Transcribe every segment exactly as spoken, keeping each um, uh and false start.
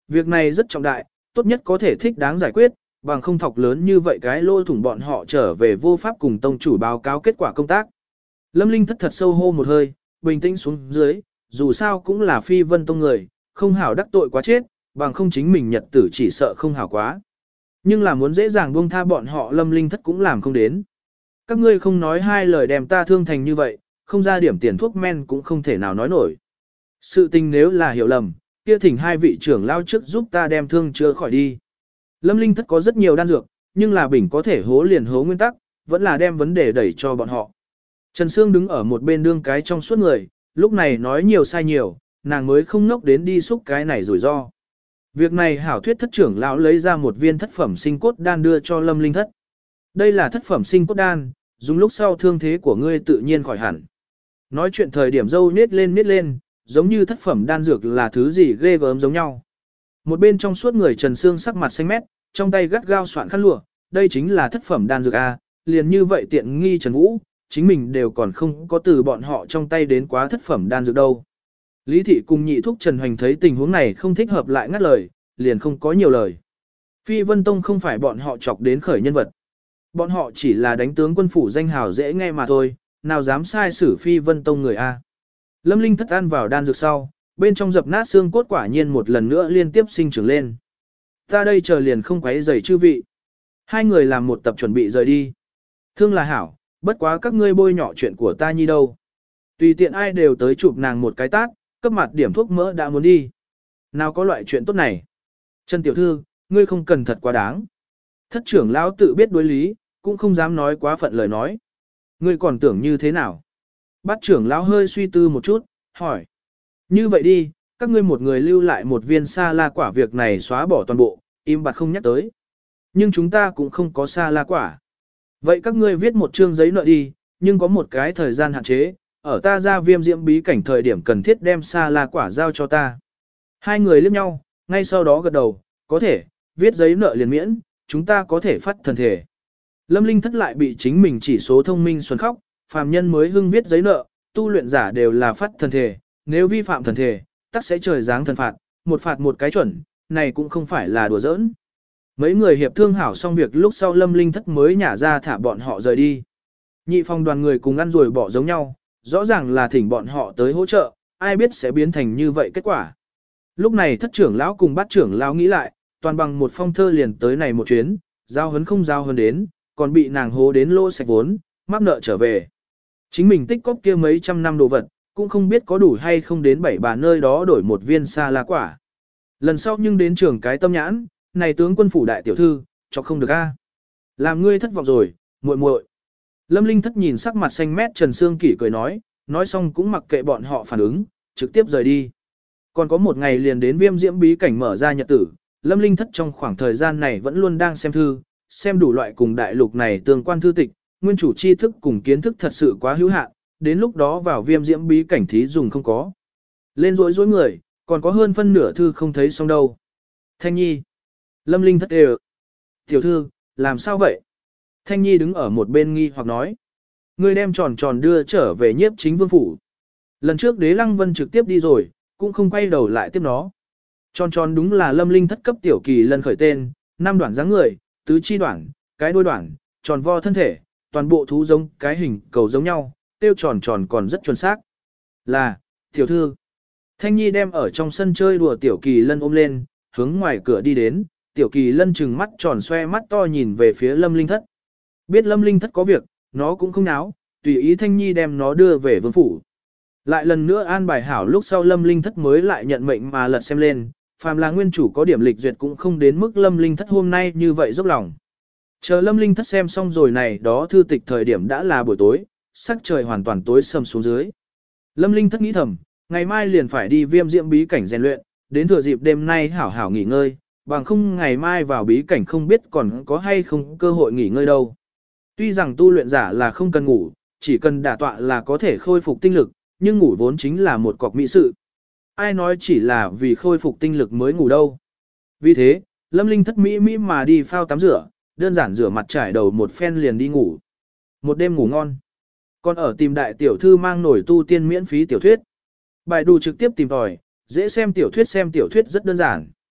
Việc này rất trọng đại, tốt nhất có thể thích đáng giải quyết, bằng không thọc lớn như vậy cái lôi thủng bọn họ trở về vô pháp cùng tông chủ báo cáo kết quả công tác. Lâm Linh thất thật sâu hô một hơi, bình tĩnh xuống dưới, dù sao cũng là phi vân tông người, không hảo đắc tội quá chết, bằng không chính mình nhật tử chỉ sợ không hảo quá. Nhưng là muốn dễ dàng buông tha bọn họ Lâm Linh thất cũng làm không đến. Các ngươi không nói hai lời đem ta thương thành như vậy, không ra điểm tiền thuốc men cũng không thể nào nói nổi. Sự tình nếu là hiểu lầm, kia thỉnh hai vị trưởng lao trước giúp ta đem thương chữa khỏi đi. Lâm Linh thất có rất nhiều đan dược, nhưng là bình có thể hố liền hố nguyên tắc, vẫn là đem vấn đề đẩy cho bọn họ. Trần Sương đứng ở một bên đương cái trong suốt người, lúc này nói nhiều sai nhiều, nàng mới không ngốc đến đi xúc cái này rủi ro. Việc này hảo thuyết thất trưởng lão lấy ra một viên thất phẩm sinh cốt đan đưa cho Lâm Linh thất. Đây là thất phẩm sinh cốt đan, dùng lúc sau thương thế của ngươi tự nhiên khỏi hẳn. Nói chuyện thời điểm dâu nết lên nết lên, giống như thất phẩm đan dược là thứ gì ghê gớm giống nhau. Một bên trong suốt người Trần Sương sắc mặt xanh mét, trong tay gắt gao soạn khăn lụa, đây chính là thất phẩm đan dược A, liền như vậy tiện nghi Trần Vũ, chính mình đều còn không có từ bọn họ trong tay đến quá thất phẩm đan dược đâu. Lý thị cùng nhị thúc Trần Hoành thấy tình huống này không thích hợp lại ngắt lời, liền không có nhiều lời. Phi Vân Tông không phải bọn họ chọc đến khởi nhân vật. Bọn họ chỉ là đánh tướng quân phủ danh hào dễ nghe mà thôi, nào dám sai xử Phi Vân Tông người A. Lâm Linh thất ăn vào đan dược sau, bên trong dập nát xương cốt quả nhiên một lần nữa liên tiếp sinh trưởng lên. Ta đây chờ liền không quấy rầy chư vị. Hai người làm một tập chuẩn bị rời đi. Thương là hảo, bất quá các ngươi bôi nhỏ chuyện của ta nhi đâu. Tùy tiện ai đều tới chụp nàng một cái tát, cấp mặt điểm thuốc mỡ đã muốn đi. Nào có loại chuyện tốt này. Trần tiểu thư, ngươi không cần thật quá đáng. Thất trưởng lão tự biết đối lý, cũng không dám nói quá phận lời nói. Ngươi còn tưởng như thế nào? Bát trưởng lão hơi suy tư một chút, hỏi. Như vậy đi, các ngươi một người lưu lại một viên sa la quả, việc này xóa bỏ toàn bộ, im bặt không nhắc tới. Nhưng chúng ta cũng không có sa la quả. Vậy các ngươi viết một chương giấy nợ đi, nhưng có một cái thời gian hạn chế, ở ta ra viêm diễm bí cảnh thời điểm cần thiết đem sa la quả giao cho ta. Hai người liếc nhau, ngay sau đó gật đầu, có thể, viết giấy nợ liền miễn, chúng ta có thể phát thần thể. Lâm Linh thất lại bị chính mình chỉ số thông minh xuân khóc, phàm nhân mới hưng viết giấy nợ, tu luyện giả đều là phát thần thể, nếu vi phạm thần thể, tắc sẽ trời giáng thần phạt, một phạt một cái chuẩn, này cũng không phải là đùa giỡn. Mấy người hiệp thương hảo xong việc lúc sau Lâm Linh thất mới nhả ra thả bọn họ rời đi. Nhị phong đoàn người cùng ăn rồi bỏ giống nhau, rõ ràng là thỉnh bọn họ tới hỗ trợ, ai biết sẽ biến thành như vậy kết quả. Lúc này thất trưởng lão cùng bát trưởng lão nghĩ lại, toàn bằng một phong thơ liền tới này một chuyến, giao hấn không giao hấn đến, còn bị nàng hố đến lô sạch vốn, mắc nợ trở về. Chính mình tích cóp kia mấy trăm năm đồ vật, cũng không biết có đủ hay không đến bảy bà nơi đó đổi một viên sa la quả. Lần sau nhưng đến trường cái tâm nhãn, này tướng quân phủ đại tiểu thư, cho không được a. Làm ngươi thất vọng rồi, muội muội. Lâm Linh thất nhìn sắc mặt xanh mét Trần Sương Kỷ cười nói, nói xong cũng mặc kệ bọn họ phản ứng, trực tiếp rời đi. Còn có một ngày liền đến viêm diễm bí cảnh mở ra nhật tử, Lâm Linh thất trong khoảng thời gian này vẫn luôn đang xem thư, xem đủ loại cùng đại lục này tương quan thư tịch, nguyên chủ tri thức cùng kiến thức thật sự quá hữu hạn, đến lúc đó vào viêm diễm bí cảnh thí dùng không có. Lên rối rối người, còn có hơn phân nửa thư không thấy xong đâu. Thanh Nhi. Lâm Linh thất đều. Tiểu thư, làm sao vậy? Thanh Nhi đứng ở một bên nghi hoặc nói. Ngươi đem tròn tròn đưa trở về nhiếp chính vương phủ. Lần trước đế lăng vân trực tiếp đi rồi, cũng không quay đầu lại tiếp nó. Tròn tròn đúng là Lâm Linh thất cấp tiểu kỳ lần khởi tên, năm đoạn dáng người, tứ chi đoạn, cái đuôi đoạn, tròn vo thân thể, toàn bộ thú giống cái hình cầu giống nhau, tiêu tròn tròn còn rất chuẩn xác. Là, tiểu thư. Thanh Nhi đem ở trong sân chơi đùa tiểu kỳ lân ôm lên, hướng ngoài cửa đi đến, tiểu kỳ lân trừng mắt tròn xoe mắt to nhìn về phía Lâm Linh thất. Biết Lâm Linh thất có việc, nó cũng không náo, tùy ý Thanh Nhi đem nó đưa về vương phủ. Lại lần nữa an bài hảo lúc sau Lâm Linh thất mới lại nhận mệnh mà lật xem lên, phàm là nguyên chủ có điểm lịch duyệt cũng không đến mức Lâm Linh thất hôm nay như vậy dốc lòng. Chờ Lâm Linh thất xem xong rồi này đó thư tịch thời điểm đã là buổi tối, sắc trời hoàn toàn tối sầm xuống dưới. Lâm Linh thất nghĩ thầm, ngày mai liền phải đi viêm diễm bí cảnh rèn luyện, đến thừa dịp đêm nay hảo hảo nghỉ ngơi, bằng không ngày mai vào bí cảnh không biết còn có hay không cơ hội nghỉ ngơi đâu. Tuy rằng tu luyện giả là không cần ngủ, chỉ cần đả tọa là có thể khôi phục tinh lực, nhưng ngủ vốn chính là một cọc mỹ sự. Ai nói chỉ là vì khôi phục tinh lực mới ngủ đâu. Vì thế, Lâm Linh thất mỹ mỹ mà đi phao tắm rửa, đơn giản rửa mặt trải đầu một phen liền đi ngủ. Một đêm ngủ ngon. Còn ở tìm đại tiểu thư mang nổi tu tiên miễn phí tiểu thuyết. Bài đù trực tiếp tìm tòi, dễ xem tiểu thuyết xem tiểu thuyết rất đơn giản.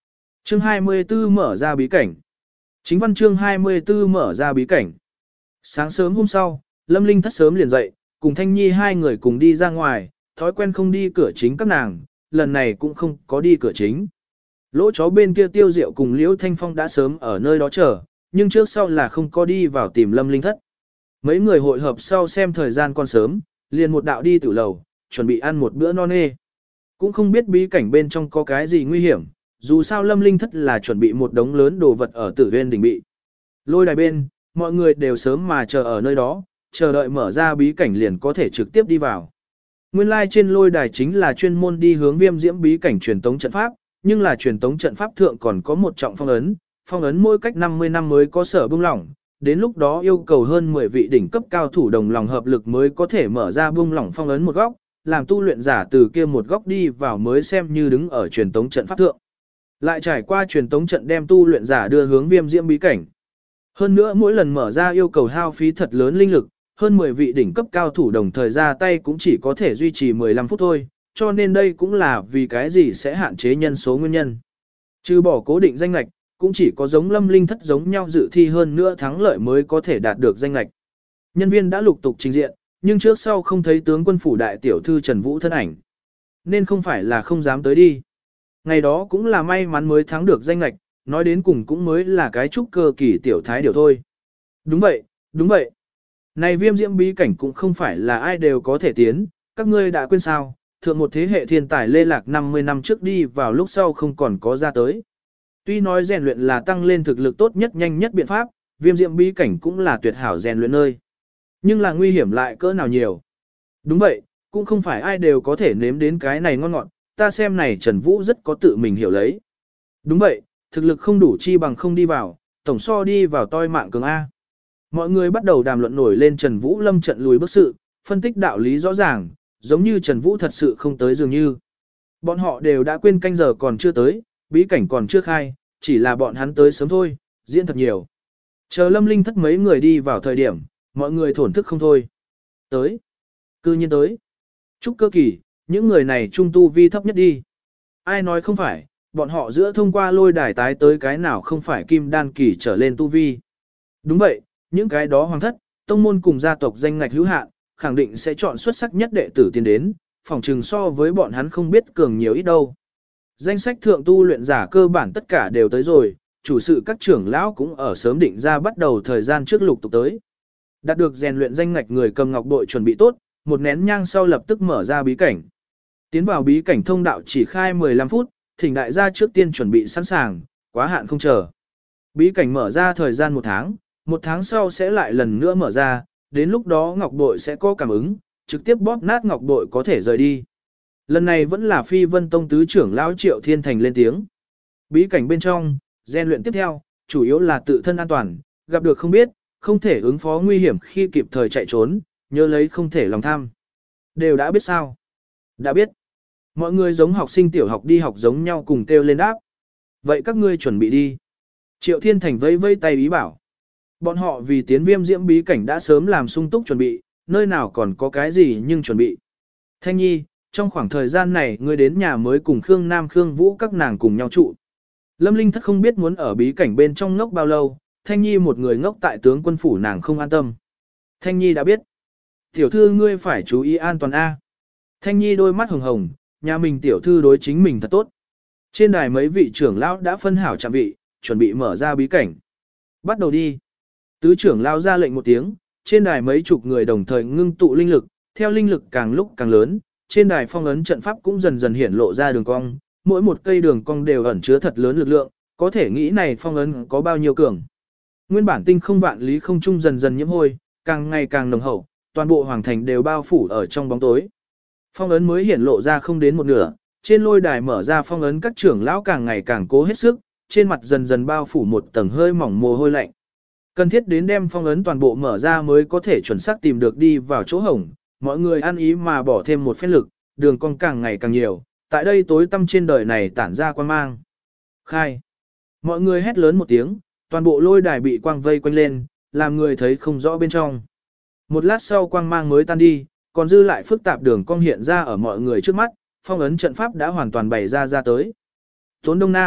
Chương hai mươi tư mở ra bí cảnh. Chính văn chương hai mươi tư mở ra bí cảnh. Sáng sớm hôm sau, Lâm Linh thất sớm liền dậy, cùng Thanh Nhi hai người cùng đi ra ngoài, thói quen không đi cửa chính các nàng, lần này cũng không có đi cửa chính. Lỗ chó bên kia Tiêu Diệu cùng Liễu Thanh Phong đã sớm ở nơi đó chờ, nhưng trước sau là không có đi vào tìm Lâm Linh thất. Mấy người hội hợp sau xem thời gian còn sớm, liền một đạo đi tử lầu, chuẩn bị ăn một bữa no nê. Cũng không biết bí cảnh bên trong có cái gì nguy hiểm, dù sao Lâm Linh thất là chuẩn bị một đống lớn đồ vật ở Tử Viên đỉnh bị. Lôi đài bên, mọi người đều sớm mà chờ ở nơi đó, chờ đợi mở ra bí cảnh liền có thể trực tiếp đi vào. Nguyên lai like trên lôi đài chính là chuyên môn đi hướng Viêm Diễm bí cảnh truyền tống trận pháp, nhưng là truyền tống trận pháp thượng còn có một trọng phong ấn, phong ấn mỗi cách năm mươi năm mới có sở bung lỏng, đến lúc đó yêu cầu hơn mười vị đỉnh cấp cao thủ đồng lòng hợp lực mới có thể mở ra bung lỏng phong ấn một góc, làm tu luyện giả từ kia một góc đi vào mới xem như đứng ở truyền tống trận pháp thượng. Lại trải qua truyền tống trận đem tu luyện giả đưa hướng Viêm Diễm bí cảnh. Hơn nữa mỗi lần mở ra yêu cầu hao phí thật lớn linh lực, hơn mười vị đỉnh cấp cao thủ đồng thời ra tay cũng chỉ có thể duy trì mười lăm phút thôi, cho nên đây cũng là vì cái gì sẽ hạn chế nhân số nguyên nhân. Trừ bỏ cố định danh lạch, cũng chỉ có giống Lâm Linh thất giống nhau dự thi hơn nữa thắng lợi mới có thể đạt được danh lạch. Nhân viên đã lục tục trình diện, nhưng trước sau không thấy tướng quân phủ đại tiểu thư Trần Vũ thân ảnh. Nên không phải là không dám tới đi. Ngày đó cũng là may mắn mới thắng được danh lạch, nói đến cùng cũng mới là cái trúc cơ kỳ tiểu thái điều thôi. Đúng vậy, đúng vậy. Này Viêm Diễm bí cảnh cũng không phải là ai đều có thể tiến, các ngươi đã quên sao, thượng một thế hệ thiên tài lê lạc năm mươi năm trước đi vào lúc sau không còn có ra tới. Tuy nói rèn luyện là tăng lên thực lực tốt nhất nhanh nhất biện pháp, Viêm Diễm bí cảnh cũng là tuyệt hảo rèn luyện nơi. Nhưng là nguy hiểm lại cỡ nào nhiều. Đúng vậy, cũng không phải ai đều có thể nếm đến cái này ngon ngọt, ta xem này Trần Vũ rất có tự mình hiểu lấy. Đúng vậy, thực lực không đủ chi bằng không đi vào, tổng so đi vào toi mạng cường A. Mọi người bắt đầu đàm luận nổi lên Trần Vũ lâm trận lùi bước sự, phân tích đạo lý rõ ràng, giống như Trần Vũ thật sự không tới dường như. Bọn họ đều đã quên canh giờ còn chưa tới, bí cảnh còn chưa khai, chỉ là bọn hắn tới sớm thôi, diễn thật nhiều. Chờ Lâm Linh thất mấy người đi vào thời điểm, mọi người thổn thức không thôi. Tới. Cư nhiên tới. Trúc cơ kỳ, những người này trung tu vi thấp nhất đi. Ai nói không phải, bọn họ giữa thông qua lôi đài tái tới cái nào không phải kim đan kỳ trở lên tu vi. Đúng vậy, những cái đó hoàng thất, tông môn cùng gia tộc danh ngạch hữu hạn, khẳng định sẽ chọn xuất sắc nhất đệ tử tiến đến, phòng trừng so với bọn hắn không biết cường nhiều ít đâu. Danh sách thượng tu luyện giả cơ bản tất cả đều tới rồi, chủ sự các trưởng lão cũng ở sớm định ra bắt đầu thời gian trước lục tục tới. Đạt được rèn luyện danh ngạch người cầm ngọc bội chuẩn bị tốt, một nén nhang sau lập tức mở ra bí cảnh. Tiến vào bí cảnh thông đạo chỉ khai mười lăm phút, thỉnh đại gia trước tiên chuẩn bị sẵn sàng, quá hạn không chờ. Bí cảnh mở ra thời gian một tháng, một tháng sau sẽ lại lần nữa mở ra, đến lúc đó ngọc bội sẽ có cảm ứng, trực tiếp bóp nát ngọc bội có thể rời đi. Lần này vẫn là Phi Vân Tông tứ trưởng lão Triệu Thiên Thành lên tiếng. Bí cảnh bên trong, rèn luyện tiếp theo, chủ yếu là tự thân an toàn, gặp được không biết, không thể ứng phó nguy hiểm khi kịp thời chạy trốn, nhớ lấy không thể lòng tham. Đều đã biết sao? Đã biết. Mọi người giống học sinh tiểu học đi học giống nhau cùng kêu lên đáp. Vậy các ngươi chuẩn bị đi. Triệu Thiên Thành vây vây tay ý bảo. Bọn họ vì tiến Viêm Diễm bí cảnh đã sớm làm sung túc chuẩn bị, nơi nào còn có cái gì nhưng chuẩn bị. Thanh Nhi, trong khoảng thời gian này ngươi đến nhà mới cùng Khương Nam Khương Vũ các nàng cùng nhau trụ. Lâm Linh thất không biết muốn ở bí cảnh bên trong ngốc bao lâu, Thanh Nhi một người ngốc tại tướng quân phủ nàng không an tâm. Thanh Nhi đã biết. Tiểu thư ngươi phải chú ý an toàn A. Thanh Nhi đôi mắt hồng hồng, nhà mình tiểu thư đối chính mình thật tốt. Trên đài mấy vị trưởng lão đã phân hảo trạm vị, chuẩn bị mở ra bí cảnh. Bắt đầu đi. Tứ trưởng lão ra lệnh một tiếng, trên đài mấy chục người đồng thời ngưng tụ linh lực, theo linh lực càng lúc càng lớn, trên đài phong ấn trận pháp cũng dần dần hiển lộ ra đường cong, mỗi một cây đường cong đều ẩn chứa thật lớn lực lượng, có thể nghĩ này phong ấn có bao nhiêu cường. Nguyên bản tinh không vạn lý không trung dần dần nhiễm hôi, càng ngày càng nồng hậu, toàn bộ hoàng thành đều bao phủ ở trong bóng tối. Phong ấn mới hiển lộ ra không đến một nửa, trên lôi đài mở ra phong ấn các trưởng lão càng ngày càng cố hết sức, trên mặt dần dần bao phủ một tầng hơi mỏng mồ hôi lạnh. Cần thiết đến đem phong ấn toàn bộ mở ra mới có thể chuẩn xác tìm được đi vào chỗ hổng, mọi người ăn ý mà bỏ thêm một phép lực, đường cong càng ngày càng nhiều, tại đây tối tăm trên đời này tản ra quan mang. Khai. Mọi người hét lớn một tiếng, toàn bộ lôi đài bị quang vây quanh lên, làm người thấy không rõ bên trong. Một lát sau quang mang mới tan đi, còn dư lại phức tạp đường cong hiện ra ở mọi người trước mắt, phong ấn trận pháp đã hoàn toàn bày ra ra tới. Tốn Đông Nam,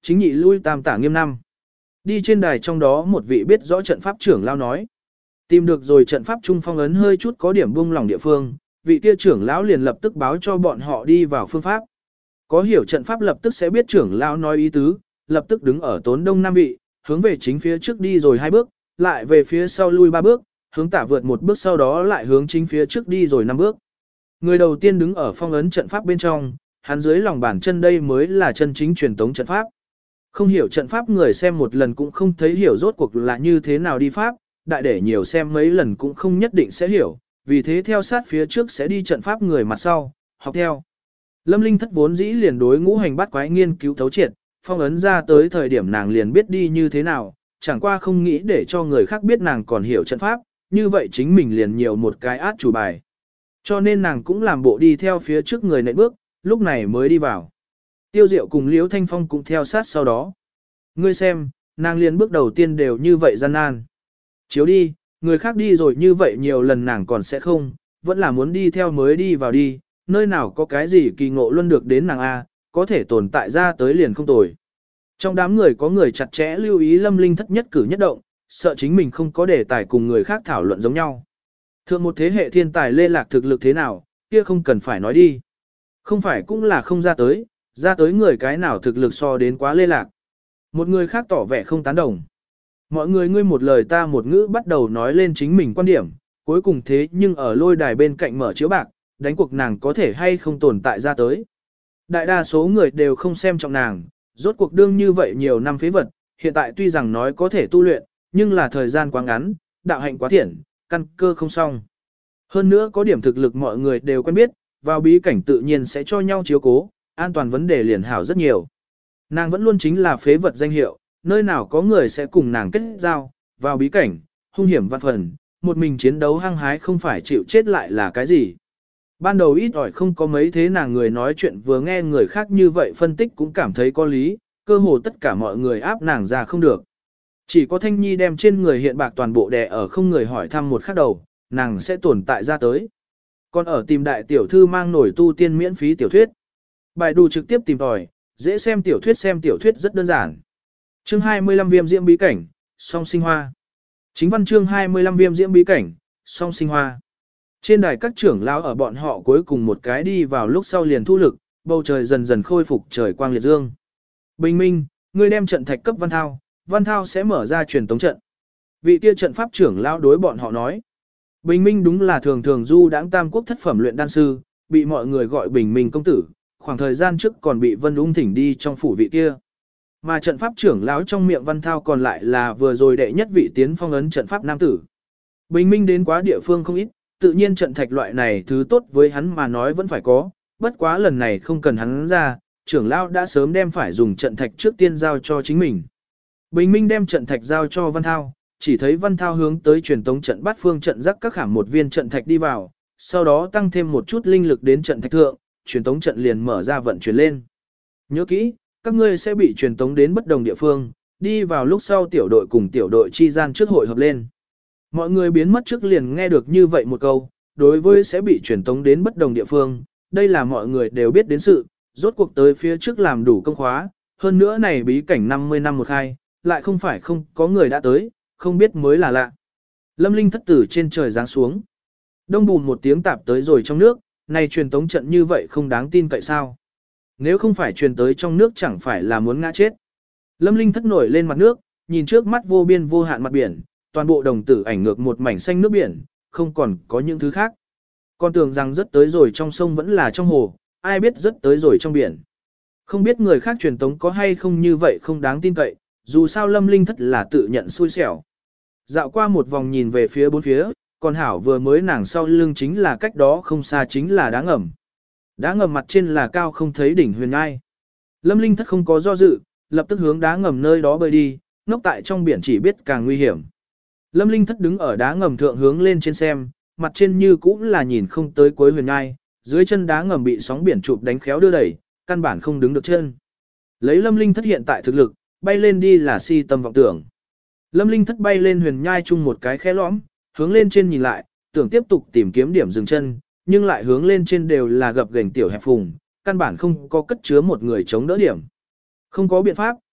chính nhị lui tam tả nghiêm năm. Đi trên đài trong đó một vị biết rõ trận pháp trưởng lao nói. Tìm được rồi trận pháp trung phong ấn hơi chút có điểm buông lỏng địa phương, vị kia trưởng lão liền lập tức báo cho bọn họ đi vào phương pháp. Có hiểu trận pháp lập tức sẽ biết trưởng lão nói ý tứ, lập tức đứng ở tốn đông nam vị, hướng về chính phía trước đi rồi hai bước, lại về phía sau lui ba bước, hướng tả vượt một bước sau đó lại hướng chính phía trước đi rồi năm bước. Người đầu tiên đứng ở phong ấn trận pháp bên trong, hắn dưới lòng bàn chân đây mới là chân chính truyền tống trận pháp. Không hiểu trận pháp người xem một lần cũng không thấy hiểu rốt cuộc là như thế nào đi pháp, đại để nhiều xem mấy lần cũng không nhất định sẽ hiểu, vì thế theo sát phía trước sẽ đi trận pháp người mặt sau, học theo. Lâm Linh thất vốn dĩ liền đối ngũ hành bắt quái nghiên cứu thấu triệt, phong ấn ra tới thời điểm nàng liền biết đi như thế nào, chẳng qua không nghĩ để cho người khác biết nàng còn hiểu trận pháp, như vậy chính mình liền nhiều một cái át chủ bài. Cho nên nàng cũng làm bộ đi theo phía trước người nệm bước, lúc này mới đi vào. Tiêu Diệu cùng Liễu Thanh Phong cũng theo sát sau đó. Ngươi xem, nàng liền bước đầu tiên đều như vậy gian nan. Chiếu đi, người khác đi rồi như vậy nhiều lần nàng còn sẽ không, vẫn là muốn đi theo mới đi vào đi, nơi nào có cái gì kỳ ngộ luôn được đến nàng A, có thể tồn tại ra tới liền không tồi. Trong đám người có người chặt chẽ lưu ý Lâm Linh thất nhất cử nhất động, sợ chính mình không có đề tài cùng người khác thảo luận giống nhau. Thượng một thế hệ thiên tài lê lạc thực lực thế nào, kia không cần phải nói đi. Không phải cũng là không ra tới, ra tới người cái nào thực lực so đến quá lê lạc. Một người khác tỏ vẻ không tán đồng. Mọi người ngươi một lời ta một ngữ bắt đầu nói lên chính mình quan điểm, cuối cùng thế nhưng ở lôi đài bên cạnh mở chiếu bạc, đánh cuộc nàng có thể hay không tồn tại ra tới. Đại đa số người đều không xem trọng nàng, rốt cuộc đương như vậy nhiều năm phế vật, hiện tại tuy rằng nói có thể tu luyện, nhưng là thời gian quá ngắn, đạo hạnh quá thiện, căn cơ không xong. Hơn nữa có điểm thực lực mọi người đều quen biết, vào bí cảnh tự nhiên sẽ cho nhau chiếu cố, an toàn vấn đề liền hảo rất nhiều. Nàng vẫn luôn chính là phế vật danh hiệu, nơi nào có người sẽ cùng nàng kết giao, vào bí cảnh, hung hiểm vạn phần, một mình chiến đấu hăng hái không phải chịu chết lại là cái gì. Ban đầu ít ỏi không có mấy thế nàng người nói chuyện vừa nghe người khác như vậy phân tích cũng cảm thấy có lý, cơ hồ tất cả mọi người áp nàng ra không được. Chỉ có Thanh Nhi đem trên người hiện bạc toàn bộ đè ở không người hỏi thăm một khắc đầu, nàng sẽ tồn tại ra tới. Còn ở tìm đại tiểu thư mang nổi tu tiên miễn phí tiểu thuyết. Bài đủ trực tiếp tìm tòi, dễ xem tiểu thuyết xem tiểu thuyết rất đơn giản. Chương hai mươi lăm viêm diễm bí cảnh, song sinh hoa. Chính văn chương hai mươi lăm viêm diễm bí cảnh, song sinh hoa. Trên đài các trưởng lão ở bọn họ cuối cùng một cái đi vào lúc sau liền thu lực, bầu trời dần dần khôi phục trời quang liệt dương. Bình minh, ngươi đem trận thạch cấp Văn Thao, Văn Thao sẽ mở ra truyền tống trận. Vị kia trận pháp trưởng lão đối bọn họ nói. Bình minh đúng là thường thường du đãng tam quốc thất phẩm luyện đan sư, bị mọi người gọi bình minh công tử, khoảng thời gian trước còn bị Vân Ung thỉnh đi trong phủ vị kia. Mà trận pháp trưởng lão trong miệng Văn Thao còn lại là vừa rồi đệ nhất vị tiến phong ấn trận pháp nam tử. Bình minh đến quá địa phương không ít, tự nhiên trận thạch loại này thứ tốt với hắn mà nói vẫn phải có, bất quá lần này không cần hắn ra, trưởng lão đã sớm đem phải dùng trận thạch trước tiên giao cho chính mình. Bình minh đem trận thạch giao cho Văn Thao, chỉ thấy Văn Thao hướng tới truyền tống trận bát phương trận rắc các khảm một viên trận thạch đi vào, sau đó tăng thêm một chút linh lực đến trận thạch thượng, truyền tống trận liền mở ra vận chuyển lên. Nhớ kỹ, các ngươi sẽ bị truyền tống đến bất đồng địa phương, đi vào lúc sau tiểu đội cùng tiểu đội chi gian trước hội hợp lên. Mọi người biến mất trước liền nghe được như vậy một câu, đối với sẽ bị truyền tống đến bất đồng địa phương, đây là mọi người đều biết đến sự, rốt cuộc tới phía trước làm đủ công khóa, hơn nữa này bí cảnh năm mươi năm một khai, lại không phải không có người đã tới, không biết mới là lạ. Lâm Linh thất tử trên trời giáng xuống. Đông bùn một tiếng tạp tới rồi trong nước, này truyền tống trận như vậy không đáng tin cậy sao. Nếu không phải truyền tới trong nước chẳng phải là muốn ngã chết. Lâm Linh thất nổi lên mặt nước, nhìn trước mắt vô biên vô hạn mặt biển, toàn bộ đồng tử ảnh ngược một mảnh xanh nước biển, không còn có những thứ khác. Con tưởng rằng rất tới rồi trong sông vẫn là trong hồ, ai biết rất tới rồi trong biển. Không biết người khác truyền tống có hay không như vậy không đáng tin cậy, dù sao Lâm Linh thất là tự nhận xui xẻo. Dạo qua một vòng nhìn về phía bốn phía, còn hảo vừa mới nàng sau lưng chính là cách đó không xa chính là đá ngầm. Đá ngầm mặt trên là cao không thấy đỉnh huyền ngai. Lâm Linh thất không có do dự, lập tức hướng đá ngầm nơi đó bơi đi, ngốc tại trong biển chỉ biết càng nguy hiểm. Lâm Linh thất đứng ở đá ngầm thượng hướng lên trên xem, mặt trên như cũng là nhìn không tới cuối huyền ngai, dưới chân đá ngầm bị sóng biển chụp đánh khéo đưa đẩy, căn bản không đứng được chân. Lấy Lâm Linh thất hiện tại thực lực, bay lên đi là si tâm vọng tưởng. Lâm Linh thất bay lên huyền nhai chung một cái khe lõm, hướng lên trên nhìn lại, tưởng tiếp tục tìm kiếm điểm dừng chân, nhưng lại hướng lên trên đều là gập ghềnh tiểu hẹp phùng, căn bản không có cất chứa một người chống đỡ điểm. Không có biện pháp,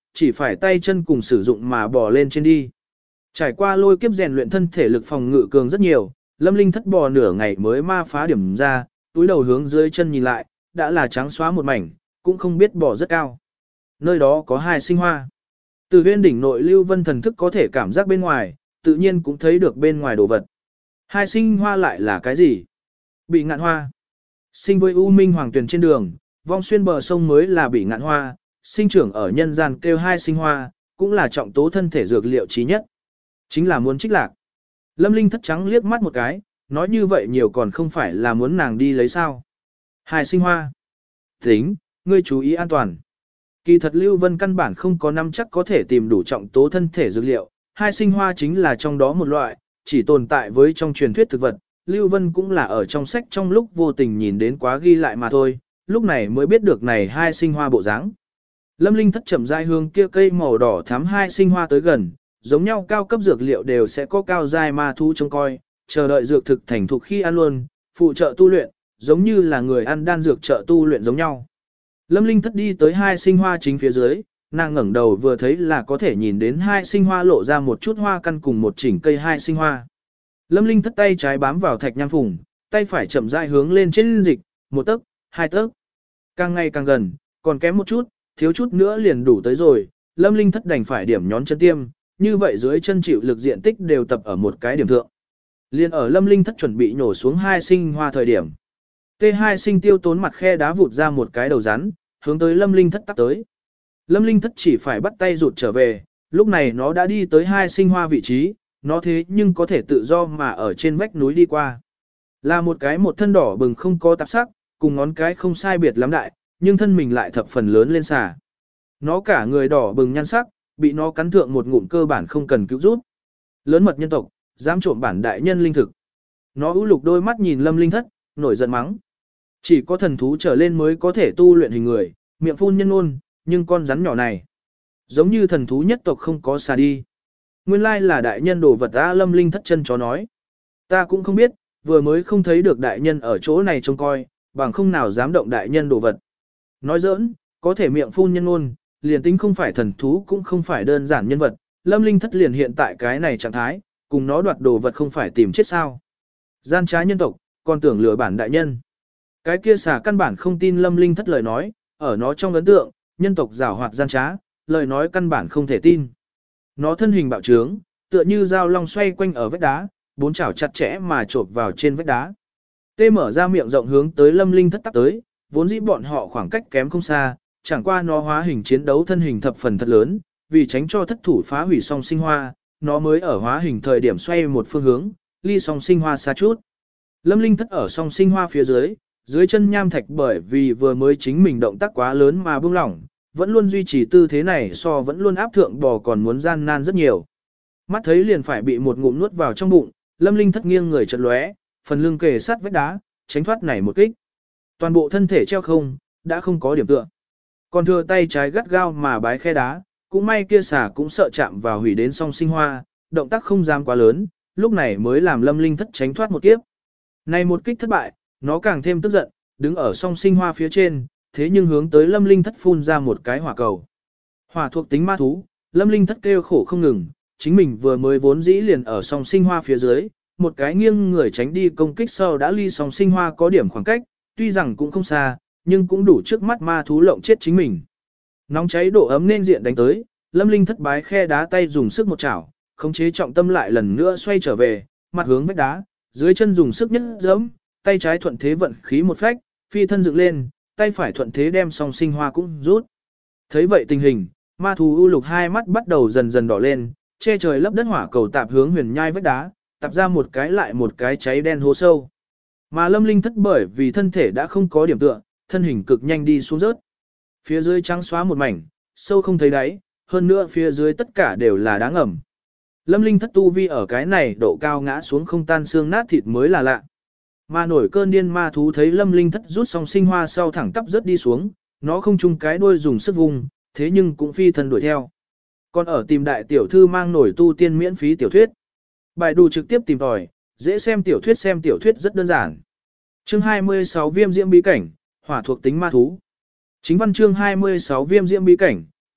chỉ phải tay chân cùng sử dụng mà bò lên trên đi. Trải qua lôi kiếp rèn luyện thân thể lực phòng ngự cường rất nhiều, Lâm Linh thất bò nửa ngày mới ma phá điểm ra, túi đầu hướng dưới chân nhìn lại, đã là trắng xóa một mảnh, cũng không biết bò rất cao. Nơi đó có hai sinh hoa. Từ huyên đỉnh nội Lưu Vân thần thức có thể cảm giác bên ngoài, tự nhiên cũng thấy được bên ngoài đồ vật. Hai sinh hoa lại là cái gì? Bị ngạn hoa. Sinh với U Minh Hoàng Tuyền trên đường, vong xuyên bờ sông mới là bị ngạn hoa, sinh trưởng ở nhân gian kêu hai sinh hoa, cũng là trọng tố thân thể dược liệu trí nhất. Chính là muốn trích lạc. Lâm Linh thất trắng liếc mắt một cái, nói như vậy nhiều còn không phải là muốn nàng đi lấy sao. Hai sinh hoa. Tính, ngươi chú ý an toàn. Kỳ thật Lưu Vân căn bản không có năm chắc có thể tìm đủ trọng tố thân thể dược liệu, hai sinh hoa chính là trong đó một loại, chỉ tồn tại với trong truyền thuyết thực vật. Lưu Vân cũng là ở trong sách trong lúc vô tình nhìn đến quá ghi lại mà thôi, lúc này mới biết được này hai sinh hoa bộ dáng. Lâm Linh thất chậm rãi hướng kia cây màu đỏ thắm hai sinh hoa tới gần, giống nhau cao cấp dược liệu đều sẽ có cao giai ma thú trông coi, chờ đợi dược thực thành thục khi ăn luôn, phụ trợ tu luyện, giống như là người ăn đan dược trợ tu luyện giống nhau. Lâm Linh thất đi tới hai sinh hoa chính phía dưới, nàng ngẩng đầu vừa thấy là có thể nhìn đến hai sinh hoa lộ ra một chút hoa căn cùng một chỉnh cây hai sinh hoa. Lâm Linh thất tay trái bám vào thạch nham phùng, tay phải chậm rãi hướng lên trên dịch, một tấc, hai tấc. Càng ngày càng gần, còn kém một chút, thiếu chút nữa liền đủ tới rồi, Lâm Linh thất đành phải điểm nhón chân tiêm, như vậy dưới chân chịu lực diện tích đều tập ở một cái điểm thượng. Liên ở Lâm Linh thất chuẩn bị nhổ xuống hai sinh hoa thời điểm. T hai sinh tiêu tốn mặt khe đá vụt ra một cái đầu rắn, hướng tới Lâm Linh thất tắp tới. Lâm Linh thất chỉ phải bắt tay rụt trở về, lúc này nó đã đi tới hai sinh hoa vị trí, nó thế nhưng có thể tự do mà ở trên vách núi đi qua. Là một cái một thân đỏ bừng không có tạp sắc, cùng ngón cái không sai biệt lắm đại, nhưng thân mình lại thập phần lớn lên xà. Nó cả người đỏ bừng nhan sắc, bị nó cắn thượng một ngụm cơ bản không cần cứu rút. Lớn mật nhân tộc, dám trộm bản đại nhân linh thực. Nó ưu lục đôi mắt nhìn Lâm Linh thất, nổi giận mắng. Chỉ có thần thú trở lên mới có thể tu luyện hình người, miệng phun nhân ôn, nhưng con rắn nhỏ này, giống như thần thú nhất tộc không có xà đi. Nguyên lai là đại nhân đồ vật A. Lâm Linh thất chân chó nói. Ta cũng không biết, vừa mới không thấy được đại nhân ở chỗ này trông coi, bằng không nào dám động đại nhân đồ vật. Nói giỡn, có thể miệng phun nhân ôn, liền tính không phải thần thú cũng không phải đơn giản nhân vật. Lâm Linh thất liền hiện tại cái này trạng thái, cùng nó đoạt đồ vật không phải tìm chết sao. Gian trá nhân tộc, còn tưởng lừa bản đại nhân. Cái kia xà căn bản không tin Lâm Linh thất lời nói, ở nó trong ấn tượng, nhân tộc giảo hoạt gian trá, lời nói căn bản không thể tin. Nó thân hình bạo trướng, tựa như dao long xoay quanh ở vách đá, bốn chảo chặt chẽ mà chộp vào trên vách đá. Tê mở ra miệng rộng hướng tới Lâm Linh thất tắp tới, vốn dĩ bọn họ khoảng cách kém không xa, chẳng qua nó hóa hình chiến đấu thân hình thập phần thật lớn, vì tránh cho thất thủ phá hủy song sinh hoa, nó mới ở hóa hình thời điểm xoay một phương hướng, ly song sinh hoa xa chút. Lâm Linh thất ở song sinh hoa phía dưới, dưới chân nham thạch bởi vì vừa mới chính mình động tác quá lớn mà buông lỏng, vẫn luôn duy trì tư thế này so vẫn luôn áp thượng bò còn muốn gian nan rất nhiều. Mắt thấy liền phải bị một ngụm nuốt vào trong bụng, Lâm Linh thất nghiêng người chợt lóe, phần lưng kề sát vách đá, tránh thoát này một kích. Toàn bộ thân thể treo không, đã không có điểm tựa. Còn thừa tay trái gắt gao mà bái khe đá, cũng may kia xà cũng sợ chạm vào hủy đến song sinh hoa, động tác không dám quá lớn, lúc này mới làm Lâm Linh thất tránh thoát một kiếp. Này một kích thất bại, nó càng thêm tức giận, đứng ở song sinh hoa phía trên, thế nhưng hướng tới Lâm Linh thất phun ra một cái hỏa cầu. Hỏa thuộc tính ma thú, Lâm Linh thất kêu khổ không ngừng, chính mình vừa mới vốn dĩ liền ở song sinh hoa phía dưới, một cái nghiêng người tránh đi công kích sau đã ly song sinh hoa có điểm khoảng cách, tuy rằng cũng không xa, nhưng cũng đủ trước mắt ma thú lộng chết chính mình. Nóng cháy độ ấm nên diện đánh tới, Lâm Linh thất bái khe đá tay dùng sức một chảo, khống chế trọng tâm lại lần nữa xoay trở về, mặt hướng vách đá, dưới chân dùng sức nhất giẫm, tay trái thuận thế vận khí một phách, phi thân dựng lên, tay phải thuận thế đem song sinh hoa cũng rút. Thấy vậy tình hình, ma thú u lục hai mắt bắt đầu dần dần đỏ lên, che trời lấp đất hỏa cầu tạp hướng huyền nhai vách đá, tạp ra một cái lại một cái cháy đen hố sâu. Mà Lâm Linh thất bởi vì thân thể đã không có điểm tựa, thân hình cực nhanh đi xuống rớt. Phía dưới trắng xóa một mảnh, sâu không thấy đáy, hơn nữa phía dưới tất cả đều là đá ngầm. Lâm Linh thất tu vi ở cái này độ cao ngã xuống không tan xương nát thịt mới là lạ. Mà nổi cơn điên ma thú thấy Lâm Linh thất rút xong sinh hoa sau thẳng tắp rớt đi xuống, nó không chung cái đuôi dùng sức vùng, thế nhưng cũng phi thân đuổi theo. Còn ở tìm đại tiểu thư mang nổi tu tiên miễn phí tiểu thuyết. Bài đù trực tiếp tìm tòi, dễ xem tiểu thuyết xem tiểu thuyết rất đơn giản. Chương hai mươi sáu Viêm diễm bí cảnh, hỏa thuộc tính ma thú. Chính văn chương hai mươi sáu Viêm diễm bí cảnh,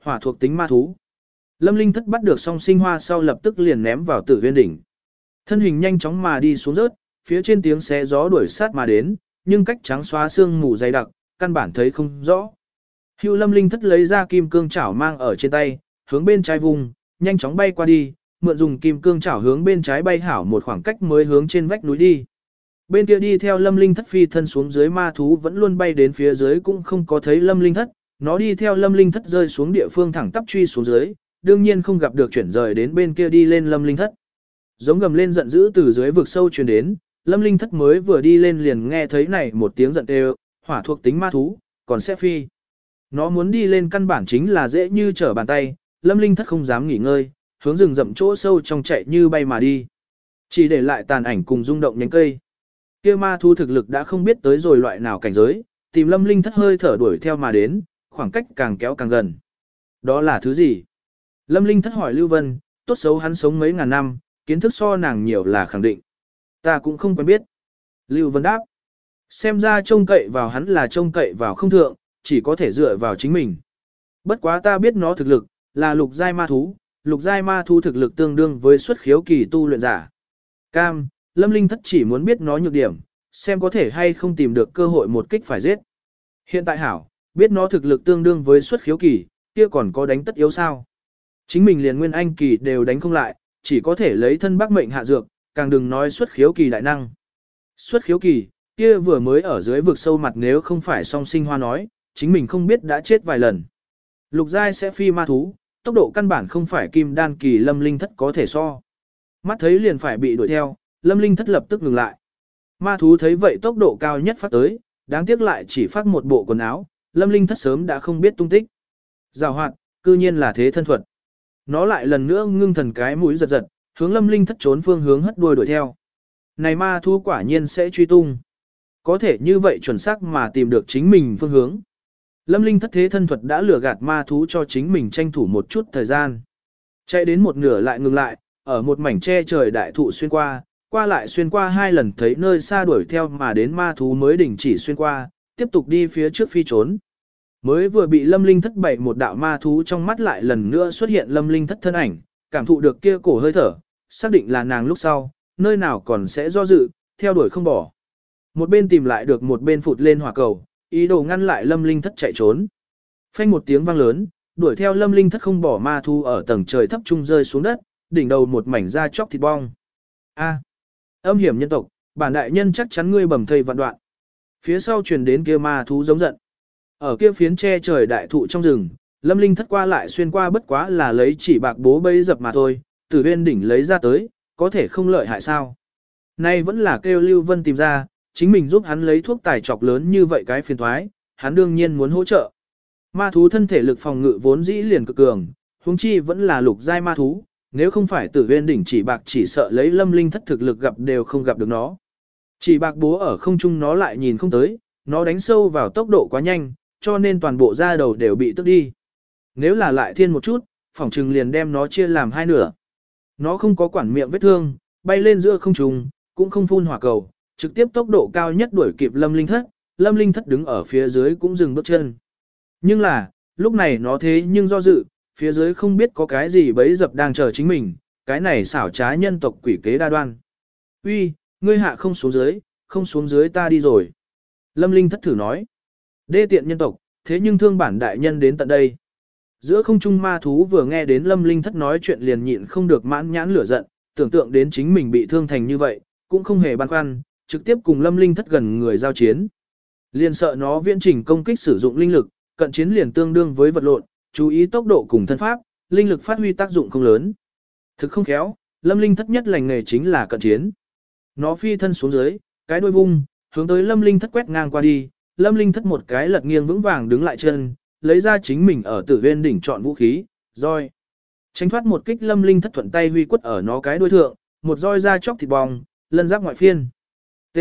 hỏa thuộc tính ma thú. Lâm Linh Thất bắt được song sinh hoa sau lập tức liền ném vào Tử Viên đỉnh. Thân hình nhanh chóng mà đi xuống rớt, phía trên tiếng xé gió đuổi sát mà đến, nhưng cách trắng xóa xương mù dày đặc, căn bản thấy không rõ. Hưu Lâm Linh Thất lấy ra kim cương chảo mang ở trên tay, hướng bên trái vùng, nhanh chóng bay qua đi, mượn dùng kim cương chảo hướng bên trái bay hảo một khoảng cách mới hướng trên vách núi đi. Bên kia đi theo Lâm Linh Thất phi thân xuống dưới ma thú vẫn luôn bay đến phía dưới cũng không có thấy Lâm Linh Thất, nó đi theo Lâm Linh Thất rơi xuống địa phương thẳng tắp truy xuống dưới, đương nhiên không gặp được chuyển rời đến bên kia đi lên Lâm Linh Thất. Giống gầm lên giận dữ từ dưới vực sâu truyền đến, Lâm Linh Thất mới vừa đi lên liền nghe thấy này một tiếng giận đều, hỏa thuộc tính ma thú, còn sẽ phi. Nó muốn đi lên căn bản chính là dễ như trở bàn tay, Lâm Linh Thất không dám nghỉ ngơi, hướng rừng rậm chỗ sâu trong chạy như bay mà đi. Chỉ để lại tàn ảnh cùng rung động nhánh cây. Kia ma thú thực lực đã không biết tới rồi loại nào cảnh giới, tìm Lâm Linh Thất hơi thở đuổi theo mà đến, khoảng cách càng kéo càng gần. Đó là thứ gì? Lâm Linh Thất hỏi Lưu Vân, tốt xấu hắn sống mấy ngàn năm, kiến thức so nàng nhiều là khẳng định. Ta cũng không quen biết. Lưu Vân đáp. Xem ra trông cậy vào hắn là trông cậy vào không thượng, chỉ có thể dựa vào chính mình. Bất quá ta biết nó thực lực, là lục giai ma thú, lục giai ma thú thực lực tương đương với xuất khiếu kỳ tu luyện giả. Cam, Lâm Linh Thất chỉ muốn biết nó nhược điểm, xem có thể hay không tìm được cơ hội một kích phải giết. Hiện tại hảo, biết nó thực lực tương đương với xuất khiếu kỳ, kia còn có đánh tất yếu sao. Chính mình liền nguyên anh kỳ đều đánh không lại, chỉ có thể lấy thân bác mệnh hạ dược, càng đừng nói xuất khiếu kỳ đại năng. Xuất khiếu kỳ, kia vừa mới ở dưới vực sâu mặt nếu không phải song sinh hoa nói, chính mình không biết đã chết vài lần. Lục giai sẽ phi ma thú, tốc độ căn bản không phải kim đan kỳ Lâm Linh Thất có thể so. Mắt thấy liền phải bị đuổi theo, Lâm Linh Thất lập tức ngừng lại. Ma thú thấy vậy tốc độ cao nhất phát tới, đáng tiếc lại chỉ phát một bộ quần áo, Lâm Linh Thất sớm đã không biết tung tích. Giàu hoạt, cư nhiên là thế thân thuật. Nó lại lần nữa ngưng thần cái mũi giật giật, hướng Lâm Linh Thất trốn phương hướng hất đuôi đuổi theo. Này ma thú quả nhiên sẽ truy tung. Có thể như vậy chuẩn xác mà tìm được chính mình phương hướng. Lâm Linh Thất thế thân thuật đã lừa gạt ma thú cho chính mình tranh thủ một chút thời gian. Chạy đến một nửa lại ngừng lại, ở một mảnh che trời đại thụ xuyên qua, qua lại xuyên qua hai lần thấy nơi xa đuổi theo mà đến ma thú mới đình chỉ xuyên qua, tiếp tục đi phía trước phi trốn. Mới vừa bị Lâm Linh Thất bậy một đạo ma thú trong mắt lại lần nữa xuất hiện Lâm Linh Thất thân ảnh, cảm thụ được kia cổ hơi thở, xác định là nàng lúc sau, nơi nào còn sẽ do dự, theo đuổi không bỏ. Một bên tìm lại được một bên phụt lên hỏa cầu, ý đồ ngăn lại Lâm Linh Thất chạy trốn. Phanh một tiếng vang lớn, đuổi theo Lâm Linh Thất không bỏ ma thú ở tầng trời thấp trung rơi xuống đất, đỉnh đầu một mảnh da chóc thịt bong. A, âm hiểm nhân tộc, bản đại nhân chắc chắn ngươi bầm thây vạn đoạn. Phía sau truyền đến kia ma thú giống giận. Ở kia phiến che trời đại thụ trong rừng, Lâm Linh Thất qua lại xuyên qua bất quá là lấy chỉ bạc bố bấy dập mà thôi, từ bên đỉnh lấy ra tới, có thể không lợi hại sao. Nay vẫn là kêu Lưu Vân tìm ra, chính mình giúp hắn lấy thuốc tài trọc lớn như vậy cái phiền thoái, hắn đương nhiên muốn hỗ trợ. Ma thú thân thể lực phòng ngự vốn dĩ liền cực cường, huống chi vẫn là lục giai ma thú, nếu không phải tử viên đỉnh chỉ bạc chỉ sợ lấy Lâm Linh Thất thực lực gặp đều không gặp được nó. Chỉ bạc bố ở không trung nó lại nhìn không tới, nó đánh sâu vào tốc độ quá nhanh, cho nên toàn bộ da đầu đều bị tức đi. Nếu là lại thiên một chút, phỏng trừng liền đem nó chia làm hai nửa. Nó không có quản miệng vết thương, bay lên giữa không trung, cũng không phun hỏa cầu, trực tiếp tốc độ cao nhất đuổi kịp Lâm Linh Thất, Lâm Linh Thất đứng ở phía dưới cũng dừng bước chân. Nhưng là, lúc này nó thế nhưng do dự, phía dưới không biết có cái gì bấy dập đang chờ chính mình, cái này xảo trá nhân tộc quỷ kế đa đoan. Uy, ngươi hạ không xuống dưới, không xuống dưới ta đi rồi. Lâm Linh Thất thử nói. Đê tiện nhân tộc, thế nhưng thương bản đại nhân đến tận đây. Giữa không trung ma thú vừa nghe đến Lâm Linh Thất nói chuyện liền nhịn không được mãn nhãn lửa giận, tưởng tượng đến chính mình bị thương thành như vậy, cũng không hề băn khoăn, trực tiếp cùng Lâm Linh Thất gần người giao chiến. Liền sợ nó viễn trình công kích sử dụng linh lực, cận chiến liền tương đương với vật lộn, chú ý tốc độ cùng thân pháp, linh lực phát huy tác dụng không lớn. Thực không khéo, Lâm Linh Thất nhất lành nghề chính là cận chiến. Nó phi thân xuống dưới, cái đuôi vung, hướng tới Lâm Linh Thất quét ngang qua đi, Lâm Linh Thất một cái lật nghiêng vững vàng đứng lại chân, lấy ra chính mình ở Tử Viên đỉnh chọn vũ khí, roi. Tránh thoát một kích Lâm Linh Thất thuận tay huy quất ở nó cái đuôi thượng, một roi ra chóc thịt bong, lân giáp ngoại phiên. T.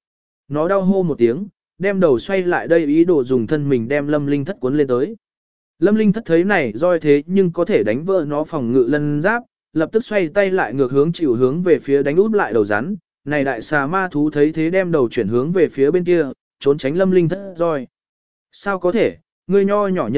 Nó đau hô một tiếng, đem đầu xoay lại đây ý đồ dùng thân mình đem Lâm Linh Thất cuốn lên tới. Lâm Linh Thất thấy này roi thế nhưng có thể đánh vỡ nó phòng ngự lân giáp, lập tức xoay tay lại ngược hướng chịu hướng về phía đánh út lại đầu rắn. Này đại xà ma thú thấy thế đem đầu chuyển hướng về phía bên kia, trốn tránh Lâm Linh Thất roi. Sao có thể, ngươi nho nhỏ nhân tộc,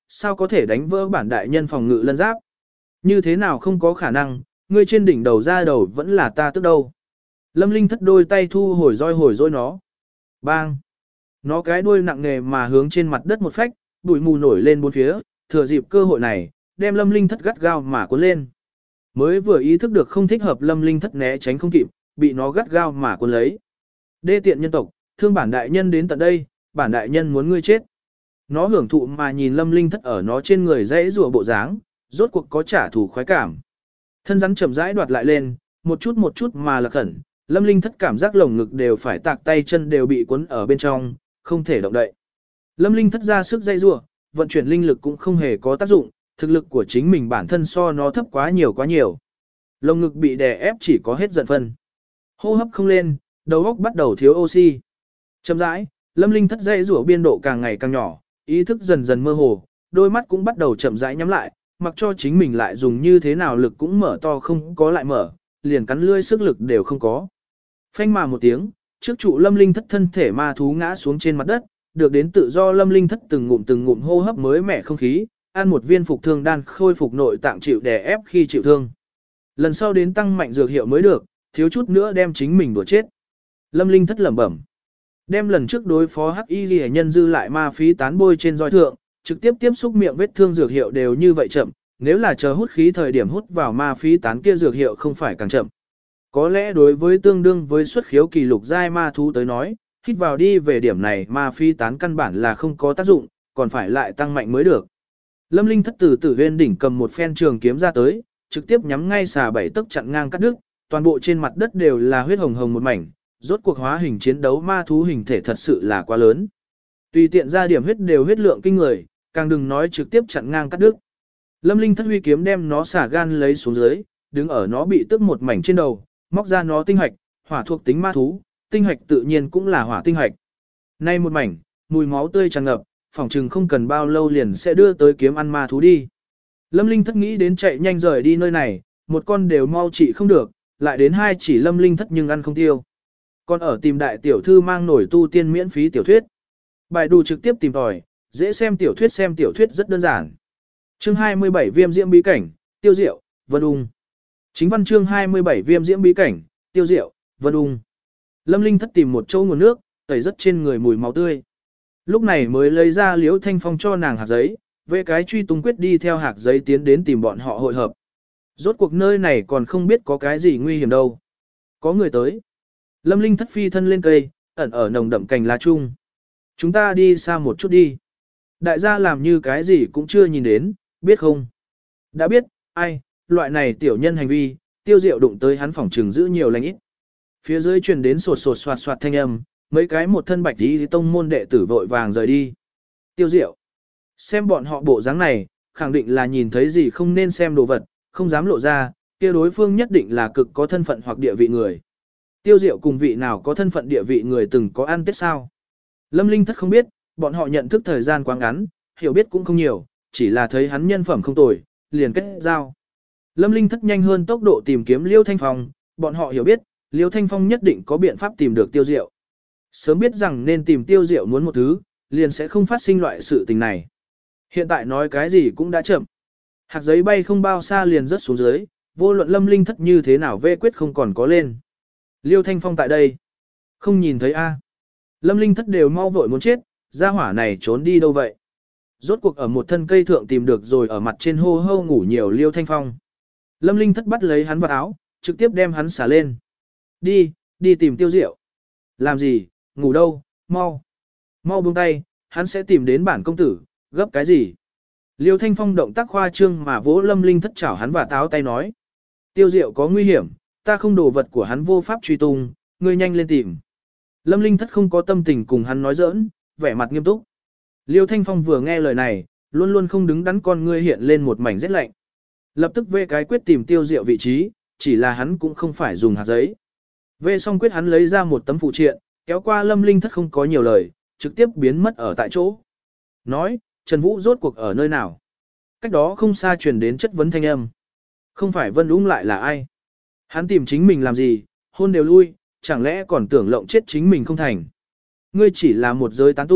sao có thể đánh vỡ bản đại nhân phòng ngự lân giáp? Như thế nào không có khả năng, ngươi trên đỉnh đầu ra đầu vẫn là ta tức đâu. Lâm Linh thất đôi tay thu hồi roi hồi roi nó. Bang! Nó cái đuôi nặng nề mà hướng trên mặt đất một phách, bụi mù nổi lên bốn phía, thừa dịp cơ hội này, đem Lâm Linh thất gắt gao mà cuốn lên. Mới vừa ý thức được không thích hợp, Lâm Linh thất né tránh không kịp, bị nó gắt gao mà cuốn lấy. Đê tiện nhân tộc, thương bản đại nhân đến tận đây, bản đại nhân muốn ngươi chết. Nó hưởng thụ mà nhìn Lâm Linh thất ở nó trên người dãy rùa bộ dáng, rốt cuộc có trả thù khoái cảm. Thân rắn chậm rãi đoạt lại lên, một chút một chút mà là khẩn, Lâm Linh thất cảm giác lồng ngực đều phải tạc, tay chân đều bị cuốn ở bên trong, không thể động đậy. Lâm Linh thất ra sức dây rủa, vận chuyển linh lực cũng không hề có tác dụng, thực lực của chính mình bản thân so nó thấp quá nhiều quá nhiều. Lồng ngực bị đè ép chỉ có hết giận phân. Hô hấp không lên, đầu óc bắt đầu thiếu oxy. Chậm rãi, Lâm Linh thất dây rủa biên độ càng ngày càng nhỏ, ý thức dần dần mơ hồ, đôi mắt cũng bắt đầu chậm rãi nhắm lại, mặc cho chính mình lại dùng như thế nào lực cũng mở to không có lại mở, liền cắn lưỡi sức lực đều không có. Phanh mà một tiếng, trước trụ Lâm Linh thất thân thể ma thú ngã xuống trên mặt đất, được đến tự do Lâm Linh thất từng ngụm từng ngụm hô hấp mới mẻ không khí, ăn một viên phục thương đan khôi phục nội tạng chịu đè ép khi chịu thương. Lần sau đến tăng mạnh dược hiệu mới được, thiếu chút nữa đem chính mình đùa chết. Lâm Linh thất lẩm bẩm. Đem lần trước đối phó hắc y ghi nhân dư lại ma phí tán bôi trên roi thượng, trực tiếp tiếp xúc miệng vết thương dược hiệu đều như vậy chậm, nếu là chờ hút khí thời điểm hút vào ma phí tán kia dược hiệu không phải càng chậm. Có lẽ đối với tương đương với xuất khiếu kỳ lục giai ma thú tới nói, hít vào đi về điểm này ma phí tán căn bản là không có tác dụng, còn phải lại tăng mạnh mới được. Lâm Linh thất tử tử huyên đỉnh cầm một phen trường kiếm ra tới, trực tiếp nhắm ngay xà bảy tấc chặn ngang cắt đứt, toàn bộ trên mặt đất đều là huyết hồng hồng một mảnh, rốt cuộc hóa hình chiến đấu ma thú hình thể thật sự là quá lớn. Tùy tiện ra điểm huyết đều huyết lượng kinh người, càng đừng nói trực tiếp chặn ngang cắt đứt. Lâm Linh thất huy kiếm đem nó xả gan lấy xuống dưới, đứng ở nó bị tức một mảnh trên đầu, móc ra nó tinh hạch, hỏa thuộc tính ma thú, tinh hạch tự nhiên cũng là hỏa tinh hạch. Nay một mảnh, mùi máu tươi tràn ngập, phỏng chừng không cần bao lâu liền sẽ đưa tới kiếm ăn ma thú đi. Lâm Linh thất nghĩ đến chạy nhanh rời đi nơi này, một con đều mau trị không được, lại đến hai chỉ Lâm Linh thất nhưng ăn không tiêu. Còn ở tìm đại tiểu thư mang nổi tu tiên miễn phí tiểu thuyết. Bài đù trực tiếp tìm tòi, dễ xem tiểu thuyết, xem tiểu thuyết rất đơn giản. Chương hai mươi bảy Viêm diễm bí cảnh, Tiêu Diệu, Vân Ung. Chính văn chương hai mươi bảy Viêm diễm bí cảnh, Tiêu Diệu, Vân Ung. Lâm Linh thất tìm một chỗ nguồn nước, tẩy rất trên người mùi máu tươi. Lúc này mới lấy ra Liễu Thanh Phong cho nàng hạt giấy, về cái truy tung quyết đi theo hạt giấy tiến đến tìm bọn họ hội hợp. Rốt cuộc nơi này còn không biết có cái gì nguy hiểm đâu. Có người tới. Lâm Linh thất phi thân lên cây, ẩn ở nồng đậm cành lá chung. Chúng ta đi xa một chút đi. Đại gia làm như cái gì cũng chưa nhìn đến, biết không? Đã biết, ai, loại này tiểu nhân hành vi, Tiêu Diệu đụng tới hắn phỏng trừng giữ nhiều lành ít. Phía dưới truyền đến sột sột soạt soạt thanh âm, mấy cái một thân bạch tí tông môn đệ tử vội vàng rời đi. Tiêu Diệu. Xem bọn họ bộ dáng này, khẳng định là nhìn thấy gì không nên xem đồ vật, không dám lộ ra, kia đối phương nhất định là cực có thân phận hoặc địa vị người. Tiêu Diệu cùng vị nào có thân phận địa vị người từng có ăn tết sao? Lâm Linh thất không biết, bọn họ nhận thức thời gian quá ngắn, hiểu biết cũng không nhiều, chỉ là thấy hắn nhân phẩm không tồi, liền kết giao. Lâm Linh thất nhanh hơn tốc độ tìm kiếm Liêu Thanh Phong, bọn họ hiểu biết, Liêu Thanh Phong nhất định có biện pháp tìm được Tiêu Diệu. Sớm biết rằng nên tìm Tiêu Diệu muốn một thứ, liền sẽ không phát sinh loại sự tình này. Hiện tại nói cái gì cũng đã chậm. Hạt giấy bay không bao xa liền rớt xuống dưới, vô luận Lâm Linh thất như thế nào vê quyết không còn có lên. Liêu Thanh Phong tại đây. Không nhìn thấy a. Lâm Linh thất đều mau vội muốn chết, gia hỏa này trốn đi đâu vậy? Rốt cuộc ở một thân cây thượng tìm được rồi ở mặt trên hô hô ngủ nhiều Liêu Thanh Phong. Lâm Linh thất bắt lấy hắn vào áo, trực tiếp đem hắn xả lên. Đi, đi tìm Tiêu Diệu. Làm gì, ngủ đâu, mau. Mau buông tay, hắn sẽ tìm đến bản công tử, gấp cái gì? Liêu Thanh Phong động tác khoa trương mà vỗ Lâm Linh thất chảo hắn và táo tay nói. Tiêu Diệu có nguy hiểm, ta không đồ vật của hắn vô pháp truy tung, ngươi nhanh lên tìm. Lâm Linh thất không có tâm tình cùng hắn nói giỡn, vẻ mặt nghiêm túc. Liêu Thanh Phong vừa nghe lời này, luôn luôn không đứng đắn con ngươi hiện lên một mảnh rét lạnh. Lập tức vê cái quyết tìm Tiêu Diệu vị trí, chỉ là hắn cũng không phải dùng hạt giấy. Vê xong quyết hắn lấy ra một tấm phụ triện, kéo qua Lâm Linh thất không có nhiều lời, trực tiếp biến mất ở tại chỗ. Nói, Trần Vũ rốt cuộc ở nơi nào? Cách đó không xa truyền đến chất vấn thanh âm. Không phải Vân Ung lại là ai? Hắn tìm chính mình làm gì, hôn đều lui, chẳng lẽ còn tưởng lộng chết chính mình không thành? Ngươi chỉ là một giới tán tu,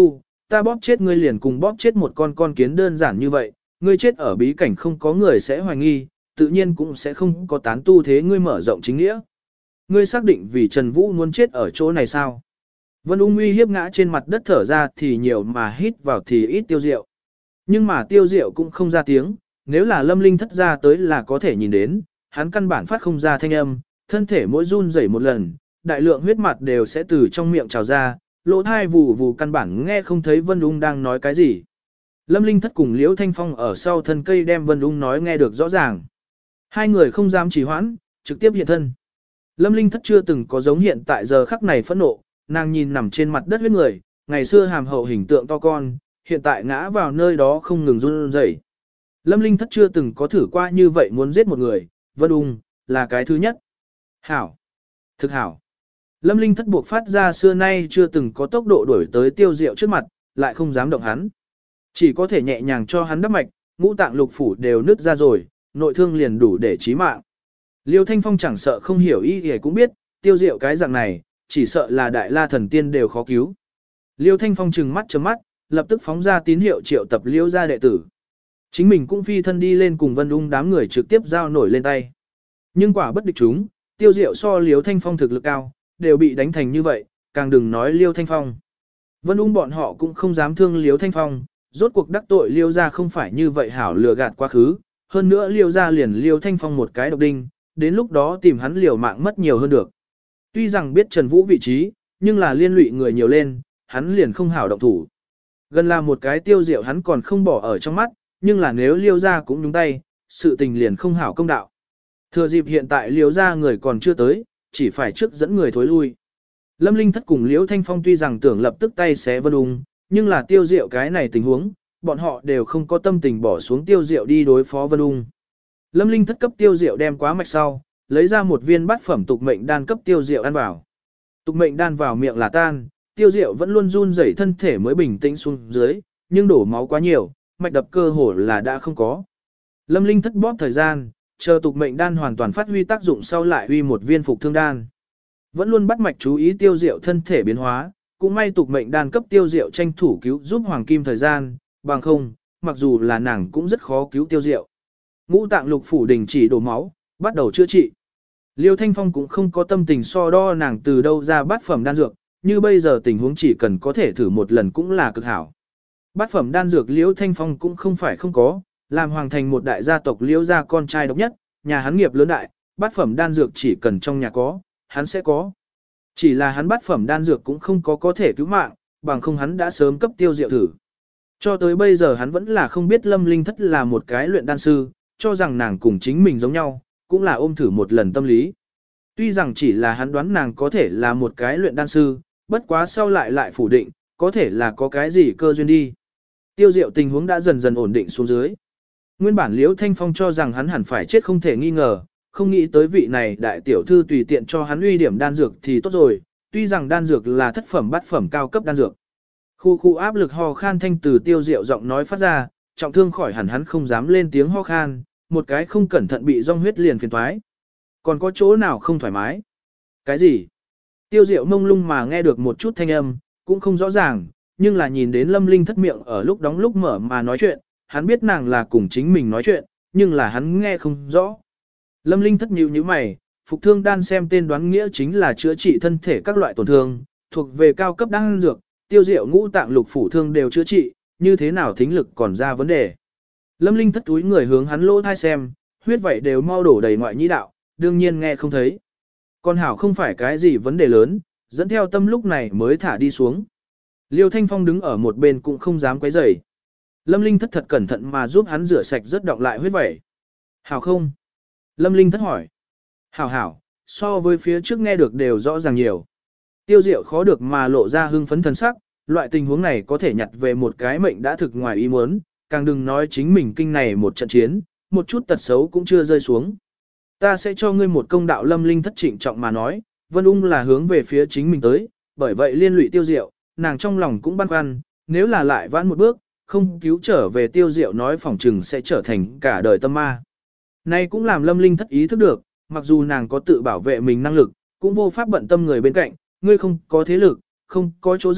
ta bóp chết ngươi liền cùng bóp chết một con con kiến đơn giản như vậy, ngươi chết ở bí cảnh không có người sẽ hoài nghi, tự nhiên cũng sẽ không có tán tu thế ngươi mở rộng chính nghĩa. Ngươi xác định vì Trần Vũ muốn chết ở chỗ này sao? Vân Ung uy hiếp ngã trên mặt đất thở ra thì nhiều mà hít vào thì ít Tiêu Diệu. Nhưng mà Tiêu Diệu cũng không ra tiếng, nếu là Lâm Linh thất ra tới là có thể nhìn đến, hắn căn bản phát không ra thanh âm, thân thể mỗi run rẩy một lần, đại lượng huyết mặt đều sẽ từ trong miệng trào ra, lỗ thai vù vù căn bản nghe không thấy Vân Ung đang nói cái gì. Lâm Linh thất cùng Liễu Thanh Phong ở sau thân cây đem Vân Ung nói nghe được rõ ràng. Hai người không dám trì hoãn, trực tiếp hiện thân. Lâm Linh thất chưa từng có giống hiện tại giờ khắc này phẫn nộ, nàng nhìn nằm trên mặt đất huyết người, ngày xưa hàm hậu hình tượng to con, hiện tại ngã vào nơi đó không ngừng run rẩy. Lâm Linh thất chưa từng có thử qua như vậy muốn giết một người, Vân Ung là cái thứ nhất. Hảo, thực hảo. Lâm Linh thất buộc phát ra xưa nay chưa từng có tốc độ đuổi tới Tiêu Diệu trước mặt, lại không dám động hắn. Chỉ có thể nhẹ nhàng cho hắn đắp mạch, ngũ tạng lục phủ đều nứt ra rồi, nội thương liền đủ để chí mạng. Liêu Thanh Phong chẳng sợ không hiểu ý thì cũng biết, Tiêu Diệu cái dạng này, chỉ sợ là đại la thần tiên đều khó cứu. Liêu Thanh Phong trừng mắt chớp mắt, lập tức phóng ra tín hiệu triệu tập Liêu gia đệ tử. Chính mình cũng phi thân đi lên cùng Vân Ung đám người trực tiếp giao nổi lên tay. Nhưng quả bất địch chúng, Tiêu Diệu so Liêu Thanh Phong thực lực cao, đều bị đánh thành như vậy, càng đừng nói Liêu Thanh Phong. Vân Ung bọn họ cũng không dám thương Liêu Thanh Phong, rốt cuộc đắc tội Liêu gia không phải như vậy hảo lừa gạt quá khứ, hơn nữa Liêu gia liền Liêu Thanh Phong một cái độc đinh, đến lúc đó tìm hắn liều mạng mất nhiều hơn được. Tuy rằng biết Trần Vũ vị trí, nhưng là liên lụy người nhiều lên, hắn liền không hảo động thủ. Gần là một cái Tiêu Diệu hắn còn không bỏ ở trong mắt, nhưng là nếu Liêu gia cũng nhúng tay, sự tình liền không hảo công đạo. Thừa dịp hiện tại Liêu gia người còn chưa tới, chỉ phải trước dẫn người thối lui. Lâm Linh thất cùng Liễu Thanh Phong tuy rằng tưởng lập tức tay xé Vân Ung, nhưng là Tiêu Diệu cái này tình huống, bọn họ đều không có tâm tình bỏ xuống Tiêu Diệu đi đối phó Vân Ung. Lâm Linh thất cấp Tiêu Diệu đem quá mạch sau, lấy ra một viên bát phẩm tục mệnh đan cấp Tiêu Diệu ăn vào. Tục mệnh đan vào miệng là tan, Tiêu Diệu vẫn luôn run rẩy thân thể mới bình tĩnh xuống dưới, nhưng đổ máu quá nhiều, mạch đập cơ hồ là đã không có. Lâm Linh thất bóp thời gian, chờ tục mệnh đan hoàn toàn phát huy tác dụng sau lại uy một viên phục thương đan. Vẫn luôn bắt mạch chú ý Tiêu Diệu thân thể biến hóa, cũng may tục mệnh đan cấp Tiêu Diệu tranh thủ cứu giúp Hoàng Kim thời gian, bằng không, mặc dù là nàng cũng rất khó cứu Tiêu Diệu. Ngũ tạng lục phủ đình chỉ đổ máu, bắt đầu chữa trị. Liêu Thanh Phong cũng không có tâm tình so đo nàng từ đâu ra bát phẩm đan dược, như bây giờ tình huống chỉ cần có thể thử một lần cũng là cực hảo. Bát phẩm đan dược Liêu Thanh Phong cũng không phải không có, làm hoàng thành một đại gia tộc Liêu gia con trai độc nhất, nhà hắn nghiệp lớn đại, bát phẩm đan dược chỉ cần trong nhà có, hắn sẽ có. Chỉ là hắn bát phẩm đan dược cũng không có có thể cứu mạng, bằng không hắn đã sớm cấp Tiêu Diệu thử. Cho tới bây giờ hắn vẫn là không biết Lâm Linh thất là một cái luyện đan sư, cho rằng nàng cùng chính mình giống nhau, cũng là ôm thử một lần tâm lý. Tuy rằng chỉ là hắn đoán nàng có thể là một cái luyện đan sư, bất quá sau lại lại phủ định, có thể là có cái gì cơ duyên đi. Tiêu Diệu tình huống đã dần dần ổn định xuống dưới. Nguyên bản Liễu Thanh Phong cho rằng hắn hẳn phải chết không thể nghi ngờ, không nghĩ tới vị này đại tiểu thư tùy tiện cho hắn uy điểm đan dược thì tốt rồi, tuy rằng đan dược là thất phẩm bát phẩm cao cấp đan dược. Khu khu áp lực ho khan thanh từ Tiêu Diệu giọng nói phát ra, trọng thương khỏi hẳn hắn không dám lên tiếng ho khan, một cái không cẩn thận bị rong huyết liền phiền toái. Còn có chỗ nào không thoải mái? Cái gì? Tiêu Diệu mông lung mà nghe được một chút thanh âm, cũng không rõ ràng, nhưng là nhìn đến Lâm Linh thất miệng ở lúc đóng lúc mở mà nói chuyện, hắn biết nàng là cùng chính mình nói chuyện, nhưng là hắn nghe không rõ. Lâm Linh thất nhíu nhíu mày, phục thương đan xem tên đoán nghĩa chính là chữa trị thân thể các loại tổn thương, thuộc về cao cấp đan dược, Tiêu Diệu ngũ tạng lục phủ thương đều chữa trị, như thế nào thính lực còn ra vấn đề. Lâm Linh thất túi người hướng hắn lỗ thai xem, huyết vậy đều mau đổ đầy ngoại nhĩ đạo, đương nhiên nghe không thấy. Con hảo không phải cái gì vấn đề lớn, dẫn theo tâm lúc này mới thả đi xuống. Liêu Thanh Phong đứng ở một bên cũng không dám quấy rầy. Lâm Linh thất thật cẩn thận mà giúp hắn rửa sạch rất đọng lại huyết vẩy. Hảo không? Lâm Linh thất hỏi. Hảo hảo, so với phía trước nghe được đều rõ ràng nhiều. Tiêu Diệu khó được mà lộ ra hưng phấn thần sắc, loại tình huống này có thể nhặt về một cái mệnh đã thực ngoài ý muốn, càng đừng nói chính mình kinh này một trận chiến, một chút tật xấu cũng chưa rơi xuống. Ta sẽ cho ngươi một công đạo. Lâm Linh thất trịnh trọng mà nói, Vân Ung là hướng về phía chính mình tới, bởi vậy liên lụy Tiêu Diệu, nàng trong lòng cũng băn khoăn, nếu là lại vãn một bước, không cứu trở về Tiêu Diệu nói phỏng trừng sẽ trở thành cả đời tâm ma. Này cũng làm Lâm Linh thất ý thức được, mặc dù nàng có tự bảo vệ mình năng lực, cũng vô pháp bận tâm người bên cạnh, ngươi không có thế lực, không có chỗ dựa,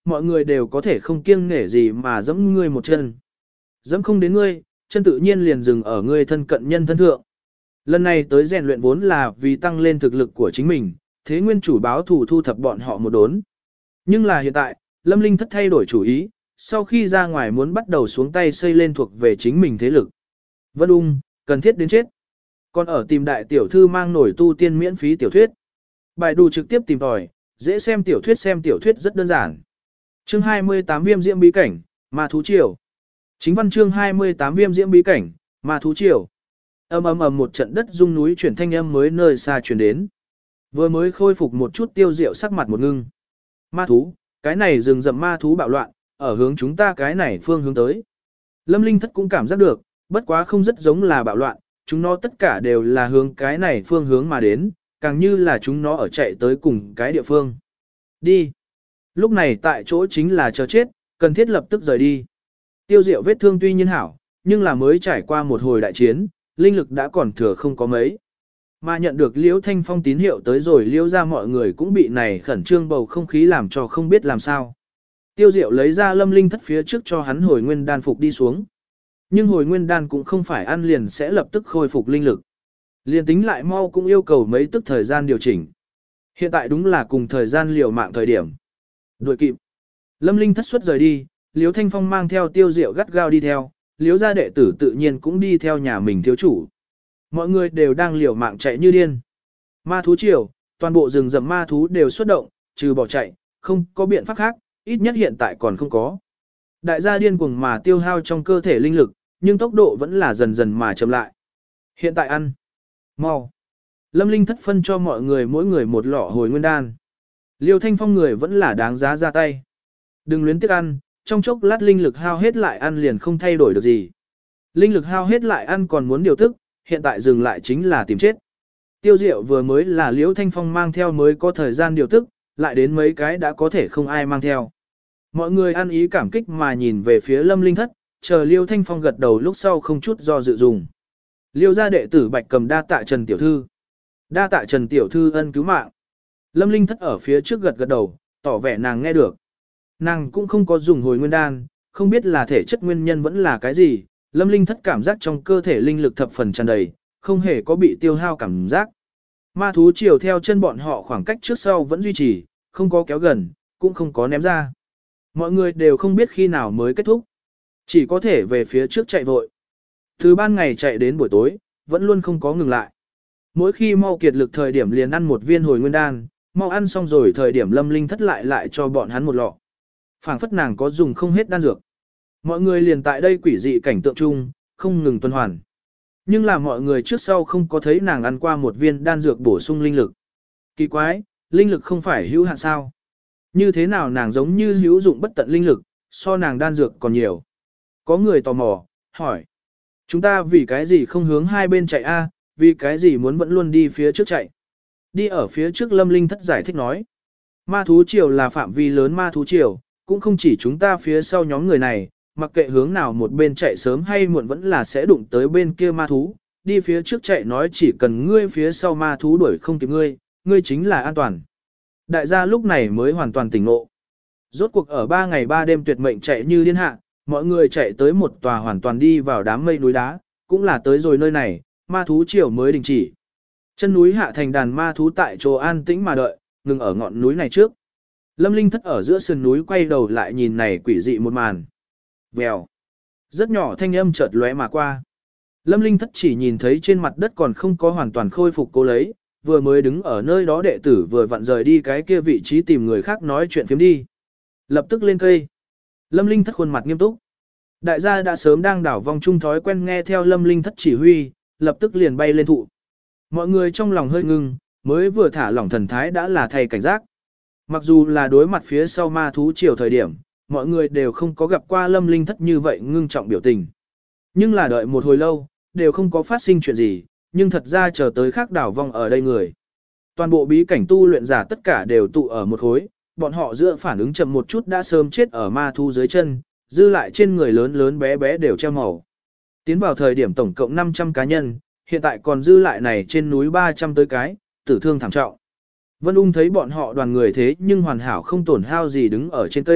mọi người đều có thể không kiêng nể gì mà giẫm ngươi một chân. Giẫm không đến ngươi, chân tự nhiên liền dừng ở ngươi thân cận nhân thân thượng. Lần này tới rèn luyện vốn là vì tăng lên thực lực của chính mình, thế nguyên chủ báo thủ thu thập bọn họ một đốn. Nhưng là hiện tại, Lâm Linh Thất thay đổi chủ ý, sau khi ra ngoài muốn bắt đầu xuống tay xây lên thuộc về chính mình thế lực. Vân Ung, cần thiết đến chết. Còn ở tìm đại tiểu thư mang nổi tu tiên miễn phí tiểu thuyết. Bài đù trực tiếp tìm tòi, dễ xem tiểu thuyết xem tiểu thuyết rất đơn giản. Chương hai mươi tám Viêm diễm bí cảnh, ma thú triều. Chính văn chương hai mươi tám Viêm diễm bí cảnh, ma thú triều. Ầm ầm ầm một trận đất rung núi chuyển thanh âm mới nơi xa truyền đến. Vừa mới khôi phục một chút Tiêu Diệu sắc mặt một ngưng. Ma thú, cái này rừng rậm ma thú bạo loạn, ở hướng chúng ta cái này phương hướng tới. Lâm Linh Thất cũng cảm giác được, bất quá không rất giống là bạo loạn, chúng nó tất cả đều là hướng cái này phương hướng mà đến, càng như là chúng nó ở chạy tới cùng cái địa phương. Đi. Lúc này tại chỗ chính là chờ chết, cần thiết lập tức rời đi. Tiêu Diệu vết thương tuy nhiên hảo, nhưng là mới trải qua một hồi đại chiến, linh lực đã còn thừa không có mấy. Mà nhận được Liễu Thanh Phong tín hiệu tới rồi Liễu ra mọi người cũng bị này khẩn trương bầu không khí làm cho không biết làm sao. Tiêu Diệu lấy ra Lâm Linh Thất phía trước cho hắn hồi nguyên đan phục đi xuống. Nhưng hồi nguyên đan cũng không phải ăn liền sẽ lập tức khôi phục linh lực. Liền tính lại mau cũng yêu cầu mấy tức thời gian điều chỉnh. Hiện tại đúng là cùng thời gian liều mạng thời điểm. Đuổi kịp. Lâm Linh Thất xuất rời đi, Liễu Thanh Phong mang theo Tiêu Diệu gắt gao đi theo, Liễu gia đệ tử tự nhiên cũng đi theo nhà mình thiếu chủ. Mọi người đều đang liều mạng chạy như điên. Ma thú triều, toàn bộ rừng rậm ma thú đều xuất động, trừ bỏ chạy, không có biện pháp khác, ít nhất hiện tại còn không có. Đại gia điên cuồng mà tiêu hao trong cơ thể linh lực, nhưng tốc độ vẫn là dần dần mà chậm lại. Hiện tại ăn. Mau. Lâm Linh Thất phân cho mọi người mỗi người một lọ hồi nguyên đan. Liêu Thanh Phong người vẫn là đáng giá ra tay. Đừng luyến tiếc ăn, trong chốc lát linh lực hao hết lại ăn liền không thay đổi được gì. Linh lực hao hết lại ăn còn muốn điều tức, hiện tại dừng lại chính là tìm chết. Tiêu Diệu vừa mới là Liễu Thanh Phong mang theo mới có thời gian điều tức, lại đến mấy cái đã có thể không ai mang theo. Mọi người ăn ý cảm kích mà nhìn về phía Lâm Linh Thất, chờ Liêu Thanh Phong gật đầu lúc sau không chút do dự dùng. Liêu gia đệ tử Bạch Cầm đa tạ Trần tiểu thư. Đa tạ Trần tiểu thư ân cứu mạng. Lâm Linh Thất ở phía trước gật gật đầu, tỏ vẻ nàng nghe được. Nàng cũng không có dùng hồi nguyên đan, không biết là thể chất nguyên nhân vẫn là cái gì, Lâm Linh Thất cảm giác trong cơ thể linh lực thập phần tràn đầy, không hề có bị tiêu hao cảm giác. Ma thú chiều theo chân bọn họ khoảng cách trước sau vẫn duy trì, không có kéo gần, cũng không có ném ra. Mọi người đều không biết khi nào mới kết thúc. Chỉ có thể về phía trước chạy vội. Từ ban ngày chạy đến buổi tối, vẫn luôn không có ngừng lại. Mỗi khi mau kiệt lực thời điểm liền ăn một viên hồi nguyên đan, mau ăn xong rồi thời điểm Lâm Linh Thất lại lại cho bọn hắn một lọ. Phảng phất nàng có dùng không hết đan dược. Mọi người liền tại đây quỷ dị cảnh tượng chung, không ngừng tuần hoàn. Nhưng là mọi người trước sau không có thấy nàng ăn qua một viên đan dược bổ sung linh lực. Kỳ quái, linh lực không phải hữu hạn sao? Như thế nào nàng giống như hữu dụng bất tận linh lực, so nàng đan dược còn nhiều? Có người tò mò, hỏi. Chúng ta vì cái gì không hướng hai bên chạy a? Vì cái gì muốn vẫn luôn đi phía trước chạy? Đi ở phía trước Lâm Linh Thất giải thích nói. Ma thú triều là phạm vi lớn ma thú triều, cũng không chỉ chúng ta phía sau nhóm người này, mặc kệ hướng nào một bên chạy sớm hay muộn vẫn là sẽ đụng tới bên kia ma thú, đi phía trước chạy nói chỉ cần ngươi phía sau ma thú đuổi không kịp ngươi, ngươi chính là an toàn. Đại gia lúc này mới hoàn toàn tỉnh ngộ. Rốt cuộc ở ba ngày ba đêm tuyệt mệnh chạy như điên hạ, mọi người chạy tới một tòa hoàn toàn đi vào đám mây núi đá, cũng là tới rồi nơi này, ma thú triều mới đình chỉ. Chân núi hạ thành đàn ma thú tại chỗ an tĩnh mà đợi, ngừng ở ngọn núi này trước. Lâm Linh Thất ở giữa sườn núi quay đầu lại nhìn này quỷ dị một màn. Vèo. Rất nhỏ thanh âm chợt lóe mà qua. Lâm Linh Thất chỉ nhìn thấy trên mặt đất còn không có hoàn toàn khôi phục cô lấy, vừa mới đứng ở nơi đó đệ tử vừa vặn rời đi cái kia vị trí tìm người khác nói chuyện phiếm đi. Lập tức lên cây. Lâm Linh Thất khuôn mặt nghiêm túc. Đại gia đã sớm đang đảo vòng chung thói quen nghe theo Lâm Linh Thất chỉ huy, lập tức liền bay lên thụ. Mọi người trong lòng hơi ngưng, mới vừa thả lỏng thần thái đã là thầy cảnh giác. Mặc dù là đối mặt phía sau ma thú chiều thời điểm, mọi người đều không có gặp qua Lâm Linh Thất như vậy ngưng trọng biểu tình. Nhưng là đợi một hồi lâu, đều không có phát sinh chuyện gì, nhưng thật ra chờ tới khác đảo vong ở đây người. Toàn bộ bí cảnh tu luyện giả tất cả đều tụ ở một khối, bọn họ giữa phản ứng chậm một chút đã sớm chết ở ma thú dưới chân, dư lại trên người lớn lớn bé bé đều treo màu. Tiến vào thời điểm tổng cộng năm trăm cá nhân, hiện tại còn dư lại này trên núi ba trăm tới cái, tử thương thảm trọng. Vân Ung thấy bọn họ đoàn người thế nhưng hoàn hảo không tổn hao gì đứng ở trên cây,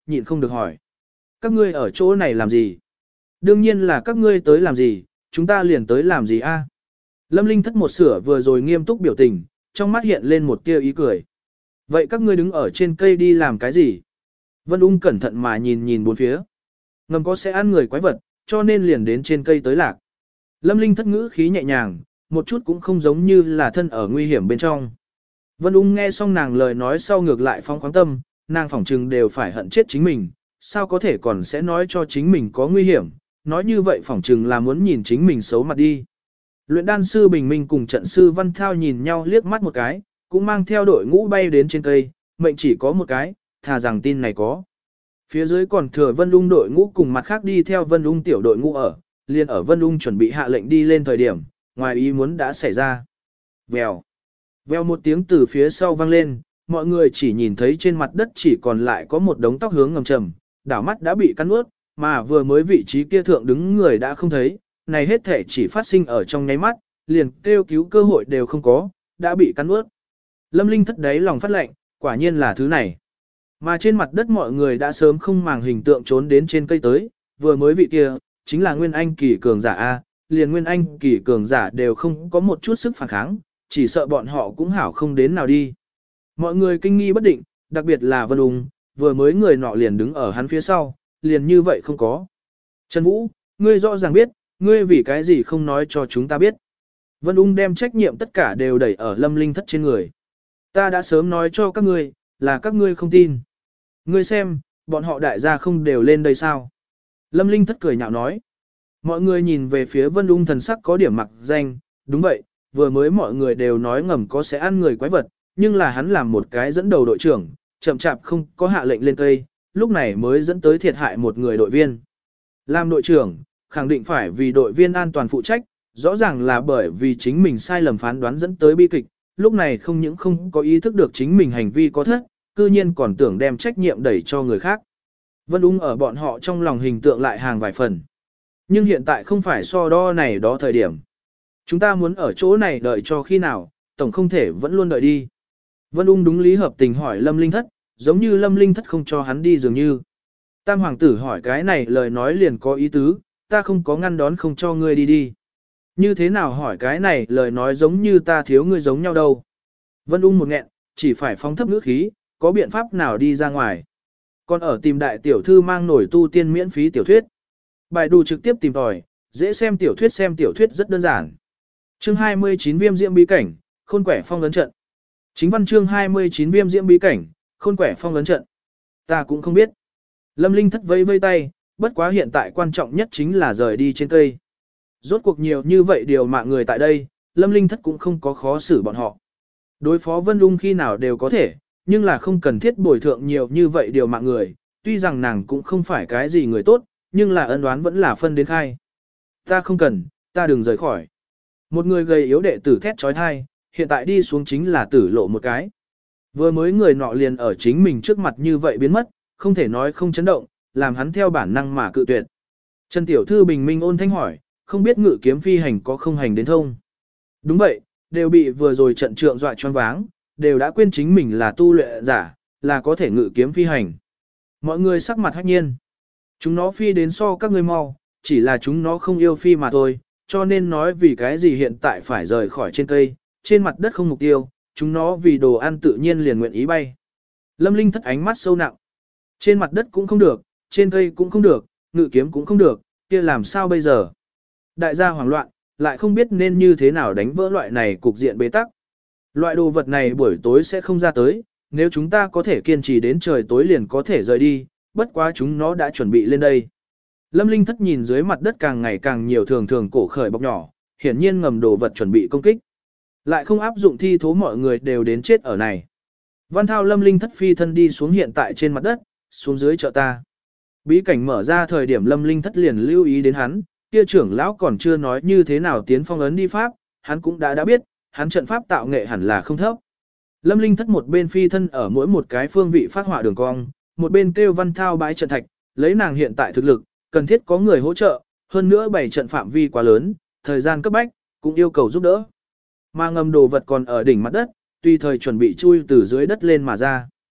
nhịn không được hỏi. Các ngươi ở chỗ này làm gì? Đương nhiên là các ngươi tới làm gì, chúng ta liền tới làm gì a? Lâm Linh thất một sửa vừa rồi nghiêm túc biểu tình, trong mắt hiện lên một tia ý cười. Vậy các ngươi đứng ở trên cây đi làm cái gì? Vân Ung cẩn thận mà nhìn nhìn bốn phía. Ngầm có sẽ ăn người quái vật, cho nên liền đến trên cây tới lạc. Lâm Linh thất ngữ khí nhẹ nhàng, một chút cũng không giống như là thân ở nguy hiểm bên trong. Vân Ung nghe xong nàng lời nói sau ngược lại phong khoáng tâm, nàng phỏng trừng đều phải hận chết chính mình, sao có thể còn sẽ nói cho chính mình có nguy hiểm, nói như vậy phỏng trừng là muốn nhìn chính mình xấu mặt đi. Luyện đan sư Bình Minh cùng trận sư Văn Thao nhìn nhau liếc mắt một cái, cũng mang theo đội ngũ bay đến trên cây, mệnh chỉ có một cái, thà rằng tin này có. Phía dưới còn thừa Vân Ung đội ngũ cùng mặt khác đi theo Vân Ung tiểu đội ngũ ở, liền ở Vân Ung chuẩn bị hạ lệnh đi lên thời điểm, ngoài ý muốn đã xảy ra. Vèo. Vèo một tiếng từ phía sau vang lên, mọi người chỉ nhìn thấy trên mặt đất chỉ còn lại có một đống tóc hướng ngầm trầm, đảo mắt đã bị cắn ướt, mà vừa mới vị trí kia thượng đứng người đã không thấy, này hết thể chỉ phát sinh ở trong nháy mắt, liền kêu cứu cơ hội đều không có, đã bị cắn ướt. Lâm Linh thất đáy lòng phát lệnh, quả nhiên là thứ này. Mà trên mặt đất mọi người đã sớm không màng hình tượng trốn đến trên cây tới, vừa mới vị kia, chính là Nguyên Anh kỳ cường giả A, liền Nguyên Anh kỳ cường giả đều không có một chút sức phản kháng, chỉ sợ bọn họ cũng hảo không đến nào đi. Mọi người kinh nghi bất định, đặc biệt là Vân Ung, vừa mới người nọ liền đứng ở hắn phía sau, liền như vậy không có. Trần Vũ, ngươi rõ ràng biết, ngươi vì cái gì không nói cho chúng ta biết. Vân Ung đem trách nhiệm tất cả đều đẩy ở Lâm Linh thất trên người. Ta đã sớm nói cho các ngươi, là các ngươi không tin. Ngươi xem, bọn họ đại gia không đều lên đây sao. Lâm Linh thất cười nhạo nói. Mọi người nhìn về phía Vân Ung thần sắc có điểm mặc danh, đúng vậy, vừa mới mọi người đều nói ngầm có sẽ ăn người quái vật, nhưng là hắn làm một cái dẫn đầu đội trưởng, chậm chạp không có hạ lệnh lên cây, lúc này mới dẫn tới thiệt hại một người đội viên. Làm đội trưởng, khẳng định phải vì đội viên an toàn phụ trách, rõ ràng là bởi vì chính mình sai lầm phán đoán dẫn tới bi kịch, lúc này không những không có ý thức được chính mình hành vi có thất, cư nhiên còn tưởng đem trách nhiệm đẩy cho người khác. Vân Ung ở bọn họ trong lòng hình tượng lại hàng vài phần. Nhưng hiện tại không phải so đo này đó thời điểm. Chúng ta muốn ở chỗ này đợi cho khi nào, tổng không thể vẫn luôn đợi đi. Vân Ung đúng lý hợp tình hỏi Lâm Linh thất, giống như Lâm Linh thất không cho hắn đi dường như. Tam hoàng tử hỏi cái này lời nói liền có ý tứ, ta không có ngăn đón không cho ngươi đi đi. Như thế nào hỏi cái này lời nói giống như ta thiếu ngươi giống nhau đâu. Vân Ung một nghẹn, chỉ phải phóng thấp ngữ khí, có biện pháp nào đi ra ngoài. Còn ở tìm đại tiểu thư mang nổi tu tiên miễn phí tiểu thuyết. Bài đù trực tiếp tìm tòi, dễ xem tiểu thuyết xem tiểu thuyết rất đơn giản. Chương hai mươi chín viêm diễm bí cảnh, khôn quẻ phong ấn trận. Chính văn chương hai mươi chín viêm diễm bí cảnh, khôn quẻ phong ấn trận. Ta cũng không biết. Lâm Linh thất vây vây tay, bất quá hiện tại quan trọng nhất chính là rời đi trên cây. Rốt cuộc nhiều như vậy điều mạng người tại đây, Lâm Linh thất cũng không có khó xử bọn họ. Đối phó Vân Ung khi nào đều có thể, nhưng là không cần thiết bồi thượng nhiều như vậy điều mạng người, tuy rằng nàng cũng không phải cái gì người tốt, nhưng là ân oán vẫn là phân đến khai. Ta không cần, ta đừng rời khỏi. Một người gầy yếu đệ tử thét trói thai, hiện tại đi xuống chính là tử lộ một cái. Vừa mới người nọ liền ở chính mình trước mặt như vậy biến mất, không thể nói không chấn động, làm hắn theo bản năng mà cự tuyệt. Trần Tiểu Thư bình minh ôn thanh hỏi, không biết ngự kiếm phi hành có không hành đến thông. Đúng vậy, đều bị vừa rồi trận trượng dọa choáng váng, đều đã quên chính mình là tu luyện giả, là có thể ngự kiếm phi hành. Mọi người sắc mặt hách nhiên. Chúng nó phi đến so các ngươi mau, chỉ là chúng nó không yêu phi mà thôi, cho nên nói vì cái gì hiện tại phải rời khỏi trên cây, trên mặt đất không mục tiêu, chúng nó vì đồ ăn tự nhiên liền nguyện ý bay. Lâm Linh thất ánh mắt sâu nặng. Trên mặt đất cũng không được, trên cây cũng không được, ngự kiếm cũng không được, kia làm sao bây giờ? Đại gia hoảng loạn, lại không biết nên như thế nào đánh vỡ loại này cục diện bế tắc. Loại đồ vật này buổi tối sẽ không ra tới, nếu chúng ta có thể kiên trì đến trời tối liền có thể rời đi, bất quá chúng nó đã chuẩn bị lên đây. Lâm Linh thất nhìn dưới mặt đất càng ngày càng nhiều thường thường cổ khởi bọc nhỏ, hiển nhiên ngầm đồ vật chuẩn bị công kích. Lại không áp dụng thi thố mọi người đều đến chết ở này. Văn Thao Lâm Linh thất phi thân đi xuống hiện tại trên mặt đất, xuống dưới chợ ta. Bí cảnh mở ra thời điểm Lâm Linh thất liền lưu ý đến hắn, kia trưởng lão còn chưa nói như thế nào tiến phong ấn đi pháp, hắn cũng đã đã biết, hắn trận pháp tạo nghệ hẳn là không thấp. Lâm Linh thất một bên phi thân ở mỗi một cái phương vị phát họa đường cong, một bên kêu Văn Thao bãi trận thạch, lấy nàng hiện tại thực lực, cần thiết có người hỗ trợ, hơn nữa bảy trận phạm vi quá lớn, thời gian cấp bách, cũng yêu cầu giúp đỡ. Mà ngầm đồ vật còn ở đỉnh mặt đất, tùy thời chuẩn bị chui từ dưới đất lên mà ra.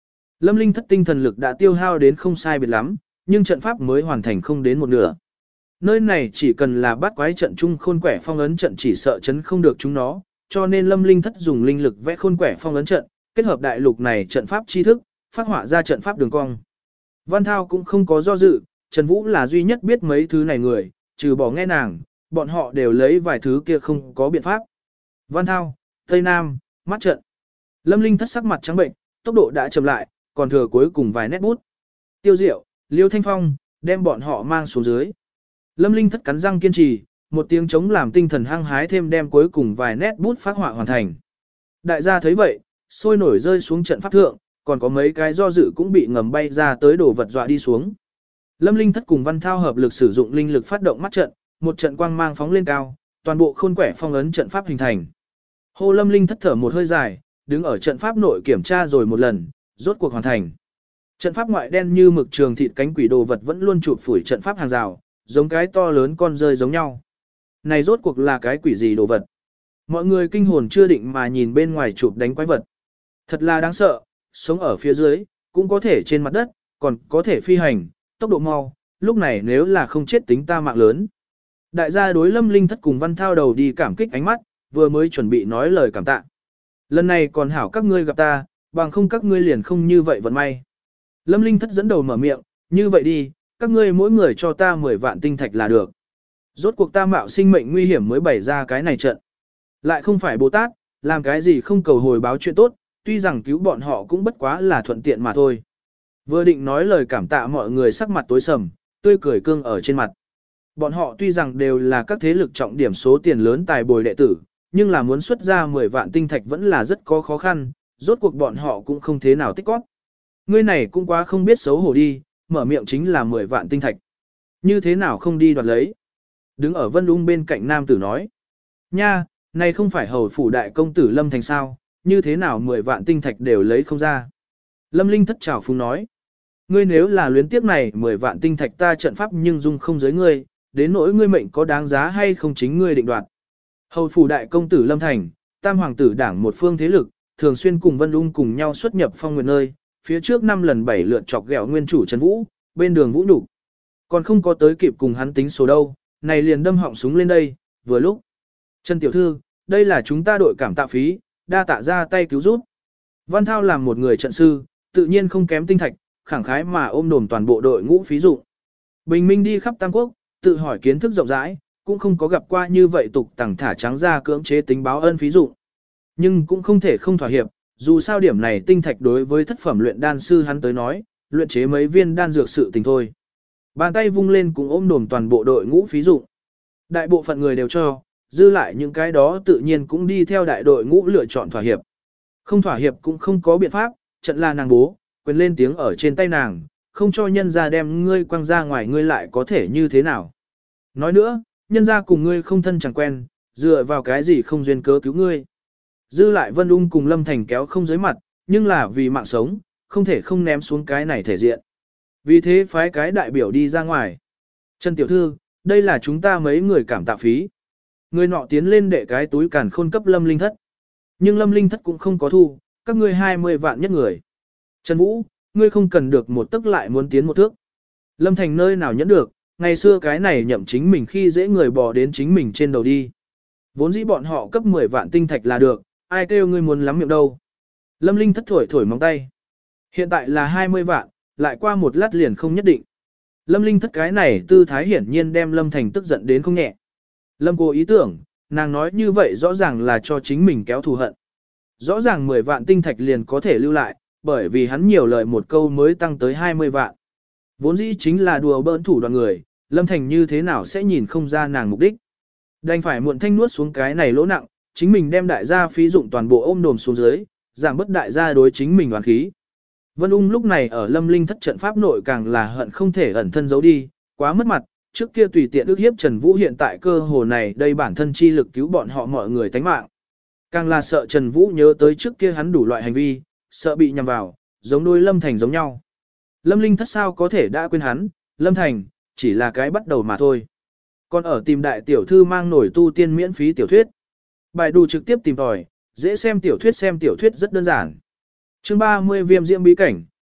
Lâm Linh thất tinh thần lực đã tiêu hao đến không sai biệt lắm, nhưng trận pháp mới hoàn thành không đến một nửa. Nơi này chỉ cần là bắt quái trận chung khôn quẻ phong ấn trận chỉ sợ chấn không được chúng nó, cho nên Lâm Linh thất dùng linh lực vẽ khôn quẻ phong ấn trận, kết hợp đại lục này trận pháp tri thức, phát họa ra trận pháp đường cong. Văn Thao cũng không có do dự, Trần Vũ là duy nhất biết mấy thứ này người, trừ bỏ nghe nàng, bọn họ đều lấy vài thứ kia không có biện pháp. Văn Thao, Tây Nam, mắt trận. Lâm Linh thất sắc mặt trắng bệnh, tốc độ đã chậm lại, còn thừa cuối cùng vài nét bút. Tiêu Diệu, Liêu Thanh Phong, đem bọn họ mang xuống dưới. Lâm Linh thất cắn răng kiên trì, một tiếng chống làm tinh thần hăng hái thêm đem cuối cùng vài nét bút phát họa hoàn thành. Đại gia thấy vậy, sôi nổi rơi xuống trận pháp thượng, còn có mấy cái do dự cũng bị ngầm bay ra tới đổ vật dọa đi xuống. Lâm Linh thất cùng Văn Thao hợp lực sử dụng linh lực phát động mắt trận, một trận quang mang phóng lên cao, toàn bộ khôn quẻ phong ấn trận pháp hình thành. Hô Lâm Linh thất thở một hơi dài, đứng ở trận pháp nội kiểm tra rồi một lần, rốt cuộc hoàn thành. Trận pháp ngoại đen như mực trường thịt cánh quỷ đồ vật vẫn luôn chụp phủi trận pháp hàng rào, giống cái to lớn con rơi giống nhau. Này rốt cuộc là cái quỷ gì đồ vật? Mọi người kinh hồn chưa định mà nhìn bên ngoài chụp đánh quái vật. Thật là đáng sợ, sống ở phía dưới, cũng có thể trên mặt đất, còn có thể phi hành, tốc độ mau, lúc này nếu là không chết tính ta mạng lớn. Đại gia đối Lâm Linh thất cùng Văn Thao đầu đi cảm kích ánh mắt, vừa mới chuẩn bị nói lời cảm tạ. Lần này còn hảo các ngươi gặp ta, bằng không các ngươi liền không như vậy vận may. Lâm Linh thất dẫn đầu mở miệng, như vậy đi, các ngươi mỗi người cho ta mười vạn tinh thạch là được. Rốt cuộc ta mạo sinh mệnh nguy hiểm mới bày ra cái này trận. Lại không phải Bồ Tát, làm cái gì không cầu hồi báo chuyện tốt, tuy rằng cứu bọn họ cũng bất quá là thuận tiện mà thôi. Vừa định nói lời cảm tạ mọi người sắc mặt tối sầm, tươi cười cương ở trên mặt. Bọn họ tuy rằng đều là các thế lực trọng điểm số tiền lớn tài bồi đệ tử, nhưng là muốn xuất ra mười vạn tinh thạch vẫn là rất có khó khăn, rốt cuộc bọn họ cũng không thế nào tích cóp. Ngươi này cũng quá không biết xấu hổ đi, mở miệng chính là mười vạn tinh thạch. Như thế nào không đi đoạt lấy? Đứng ở Vân Ung bên cạnh nam tử nói. Nha, này không phải hầu phủ đại công tử Lâm Thành sao, như thế nào mười vạn tinh thạch đều lấy không ra. Lâm Linh thất trào phúng nói. Ngươi nếu là luyến tiếc này mười vạn tinh thạch ta trận pháp nhưng dung không giới ngươi, đến nỗi ngươi mệnh có đáng giá hay không chính ngươi định đoạt. Hầu phủ đại công tử Lâm Thành, tam hoàng tử đảng một phương thế lực, thường xuyên cùng Vân Ung cùng nhau xuất nhập phong nguyệt nơi, phía trước năm lần bảy lượt chọc ghẹo nguyên chủ Trần Vũ, bên đường Vũ đủ. Còn không có tới kịp cùng hắn tính số đâu, này liền đâm họng súng lên đây, vừa lúc. Trần tiểu thư, đây là chúng ta đội cảm tạ phí, đa tạ ra tay cứu giúp. Văn Thao làm một người trận sư, tự nhiên không kém tinh thạch, khẳng khái mà ôm đồm toàn bộ đội ngũ phí dụng. Bình minh đi khắp Tam Quốc, tự hỏi kiến thức rộng rãi, cũng không có gặp qua như vậy tục tẳng thả trắng ra cưỡng chế tính báo ân phí dụng. Nhưng cũng không thể không thỏa hiệp, dù sao điểm này tinh thạch đối với thất phẩm luyện đan sư hắn tới nói, luyện chế mấy viên đan dược sự tình thôi. Bàn tay vung lên cũng ôm đồm toàn bộ đội ngũ phí dụng. Đại bộ phận người đều cho, dư lại những cái đó tự nhiên cũng đi theo đại đội ngũ lựa chọn thỏa hiệp. Không thỏa hiệp cũng không có biện pháp, trận là nàng bố, quyền lên tiếng ở trên tay nàng, không cho nhân ra đem ngươi quăng ra ngoài ngươi lại có thể như thế nào. Nói nữa, nhân ra cùng ngươi không thân chẳng quen, dựa vào cái gì không duyên cớ cứu ngươi. Dư lại Vân Ung cùng Lâm Thành kéo không dưới mặt, nhưng là vì mạng sống, không thể không ném xuống cái này thể diện. Vì thế phái cái đại biểu đi ra ngoài. Trần tiểu thư, đây là chúng ta mấy người cảm tạ phí. Người nọ tiến lên để cái túi càn khôn cấp Lâm Linh thất. Nhưng Lâm Linh thất cũng không có thu, các ngươi hai mươi vạn nhất người. Trần Vũ, ngươi không cần được một tức lại muốn tiến một thước. Lâm Thành nơi nào nhẫn được, ngày xưa cái này nhậm chính mình khi dễ người bò đến chính mình trên đầu đi. Vốn dĩ bọn họ cấp mười vạn tinh thạch là được, ai kêu ngươi muốn lắm miệng đâu. Lâm Linh thất thổi thổi móng tay. Hiện tại là hai mươi vạn, lại qua một lát liền không nhất định. Lâm Linh thất cái này tư thái hiển nhiên đem Lâm Thành tức giận đến không nhẹ. Lâm cô ý tưởng, nàng nói như vậy rõ ràng là cho chính mình kéo thù hận. Rõ ràng mười vạn tinh thạch liền có thể lưu lại, bởi vì hắn nhiều lời một câu mới tăng tới hai mươi vạn. Vốn dĩ chính là đùa bỡn thủ đoàn người, Lâm Thành như thế nào sẽ nhìn không ra nàng mục đích. Đành phải muộn thanh nuốt xuống cái này lỗ nặng, chính mình đem đại gia phí dụng toàn bộ ôm đồm xuống dưới, giảm bớt đại gia đối chính mình hoàn khí. Vân Ung lúc này ở Lâm Linh thất trận pháp nội càng là hận không thể ẩn thân giấu đi, quá mất mặt, trước kia tùy tiện ước hiếp Trần Vũ hiện tại cơ hồ này đây bản thân chi lực cứu bọn họ mọi người tánh mạng. Càng là sợ Trần Vũ nhớ tới trước kia hắn đủ loại hành vi, sợ bị nhầm vào, giống đôi Lâm Thành giống nhau. Lâm Linh thất sao có thể đã quên hắn, Lâm Thành, chỉ là cái bắt đầu mà thôi. Còn ở tìm đại tiểu thư mang nổi tu tiên miễn phí tiểu thuyết. Bài đủ trực tiếp tìm tòi, dễ xem tiểu thuyết xem tiểu thuyết rất đơn giản. Chương ba mươi viêm diễm bí cảnh,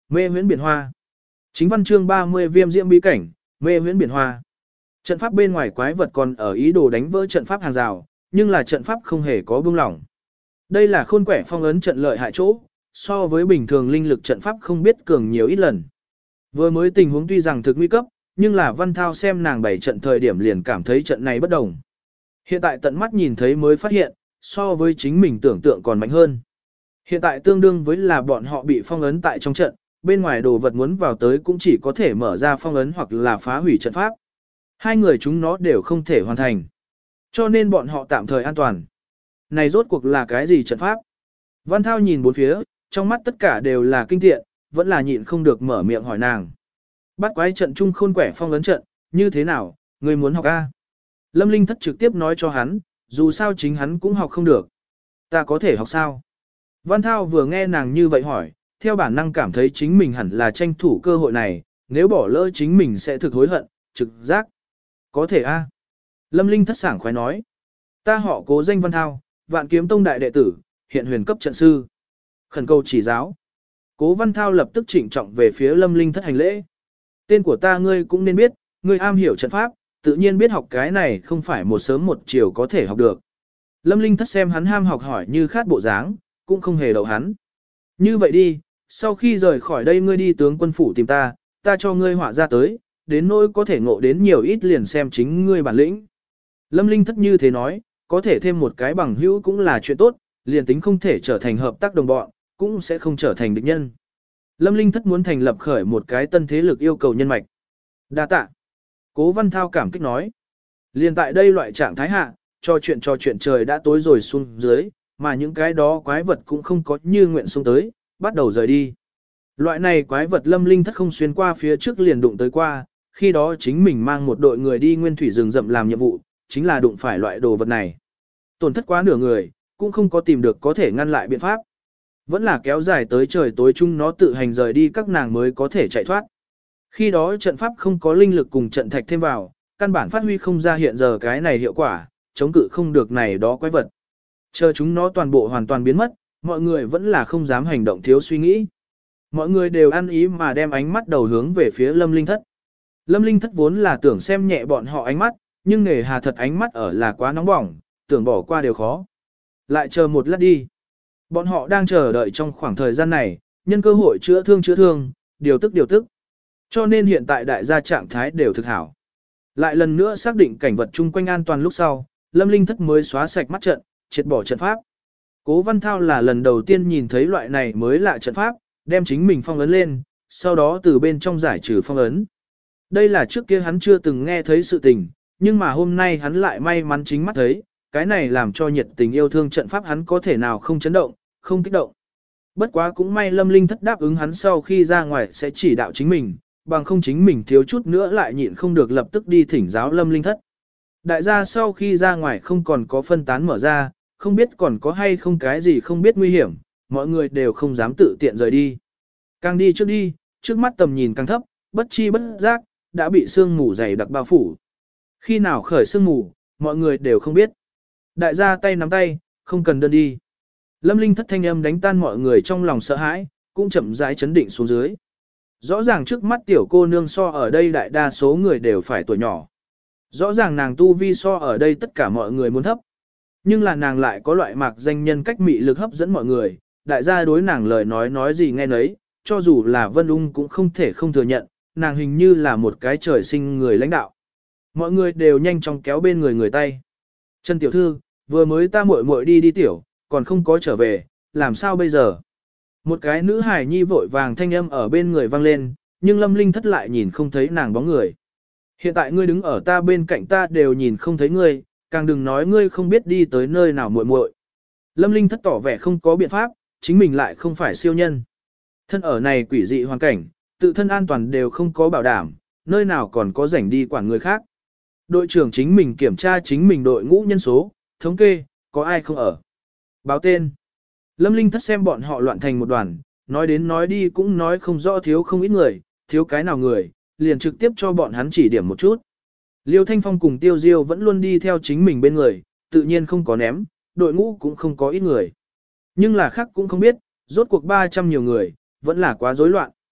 mê huyễn biển hoa. Chính văn chương ba mươi viêm diễm bí cảnh, mê huyễn biển hoa. Trận pháp bên ngoài quái vật còn ở ý đồ đánh vỡ trận pháp hàng rào, nhưng là trận pháp không hề có buông lỏng. Đây là khôn quẻ phong ấn trận lợi hại chỗ, so với bình thường linh lực trận pháp không biết cường nhiều ít lần. Vừa mới tình huống tuy rằng thực nguy cấp, nhưng là Văn Thao xem nàng bảy trận thời điểm liền cảm thấy trận này bất đồng. Hiện tại tận mắt nhìn thấy mới phát hiện, so với chính mình tưởng tượng còn mạnh hơn. Hiện tại tương đương với là bọn họ bị phong ấn tại trong trận, bên ngoài đồ vật muốn vào tới cũng chỉ có thể mở ra phong ấn hoặc là phá hủy trận pháp. Hai người chúng nó đều không thể hoàn thành. Cho nên bọn họ tạm thời an toàn. Này rốt cuộc là cái gì trận pháp? Văn Thao nhìn bốn phía, trong mắt tất cả đều là kinh tiện, vẫn là nhịn không được mở miệng hỏi nàng. Bắt quái trận chung khôn quẻ phong ấn trận, như thế nào, người muốn học A? Lâm Linh Thất trực tiếp nói cho hắn, dù sao chính hắn cũng học không được. Ta có thể học sao? Văn Thao vừa nghe nàng như vậy hỏi, theo bản năng cảm thấy chính mình hẳn là tranh thủ cơ hội này, nếu bỏ lỡ chính mình sẽ thực hối hận, trực giác. Có thể A. Lâm Linh Thất sảng khoái nói. Ta họ Cố danh Văn Thao, Vạn Kiếm Tông đại đệ tử, hiện huyền cấp trận sư. Khẩn cầu chỉ giáo. Cố Văn Thao lập tức trịnh trọng về phía Lâm Linh Thất hành lễ. Tên của ta ngươi cũng nên biết, ngươi am hiểu trận pháp, tự nhiên biết học cái này không phải một sớm một chiều có thể học được. Lâm Linh Thất xem hắn ham học hỏi như khát bộ dáng, cũng không hề đậu hắn. Như vậy đi, sau khi rời khỏi đây ngươi đi tướng quân phủ tìm ta, ta cho ngươi họa ra tới, đến nỗi có thể ngộ đến nhiều ít liền xem chính ngươi bản lĩnh. Lâm Linh Thất như thế nói, có thể thêm một cái bằng hữu cũng là chuyện tốt, liền tính không thể trở thành hợp tác đồng bọn, cũng sẽ không trở thành địch nhân. Lâm Linh Thất muốn thành lập khởi một cái tân thế lực yêu cầu nhân mạch. Đa tạ. Cố Văn Thao cảm kích nói. Liền tại đây loại trạng thái hạ, cho chuyện cho chuyện trời đã tối rồi xuống dưới, mà những cái đó quái vật cũng không có như nguyện xuống tới, bắt đầu rời đi. Loại này quái vật Lâm Linh Thất không xuyên qua phía trước liền đụng tới qua, khi đó chính mình mang một đội người đi nguyên thủy rừng rậm làm nhiệm vụ, chính là đụng phải loại đồ vật này. Tổn thất quá nửa người, cũng không có tìm được có thể ngăn lại biện pháp. Vẫn là kéo dài tới trời tối chung nó tự hành rời đi các nàng mới có thể chạy thoát. Khi đó trận pháp không có linh lực cùng trận thạch thêm vào, căn bản phát huy không ra hiện giờ cái này hiệu quả, chống cự không được này đó quái vật. Chờ chúng nó toàn bộ hoàn toàn biến mất, mọi người vẫn là không dám hành động thiếu suy nghĩ. Mọi người đều ăn ý mà đem ánh mắt đầu hướng về phía Lâm Linh Thất. Lâm Linh Thất vốn là tưởng xem nhẹ bọn họ ánh mắt, nhưng nề hà thật ánh mắt ở là quá nóng bỏng, tưởng bỏ qua đều khó. Lại chờ một lát đi. Bọn họ đang chờ đợi trong khoảng thời gian này, nhân cơ hội chữa thương chữa thương, điều tức điều tức. Cho nên hiện tại đại gia trạng thái đều thực hảo. Lại lần nữa xác định cảnh vật chung quanh an toàn lúc sau, Lâm Linh Thất mới xóa sạch mắt trận, triệt bỏ trận pháp. Cố Văn Thao là lần đầu tiên nhìn thấy loại này mới lạ trận pháp, đem chính mình phong ấn lên, sau đó từ bên trong giải trừ phong ấn. Đây là trước kia hắn chưa từng nghe thấy sự tình, nhưng mà hôm nay hắn lại may mắn chính mắt thấy, cái này làm cho nhiệt tình yêu thương trận pháp hắn có thể nào không chấn động, không kích động. Bất quá cũng may Lâm Linh Thất đáp ứng hắn sau khi ra ngoài sẽ chỉ đạo chính mình, bằng không chính mình thiếu chút nữa lại nhịn không được lập tức đi thỉnh giáo Lâm Linh Thất. Đại gia sau khi ra ngoài không còn có phân tán mở ra, không biết còn có hay không cái gì không biết nguy hiểm, mọi người đều không dám tự tiện rời đi. Càng đi trước đi, trước mắt tầm nhìn càng thấp, bất chi bất giác, đã bị sương mù dày đặc bao phủ. Khi nào khởi sương mù, mọi người đều không biết. Đại gia tay nắm tay, không cần đơn đi. Lâm Linh Thất thanh âm đánh tan mọi người trong lòng sợ hãi, cũng chậm rãi chấn định xuống dưới. Rõ ràng trước mắt tiểu cô nương so ở đây đại đa số người đều phải tuổi nhỏ. Rõ ràng nàng tu vi so ở đây tất cả mọi người muốn thấp. Nhưng là nàng lại có loại mạc danh nhân cách mị lực hấp dẫn mọi người, đại gia đối nàng lời nói nói gì nghe nấy, cho dù là Vân Ung cũng không thể không thừa nhận, nàng hình như là một cái trời sinh người lãnh đạo. Mọi người đều nhanh chóng kéo bên người người tay. Trần tiểu thư, vừa mới ta muội muội đi đi tiểu, còn không có trở về, làm sao bây giờ? Một cái nữ hài nhi vội vàng thanh âm ở bên người vang lên, nhưng Lâm Linh Thất lại nhìn không thấy nàng bóng người. Hiện tại ngươi đứng ở ta bên cạnh ta đều nhìn không thấy ngươi, càng đừng nói ngươi không biết đi tới nơi nào muội muội. Lâm Linh Thất tỏ vẻ không có biện pháp, chính mình lại không phải siêu nhân. Thân ở này quỷ dị hoàn cảnh, tự thân an toàn đều không có bảo đảm, nơi nào còn có rảnh đi quản người khác. Đội trưởng chính mình kiểm tra chính mình đội ngũ nhân số, thống kê, có ai không ở. Báo tên. Lâm Linh Thất xem bọn họ loạn thành một đoàn, nói đến nói đi cũng nói không rõ thiếu không ít người, thiếu cái nào người, liền trực tiếp cho bọn hắn chỉ điểm một chút. Liêu Thanh Phong cùng Tiêu Diêu vẫn luôn đi theo chính mình bên người, tự nhiên không có ném, đội ngũ cũng không có ít người. Nhưng là khác cũng không biết, rốt cuộc ba trăm nhiều người, vẫn là quá rối loạn.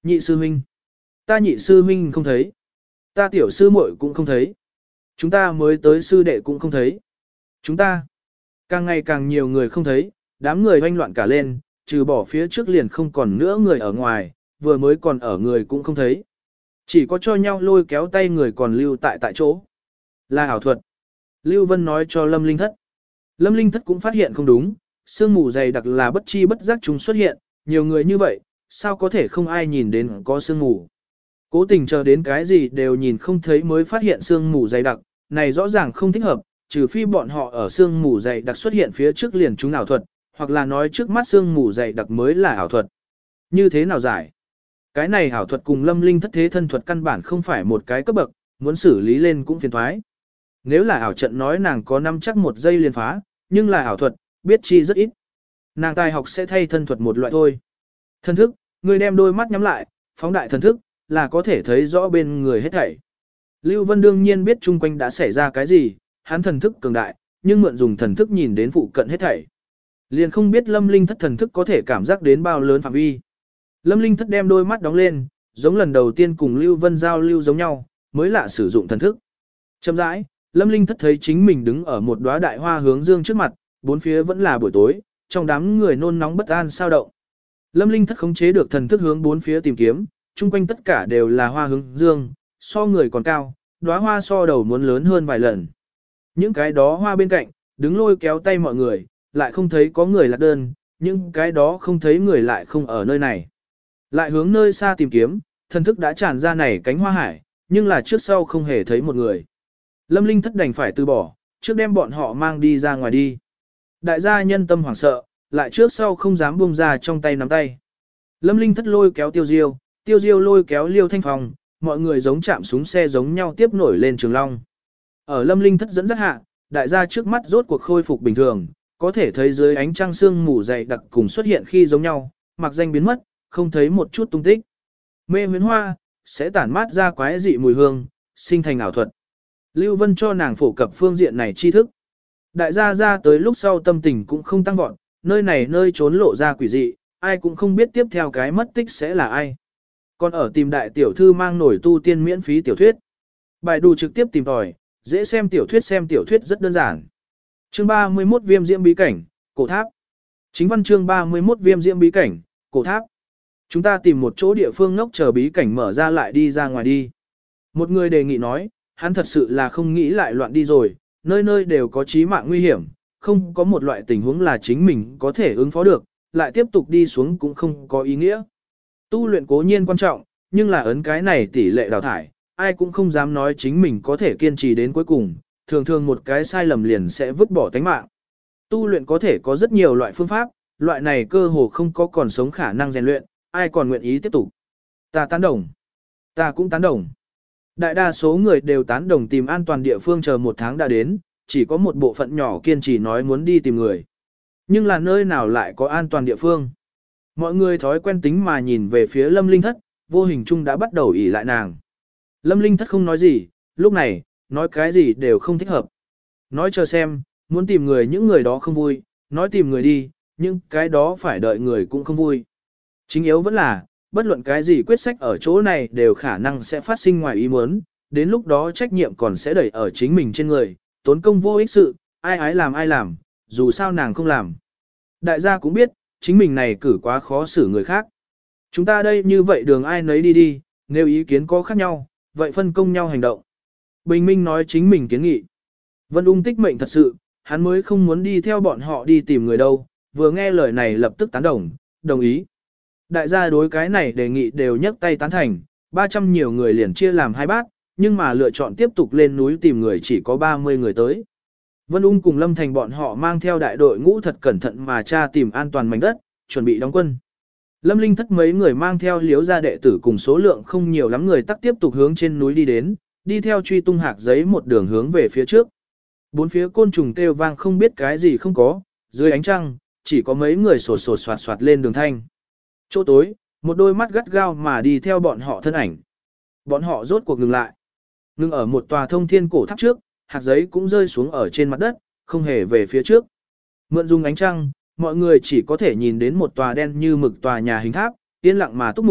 Nhị sư huynh. Ta nhị sư huynh không thấy. Ta tiểu sư muội cũng không thấy. Chúng ta mới tới sư đệ cũng không thấy. Chúng ta. Càng ngày càng nhiều người không thấy, đám người hoanh loạn cả lên, trừ bỏ phía trước liền không còn nữa người ở ngoài, vừa mới còn ở người cũng không thấy. Chỉ có cho nhau lôi kéo tay người còn lưu tại tại chỗ. Là ảo thuật. Lưu Vân nói cho Lâm Linh Thất. Lâm Linh Thất cũng phát hiện không đúng, sương mù dày đặc là bất chi bất giác chúng xuất hiện, nhiều người như vậy, sao có thể không ai nhìn đến có sương mù. Cố tình chờ đến cái gì đều nhìn không thấy mới phát hiện sương mù dày đặc, này rõ ràng không thích hợp, trừ phi bọn họ ở sương mù dày đặc xuất hiện phía trước liền chúng ảo thuật, hoặc là nói trước mắt sương mù dày đặc mới là ảo thuật. Như thế nào giải? Cái này ảo thuật cùng Lâm Linh Thất thế thân thuật căn bản không phải một cái cấp bậc, muốn xử lý lên cũng phiền thoái. Nếu là ảo trận nói nàng có năm chắc một giây liền phá, nhưng là ảo thuật, biết chi rất ít. Nàng tài học sẽ thay thân thuật một loại thôi. Thân thức, người đem đôi mắt nhắm lại, phóng đại thân thức, là có thể thấy rõ bên người hết thảy. Lưu Vân đương nhiên biết chung quanh đã xảy ra cái gì, hắn thần thức cường đại, nhưng mượn dùng thần thức nhìn đến phụ cận hết thảy. Liền không biết Lâm Linh Thất thần thức có thể cảm giác đến bao lớn phạm vi. Lâm Linh Thất đem đôi mắt đóng lên, giống lần đầu tiên cùng Lưu Vân giao lưu giống nhau, mới lạ sử dụng thần thức. Chậm rãi, Lâm Linh Thất thấy chính mình đứng ở một đóa đại hoa hướng dương trước mặt, bốn phía vẫn là buổi tối, trong đám người nôn nóng bất an sao động. Lâm Linh Thất khống chế được thần thức hướng bốn phía tìm kiếm, chung quanh tất cả đều là hoa hướng dương, so người còn cao, đóa hoa so đầu muốn lớn hơn vài lần. Những cái đó hoa bên cạnh, đứng lôi kéo tay mọi người, lại không thấy có người lạc đơn, những cái đó không thấy người lại không ở nơi này. Lại hướng nơi xa tìm kiếm, thần thức đã tràn ra này cánh hoa hải, nhưng là trước sau không hề thấy một người. Lâm Linh Thất đành phải từ bỏ, trước đem bọn họ mang đi ra ngoài đi. Đại gia nhân tâm hoảng sợ, lại trước sau không dám buông ra trong tay nắm tay. Lâm Linh Thất lôi kéo Tiêu Diêu, Tiêu Diêu lôi kéo Liêu Thanh Phong, mọi người giống chạm súng xe giống nhau tiếp nổi lên Trường Long. Ở Lâm Linh Thất dẫn dắt hạ, đại gia trước mắt rốt cuộc khôi phục bình thường, có thể thấy dưới ánh trăng sương mù dày đặc cùng xuất hiện khi giống nhau, mặc danh biến mất, không thấy một chút tung tích. Mê huyễn hoa, sẽ tản mát ra quái dị mùi hương, sinh thành ảo thuật. Lưu Vân cho nàng phổ cập phương diện này tri thức. Đại gia ra tới lúc sau tâm tình cũng không tăng vọt, nơi này nơi trốn lộ ra quỷ dị, ai cũng không biết tiếp theo cái mất tích sẽ là ai. Còn ở tìm đại tiểu thư mang nổi tu tiên miễn phí tiểu thuyết. Bài đủ trực tiếp tìm tòi, dễ xem tiểu thuyết xem tiểu thuyết rất đơn giản. Chương ba mươi mốt Viêm diễm bí cảnh, cổ tháp. Chính văn chương ba mươi mốt Viêm diễm bí cảnh, cổ tháp. Chúng ta tìm một chỗ địa phương ngốc chờ bí cảnh mở ra lại đi ra ngoài đi. Một người đề nghị nói, hắn thật sự là không nghĩ lại loạn đi rồi, nơi nơi đều có chí mạng nguy hiểm, không có một loại tình huống là chính mình có thể ứng phó được, lại tiếp tục đi xuống cũng không có ý nghĩa. Tu luyện cố nhiên quan trọng, nhưng là ấn cái này tỷ lệ đào thải, ai cũng không dám nói chính mình có thể kiên trì đến cuối cùng, thường thường một cái sai lầm liền sẽ vứt bỏ tánh mạng. Tu luyện có thể có rất nhiều loại phương pháp, loại này cơ hồ không có còn sống khả năng rèn luyện, ai còn nguyện ý tiếp tục. Ta tán đồng. Ta cũng tán đồng. Đại đa số người đều tán đồng tìm an toàn địa phương chờ một tháng đã đến, chỉ có một bộ phận nhỏ kiên trì nói muốn đi tìm người. Nhưng là nơi nào lại có an toàn địa phương? Mọi người thói quen tính mà nhìn về phía Lâm Linh Thất, vô hình chung đã bắt đầu ỉ lại nàng. Lâm Linh Thất không nói gì, lúc này, nói cái gì đều không thích hợp. Nói chờ xem, muốn tìm người những người đó không vui, nói tìm người đi, nhưng cái đó phải đợi người cũng không vui. Chính yếu vẫn là, bất luận cái gì quyết sách ở chỗ này đều khả năng sẽ phát sinh ngoài ý muốn, đến lúc đó trách nhiệm còn sẽ đẩy ở chính mình trên người, tốn công vô ích sự, ai ái làm ai làm, dù sao nàng không làm. Đại gia cũng biết, chính mình này cử quá khó xử người khác. Chúng ta đây như vậy đường ai nấy đi đi, nếu ý kiến có khác nhau, vậy phân công nhau hành động. Bình Minh nói chính mình kiến nghị. Vân Ung tích mệnh thật sự, hắn mới không muốn đi theo bọn họ đi tìm người đâu, vừa nghe lời này lập tức tán đồng, đồng ý. Đại gia đối cái này đề nghị đều nhấc tay tán thành, ba trăm nhiều người liền chia làm hai bát, nhưng mà lựa chọn tiếp tục lên núi tìm người chỉ có ba mươi người tới. Vân Ung cùng Lâm Thành bọn họ mang theo đại đội ngũ thật cẩn thận mà tra tìm an toàn mảnh đất, chuẩn bị đóng quân. Lâm Linh Thất mấy người mang theo liếu gia đệ tử cùng số lượng không nhiều lắm người tắc tiếp tục hướng trên núi đi đến, đi theo truy tung hạc giấy một đường hướng về phía trước. Bốn phía côn trùng kêu vang không biết cái gì không có, dưới ánh trăng, chỉ có mấy người sột sột soạt soạt lên đường thanh. Chỗ tối, một đôi mắt gắt gao mà đi theo bọn họ thân ảnh. Bọn họ rốt cuộc ngừng lại. Ngừng ở một tòa thông thiên cổ tháp trước, hạt giấy cũng rơi xuống ở trên mặt đất, không hề về phía trước. Mượn dùng ánh trăng, mọi người chỉ có thể nhìn đến một tòa đen như mực tòa nhà hình tháp, yên lặng mà túc mục,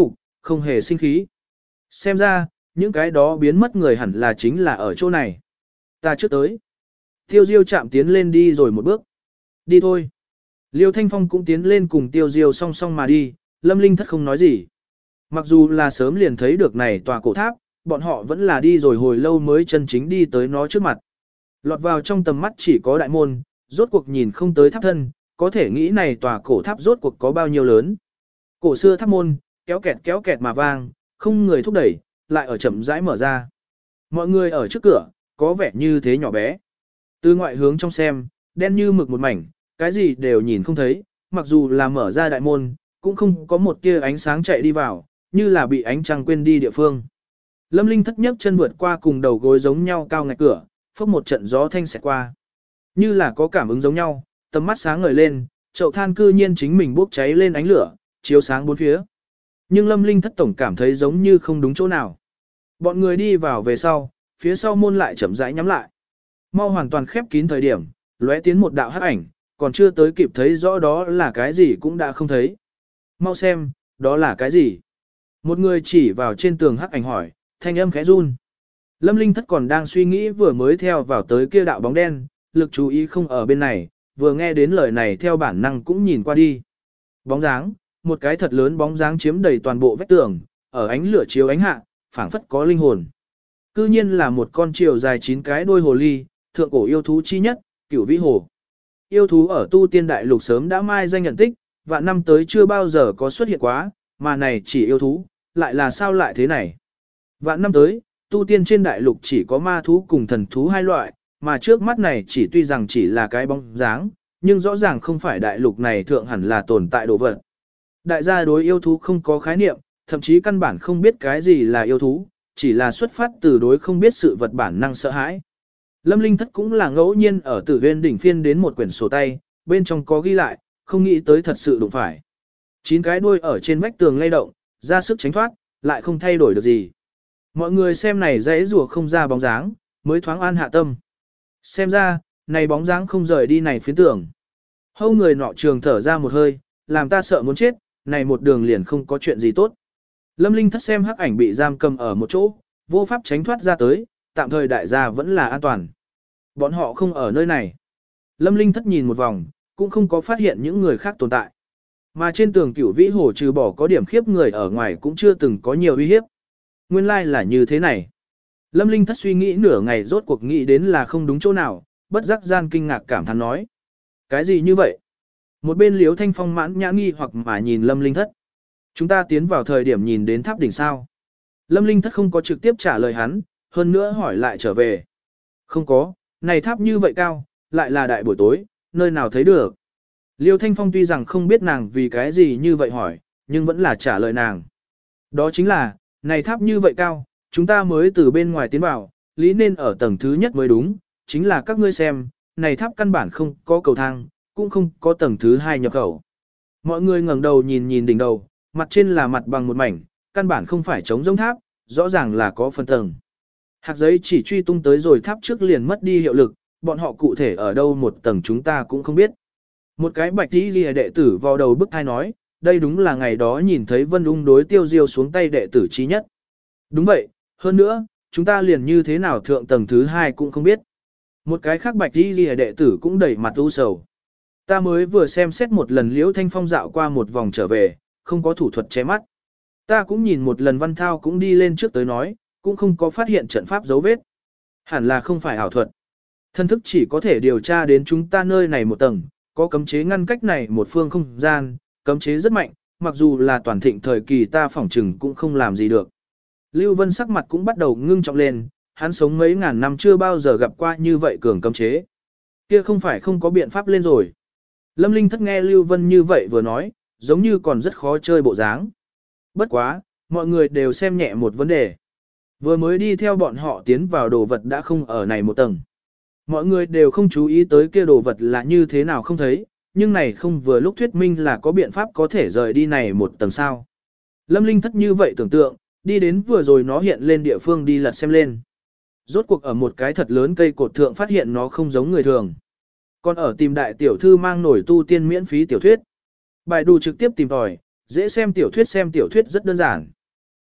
không hề sinh khí. Xem ra, những cái đó biến mất người hẳn là chính là ở chỗ này. Ta trước tới. Tiêu Diêu chạm tiến lên đi rồi một bước. Đi thôi. Liêu Thanh Phong cũng tiến lên cùng Tiêu Diêu song song mà đi, Lâm Linh Thất không nói gì. Mặc dù là sớm liền thấy được này tòa cổ tháp, bọn họ vẫn là đi rồi hồi lâu mới chân chính đi tới nó trước mặt. Lọt vào trong tầm mắt chỉ có đại môn, rốt cuộc nhìn không tới tháp thân, có thể nghĩ này tòa cổ tháp rốt cuộc có bao nhiêu lớn. Cổ xưa tháp môn, kéo kẹt kéo kẹt mà vang, không người thúc đẩy, lại ở chậm rãi mở ra. Mọi người ở trước cửa, có vẻ như thế nhỏ bé. Từ ngoại hướng trong xem, đen như mực một mảnh, cái gì đều nhìn không thấy, mặc dù là mở ra đại môn, cũng không có một tia ánh sáng chạy đi vào, như là bị ánh trăng quên đi địa phương. Lâm Linh Thất nhấc chân vượt qua cùng đầu gối giống nhau cao ngạch cửa, phốc một trận gió thanh xẹt qua. Như là có cảm ứng giống nhau, tầm mắt sáng ngời lên, chậu than cư nhiên chính mình bốc cháy lên ánh lửa, chiếu sáng bốn phía. Nhưng Lâm Linh Thất tổng cảm thấy giống như không đúng chỗ nào. Bọn người đi vào về sau, phía sau môn lại chậm rãi nhắm lại. Mau hoàn toàn khép kín thời điểm, lóe tiến một đạo hắc ảnh, còn chưa tới kịp thấy rõ đó là cái gì cũng đã không thấy. Mau xem, đó là cái gì? Một người chỉ vào trên tường hắc ảnh hỏi, thanh âm khẽ run. Lâm Linh Thất còn đang suy nghĩ vừa mới theo vào tới kia đạo bóng đen, lực chú ý không ở bên này, vừa nghe đến lời này theo bản năng cũng nhìn qua đi. Bóng dáng, một cái thật lớn bóng dáng chiếm đầy toàn bộ vách tường, ở ánh lửa chiếu ánh hạ, phảng phất có linh hồn. Cư nhiên là một con chiều dài chín cái đuôi hồ ly, thượng cổ yêu thú chi nhất, Cửu Vĩ Hồ. Yêu thú ở tu tiên đại lục sớm đã mai danh nhận tích, vạn năm tới chưa bao giờ có xuất hiện quá, mà này chỉ yêu thú, lại là sao lại thế này? Vạn năm tới, tu tiên trên đại lục chỉ có ma thú cùng thần thú hai loại, mà trước mắt này chỉ tuy rằng chỉ là cái bóng dáng, nhưng rõ ràng không phải đại lục này thượng hẳn là tồn tại đồ vật. Đại gia đối yêu thú không có khái niệm, thậm chí căn bản không biết cái gì là yêu thú, chỉ là xuất phát từ đối không biết sự vật bản năng sợ hãi. Lâm Linh Thất cũng là ngẫu nhiên ở Tử Viên đỉnh phiên đến một quyển sổ tay, bên trong có ghi lại, không nghĩ tới thật sự đụng phải. Chín cái đuôi ở trên vách tường lay động, ra sức tránh thoát, lại không thay đổi được gì. Mọi người xem này dãy rùa không ra bóng dáng, mới thoáng an hạ tâm. Xem ra, này bóng dáng không rời đi này phiến tường. Hâu người nọ trường thở ra một hơi, làm ta sợ muốn chết, này một đường liền không có chuyện gì tốt. Lâm Linh Thất xem hắc ảnh bị giam cầm ở một chỗ, vô pháp tránh thoát ra tới, tạm thời đại gia vẫn là an toàn. Bọn họ không ở nơi này. Lâm Linh Thất nhìn một vòng, cũng không có phát hiện những người khác tồn tại. Mà trên tường Cửu Vĩ Hồ trừ bỏ có điểm khiếp người ở ngoài cũng chưa từng có nhiều uy hiếp. Nguyên lai like là như thế này. Lâm Linh Thất suy nghĩ nửa ngày rốt cuộc nghĩ đến là không đúng chỗ nào, bất giác gian kinh ngạc cảm thán nói. Cái gì như vậy? Một bên Liếu Thanh Phong mãn nhã nghi hoặc mà nhìn Lâm Linh Thất. Chúng ta tiến vào thời điểm nhìn đến tháp đỉnh sao. Lâm Linh Thất không có trực tiếp trả lời hắn, hơn nữa hỏi lại trở về. Không có, này tháp như vậy cao, lại là đại buổi tối, nơi nào thấy được. Liêu Thanh Phong tuy rằng không biết nàng vì cái gì như vậy hỏi, nhưng vẫn là trả lời nàng. Đó chính là, này tháp như vậy cao, chúng ta mới từ bên ngoài tiến vào, lý nên ở tầng thứ nhất mới đúng, chính là các ngươi xem, này tháp căn bản không có cầu thang, cũng không có tầng thứ hai nhập khẩu. Mọi người ngẩng đầu nhìn nhìn đỉnh đầu, mặt trên là mặt bằng một mảnh, căn bản không phải trống rỗng tháp, rõ ràng là có phân tầng. Hạt giấy chỉ truy tung tới rồi tháp trước liền mất đi hiệu lực, bọn họ cụ thể ở đâu một tầng chúng ta cũng không biết. Một cái bạch tí ghi đệ tử vào đầu bức thai nói, đây đúng là ngày đó nhìn thấy Vân Ung đối Tiêu Diêu xuống tay đệ tử chí nhất. Đúng vậy, hơn nữa, chúng ta liền như thế nào thượng tầng thứ hai cũng không biết. Một cái khác bạch tí ghi đệ tử cũng đẩy mặt u sầu. Ta mới vừa xem xét một lần Liễu Thanh Phong dạo qua một vòng trở về, không có thủ thuật che mắt. Ta cũng nhìn một lần Văn Thao cũng đi lên trước tới nói, cũng không có phát hiện trận pháp dấu vết. Hẳn là không phải ảo thuật. Thân thức chỉ có thể điều tra đến chúng ta nơi này một tầng, có cấm chế ngăn cách này một phương không gian, cấm chế rất mạnh, mặc dù là toàn thịnh thời kỳ ta phỏng trừng cũng không làm gì được. Lưu Vân sắc mặt cũng bắt đầu ngưng trọng lên, hắn sống mấy ngàn năm chưa bao giờ gặp qua như vậy cường cấm chế. Kia không phải không có biện pháp lên rồi. Lâm Linh Thất nghe Lưu Vân như vậy vừa nói, giống như còn rất khó chơi bộ dáng. Bất quá, mọi người đều xem nhẹ một vấn đề. Vừa mới đi theo bọn họ tiến vào đồ vật đã không ở này một tầng. Mọi người đều không chú ý tới kia đồ vật là như thế nào không thấy, nhưng này không vừa lúc thuyết minh là có biện pháp có thể rời đi này một tầng sao. Lâm Linh Thất như vậy tưởng tượng, đi đến vừa rồi nó hiện lên địa phương đi lật xem lên. Rốt cuộc ở một cái thật lớn cây cột thượng phát hiện nó không giống người thường. Còn ở tìm đại tiểu thư mang nổi tu tiên miễn phí tiểu thuyết. Bài đủ trực tiếp tìm tòi, dễ xem tiểu thuyết xem tiểu thuyết rất đơn giản.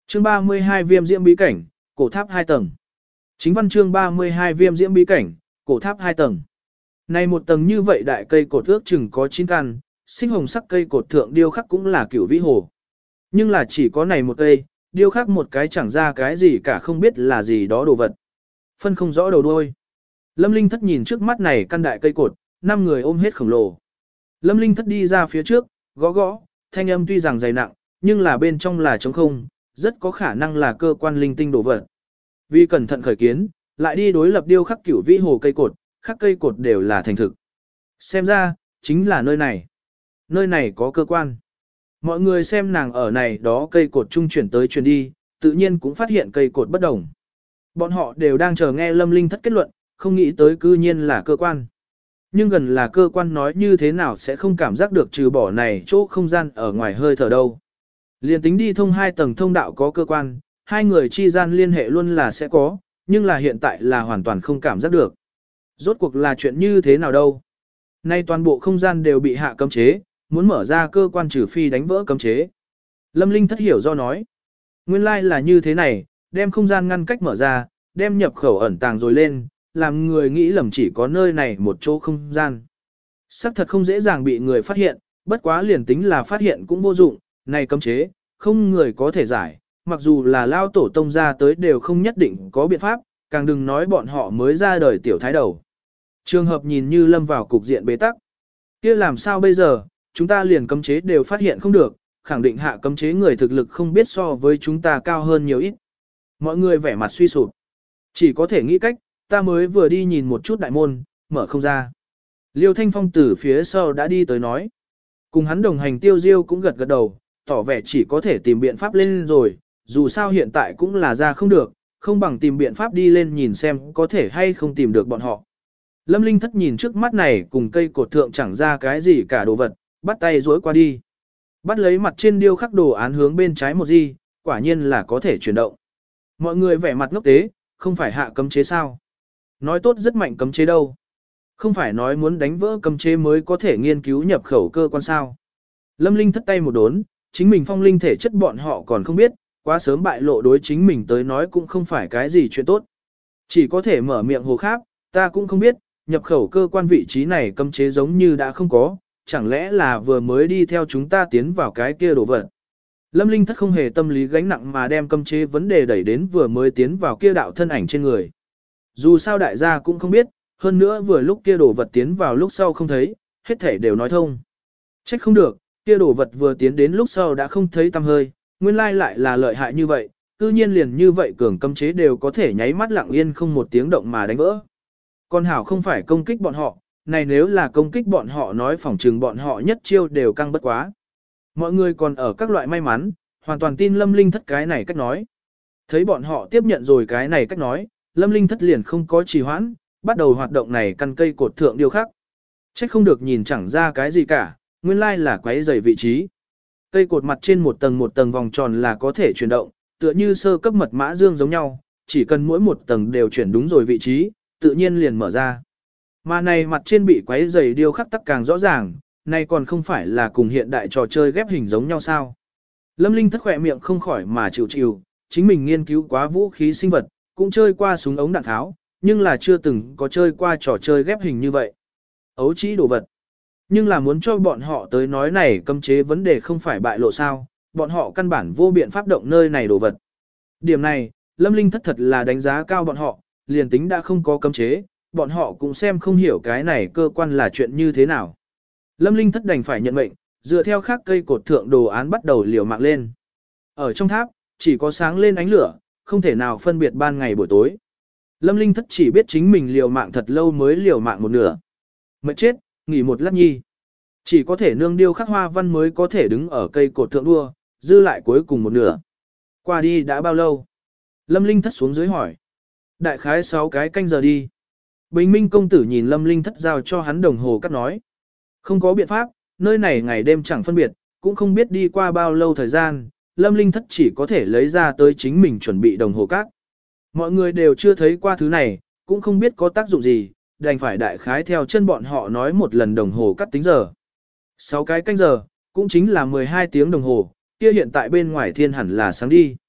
Chương ba mươi hai viêm diễm bí cảnh, cổ tháp hai tầng. Chính văn chương ba mươi hai viêm diễm bí cảnh, cổ tháp hai tầng. Này một tầng như vậy đại cây cột ước chừng có chín căn, sinh hồng sắc cây cột thượng điêu khắc cũng là cửu vĩ hồ. Nhưng là chỉ có này một cây, điêu khắc một cái chẳng ra cái gì cả không biết là gì đó đồ vật. Phân không rõ đầu đuôi. Lâm Linh Thất nhìn trước mắt này căn đại cây cột, năm người ôm hết khổng lồ. Lâm Linh Thất đi ra phía trước, gõ gõ, thanh âm tuy rằng dày nặng, nhưng là bên trong là trống không, rất có khả năng là cơ quan linh tinh đồ vật. Vì cẩn thận khởi kiến, lại đi đối lập điêu khắc cửu vĩ hồ cây cột, khắc cây cột đều là thành thực. Xem ra, chính là nơi này. Nơi này có cơ quan. Mọi người xem nàng ở này đó cây cột trung chuyển tới chuyển đi, tự nhiên cũng phát hiện cây cột bất đồng. Bọn họ đều đang chờ nghe Lâm Linh Thất kết luận, không nghĩ tới cư nhiên là cơ quan. Nhưng gần là cơ quan nói như thế nào sẽ không cảm giác được trừ bỏ này chỗ không gian ở ngoài hơi thở đâu. Liên tính đi thông hai tầng thông đạo có cơ quan, hai người chi gian liên hệ luôn là sẽ có, nhưng là hiện tại là hoàn toàn không cảm giác được. Rốt cuộc là chuyện như thế nào đâu. Nay toàn bộ không gian đều bị hạ cấm chế, muốn mở ra cơ quan trừ phi đánh vỡ cấm chế. Lâm Linh Thất hiểu do nói. Nguyên lai like là như thế này, đem không gian ngăn cách mở ra, đem nhập khẩu ẩn tàng rồi lên, làm người nghĩ lầm chỉ có nơi này một chỗ không gian. Sắc thật không dễ dàng bị người phát hiện, bất quá liền tính là phát hiện cũng vô dụng, này cấm chế, không người có thể giải, mặc dù là lao tổ tông ra tới đều không nhất định có biện pháp, càng đừng nói bọn họ mới ra đời tiểu thái đầu. Trường hợp nhìn như lâm vào cục diện bế tắc. Kia làm sao bây giờ, chúng ta liền cấm chế đều phát hiện không được, khẳng định hạ cấm chế người thực lực không biết so với chúng ta cao hơn nhiều ít. Mọi người vẻ mặt suy sụp. Chỉ có thể nghĩ cách, ta mới vừa đi nhìn một chút đại môn, mở không ra. Liêu Thanh Phong từ phía sau đã đi tới nói. Cùng hắn đồng hành Tiêu Diêu cũng gật gật đầu, tỏ vẻ chỉ có thể tìm biện pháp lên rồi, dù sao hiện tại cũng là ra không được, không bằng tìm biện pháp đi lên nhìn xem có thể hay không tìm được bọn họ. Lâm Linh Thất nhìn trước mắt này cùng cây cột thượng chẳng ra cái gì cả đồ vật, bắt tay duỗi qua đi. Bắt lấy mặt trên điêu khắc đồ án hướng bên trái một gì, quả nhiên là có thể chuyển động. Mọi người vẻ mặt ngốc tế, không phải hạ cấm chế sao? Nói tốt rất mạnh cấm chế đâu. Không phải nói muốn đánh vỡ cấm chế mới có thể nghiên cứu nhập khẩu cơ quan sao. Lâm Linh Thất tay một đốn, chính mình phong linh thể chất bọn họ còn không biết, quá sớm bại lộ đối chính mình tới nói cũng không phải cái gì chuyện tốt. Chỉ có thể mở miệng hồ khác, ta cũng không biết, nhập khẩu cơ quan vị trí này cấm chế giống như đã không có, chẳng lẽ là vừa mới đi theo chúng ta tiến vào cái kia đồ vật. Lâm Linh Thất không hề tâm lý gánh nặng mà đem cấm chế vấn đề đẩy đến vừa mới tiến vào kia đạo thân ảnh trên người. Dù sao đại gia cũng không biết, hơn nữa vừa lúc kia đồ vật tiến vào lúc sau không thấy, hết thể đều nói thông. Trách không được, kia đồ vật vừa tiến đến lúc sau đã không thấy tăm hơi, nguyên lai lại là lợi hại như vậy, cư nhiên liền như vậy cường cấm chế đều có thể nháy mắt lặng yên không một tiếng động mà đánh vỡ. Con hảo không phải công kích bọn họ, này nếu là công kích bọn họ nói phỏng trừng bọn họ nhất chiêu đều căng bất quá. Mọi người còn ở các loại may mắn, hoàn toàn tin Lâm Linh Thất cái này cách nói. Thấy bọn họ tiếp nhận rồi cái này cách nói, Lâm Linh Thất liền không có trì hoãn, bắt đầu hoạt động này căn cây cột thượng điêu khắc. Trách không được nhìn chẳng ra cái gì cả, nguyên lai là quấy rầy vị trí. Cây cột mặt trên một tầng một tầng vòng tròn là có thể chuyển động, tựa như sơ cấp mật mã dương giống nhau, chỉ cần mỗi một tầng đều chuyển đúng rồi vị trí, tự nhiên liền mở ra. Mà này mặt trên bị quấy rầy điêu khắc tắc càng rõ ràng, này còn không phải là cùng hiện đại trò chơi ghép hình giống nhau sao. Lâm Linh Thất khỏe miệng không khỏi mà chịu chịu, chính mình nghiên cứu quá vũ khí sinh vật, cũng chơi qua súng ống đạn tháo, nhưng là chưa từng có chơi qua trò chơi ghép hình như vậy. Ấu trĩ đồ vật. Nhưng là muốn cho bọn họ tới nói này cấm chế vấn đề không phải bại lộ sao, bọn họ căn bản vô biện pháp động nơi này đồ vật. Điểm này, Lâm Linh Thất thật là đánh giá cao bọn họ, liền tính đã không có cấm chế, bọn họ cũng xem không hiểu cái này cơ quan là chuyện như thế nào. Lâm Linh Thất đành phải nhận mệnh, dựa theo khác cây cột thượng đồ án bắt đầu liều mạng lên. Ở trong tháp, chỉ có sáng lên ánh lửa, không thể nào phân biệt ban ngày buổi tối. Lâm Linh Thất chỉ biết chính mình liều mạng thật lâu mới liều mạng một nửa. Mệt chết, nghỉ một lát nhi. Chỉ có thể nương điêu khắc hoa văn mới có thể đứng ở cây cột thượng đua, dư lại cuối cùng một nửa. Qua đi đã bao lâu? Lâm Linh Thất xuống dưới hỏi. Đại khái sáu cái canh giờ đi. Bình Minh công tử nhìn Lâm Linh Thất giao cho hắn đồng hồ cắt nói. Không có biện pháp, nơi này ngày đêm chẳng phân biệt, cũng không biết đi qua bao lâu thời gian, Lâm Linh Thất chỉ có thể lấy ra tới chính mình chuẩn bị đồng hồ cát. Mọi người đều chưa thấy qua thứ này, cũng không biết có tác dụng gì, đành phải đại khái theo chân bọn họ nói một lần đồng hồ cắt tính giờ. sáu cái canh giờ, cũng chính là mười hai tiếng đồng hồ, kia hiện tại bên ngoài thiên hẳn là sáng đi.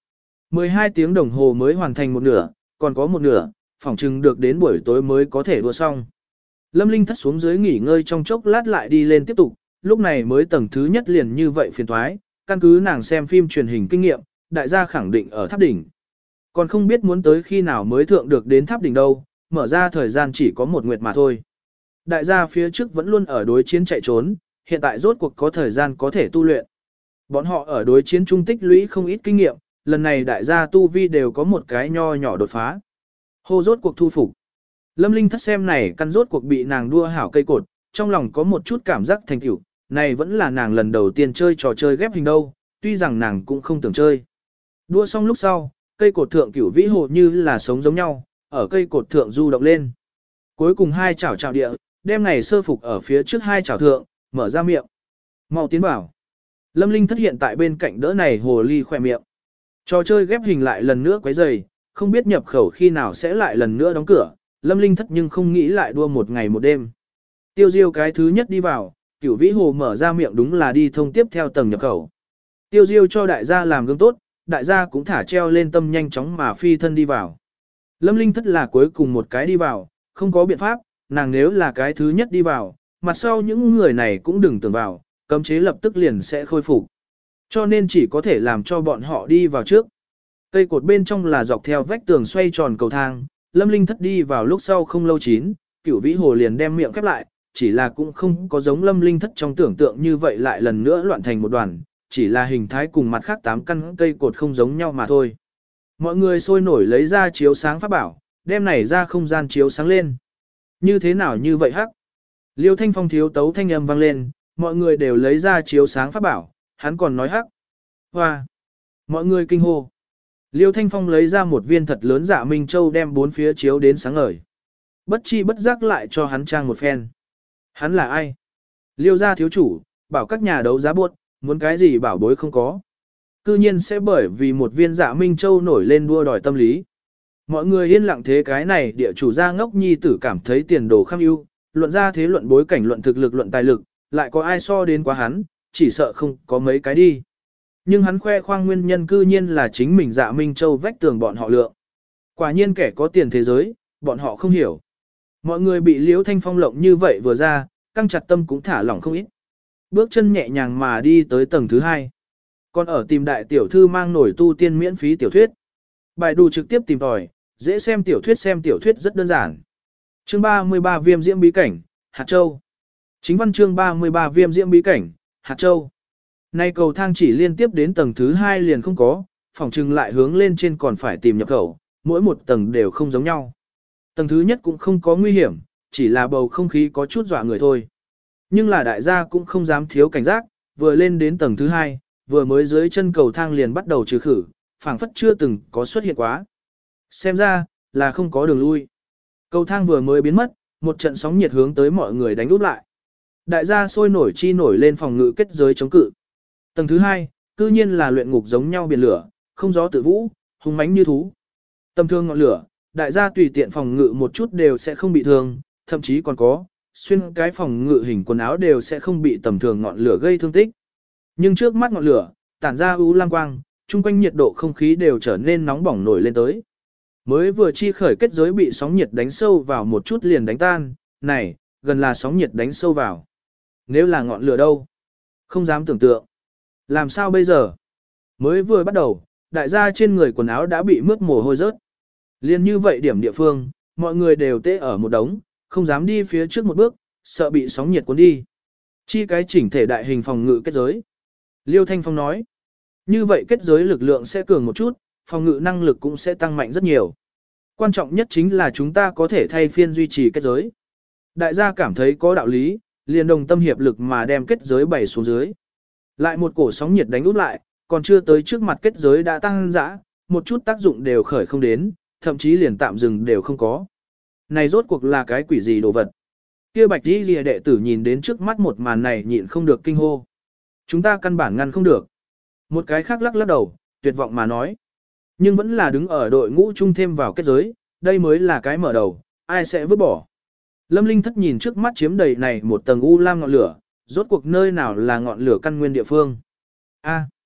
mười hai tiếng đồng hồ mới hoàn thành một nửa, còn có một nửa, phỏng chừng được đến buổi tối mới có thể đua xong. Lâm Linh thất xuống dưới nghỉ ngơi trong chốc lát lại đi lên tiếp tục, lúc này mới tầng thứ nhất liền như vậy phiền thoái, căn cứ nàng xem phim truyền hình kinh nghiệm, đại gia khẳng định ở tháp đỉnh. Còn không biết muốn tới khi nào mới thượng được đến tháp đỉnh đâu, mở ra thời gian chỉ có một nguyệt mà thôi. Đại gia phía trước vẫn luôn ở đối chiến chạy trốn, hiện tại rốt cuộc có thời gian có thể tu luyện. Bọn họ ở đối chiến trung tích lũy không ít kinh nghiệm, lần này đại gia tu vi đều có một cái nho nhỏ đột phá. Hô rốt cuộc thu phục. Lâm Linh thất xem này căn rốt cuộc bị nàng đua hảo cây cột, trong lòng có một chút cảm giác thành tựu, này vẫn là nàng lần đầu tiên chơi trò chơi ghép hình đâu, tuy rằng nàng cũng không tưởng chơi. Đua xong lúc sau, cây cột thượng cửu vĩ hồ như là sống giống nhau, ở cây cột thượng du động lên. Cuối cùng hai chảo chảo địa, đem này sơ phục ở phía trước hai chảo thượng, mở ra miệng. Mau tiến bảo. Lâm Linh thất hiện tại bên cạnh đỡ này hồ ly khỏe miệng. Trò chơi ghép hình lại lần nữa quấy rầy, không biết nhập khẩu khi nào sẽ lại lần nữa đóng cửa, Lâm Linh thất nhưng không nghĩ lại đua một ngày một đêm. Tiêu Diêu cái thứ nhất đi vào, cửu vĩ hồ mở ra miệng đúng là đi thông tiếp theo tầng nhập khẩu. Tiêu Diêu cho đại gia làm gương tốt, đại gia cũng thả treo lên tâm nhanh chóng mà phi thân đi vào. Lâm Linh thất là cuối cùng một cái đi vào, không có biện pháp, nàng nếu là cái thứ nhất đi vào, mặt sau những người này cũng đừng tưởng vào, cấm chế lập tức liền sẽ khôi phục. Cho nên chỉ có thể làm cho bọn họ đi vào trước. Cây cột bên trong là dọc theo vách tường xoay tròn cầu thang, Lâm Linh thất đi vào lúc sau không lâu chín, cửu vĩ hồ liền đem miệng khép lại, chỉ là cũng không có giống Lâm Linh thất trong tưởng tượng như vậy lại lần nữa loạn thành một đoàn, chỉ là hình thái cùng mặt khác tám căn cây cột không giống nhau mà thôi. Mọi người sôi nổi lấy ra chiếu sáng pháp bảo, đem này ra không gian chiếu sáng lên. Như thế nào như vậy hắc? Liêu Thanh Phong thiếu tấu thanh âm vang lên, mọi người đều lấy ra chiếu sáng pháp bảo, hắn còn nói hắc. Hoa! Mọi người kinh hô. Liêu Thanh Phong lấy ra một viên thật lớn Dạ Minh Châu đem bốn phía chiếu đến sáng ngời. Bất chi bất giác lại cho hắn trang một phen. Hắn là ai? Liêu gia thiếu chủ, bảo các nhà đấu giá buốt, muốn cái gì bảo bối không có. Cư nhiên sẽ bởi vì một viên Dạ Minh Châu nổi lên đua đòi tâm lý. Mọi người yên lặng thế cái này địa chủ gia ngốc nhi tử cảm thấy tiền đồ kham ưu, luận ra thế luận bối cảnh luận thực lực luận tài lực, lại có ai so đến quá hắn, chỉ sợ không có mấy cái đi. Nhưng hắn khoe khoang nguyên nhân cư nhiên là chính mình Dạ Minh Châu vách tường bọn họ lượng. Quả nhiên kẻ có tiền thế giới, bọn họ không hiểu. Mọi người bị Liễu Thanh Phong lộng như vậy vừa ra, căng chặt tâm cũng thả lỏng không ít. Bước chân nhẹ nhàng mà đi tới tầng thứ hai. Còn ở tìm đại tiểu thư mang nổi tu tiên miễn phí tiểu thuyết. Bài đủ trực tiếp tìm tòi, dễ xem tiểu thuyết xem tiểu thuyết rất đơn giản. Chương ba mươi ba Viêm Diễm Bí Cảnh, Hạt Châu. Chính văn chương ba mươi ba Viêm Diễm Bí Cảnh, Hạt Châu. Nay cầu thang chỉ liên tiếp đến tầng thứ hai liền không có, phòng trừng lại hướng lên trên còn phải tìm nhập khẩu, mỗi một tầng đều không giống nhau. Tầng thứ nhất cũng không có nguy hiểm, chỉ là bầu không khí có chút dọa người thôi. Nhưng là đại gia cũng không dám thiếu cảnh giác, vừa lên đến tầng thứ hai, vừa mới dưới chân cầu thang liền bắt đầu trừ khử, phảng phất chưa từng có xuất hiện quá. Xem ra, là không có đường lui. Cầu thang vừa mới biến mất, một trận sóng nhiệt hướng tới mọi người đánh úp lại. Đại gia sôi nổi chi nổi lên phòng ngự kết giới chống cự. Tầng thứ hai, cư nhiên là luyện ngục giống nhau biển lửa, không gió tự vũ, hung mãnh như thú. Tầm thương ngọn lửa, đại gia tùy tiện phòng ngự một chút đều sẽ không bị thương, thậm chí còn có, xuyên cái phòng ngự hình quần áo đều sẽ không bị tầm thường ngọn lửa gây thương tích. Nhưng trước mắt ngọn lửa, tản ra u lam quang, chung quanh nhiệt độ không khí đều trở nên nóng bỏng nổi lên tới. Mới vừa chi khởi kết giới bị sóng nhiệt đánh sâu vào một chút liền đánh tan, này, gần là sóng nhiệt đánh sâu vào. Nếu là ngọn lửa đâu? Không dám tưởng tượng. Làm sao bây giờ? Mới vừa bắt đầu, đại gia trên người quần áo đã bị mướt mồ hôi rớt. Liên như vậy điểm địa phương, mọi người đều tê ở một đống, không dám đi phía trước một bước, sợ bị sóng nhiệt cuốn đi. Chi cái chỉnh thể đại hình phòng ngự kết giới. Liêu Thanh Phong nói, như vậy kết giới lực lượng sẽ cường một chút, phòng ngự năng lực cũng sẽ tăng mạnh rất nhiều. Quan trọng nhất chính là chúng ta có thể thay phiên duy trì kết giới. Đại gia cảm thấy có đạo lý, liền đồng tâm hiệp lực mà đem kết giới bày xuống dưới. Lại một cổ sóng nhiệt đánh úp lại, còn chưa tới trước mặt kết giới đã tăng dã, một chút tác dụng đều khởi không đến, thậm chí liền tạm dừng đều không có. Này rốt cuộc là cái quỷ gì đồ vật? Kia bạch đi lìa đệ tử nhìn đến trước mắt một màn này nhịn không được kinh hô. Chúng ta căn bản ngăn không được. Một cái khác lắc lắc đầu, tuyệt vọng mà nói. Nhưng vẫn là đứng ở đội ngũ chung thêm vào kết giới, đây mới là cái mở đầu, ai sẽ vứt bỏ. Lâm Linh thất nhìn trước mắt chiếm đầy này một tầng u lam ngọn lửa, rốt cuộc nơi nào là ngọn lửa căn nguyên địa phương. A.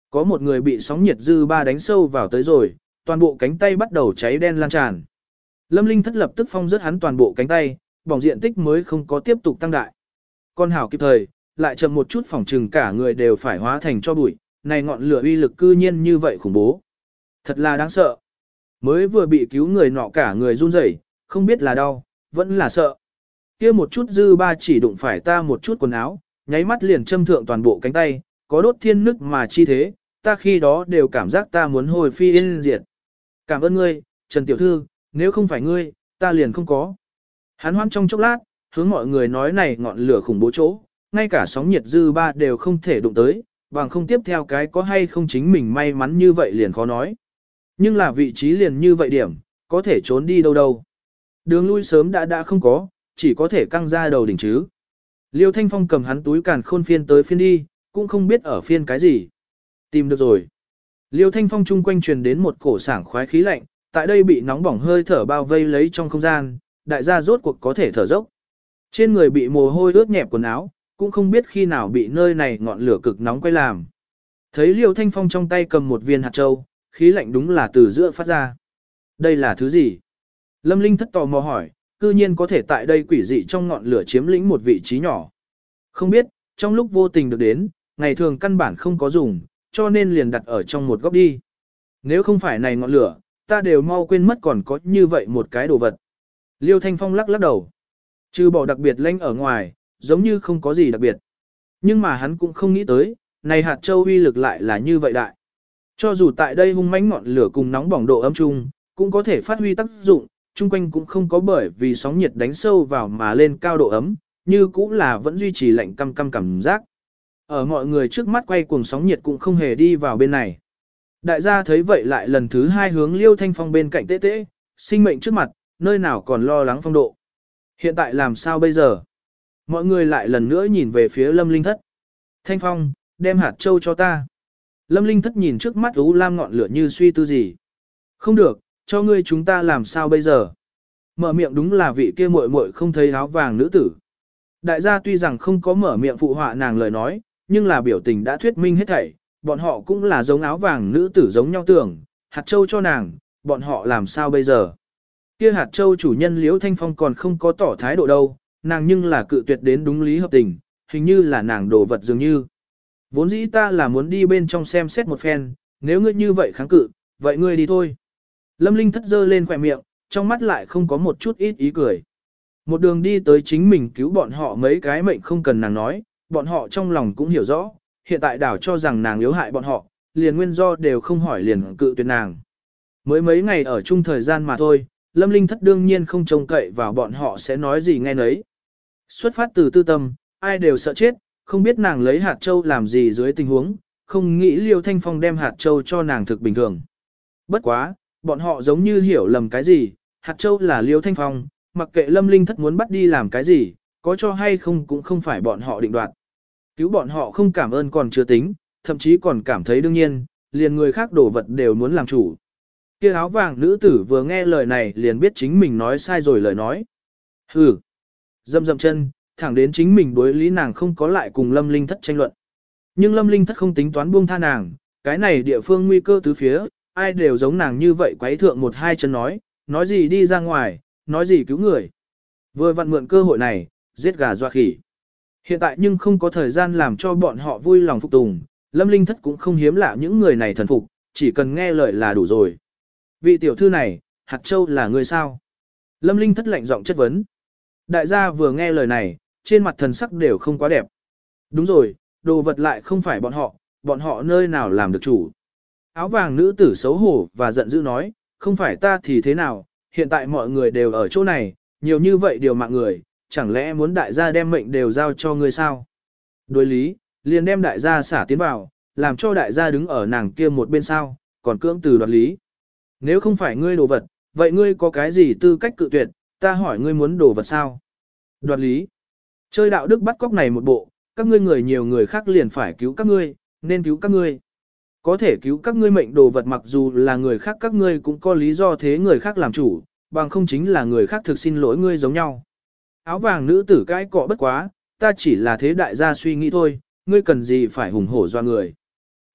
Có một người bị sóng nhiệt dư ba đánh sâu vào tới rồi, toàn bộ cánh tay bắt đầu cháy đen lan tràn. Lâm Linh Thất lập tức phong rớt hắn toàn bộ cánh tay, bỏng diện tích mới không có tiếp tục tăng đại. Con hảo kịp thời, lại chậm một chút phòng trừng cả người đều phải hóa thành cho bụi, này ngọn lửa uy lực cư nhiên như vậy khủng bố. Thật là đáng sợ. Mới vừa bị cứu người nọ cả người run rẩy, không biết là đau, vẫn là sợ. Kia một chút dư ba chỉ đụng phải ta một chút quần áo, nháy mắt liền châm thượng toàn bộ cánh tay, có đốt thiên nức mà chi thế, ta khi đó đều cảm giác ta muốn hồi phi yên diệt. Cảm ơn ngươi, Trần Tiểu Thư, nếu không phải ngươi, ta liền không có. Hắn hoan trong chốc lát, hướng mọi người nói này ngọn lửa khủng bố chỗ, ngay cả sóng nhiệt dư ba đều không thể đụng tới, bằng không tiếp theo cái có hay không chính mình may mắn như vậy liền khó nói. Nhưng là vị trí liền như vậy điểm, có thể trốn đi đâu đâu. Đường lui sớm đã đã không có, chỉ có thể căng ra đầu đỉnh chứ. Liêu Thanh Phong cầm hắn túi càn khôn phiên tới phiên đi, cũng không biết ở phiên cái gì. Tìm được rồi. Liêu Thanh Phong chung quanh truyền đến một cổ sảng khoái khí lạnh, tại đây bị nóng bỏng hơi thở bao vây lấy trong không gian, đại gia rốt cuộc có thể thở dốc. Trên người bị mồ hôi ướt nhẹp quần áo, cũng không biết khi nào bị nơi này ngọn lửa cực nóng quay làm. Thấy Liêu Thanh Phong trong tay cầm một viên hạt châu, khí lạnh đúng là từ giữa phát ra. Đây là thứ gì? Lâm Linh Thất tò mò hỏi, cư nhiên có thể tại đây quỷ dị trong ngọn lửa chiếm lĩnh một vị trí nhỏ. Không biết, trong lúc vô tình được đến, ngày thường căn bản không có dùng, cho nên liền đặt ở trong một góc đi. Nếu không phải này ngọn lửa, ta đều mau quên mất còn có như vậy một cái đồ vật. Liêu Thanh Phong lắc lắc đầu. Trừ bỏ đặc biệt lanh ở ngoài, giống như không có gì đặc biệt. Nhưng mà hắn cũng không nghĩ tới, này hạt châu uy lực lại là như vậy đại. Cho dù tại đây hung mãnh ngọn lửa cùng nóng bỏng độ ấm chung, cũng có thể phát huy tác dụng, chung quanh cũng không có bởi vì sóng nhiệt đánh sâu vào mà lên cao độ ấm, như cũng là vẫn duy trì lạnh căm căm cảm giác. Ở mọi người trước mắt quay cuồng sóng nhiệt cũng không hề đi vào bên này. Đại gia thấy vậy lại lần thứ hai hướng Liêu Thanh Phong bên cạnh tế tế, sinh mệnh trước mặt, nơi nào còn lo lắng phong độ. Hiện tại làm sao bây giờ? Mọi người lại lần nữa nhìn về phía Lâm Linh Thất. Thanh Phong, đem hạt châu cho ta. Lâm Linh Thất nhìn trước mắt u lam ngọn lửa như suy tư gì. Không được, cho ngươi chúng ta làm sao bây giờ? Mở miệng đúng là vị kia muội muội không thấy áo vàng nữ tử. Đại gia tuy rằng không có mở miệng phụ họa nàng lời nói, nhưng là biểu tình đã thuyết minh hết thảy, bọn họ cũng là giống áo vàng nữ tử giống nhau tưởng, hạt châu cho nàng, bọn họ làm sao bây giờ? Kia hạt châu chủ nhân Liễu Thanh Phong còn không có tỏ thái độ đâu, nàng nhưng là cự tuyệt đến đúng lý hợp tình, hình như là nàng đồ vật dường như. Vốn dĩ ta là muốn đi bên trong xem xét một phen, nếu ngươi như vậy kháng cự, vậy ngươi đi thôi. Lâm Linh Thất giơ lên khỏe miệng, trong mắt lại không có một chút ít ý cười. Một đường đi tới chính mình cứu bọn họ mấy cái mệnh không cần nàng nói, bọn họ trong lòng cũng hiểu rõ, hiện tại đảo cho rằng nàng yếu hại bọn họ, liền nguyên do đều không hỏi liền cự tuyệt nàng. Mới mấy ngày ở chung thời gian mà thôi, Lâm Linh Thất đương nhiên không trông cậy vào bọn họ sẽ nói gì nghe nấy. Xuất phát từ tư tâm, ai đều sợ chết, không biết nàng lấy hạt châu làm gì dưới tình huống, không nghĩ Liêu Thanh Phong đem hạt châu cho nàng thực bình thường. Bất quá, bọn họ giống như hiểu lầm cái gì, hạt châu là Liêu Thanh Phong, mặc kệ Lâm Linh Thất muốn bắt đi làm cái gì, có cho hay không cũng không phải bọn họ định đoạt. Cứu bọn họ không cảm ơn còn chưa tính, thậm chí còn cảm thấy đương nhiên, liền người khác đổ vật đều muốn làm chủ. Kia áo vàng nữ tử vừa nghe lời này liền biết chính mình nói sai rồi lời nói. Hừ, dâm dâm chân, thẳng đến chính mình đối lý nàng không có lại cùng Lâm Linh Thất tranh luận. Nhưng Lâm Linh Thất không tính toán buông tha nàng, cái này địa phương nguy cơ tứ phía, ai đều giống nàng như vậy quấy thượng một hai chân nói, nói gì đi ra ngoài, nói gì cứu người. Vừa vặn mượn cơ hội này, giết gà dọa khỉ. Hiện tại nhưng không có thời gian làm cho bọn họ vui lòng phục tùng, Lâm Linh Thất cũng không hiếm lạ những người này thần phục, chỉ cần nghe lời là đủ rồi. Vị tiểu thư này, hạt châu là người sao? Lâm Linh Thất lạnh giọng chất vấn. Đại gia vừa nghe lời này, trên mặt thần sắc đều không quá đẹp. Đúng rồi, đồ vật lại không phải bọn họ, bọn họ nơi nào làm được chủ. Áo vàng nữ tử xấu hổ và giận dữ nói, không phải ta thì thế nào, hiện tại mọi người đều ở chỗ này, nhiều như vậy điều mạng người, chẳng lẽ muốn đại gia đem mệnh đều giao cho ngươi sao? Đối lý, liền đem đại gia xả tiến vào, làm cho đại gia đứng ở nàng kia một bên sao, còn cưỡng từ đoạt lý. Nếu không phải ngươi đồ vật, vậy ngươi có cái gì tư cách cự tuyệt, ta hỏi ngươi muốn đồ vật sao? Đoạt lý. Chơi đạo đức bắt cóc này một bộ, các ngươi người nhiều người khác liền phải cứu các ngươi, nên cứu các ngươi. Có thể cứu các ngươi mệnh đồ vật mặc dù là người khác các ngươi cũng có lý do thế người khác làm chủ, bằng không chính là người khác thực xin lỗi ngươi giống nhau. Áo vàng nữ tử cái cọ bất quá, ta chỉ là thế đại gia suy nghĩ thôi, ngươi cần gì phải hùng hổ doa người.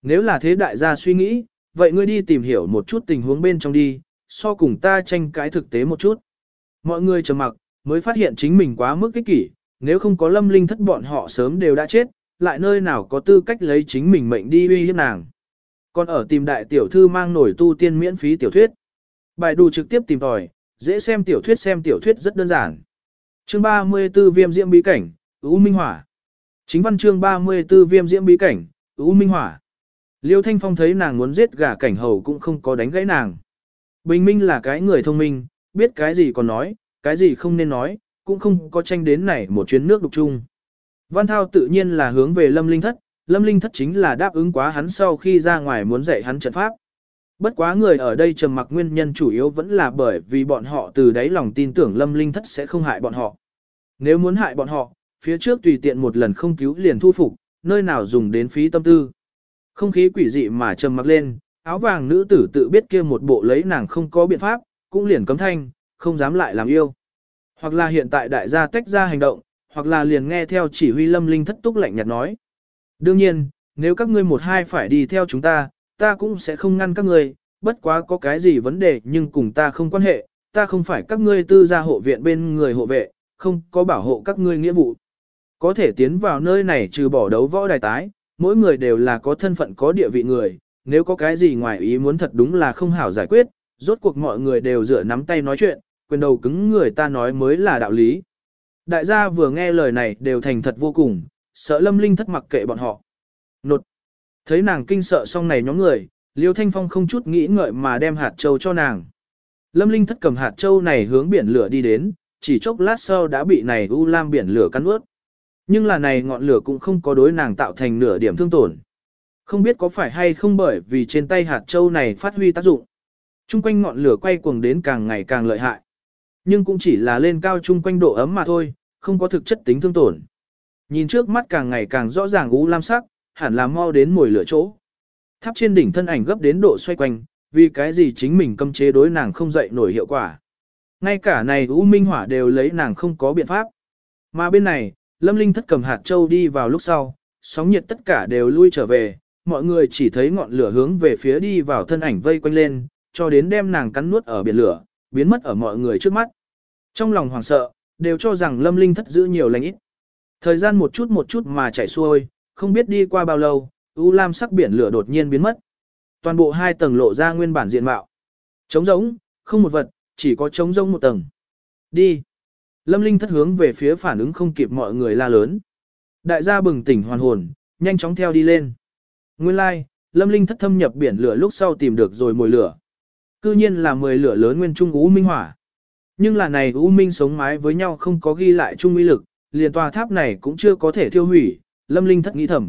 Nếu là thế đại gia suy nghĩ, vậy ngươi đi tìm hiểu một chút tình huống bên trong đi, so cùng ta tranh cãi thực tế một chút. Mọi người trầm mặc, mới phát hiện chính mình quá mức ích kỷ, nếu không có Lâm Linh thất bọn họ sớm đều đã chết, lại nơi nào có tư cách lấy chính mình mệnh đi uy hiếp nàng. Còn ở tìm đại tiểu thư mang nổi tu tiên miễn phí tiểu thuyết. Bài đù trực tiếp tìm tòi, dễ xem tiểu thuyết xem tiểu thuyết rất đơn giản. Chương ba mươi tư Viêm Diễm bí cảnh, U Minh Hỏa. Chính văn chương ba mươi tư Viêm Diễm bí cảnh, U Minh Hỏa. Liêu Thanh Phong thấy nàng muốn giết gà cảnh hầu cũng không có đánh gãy nàng. Bình Minh là cái người thông minh, biết cái gì còn nói, cái gì không nên nói, cũng không có tranh đến này một chuyến nước đục chung. Văn Thao tự nhiên là hướng về Lâm Linh thất, Lâm Linh thất chính là đáp ứng quá hắn sau khi ra ngoài muốn dạy hắn trận pháp. Bất quá người ở đây trầm mặc nguyên nhân chủ yếu vẫn là bởi vì bọn họ từ đáy lòng tin tưởng Lâm Linh thất sẽ không hại bọn họ. Nếu muốn hại bọn họ, phía trước tùy tiện một lần không cứu liền thu phục, nơi nào dùng đến phí tâm tư. Không khí quỷ dị mà trầm mặc lên, áo vàng nữ tử tự biết kia một bộ lấy nàng không có biện pháp, cũng liền cấm thanh, không dám lại làm yêu. Hoặc là hiện tại đại gia tách ra hành động, hoặc là liền nghe theo chỉ huy Lâm Linh thất túc lạnh nhạt nói. Đương nhiên, nếu các ngươi một hai phải đi theo chúng ta, ta cũng sẽ không ngăn các ngươi, bất quá có cái gì vấn đề nhưng cùng ta không quan hệ, ta không phải các ngươi tư gia hộ viện bên người hộ vệ, không có bảo hộ các ngươi nghĩa vụ. Có thể tiến vào nơi này trừ bỏ đấu võ đài tái, mỗi người đều là có thân phận có địa vị người, nếu có cái gì ngoài ý muốn thật đúng là không hảo giải quyết, rốt cuộc mọi người đều dựa nắm tay nói chuyện, quyền đầu cứng người ta nói mới là đạo lý. Đại gia vừa nghe lời này đều thành thật vô cùng, sợ Lâm Linh thất mặc kệ bọn họ. Nột. Thấy nàng kinh sợ xong này nhóm người, Liêu Thanh Phong không chút nghĩ ngợi mà đem hạt châu cho nàng. Lâm Linh thất cầm hạt châu này hướng biển lửa đi đến, chỉ chốc lát sau đã bị này u lam biển lửa cắn ướt. Nhưng là này ngọn lửa cũng không có đối nàng tạo thành nửa điểm thương tổn. Không biết có phải hay không bởi vì trên tay hạt châu này phát huy tác dụng. Trung quanh ngọn lửa quay cuồng đến càng ngày càng lợi hại. Nhưng cũng chỉ là lên cao trung quanh độ ấm mà thôi, không có thực chất tính thương tổn. Nhìn trước mắt càng ngày càng rõ ràng u lam sắc, hẳn là mau đến mồi lửa chỗ. Tháp trên đỉnh thân ảnh gấp đến độ xoay quanh, vì cái gì chính mình cấm chế đối nàng không dậy nổi hiệu quả. Ngay cả này U Minh Hỏa đều lấy nàng không có biện pháp. Mà bên này, Lâm Linh thất cầm hạt châu đi vào lúc sau, sóng nhiệt tất cả đều lui trở về, mọi người chỉ thấy ngọn lửa hướng về phía đi vào thân ảnh vây quanh lên, cho đến đem nàng cắn nuốt ở biển lửa, biến mất ở mọi người trước mắt. Trong lòng hoảng sợ, đều cho rằng Lâm Linh thất giữ nhiều lành ít. Thời gian một chút một chút mà chảy xuôi, không biết đi qua bao lâu, u lam sắc biển lửa đột nhiên biến mất. Toàn bộ hai tầng lộ ra nguyên bản diện mạo. Trống rỗng, không một vật, chỉ có trống rỗng một tầng. Đi. Lâm Linh thất hướng về phía phản ứng không kịp mọi người la lớn. Đại gia bừng tỉnh hoàn hồn, nhanh chóng theo đi lên. Nguyên lai, like, Lâm Linh thất thâm nhập biển lửa lúc sau tìm được rồi mồi lửa. Cư nhiên là mồi lửa lớn nguyên trung U Minh Hỏa. Nhưng là này U Minh sống mái với nhau không có ghi lại chung uy lực, liền tòa tháp này cũng chưa có thể thiêu hủy, Lâm Linh thất nghĩ thầm.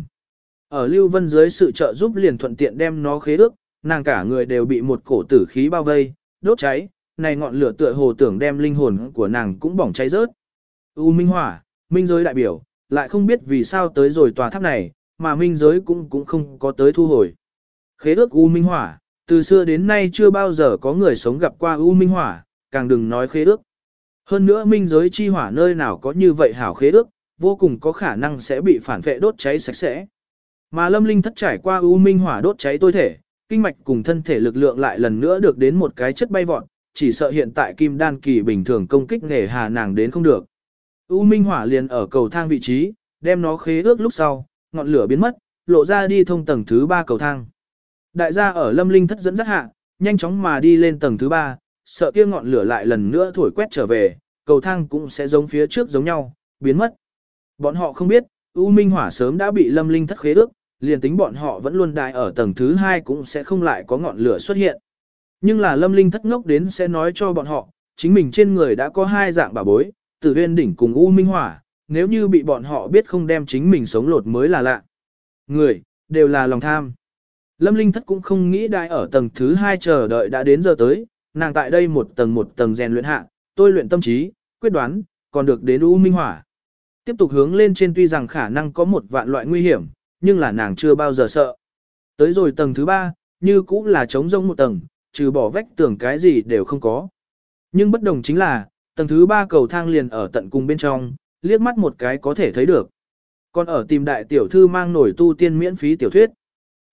Ở Lưu Vân dưới sự trợ giúp liền thuận tiện đem nó khế ước, nàng cả người đều bị một cổ tử khí bao vây, đốt cháy, này ngọn lửa tựa hồ tưởng đem linh hồn của nàng cũng bỏng cháy rớt. U Minh Hỏa, minh giới đại biểu, lại không biết vì sao tới rồi tòa tháp này, mà minh giới cũng cũng không có tới thu hồi. Khế ước U Minh Hỏa, từ xưa đến nay chưa bao giờ có người sống gặp qua U Minh Hỏa, càng đừng nói khế ước. Hơn nữa minh giới chi hỏa nơi nào có như vậy hảo khế ước, vô cùng có khả năng sẽ bị phản vệ đốt cháy sạch sẽ. Mà Lâm Linh thất trải qua U Minh Hỏa đốt cháy tôi thể, kinh mạch cùng thân thể lực lượng lại lần nữa được đến một cái chất bay vọt, chỉ sợ hiện tại kim đan kỳ bình thường công kích nghề hà nàng đến không được. U Minh Hỏa liền ở cầu thang vị trí, đem nó khế ước lúc sau, ngọn lửa biến mất, lộ ra đi thông tầng thứ ba cầu thang. Đại gia ở Lâm Linh thất dẫn dắt hạ, nhanh chóng mà đi lên tầng thứ ba, sợ kia ngọn lửa lại lần nữa thổi quét trở về, cầu thang cũng sẽ giống phía trước giống nhau, biến mất. Bọn họ không biết, U Minh Hỏa sớm đã bị Lâm Linh thất khế ước, liền tính bọn họ vẫn luôn đại ở tầng thứ hai cũng sẽ không lại có ngọn lửa xuất hiện. Nhưng là Lâm Linh thất ngốc đến sẽ nói cho bọn họ, chính mình trên người đã có hai dạng bảo bối, Tử Huyên đỉnh cùng U Minh Hỏa, nếu như bị bọn họ biết không đem chính mình sống lột mới là lạ. Người, đều là lòng tham. Lâm Linh thất cũng không nghĩ đại ở tầng thứ hai chờ đợi đã đến giờ tới, nàng tại đây một tầng một tầng rèn luyện hạ, tôi luyện tâm trí, quyết đoán, còn được đến U Minh Hỏa. Tiếp tục hướng lên trên tuy rằng khả năng có một vạn loại nguy hiểm, nhưng là nàng chưa bao giờ sợ. Tới rồi tầng thứ ba, như cũng là trống rỗng một tầng, trừ bỏ vách tường cái gì đều không có. Nhưng bất đồng chính là, tầng thứ ba cầu thang liền ở tận cùng bên trong, liếc mắt một cái có thể thấy được. Còn ở tìm đại tiểu thư mang nổi tu tiên miễn phí tiểu thuyết.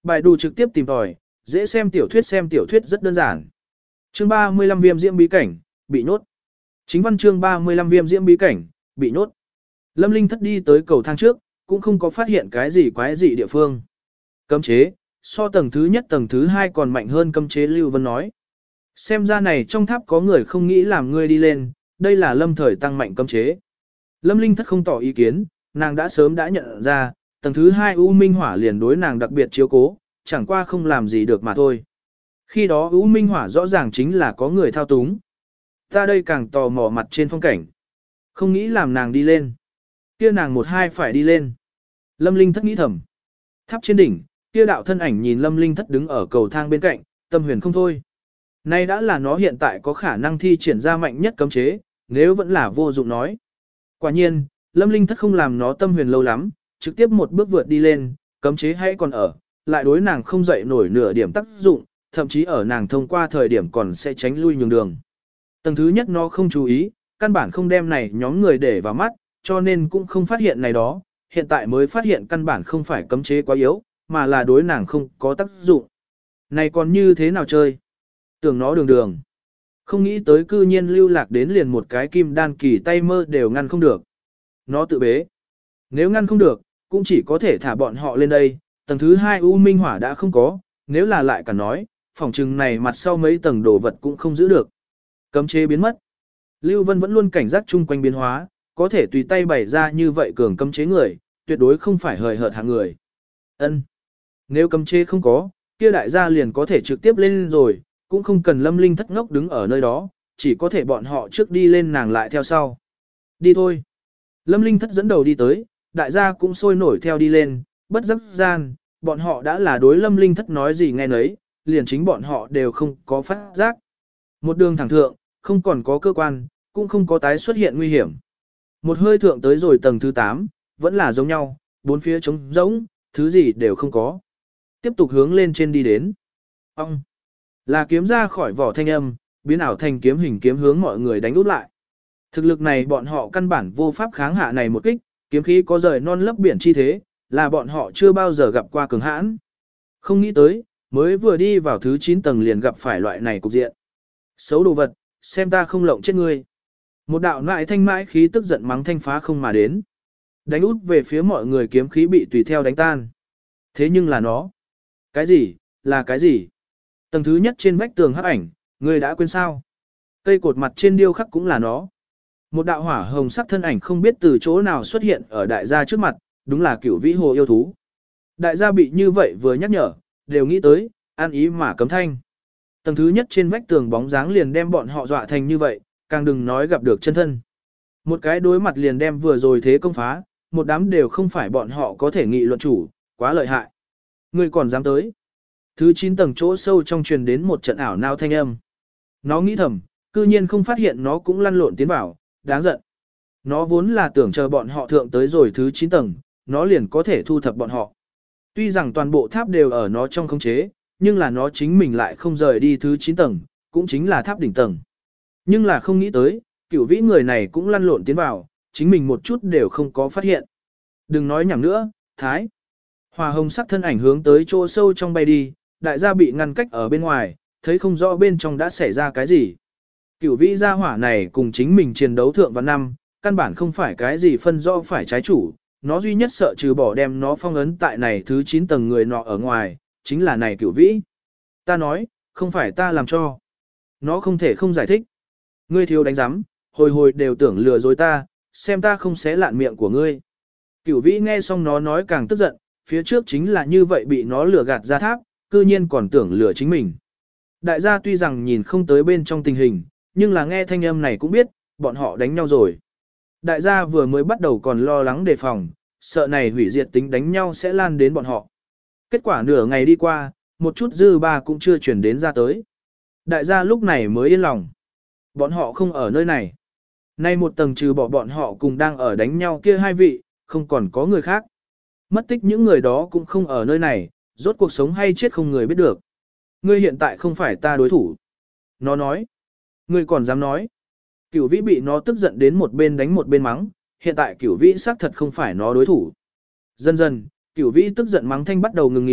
Bài đủ trực tiếp tìm tòi, dễ xem tiểu thuyết xem tiểu thuyết rất đơn giản. Chương ba mươi lăm viêm diễm bí cảnh, bị nhốt. Chính văn chương ba mươi lăm viêm diễm bí cảnh, bị nhốt. Lâm Linh Thất đi tới cầu thang trước, cũng không có phát hiện cái gì quái dị địa phương. Cấm chế, so tầng thứ nhất tầng thứ hai còn mạnh hơn cấm chế Lưu Vân nói. Xem ra này trong tháp có người không nghĩ làm ngươi đi lên, đây là lâm thời tăng mạnh cấm chế. Lâm Linh Thất không tỏ ý kiến, nàng đã sớm đã nhận ra, tầng thứ hai U Minh Hỏa liền đối nàng đặc biệt chiếu cố, chẳng qua không làm gì được mà thôi. Khi đó U Minh Hỏa rõ ràng chính là có người thao túng. Ta đây càng tò mò mặt trên phong cảnh. Không nghĩ làm nàng đi lên. Kia nàng một hai phải đi lên. Lâm Linh Thất nghĩ thầm. Tháp trên đỉnh, kia đạo thân ảnh nhìn Lâm Linh Thất đứng ở cầu thang bên cạnh, tâm huyền không thôi. Nay đã là nó hiện tại có khả năng thi triển ra mạnh nhất cấm chế, nếu vẫn là vô dụng nói. Quả nhiên, Lâm Linh Thất không làm nó tâm huyền lâu lắm, trực tiếp một bước vượt đi lên, cấm chế hay còn ở, lại đối nàng không dậy nổi nửa điểm tác dụng, thậm chí ở nàng thông qua thời điểm còn sẽ tránh lui nhường đường. Tầng thứ nhất nó không chú ý, căn bản không đem này nhóm người để vào mắt, cho nên cũng không phát hiện này đó, hiện tại mới phát hiện căn bản không phải cấm chế quá yếu, mà là đối nàng không có tác dụng. Này còn như thế nào chơi? Tưởng nó đường đường. Không nghĩ tới cư nhiên lưu lạc đến liền một cái kim đan kỳ tay mơ đều ngăn không được. Nó tự bế. Nếu ngăn không được, cũng chỉ có thể thả bọn họ lên đây, tầng thứ hai U Minh Hỏa đã không có, nếu là lại cả nói, phòng trừng này mặt sau mấy tầng đồ vật cũng không giữ được. Cấm chế biến mất. Lưu Vân vẫn luôn cảnh giác chung quanh biến hóa, có thể tùy tay bày ra như vậy cường cấm chế người, tuyệt đối không phải hời hợt hạng người. Ân. Nếu cấm chế không có, kia đại gia liền có thể trực tiếp lên rồi, cũng không cần Lâm Linh Thất ngốc đứng ở nơi đó, chỉ có thể bọn họ trước đi lên nàng lại theo sau. Đi thôi. Lâm Linh Thất dẫn đầu đi tới, đại gia cũng sôi nổi theo đi lên, bất giác gian, bọn họ đã là đối Lâm Linh Thất nói gì nghe nấy, liền chính bọn họ đều không có phát giác. Một đường thẳng thượng, không còn có cơ quan, cũng không có tái xuất hiện nguy hiểm. Một hơi thượng tới rồi tầng thứ tám, vẫn là giống nhau, bốn phía trống rỗng, thứ gì đều không có. Tiếp tục hướng lên trên đi đến. Ông! Là kiếm ra khỏi vỏ thanh âm, biến ảo thành kiếm hình kiếm hướng mọi người đánh út lại. Thực lực này bọn họ căn bản vô pháp kháng hạ này một kích, kiếm khí có rời non lấp biển chi thế, là bọn họ chưa bao giờ gặp qua cường hãn. Không nghĩ tới, mới vừa đi vào thứ chín tầng liền gặp phải loại này cục diện. Xấu đồ vật, xem ta không lộng chết ngươi. Một đạo nại thanh mãi khí tức giận mắng thanh phá không mà đến. Đánh út về phía mọi người kiếm khí bị tùy theo đánh tan. Thế nhưng là nó. Cái gì, là cái gì? Tầng thứ nhất trên vách tường hắc ảnh, ngươi đã quên sao? Cây cột mặt trên điêu khắc cũng là nó. Một đạo hỏa hồng sắc thân ảnh không biết từ chỗ nào xuất hiện ở đại gia trước mặt, đúng là cửu vĩ hồ yêu thú. Đại gia bị như vậy vừa nhắc nhở, đều nghĩ tới, an ý mà cấm thanh. Tầng thứ nhất trên vách tường bóng dáng liền đem bọn họ dọa thành như vậy, càng đừng nói gặp được chân thân. Một cái đối mặt liền đem vừa rồi thế công phá, một đám đều không phải bọn họ có thể nghị luận chủ, quá lợi hại. Ngươi còn dám tới. Thứ chín tầng chỗ sâu trong truyền đến một trận ảo nao thanh âm. Nó nghĩ thầm, cư nhiên không phát hiện nó cũng lăn lộn tiến vào, đáng giận. Nó vốn là tưởng chờ bọn họ thượng tới rồi thứ chín tầng, nó liền có thể thu thập bọn họ. Tuy rằng toàn bộ tháp đều ở nó trong khống chế, nhưng là nó chính mình lại không rời đi thứ chín tầng, cũng chính là tháp đỉnh tầng. Nhưng là không nghĩ tới, cửu vĩ người này cũng lăn lộn tiến vào, chính mình một chút đều không có phát hiện. Đừng nói nhảm nữa, Thái. Hòa hồng sắc thân ảnh hướng tới chỗ sâu trong bay đi, đại gia bị ngăn cách ở bên ngoài, thấy không rõ bên trong đã xảy ra cái gì. Cửu vĩ gia hỏa này cùng chính mình chiến đấu thượng và năm, căn bản không phải cái gì phân rõ phải trái chủ, nó duy nhất sợ trừ bỏ đem nó phong ấn tại này thứ chín tầng người nọ ở ngoài, chính là này cửu vĩ. Ta nói, không phải ta làm cho. Nó không thể không giải thích. Ngươi thiếu đánh giám, hồi hồi đều tưởng lừa dối ta, xem ta không xé lạn miệng của ngươi. Cửu vĩ nghe xong nó nói càng tức giận, phía trước chính là như vậy bị nó lừa gạt ra tháp, cư nhiên còn tưởng lừa chính mình. Đại gia tuy rằng nhìn không tới bên trong tình hình, nhưng là nghe thanh âm này cũng biết, bọn họ đánh nhau rồi. Đại gia vừa mới bắt đầu còn lo lắng đề phòng, sợ này hủy diệt tính đánh nhau sẽ lan đến bọn họ. Kết quả nửa ngày đi qua, một chút dư ba cũng chưa chuyển đến ra tới. Đại gia lúc này mới yên lòng. Bọn họ không ở nơi này. Nay một tầng trừ bỏ bọn họ cùng đang ở đánh nhau kia hai vị, không còn có người khác. Mất tích những người đó cũng không ở nơi này, rốt cuộc sống hay chết không người biết được. Ngươi hiện tại không phải ta đối thủ. Nó nói. Ngươi còn dám nói. Cửu vĩ bị nó tức giận đến một bên đánh một bên mắng, hiện tại cửu vĩ xác thật không phải nó đối thủ. Dần dần, cửu vĩ tức giận mắng thanh bắt đầu ngừng nghỉ,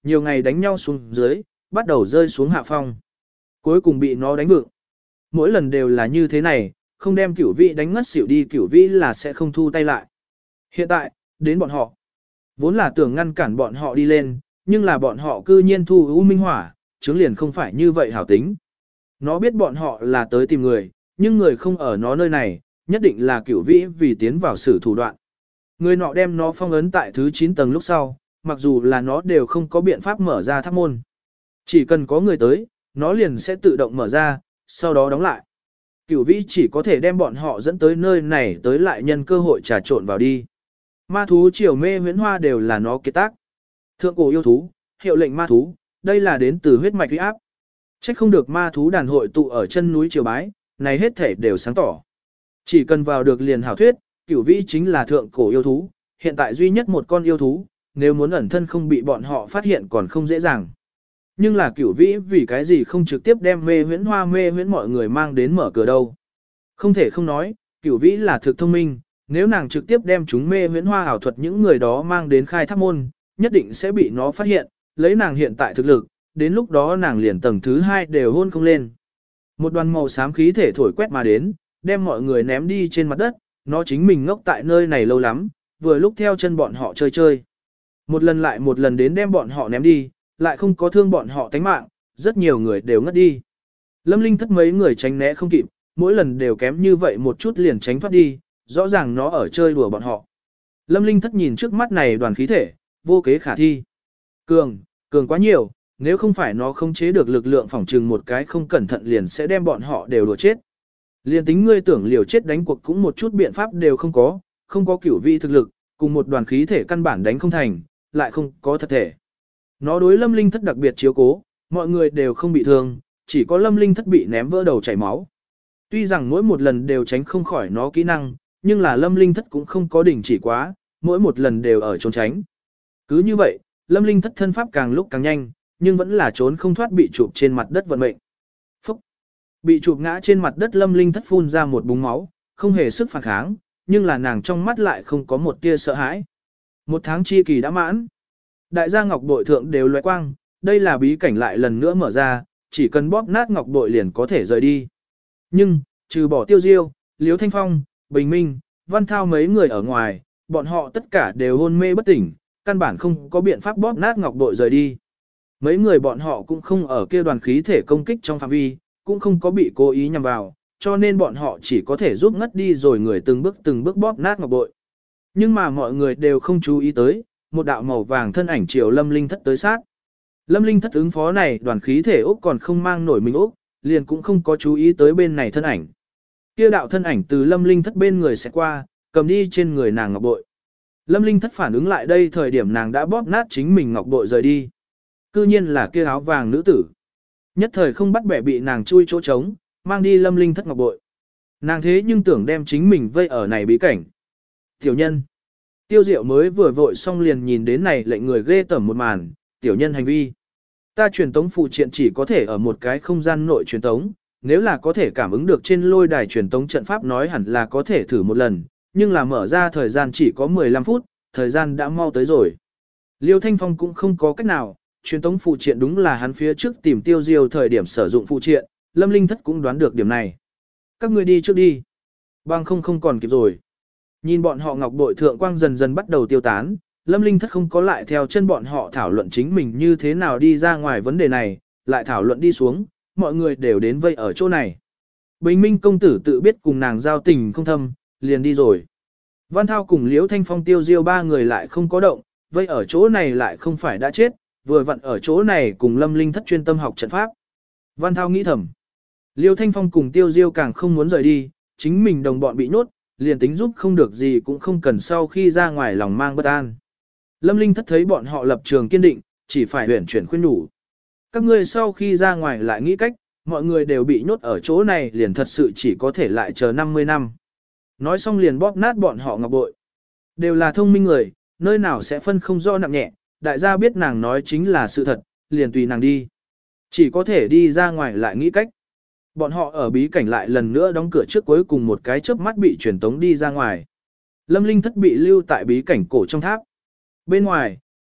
nhiều ngày đánh nhau xuống dưới, bắt đầu rơi xuống hạ phong. Cuối cùng bị nó đánh vượng. Mỗi lần đều là như thế này, không đem cửu vĩ đánh ngất xỉu đi cửu vĩ là sẽ không thu tay lại. Hiện tại, đến bọn họ. Vốn là tưởng ngăn cản bọn họ đi lên, nhưng là bọn họ cư nhiên thu U Minh Hỏa, chứng liền không phải như vậy hảo tính. Nó biết bọn họ là tới tìm người, nhưng người không ở nó nơi này, nhất định là cửu vĩ vì tiến vào sử thủ đoạn. Người nọ đem nó phong ấn tại thứ chín tầng lúc sau, mặc dù là nó đều không có biện pháp mở ra tháp môn. Chỉ cần có người tới, nó liền sẽ tự động mở ra, sau đó đóng lại. Cửu vĩ chỉ có thể đem bọn họ dẫn tới nơi này tới lại nhân cơ hội trà trộn vào đi. Ma thú triều mê huyễn hoa đều là nó kiệt tác. Thượng cổ yêu thú, hiệu lệnh ma thú, đây là đến từ huyết mạch uy áp. Trách không được ma thú đàn hội tụ ở chân núi triều bái, này hết thể đều sáng tỏ. Chỉ cần vào được liền hảo thuyết, cửu vĩ chính là thượng cổ yêu thú, hiện tại duy nhất một con yêu thú, nếu muốn ẩn thân không bị bọn họ phát hiện còn không dễ dàng. Nhưng là cửu vĩ vì cái gì không trực tiếp đem mê huyễn hoa mê huyễn mọi người mang đến mở cửa đâu. Không thể không nói, cửu vĩ là thực thông minh, nếu nàng trực tiếp đem chúng mê huyễn hoa ảo thuật những người đó mang đến khai thác môn, nhất định sẽ bị nó phát hiện, lấy nàng hiện tại thực lực, đến lúc đó nàng liền tầng thứ hai đều hôn không lên. Một đoàn màu xám khí thể thổi quét mà đến, đem mọi người ném đi trên mặt đất, nó chính mình ngốc tại nơi này lâu lắm, vừa lúc theo chân bọn họ chơi chơi. Một lần lại một lần đến đem bọn họ ném đi, lại không có thương bọn họ tánh mạng, rất nhiều người đều ngất đi. Lâm Linh thất mấy người tránh né không kịp, mỗi lần đều kém như vậy một chút liền tránh thoát đi, rõ ràng nó ở chơi đùa bọn họ. Lâm Linh thất nhìn trước mắt này đoàn khí thể, vô kế khả thi. Cường, cường quá nhiều, nếu không phải nó không chế được lực lượng phỏng trừng một cái không cẩn thận liền sẽ đem bọn họ đều đùa chết. Liền tính ngươi tưởng liều chết đánh cuộc cũng một chút biện pháp đều không có, không có cửu vị thực lực, cùng một đoàn khí thể căn bản đánh không thành, lại không có thật thể. Nó đối Lâm Linh thất đặc biệt chiếu cố, mọi người đều không bị thương, chỉ có Lâm Linh thất bị ném vỡ đầu chảy máu. Tuy rằng mỗi một lần đều tránh không khỏi nó kỹ năng, nhưng là Lâm Linh thất cũng không có đỉnh chỉ quá, mỗi một lần đều ở trốn tránh. Cứ như vậy, Lâm Linh thất thân pháp càng lúc càng nhanh, nhưng vẫn là trốn không thoát bị chụp trên mặt đất vận mệnh. Phúc! Bị chụp ngã trên mặt đất Lâm Linh thất phun ra một búng máu, không hề sức phản kháng, nhưng là nàng trong mắt lại không có một tia sợ hãi. Một tháng chi kỳ đã mãn. Đại gia ngọc bội thượng đều loại quang, đây là bí cảnh lại lần nữa mở ra, chỉ cần bóp nát ngọc bội liền có thể rời đi. Nhưng, trừ bỏ Tiêu Diêu, Liếu Thanh Phong, Bình Minh, Văn Thao mấy người ở ngoài, bọn họ tất cả đều hôn mê bất tỉnh, căn bản không có biện pháp bóp nát ngọc bội rời đi. Mấy người bọn họ cũng không ở kia đoàn khí thể công kích trong phạm vi, cũng không có bị cố ý nhằm vào, cho nên bọn họ chỉ có thể giúp ngất đi rồi người từng bước từng bước bóp nát ngọc bội. Nhưng mà mọi người đều không chú ý tới, một đạo màu vàng thân ảnh chiều Lâm Linh thất tới sát. Lâm Linh thất ứng phó này đoàn khí thể Úc còn không mang nổi mình Úc, liền cũng không có chú ý tới bên này thân ảnh. Kia đạo thân ảnh từ Lâm Linh thất bên người sẽ qua, cầm đi trên người nàng ngọc bội. Lâm Linh thất phản ứng lại đây thời điểm nàng đã bóp nát chính mình ngọc bội rời đi. Cư nhiên là kia áo vàng nữ tử. Nhất thời không bắt bẻ bị nàng chui chỗ trống, mang đi Lâm Linh thất ngọc bội. Nàng thế nhưng tưởng đem chính mình vây ở này bí cảnh. Tiểu nhân. Tiêu Diệu mới vừa vội xong liền nhìn đến này lệnh người ghê tởm một màn, tiểu nhân hành vi. Ta truyền tống phụ triện chỉ có thể ở một cái không gian nội truyền tống, nếu là có thể cảm ứng được trên lôi đài truyền tống trận pháp nói hẳn là có thể thử một lần, nhưng là mở ra thời gian chỉ có mười lăm phút, thời gian đã mau tới rồi. Liêu Thanh Phong cũng không có cách nào, truyền tống phụ triện đúng là hắn phía trước tìm Tiêu Diêu thời điểm sử dụng phụ triện, Lâm Linh thất cũng đoán được điểm này. Các ngươi đi trước đi. Bằng không không còn kịp rồi. Nhìn bọn họ ngọc bội thượng quang dần dần bắt đầu tiêu tán, Lâm Linh thất không có lại theo chân bọn họ thảo luận chính mình như thế nào đi ra ngoài vấn đề này, lại thảo luận đi xuống, mọi người đều đến vây ở chỗ này. Bình Minh công tử tự biết cùng nàng giao tình không thâm, liền đi rồi. Văn Thao cùng Liễu Thanh Phong Tiêu Diêu ba người lại không có động, vây ở chỗ này lại không phải đã chết, vừa vặn ở chỗ này cùng Lâm Linh thất chuyên tâm học trận pháp. Văn Thao nghĩ thầm. Liễu Thanh Phong cùng Tiêu Diêu càng không muốn rời đi, chính mình đồng bọn bị nhốt, liền tính giúp không được gì cũng không cần sau khi ra ngoài lòng mang bất an. Lâm Linh thất thấy bọn họ lập trường kiên định, chỉ phải huyển chuyển khuyên nhủ. Các ngươi sau khi ra ngoài lại nghĩ cách, mọi người đều bị nhốt ở chỗ này liền thật sự chỉ có thể lại chờ năm mươi năm. Nói xong liền bóp nát bọn họ ngọc bội. Đều là thông minh người, nơi nào sẽ phân không rõ nặng nhẹ, đại gia biết nàng nói chính là sự thật, liền tùy nàng đi. Chỉ có thể đi ra ngoài lại nghĩ cách. Bọn họ ở bí cảnh lại lần nữa đóng cửa trước cuối cùng một cái chớp mắt bị truyền tống đi ra ngoài. Lâm Linh thất bị lưu tại bí cảnh cổ trong tháp. Bên ngoài,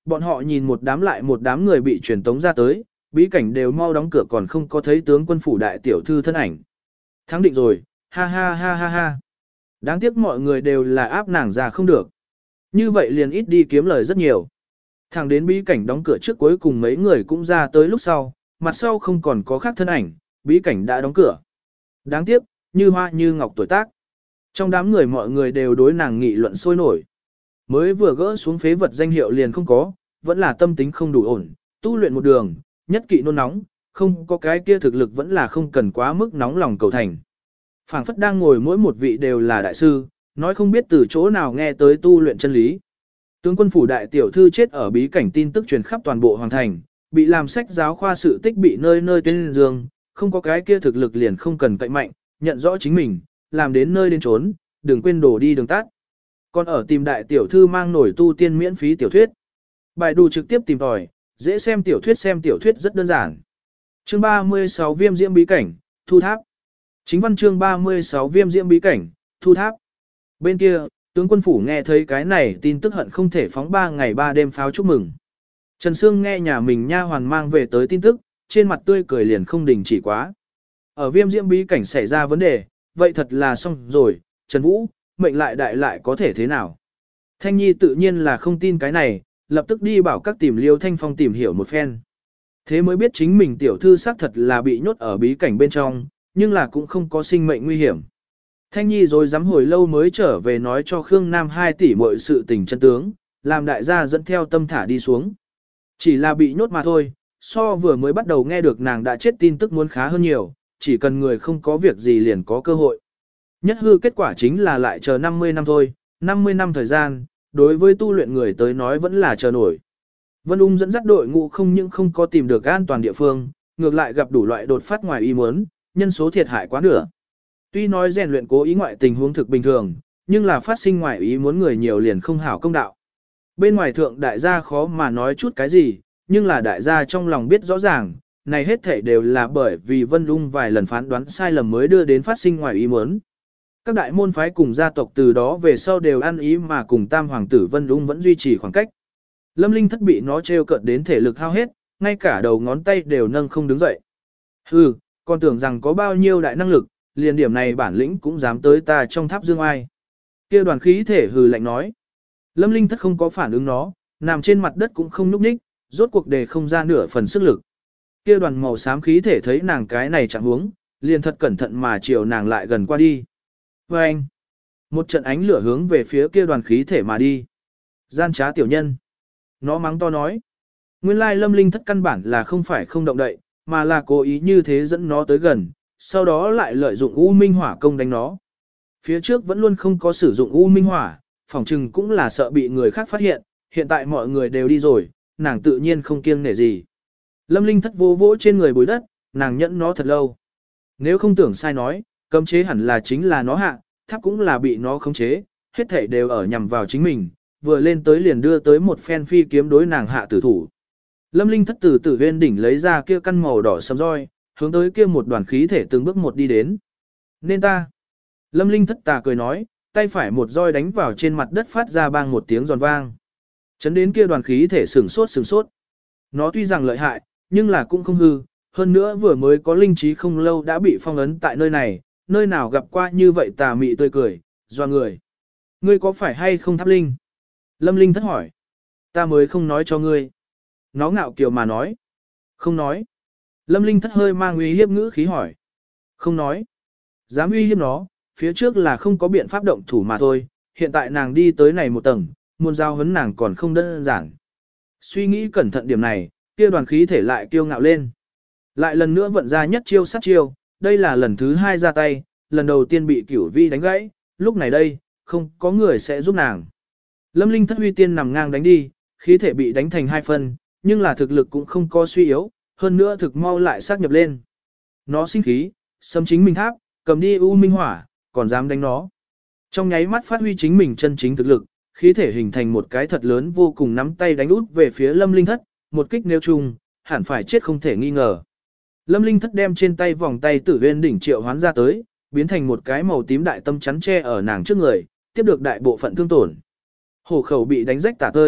bọn họ nhìn một đám lại một đám người bị truyền tống ra tới, bí cảnh đều mau đóng cửa còn không có thấy tướng quân phủ đại tiểu thư thân ảnh. Thắng định rồi, ha ha ha ha ha. Đáng tiếc mọi người đều là áp nàng ra không được. Như vậy liền ít đi kiếm lời rất nhiều. Thẳng đến bí cảnh đóng cửa trước cuối cùng mấy người cũng ra tới lúc sau, mặt sau không còn có khác thân ảnh, bí cảnh đã đóng cửa. Đáng tiếc, như hoa như ngọc tuổi tác. Trong đám người mọi người đều đối nàng nghị luận sôi nổi. Mới vừa gỡ xuống phế vật danh hiệu liền không có, vẫn là tâm tính không đủ ổn, tu luyện một đường, nhất kỵ nôn nóng, không có cái kia thực lực vẫn là không cần quá mức nóng lòng cầu thành. Phảng phất đang ngồi mỗi một vị đều là đại sư, nói không biết từ chỗ nào nghe tới tu luyện chân lý. Tướng quân phủ đại tiểu thư chết ở bí cảnh tin tức truyền khắp toàn bộ hoàng thành, bị làm sách giáo khoa sự tích bị nơi nơi tuyên dương, không có cái kia thực lực liền không cần cậy mạnh, nhận rõ chính mình, làm đến nơi đến trốn, đừng quên đổ đi đường tắt. Còn ở tìm đại tiểu thư mang nổi tu tiên miễn phí tiểu thuyết. Bài đủ trực tiếp tìm tòi, dễ xem tiểu thuyết xem tiểu thuyết rất đơn giản. Chương ba mươi sáu Viêm diễm bí cảnh, thu tháp. Chính văn chương ba mươi sáu Viêm diễm bí cảnh, thu tháp. Bên kia, tướng quân phủ nghe thấy cái này tin tức hận không thể phóng ba ngày ba đêm pháo chúc mừng. Trần Sương nghe nhà mình nha hoàn mang về tới tin tức, trên mặt tươi cười liền không đình chỉ quá. Ở Viêm diễm bí cảnh xảy ra vấn đề, vậy thật là xong rồi, Trần Vũ, mệnh lại đại lại có thể thế nào? Thanh Nhi tự nhiên là không tin cái này, lập tức đi bảo các tìm Liêu Thanh Phong tìm hiểu một phen. Thế mới biết chính mình tiểu thư xác thật là bị nhốt ở bí cảnh bên trong, nhưng là cũng không có sinh mệnh nguy hiểm. Thanh Nhi rồi dám hồi lâu mới trở về nói cho Khương Nam hai tỷ mọi sự tình chân tướng, làm đại gia dẫn theo tâm thả đi xuống. Chỉ là bị nhốt mà thôi, so vừa mới bắt đầu nghe được nàng đã chết tin tức muốn khá hơn nhiều, chỉ cần người không có việc gì liền có cơ hội. Nhất hư kết quả chính là lại chờ năm mươi năm thôi, năm mươi năm thời gian, đối với tu luyện người tới nói vẫn là chờ nổi. Vân Ung dẫn dắt đội ngũ không những không có tìm được an toàn địa phương, ngược lại gặp đủ loại đột phát ngoài ý muốn, nhân số thiệt hại quá nửa. Tuy nói rèn luyện cố ý ngoại tình huống thực bình thường, nhưng là phát sinh ngoài ý muốn người nhiều liền không hảo công đạo. Bên ngoài thượng đại gia khó mà nói chút cái gì, nhưng là đại gia trong lòng biết rõ ràng, này hết thảy đều là bởi vì Vân Ung vài lần phán đoán sai lầm mới đưa đến phát sinh ngoài ý muốn. Các đại môn phái cùng gia tộc từ đó về sau đều ăn ý mà cùng tam hoàng tử Vân Ung vẫn duy trì khoảng cách. Lâm Linh thất bị nó trêu cợt đến thể lực hao hết, ngay cả đầu ngón tay đều nâng không đứng dậy. Hừ, còn tưởng rằng có bao nhiêu đại năng lực, liền điểm này bản lĩnh cũng dám tới ta trong tháp dương ai. Kia đoàn khí thể hừ lạnh nói. Lâm Linh thất không có phản ứng nó, nằm trên mặt đất cũng không nhúc nhích, rốt cuộc đề không ra nửa phần sức lực. Kia đoàn màu xám khí thể thấy nàng cái này chẳng huống, liền thật cẩn thận mà chiều nàng lại gần qua đi. Và anh, một trận ánh lửa hướng về phía kia đoàn khí thể mà đi. Gian trá tiểu nhân. Nó mắng to nói. Nguyên lai Lâm Linh thất căn bản là không phải không động đậy, mà là cố ý như thế dẫn nó tới gần, sau đó lại lợi dụng U Minh Hỏa công đánh nó. Phía trước vẫn luôn không có sử dụng U Minh Hỏa, phỏng chừng cũng là sợ bị người khác phát hiện, hiện tại mọi người đều đi rồi, nàng tự nhiên không kiêng nể gì. Lâm Linh thất vô vỗ trên người bùi đất, nàng nhẫn nó thật lâu. Nếu không tưởng sai nói, cấm chế hẳn là chính là nó hạ, tháp cũng là bị nó khống chế, hết thảy đều ở nhằm vào chính mình, vừa lên tới liền đưa tới một phen phi kiếm đối nàng hạ tử thủ. Lâm Linh thất từ tử viên đỉnh lấy ra kia căn màu đỏ sầm roi, hướng tới kia một đoàn khí thể từng bước một đi đến. Nên ta. Lâm Linh thất tà cười nói, tay phải một roi đánh vào trên mặt đất phát ra bang một tiếng giòn vang. Chấn đến kia đoàn khí thể sừng sốt sừng sốt. Nó tuy rằng lợi hại, nhưng là cũng không hư, hơn nữa vừa mới có linh trí không lâu đã bị phong ấn tại nơi này, nơi nào gặp qua như vậy tà mị tươi cười, doa người. Ngươi có phải hay không tháp linh? Lâm Linh thất hỏi. Ta mới không nói cho ngươi. Nó ngạo kiều mà nói. Không nói. Lâm Linh thất hơi mang uy hiếp ngữ khí hỏi. Không nói. Dám uy hiếp nó, phía trước là không có biện pháp động thủ mà thôi, hiện tại nàng đi tới này một tầng, muốn giao hấn nàng còn không đơn giản. Suy nghĩ cẩn thận điểm này, kia đoàn khí thể lại kiêu ngạo lên. Lại lần nữa vận ra nhất chiêu sát chiêu, đây là lần thứ hai ra tay, lần đầu tiên bị cửu vi đánh gãy, lúc này đây, không có người sẽ giúp nàng. Lâm Linh thất huy tiên nằm ngang đánh đi, khí thể bị đánh thành hai phân, nhưng là thực lực cũng không có suy yếu, hơn nữa thực mau lại xác nhập lên. Nó sinh khí, xâm chính mình tháp, cầm đi U Minh Hỏa, còn dám đánh nó. Trong nháy mắt phát huy chính mình chân chính thực lực, khí thể hình thành một cái thật lớn vô cùng nắm tay đánh út về phía Lâm Linh thất, một kích nêu chung, hẳn phải chết không thể nghi ngờ. Lâm Linh thất đem trên tay vòng tay tử viên đỉnh triệu hoán ra tới, biến thành một cái màu tím đại tâm chắn che ở nàng trước người, tiếp được đại bộ phận thương tổn. Hổ khẩu bị đánh rách tả tơi,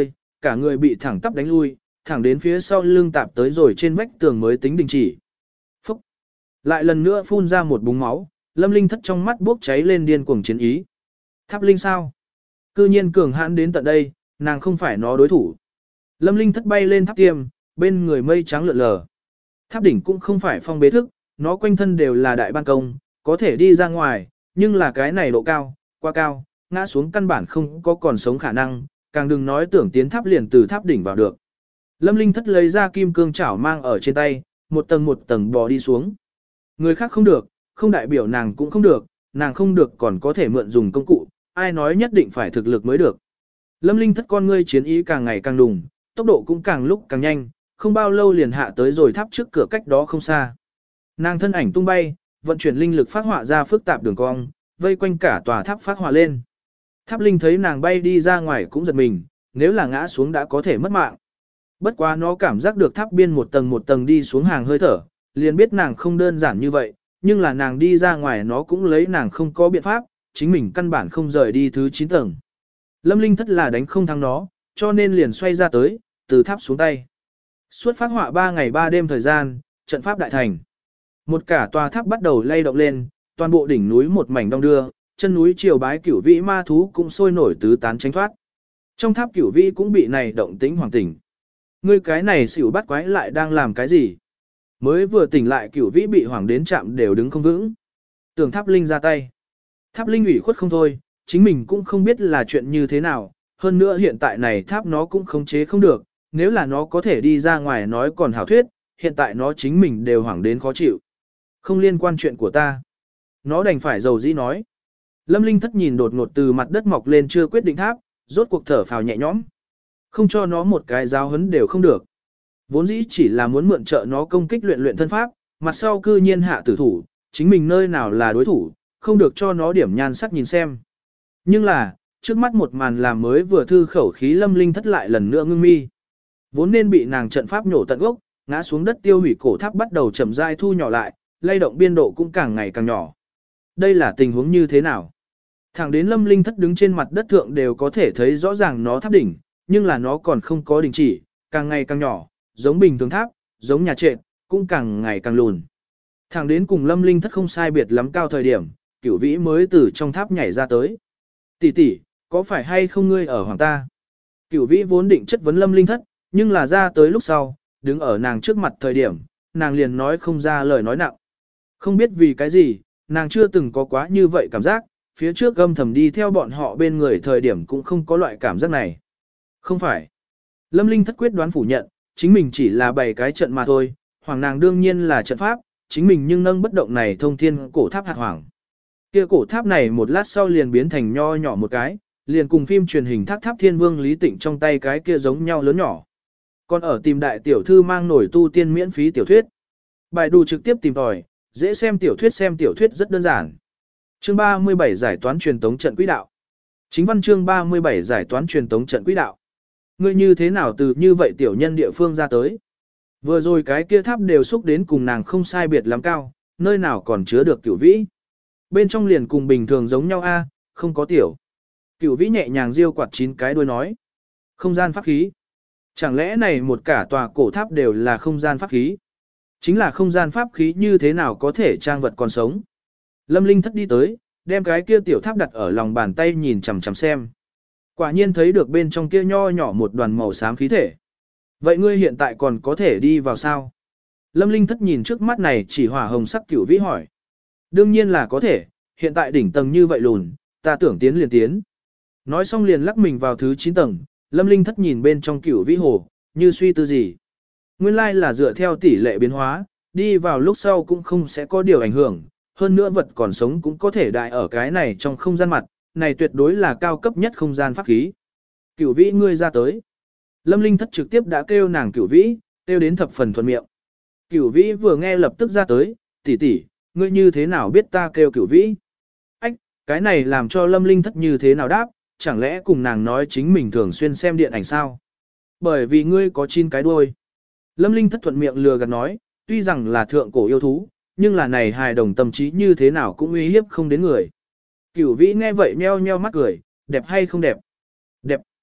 cả người bị thẳng tắp đánh lui, thẳng đến phía sau lưng tạp tới rồi trên vách tường mới tính đình chỉ. Phúc! Lại lần nữa phun ra một búng máu, Lâm Linh Thất trong mắt bốc cháy lên điên cuồng chiến ý. Tháp Linh sao? Cư nhiên cường hãn đến tận đây, nàng không phải nó đối thủ. Lâm Linh Thất bay lên tháp tiêm, bên người mây trắng lượn lờ. Tháp đỉnh cũng không phải phong bế thức, nó quanh thân đều là đại ban công, có thể đi ra ngoài, nhưng là cái này độ cao, quá cao, ngã xuống căn bản không có còn sống khả năng, càng đừng nói tưởng tiến tháp liền từ tháp đỉnh vào được. Lâm Linh Thất lấy ra kim cương chảo mang ở trên tay, một tầng một tầng bò đi xuống. Người khác không được, không đại biểu nàng cũng không được, nàng không được còn có thể mượn dùng công cụ, ai nói nhất định phải thực lực mới được. Lâm Linh Thất con ngươi chiến ý càng ngày càng đùng, tốc độ cũng càng lúc càng nhanh, không bao lâu liền hạ tới rồi tháp trước cửa cách đó không xa. Nàng thân ảnh tung bay, vận chuyển linh lực phát họa ra phức tạp đường cong, vây quanh cả tòa tháp phát họa lên. Tháp Linh thấy nàng bay đi ra ngoài cũng giật mình, nếu là ngã xuống đã có thể mất mạng. Bất quá nó cảm giác được tháp biên một tầng một tầng đi xuống hàng hơi thở, liền biết nàng không đơn giản như vậy, nhưng là nàng đi ra ngoài nó cũng lấy nàng không có biện pháp, chính mình căn bản không rời đi thứ chín tầng. Lâm Linh Thất là đánh không thắng nó, cho nên liền xoay ra tới, từ tháp xuống tay. Suốt phát họa ba ngày ba đêm thời gian, trận pháp đại thành. Một cả tòa tháp bắt đầu lay động lên, toàn bộ đỉnh núi một mảnh đông đưa, chân núi triều bái cửu vĩ ma thú cũng sôi nổi tứ tán tránh thoát. Trong tháp cửu vĩ cũng bị này động tĩnh hoàng tỉnh. Ngươi cái này xỉu bắt quái lại đang làm cái gì? Mới vừa tỉnh lại cửu vĩ bị hoàng đến chạm đều đứng không vững. Tưởng tháp linh ra tay. Tháp linh ủy khuất không thôi, chính mình cũng không biết là chuyện như thế nào, hơn nữa hiện tại này tháp nó cũng khống chế không được, nếu là nó có thể đi ra ngoài nói còn hảo thuyết, hiện tại nó chính mình đều hoảng đến khó chịu. Không liên quan chuyện của ta. Nó đành phải dầu dĩ nói. Lâm Linh Thất nhìn đột ngột từ mặt đất mọc lên chưa quyết định tháp, rốt cuộc thở phào nhẹ nhõm. Không cho nó một cái giáo hấn đều không được. Vốn dĩ chỉ là muốn mượn trợ nó công kích luyện luyện thân pháp, mặt sau cư nhiên hạ tử thủ, chính mình nơi nào là đối thủ, không được cho nó điểm nhan sắc nhìn xem. Nhưng là, trước mắt một màn làm mới vừa thư khẩu khí Lâm Linh Thất lại lần nữa ngưng mi. Vốn nên bị nàng trận pháp nhổ tận gốc, ngã xuống đất tiêu hủy cổ tháp bắt đầu chậm rãi thu nhỏ lại, lay động biên độ cũng càng ngày càng nhỏ. Đây là tình huống như thế nào? Thẳng đến Lâm Linh Thất đứng trên mặt đất thượng đều có thể thấy rõ ràng nó tháp đỉnh, nhưng là nó còn không có đình chỉ, càng ngày càng nhỏ, giống bình thường tháp, giống nhà trệt, cũng càng ngày càng lùn. Thẳng đến cùng Lâm Linh Thất không sai biệt lắm cao thời điểm, Cửu Vĩ mới từ trong tháp nhảy ra tới. Tỷ tỷ, có phải hay không ngươi ở hoàng ta? Cửu Vĩ vốn định chất vấn Lâm Linh Thất, nhưng là ra tới lúc sau, đứng ở nàng trước mặt thời điểm, nàng liền nói không ra lời nói nặng. Không biết vì cái gì, nàng chưa từng có quá như vậy cảm giác, phía trước gâm thầm đi theo bọn họ bên người thời điểm cũng không có loại cảm giác này. Không phải. Lâm Linh Thất quyết đoán phủ nhận, chính mình chỉ là bày cái trận mà thôi, hoàng nàng đương nhiên là trận pháp, chính mình nhưng nâng bất động này thông thiên cổ tháp hạt hoàng. Kia cổ tháp này một lát sau liền biến thành nho nhỏ một cái, liền cùng phim truyền hình Thác Tháp Thiên Vương Lý Tịnh trong tay cái kia giống nhau lớn nhỏ. Còn ở tìm đại tiểu thư mang nổi tu tiên miễn phí tiểu thuyết. Bài đù trực tiếp tìm tòi, dễ xem tiểu thuyết xem tiểu thuyết rất đơn giản. Chương ba mươi bảy giải toán truyền tống trận quỹ đạo. Chính văn chương ba mươi bảy giải toán truyền tống trận quỹ đạo. Ngươi như thế nào từ như vậy tiểu nhân địa phương ra tới? Vừa rồi cái kia tháp đều xúc đến cùng nàng không sai biệt lắm cao, nơi nào còn chứa được Cửu Vĩ. Bên trong liền cùng bình thường giống nhau a, không có tiểu. Cửu Vĩ nhẹ nhàng diêu quạt chín cái đuôi nói. Không gian pháp khí. Chẳng lẽ này một cả tòa cổ tháp đều là không gian pháp khí? Chính là không gian pháp khí như thế nào có thể trang vật còn sống? Lâm Linh Thất đi tới, đem cái kia tiểu tháp đặt ở lòng bàn tay nhìn chằm chằm xem. Quả nhiên thấy được bên trong kia nho nhỏ một đoàn màu xám khí thể. Vậy ngươi hiện tại còn có thể đi vào sao? Lâm Linh Thất nhìn trước mắt này chỉ hỏa hồng sắc Cửu Vĩ hỏi. Đương nhiên là có thể, hiện tại đỉnh tầng như vậy lùn, ta tưởng tiến liền tiến. Nói xong liền lắc mình vào thứ chín tầng, Lâm Linh Thất nhìn bên trong Cửu Vĩ hồ, như suy tư gì. Nguyên lai là dựa theo tỷ lệ biến hóa, đi vào lúc sau cũng không sẽ có điều ảnh hưởng, hơn nữa vật còn sống cũng có thể đại ở cái này trong không gian mặt, này tuyệt đối là cao cấp nhất không gian pháp khí. Cửu Vĩ ngươi ra tới. Lâm Linh Thất trực tiếp đã kêu nàng Cửu Vĩ, kêu đến thập phần thuận miệng. Cửu Vĩ vừa nghe lập tức ra tới, tỷ tỷ, ngươi như thế nào biết ta kêu Cửu Vĩ? Ách, cái này làm cho Lâm Linh Thất như thế nào đáp, chẳng lẽ cùng nàng nói chính mình thường xuyên xem điện ảnh sao? Bởi vì ngươi có chín cái đuôi. Lâm Linh Thất thuận miệng lừa gạt nói, tuy rằng là thượng cổ yêu thú, nhưng là này hài đồng tâm trí như thế nào cũng uy hiếp không đến người. Cửu Vĩ nghe vậy nheo nheo mắt cười, đẹp hay không đẹp? Đẹp.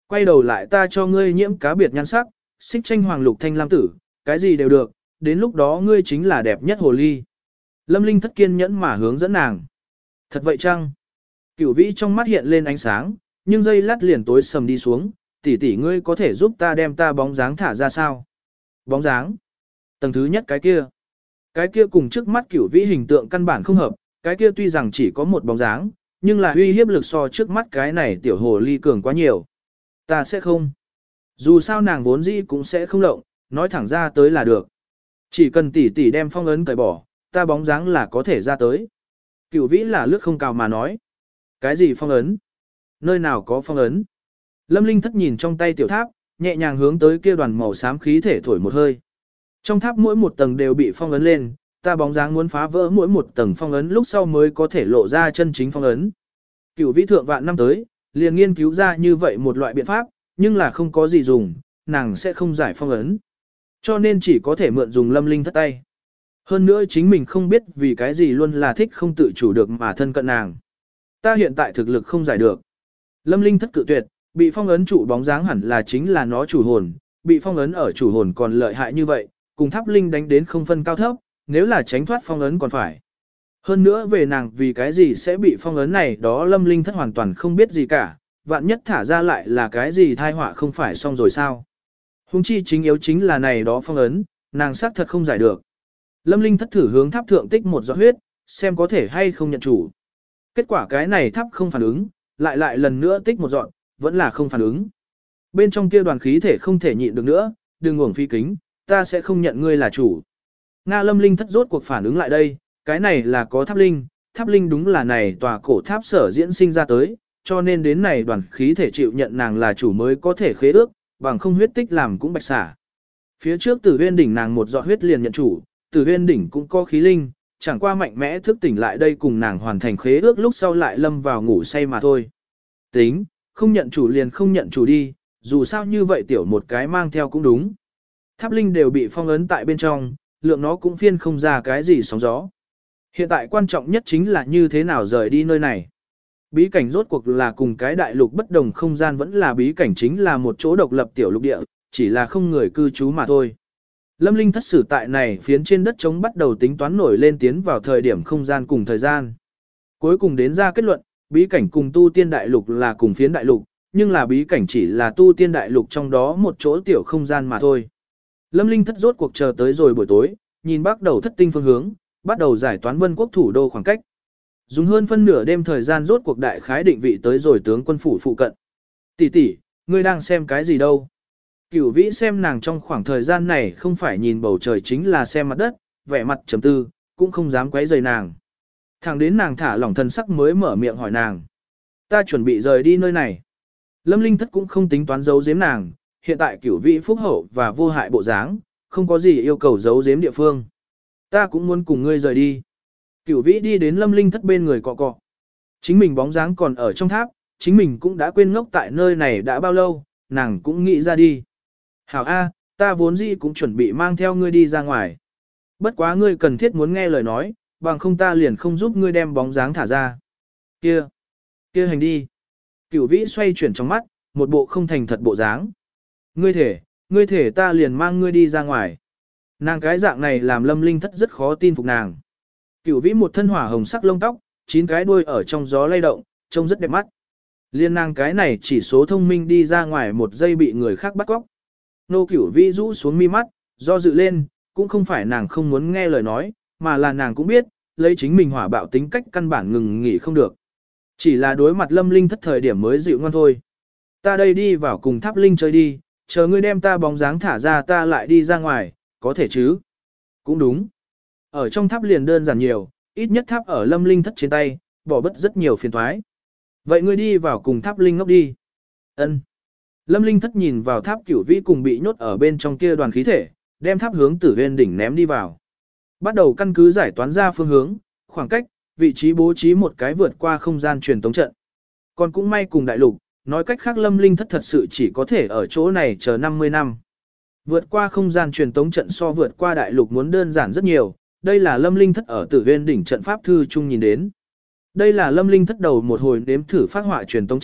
Quay đầu lại ta cho ngươi nhiễm cá biệt nhan sắc, xích tranh hoàng lục thanh lam tử, cái gì đều được, đến lúc đó ngươi chính là đẹp nhất hồ ly. Lâm Linh thất kiên nhẫn mà hướng dẫn nàng. Thật vậy chăng? Cửu vĩ trong mắt hiện lên ánh sáng, nhưng giây lát liền tối sầm đi xuống, tỷ tỷ ngươi có thể giúp ta đem ta bóng dáng thả ra sao? Bóng dáng? Tầng thứ nhất cái kia. Cái kia cùng trước mắt cửu vĩ hình tượng căn bản không hợp, cái kia tuy rằng chỉ có một bóng dáng, nhưng là uy hiếp lực so trước mắt cái này tiểu hồ ly cường quá nhiều. Ta sẽ không. Dù sao nàng vốn dĩ cũng sẽ không lộng, nói thẳng ra tới là được. Chỉ cần tỷ tỷ đem phong ấn cởi bỏ, ta bóng dáng là có thể ra tới. Cửu vĩ là lướt không cào mà nói. Cái gì phong ấn? Nơi nào có phong ấn? Lâm Linh thất nhìn trong tay tiểu tháp, nhẹ nhàng hướng tới kia đoàn màu xám khí thể thổi một hơi. Trong tháp mỗi một tầng đều bị phong ấn lên, ta bóng dáng muốn phá vỡ mỗi một tầng phong ấn lúc sau mới có thể lộ ra chân chính phong ấn. Cửu vĩ thượng vạn năm tới, liền nghiên cứu ra như vậy một loại biện pháp, nhưng là không có gì dùng, nàng sẽ không giải phong ấn. Cho nên chỉ có thể mượn dùng Lâm Linh thất tay. Hơn nữa chính mình không biết vì cái gì luôn là thích không tự chủ được mà thân cận nàng. Ta hiện tại thực lực không giải được. Lâm Linh thất cự tuyệt, bị phong ấn trụ bóng dáng hẳn là chính là nó chủ hồn, bị phong ấn ở chủ hồn còn lợi hại như vậy, cùng tháp linh đánh đến không phân cao thấp, nếu là tránh thoát phong ấn còn phải. Hơn nữa về nàng vì cái gì sẽ bị phong ấn này đó Lâm Linh thất hoàn toàn không biết gì cả, vạn nhất thả ra lại là cái gì thai họa không phải xong rồi sao. Hùng chi chính yếu chính là này đó phong ấn, nàng xác thật không giải được. Lâm Linh thất thử hướng tháp thượng tích một giọt huyết, xem có thể hay không nhận chủ. Kết quả cái này tháp không phản ứng, lại lại lần nữa tích một giọt, vẫn là không phản ứng. Bên trong kia đoàn khí thể không thể nhịn được nữa, đừng uổng phi kính, ta sẽ không nhận ngươi là chủ. Nga Lâm Linh thất rốt cuộc phản ứng lại đây, cái này là có tháp linh, tháp linh đúng là này tòa cổ tháp sở diễn sinh ra tới, cho nên đến này đoàn khí thể chịu nhận nàng là chủ mới có thể khế ước, bằng không huyết tích làm cũng bạch xả. Phía trước Tử Huyên đỉnh nàng một giọt huyết liền nhận chủ, Tử Huyên đỉnh cũng có khí linh, chẳng qua mạnh mẽ thức tỉnh lại đây cùng nàng hoàn thành khế ước lúc sau lại lâm vào ngủ say mà thôi. Tính, không nhận chủ liền không nhận chủ đi, dù sao như vậy tiểu một cái mang theo cũng đúng. Tháp linh đều bị phong ấn tại bên trong, lượng nó cũng phiên không ra cái gì sóng gió. Hiện tại quan trọng nhất chính là như thế nào rời đi nơi này. Bí cảnh rốt cuộc là cùng cái đại lục bất đồng không gian vẫn là bí cảnh chính là một chỗ độc lập tiểu lục địa, chỉ là không người cư trú mà thôi. Lâm Linh thất sử tại này phiến trên đất trống bắt đầu tính toán nổi lên tiến vào thời điểm không gian cùng thời gian. Cuối cùng đến ra kết luận, bí cảnh cùng tu tiên đại lục là cùng phiến đại lục, nhưng là bí cảnh chỉ là tu tiên đại lục trong đó một chỗ tiểu không gian mà thôi. Lâm Linh thất rốt cuộc chờ tới rồi buổi tối, nhìn bắt đầu thất tinh phương hướng, bắt đầu giải toán vân quốc thủ đô khoảng cách. Dùng hơn phân nửa đêm thời gian rốt cuộc đại khái định vị tới rồi tướng quân phủ phụ cận. Tỷ tỷ, ngươi đang xem cái gì đâu? Cửu vĩ xem nàng trong khoảng thời gian này không phải nhìn bầu trời chính là xem mặt đất, vẻ mặt trầm tư, cũng không dám quấy rầy nàng. Thẳng đến nàng thả lỏng thân sắc mới mở miệng hỏi nàng. Ta chuẩn bị rời đi nơi này. Lâm Linh thất cũng không tính toán giấu giếm nàng, hiện tại cửu vĩ phúc hậu và vô hại bộ dáng, không có gì yêu cầu giấu giếm địa phương. Ta cũng muốn cùng ngươi rời đi. Cửu vĩ đi đến Lâm Linh thất bên người cọ cọ. Chính mình bóng dáng còn ở trong tháp, chính mình cũng đã quên ngốc tại nơi này đã bao lâu, nàng cũng nghĩ ra đi. Hảo A, ta vốn dĩ cũng chuẩn bị mang theo ngươi đi ra ngoài. Bất quá ngươi cần thiết muốn nghe lời nói, bằng không ta liền không giúp ngươi đem bóng dáng thả ra. Kia, kia hành đi. Cửu vĩ xoay chuyển trong mắt, một bộ không thành thật bộ dáng. Ngươi thể, ngươi thể ta liền mang ngươi đi ra ngoài. Nàng cái dạng này làm Lâm Linh thất rất khó tin phục nàng. Cửu vĩ một thân hỏa hồng sắc lông tóc, chín cái đuôi ở trong gió lay động, trông rất đẹp mắt. Liên nàng cái này chỉ số thông minh đi ra ngoài một giây bị người khác bắt cóc. Nô Cửu vĩ rũ xuống mi mắt, do dự lên, cũng không phải nàng không muốn nghe lời nói, mà là nàng cũng biết, lấy chính mình hỏa bạo tính cách căn bản ngừng nghỉ không được. Chỉ là đối mặt Lâm Linh thất thời điểm mới dịu ngoan thôi. Ta đây đi vào cùng tháp linh chơi đi, chờ ngươi đem ta bóng dáng thả ra ta lại đi ra ngoài, có thể chứ? Cũng đúng. Ở trong tháp liền đơn giản nhiều, ít nhất tháp ở Lâm Linh thất trên tay, bỏ bất rất nhiều phiền toái. Vậy ngươi đi vào cùng tháp linh ngốc đi. Ân. Lâm Linh thất nhìn vào tháp Cửu vĩ cùng bị nhốt ở bên trong kia đoàn khí thể, đem tháp hướng Tử Huyên đỉnh ném đi vào. Bắt đầu căn cứ giải toán ra phương hướng, khoảng cách, vị trí bố trí một cái vượt qua không gian truyền tống trận. Còn cũng may cùng đại lục, nói cách khác Lâm Linh thất thật sự chỉ có thể ở chỗ này chờ năm mươi năm. Vượt qua không gian truyền tống trận so vượt qua đại lục muốn đơn giản rất nhiều, đây là Lâm Linh thất ở Tử Huyên đỉnh trận pháp thư chung nhìn đến. Đây là Lâm Linh thất đầu một hồi nếm thử phát họa truyền tống trận,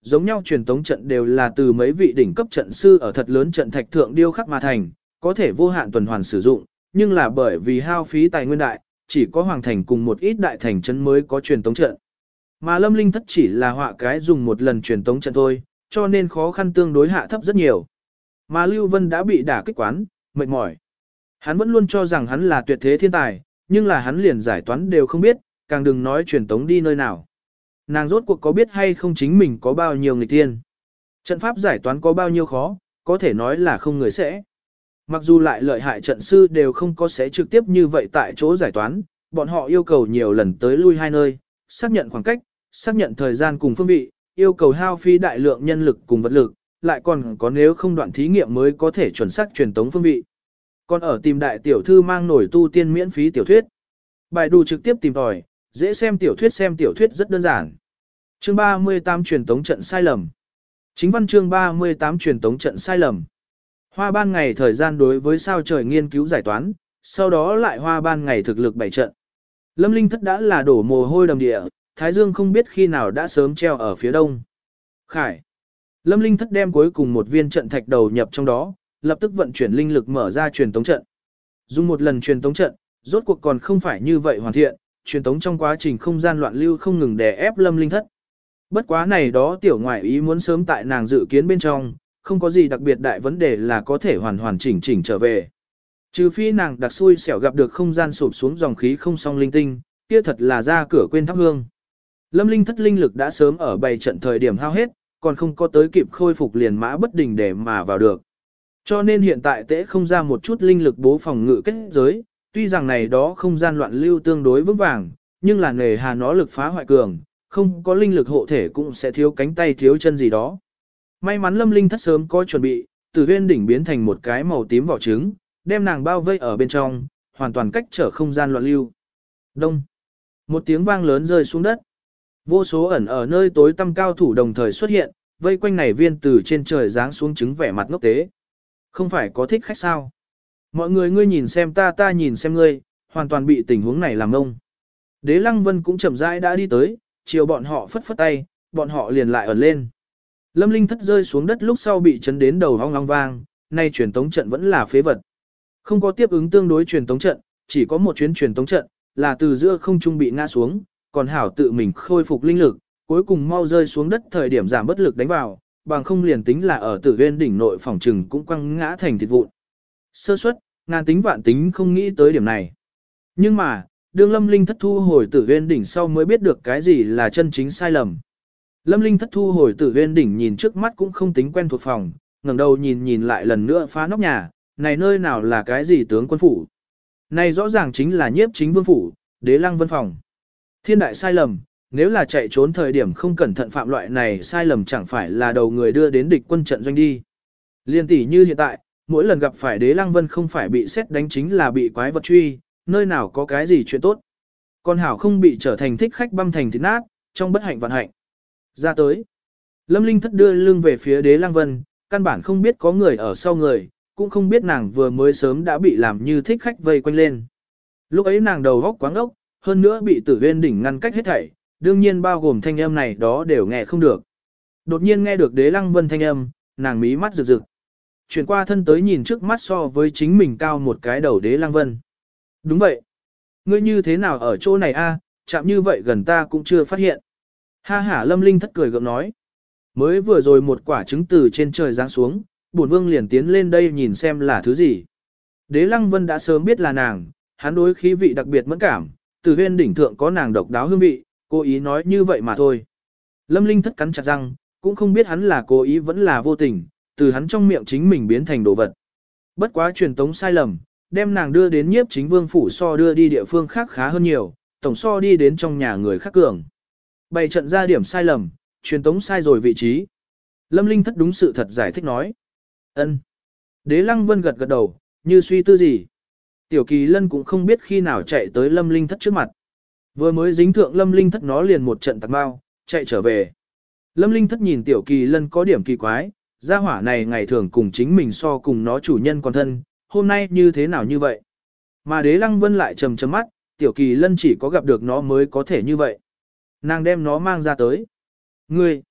giống nhau truyền tống trận đều là từ mấy vị đỉnh cấp trận sư ở thật lớn trận thạch thượng điêu khắc mà thành, có thể vô hạn tuần hoàn sử dụng, nhưng là bởi vì hao phí tài nguyên đại, chỉ có hoàng thành cùng một ít đại thành trấn mới có truyền tống trận. Mà Lâm Linh Thất chỉ là họa cái dùng một lần truyền tống trận thôi, cho nên khó khăn tương đối hạ thấp rất nhiều. Mà Lưu Vân đã bị đả kích quán, mệt mỏi. Hắn vẫn luôn cho rằng hắn là tuyệt thế thiên tài, nhưng là hắn liền giải toán đều không biết, càng đừng nói truyền tống đi nơi nào. Nàng rốt cuộc có biết hay không chính mình có bao nhiêu nghịch tiên. Trận pháp giải toán có bao nhiêu khó, có thể nói là không người sẽ. Mặc dù lại lợi hại trận sư đều không có sẽ trực tiếp như vậy tại chỗ giải toán, bọn họ yêu cầu nhiều lần tới lui hai nơi, xác nhận khoảng cách, xác nhận thời gian cùng phương vị, yêu cầu hao phí đại lượng nhân lực cùng vật lực, lại còn có nếu không đoạn thí nghiệm mới có thể chuẩn xác truyền tống phương vị. Còn ở tìm đại tiểu thư mang nổi tu tiên miễn phí tiểu thuyết. Bài đủ trực tiếp tìm tòi, dễ xem tiểu thuyết xem tiểu thuyết rất đơn giản. Chương ba mươi tám truyền tống trận sai lầm. Chính văn chương ba mươi tám truyền tống trận sai lầm. Hoa ban ngày thời gian đối với sao trời nghiên cứu giải toán, sau đó lại hoa ban ngày thực lực bảy trận. Lâm Linh Thất đã là đổ mồ hôi đầm địa, Thái Dương không biết khi nào đã sớm treo ở phía đông. Khải. Lâm Linh Thất đem cuối cùng một viên trận thạch đầu nhập trong đó, lập tức vận chuyển linh lực mở ra truyền tống trận. Dùng một lần truyền tống trận, rốt cuộc còn không phải như vậy hoàn thiện, truyền tống trong quá trình không gian loạn lưu không ngừng đè ép Lâm Linh Thất. Bất quá này đó tiểu ngoại ý muốn sớm tại nàng dự kiến bên trong, không có gì đặc biệt đại vấn đề là có thể hoàn hoàn chỉnh chỉnh trở về. Trừ phi nàng đặc xui xẻo gặp được không gian sụp xuống dòng khí không song linh tinh, kia thật là ra cửa quên thắp hương. Lâm Linh Thất linh lực đã sớm ở bày trận thời điểm hao hết, còn không có tới kịp khôi phục liền mã bất đình để mà vào được. Cho nên hiện tại tễ không ra một chút linh lực bố phòng ngự kết giới, tuy rằng này đó không gian loạn lưu tương đối vững vàng, nhưng là nề hà nó lực phá hoại cường, không có linh lực hộ thể cũng sẽ thiếu cánh tay thiếu chân gì đó. May mắn Lâm Linh Thất sớm có chuẩn bị, từ huyên đỉnh biến thành một cái màu tím vỏ trứng, đem nàng bao vây ở bên trong, hoàn toàn cách trở không gian loạn lưu. Đông. Một tiếng vang lớn rơi xuống đất. Vô số ẩn ở nơi tối tăm cao thủ đồng thời xuất hiện, vây quanh này viên từ trên trời giáng xuống trứng vẻ mặt ngốc tế. Không phải có thích khách sao? Mọi người ngươi nhìn xem ta ta nhìn xem ngươi, hoàn toàn bị tình huống này làm ngông. Đế Lăng Vân cũng chậm rãi đã đi tới, chiều bọn họ phất phất tay, bọn họ liền lại ẩn lên. Lâm Linh Thất rơi xuống đất lúc sau bị chấn đến đầu hong long vang, nay truyền tống trận vẫn là phế vật. Không có tiếp ứng tương đối truyền tống trận, chỉ có một chuyến truyền tống trận, là từ giữa không trung bị ngã xuống, còn hảo tự mình khôi phục linh lực, cuối cùng mau rơi xuống đất thời điểm giảm bất lực đánh vào, bằng không liền tính là ở Tử Viên đỉnh nội phòng trừng cũng quăng ngã thành thịt vụn. Sơ suất, ngàn tính vạn tính không nghĩ tới điểm này. Nhưng mà, đương Lâm Linh Thất thu hồi Tử Viên đỉnh sau mới biết được cái gì là chân chính sai lầm. Lâm Linh Thất thu hồi Tử Viên đỉnh nhìn trước mắt cũng không tính quen thuộc phòng, ngẩng đầu nhìn nhìn lại lần nữa phá nóc nhà, này nơi nào là cái gì tướng quân phủ. Này rõ ràng chính là nhiếp chính vương phủ, Đế Lăng Vân phòng. Thiên đại sai lầm, nếu là chạy trốn thời điểm không cẩn thận phạm loại này sai lầm chẳng phải là đầu người đưa đến địch quân trận doanh đi. Liên tỷ như hiện tại, mỗi lần gặp phải Đế Lăng Vân không phải bị xét đánh chính là bị quái vật truy, nơi nào có cái gì chuyện tốt. Con hảo không bị trở thành thích khách băm thành thịt nát, trong bất hạnh vạn hạnh. Ra tới, Lâm Linh Thất đưa lưng về phía Đế Lăng Vân, căn bản không biết có người ở sau người, cũng không biết nàng vừa mới sớm đã bị làm như thích khách vây quanh lên. Lúc ấy nàng đầu góc quáng ốc, hơn nữa bị Tử Viên đỉnh ngăn cách hết thảy, đương nhiên bao gồm thanh âm này đó đều nghe không được. Đột nhiên nghe được Đế Lăng Vân thanh âm, nàng mí mắt rực rực. Chuyển qua thân tới nhìn trước mắt so với chính mình cao một cái đầu Đế Lăng Vân. Đúng vậy. Ngươi như thế nào ở chỗ này a? Chạm như vậy gần ta cũng chưa phát hiện. Ha hả Lâm Linh Thất cười gượng nói. Mới vừa rồi một quả trứng từ trên trời giáng xuống, bổn vương liền tiến lên đây nhìn xem là thứ gì. Đế Lăng Vân đã sớm biết là nàng, hắn đối khí vị đặc biệt mẫn cảm, Từ Huyên đỉnh thượng có nàng độc đáo hương vị, cố ý nói như vậy mà thôi. Lâm Linh Thất cắn chặt răng, cũng không biết hắn là cố ý vẫn là vô tình, từ hắn trong miệng chính mình biến thành đồ vật. Bất quá truyền tống sai lầm, đem nàng đưa đến nhiếp chính vương phủ so đưa đi địa phương khác khá hơn nhiều, tổng so đi đến trong nhà người khác cường. Bày trận ra điểm sai lầm, truyền tống sai rồi vị trí. Lâm Linh Thất đúng sự thật giải thích nói. Ân. Đế Lăng Vân gật gật đầu, như suy tư gì. Tiểu Kỳ Lân cũng không biết khi nào chạy tới Lâm Linh Thất trước mặt. Vừa mới dính thượng Lâm Linh Thất nó liền một trận tạc bao, chạy trở về. Lâm Linh Thất nhìn Tiểu Kỳ Lân có điểm kỳ quái, gia hỏa này ngày thường cùng chính mình so cùng nó chủ nhân còn thân, hôm nay như thế nào như vậy. Mà Đế Lăng Vân lại trầm trầm mắt, Tiểu Kỳ Lân chỉ có gặp được nó mới có thể như vậy. Nàng đem nó mang ra tới. Ngươi,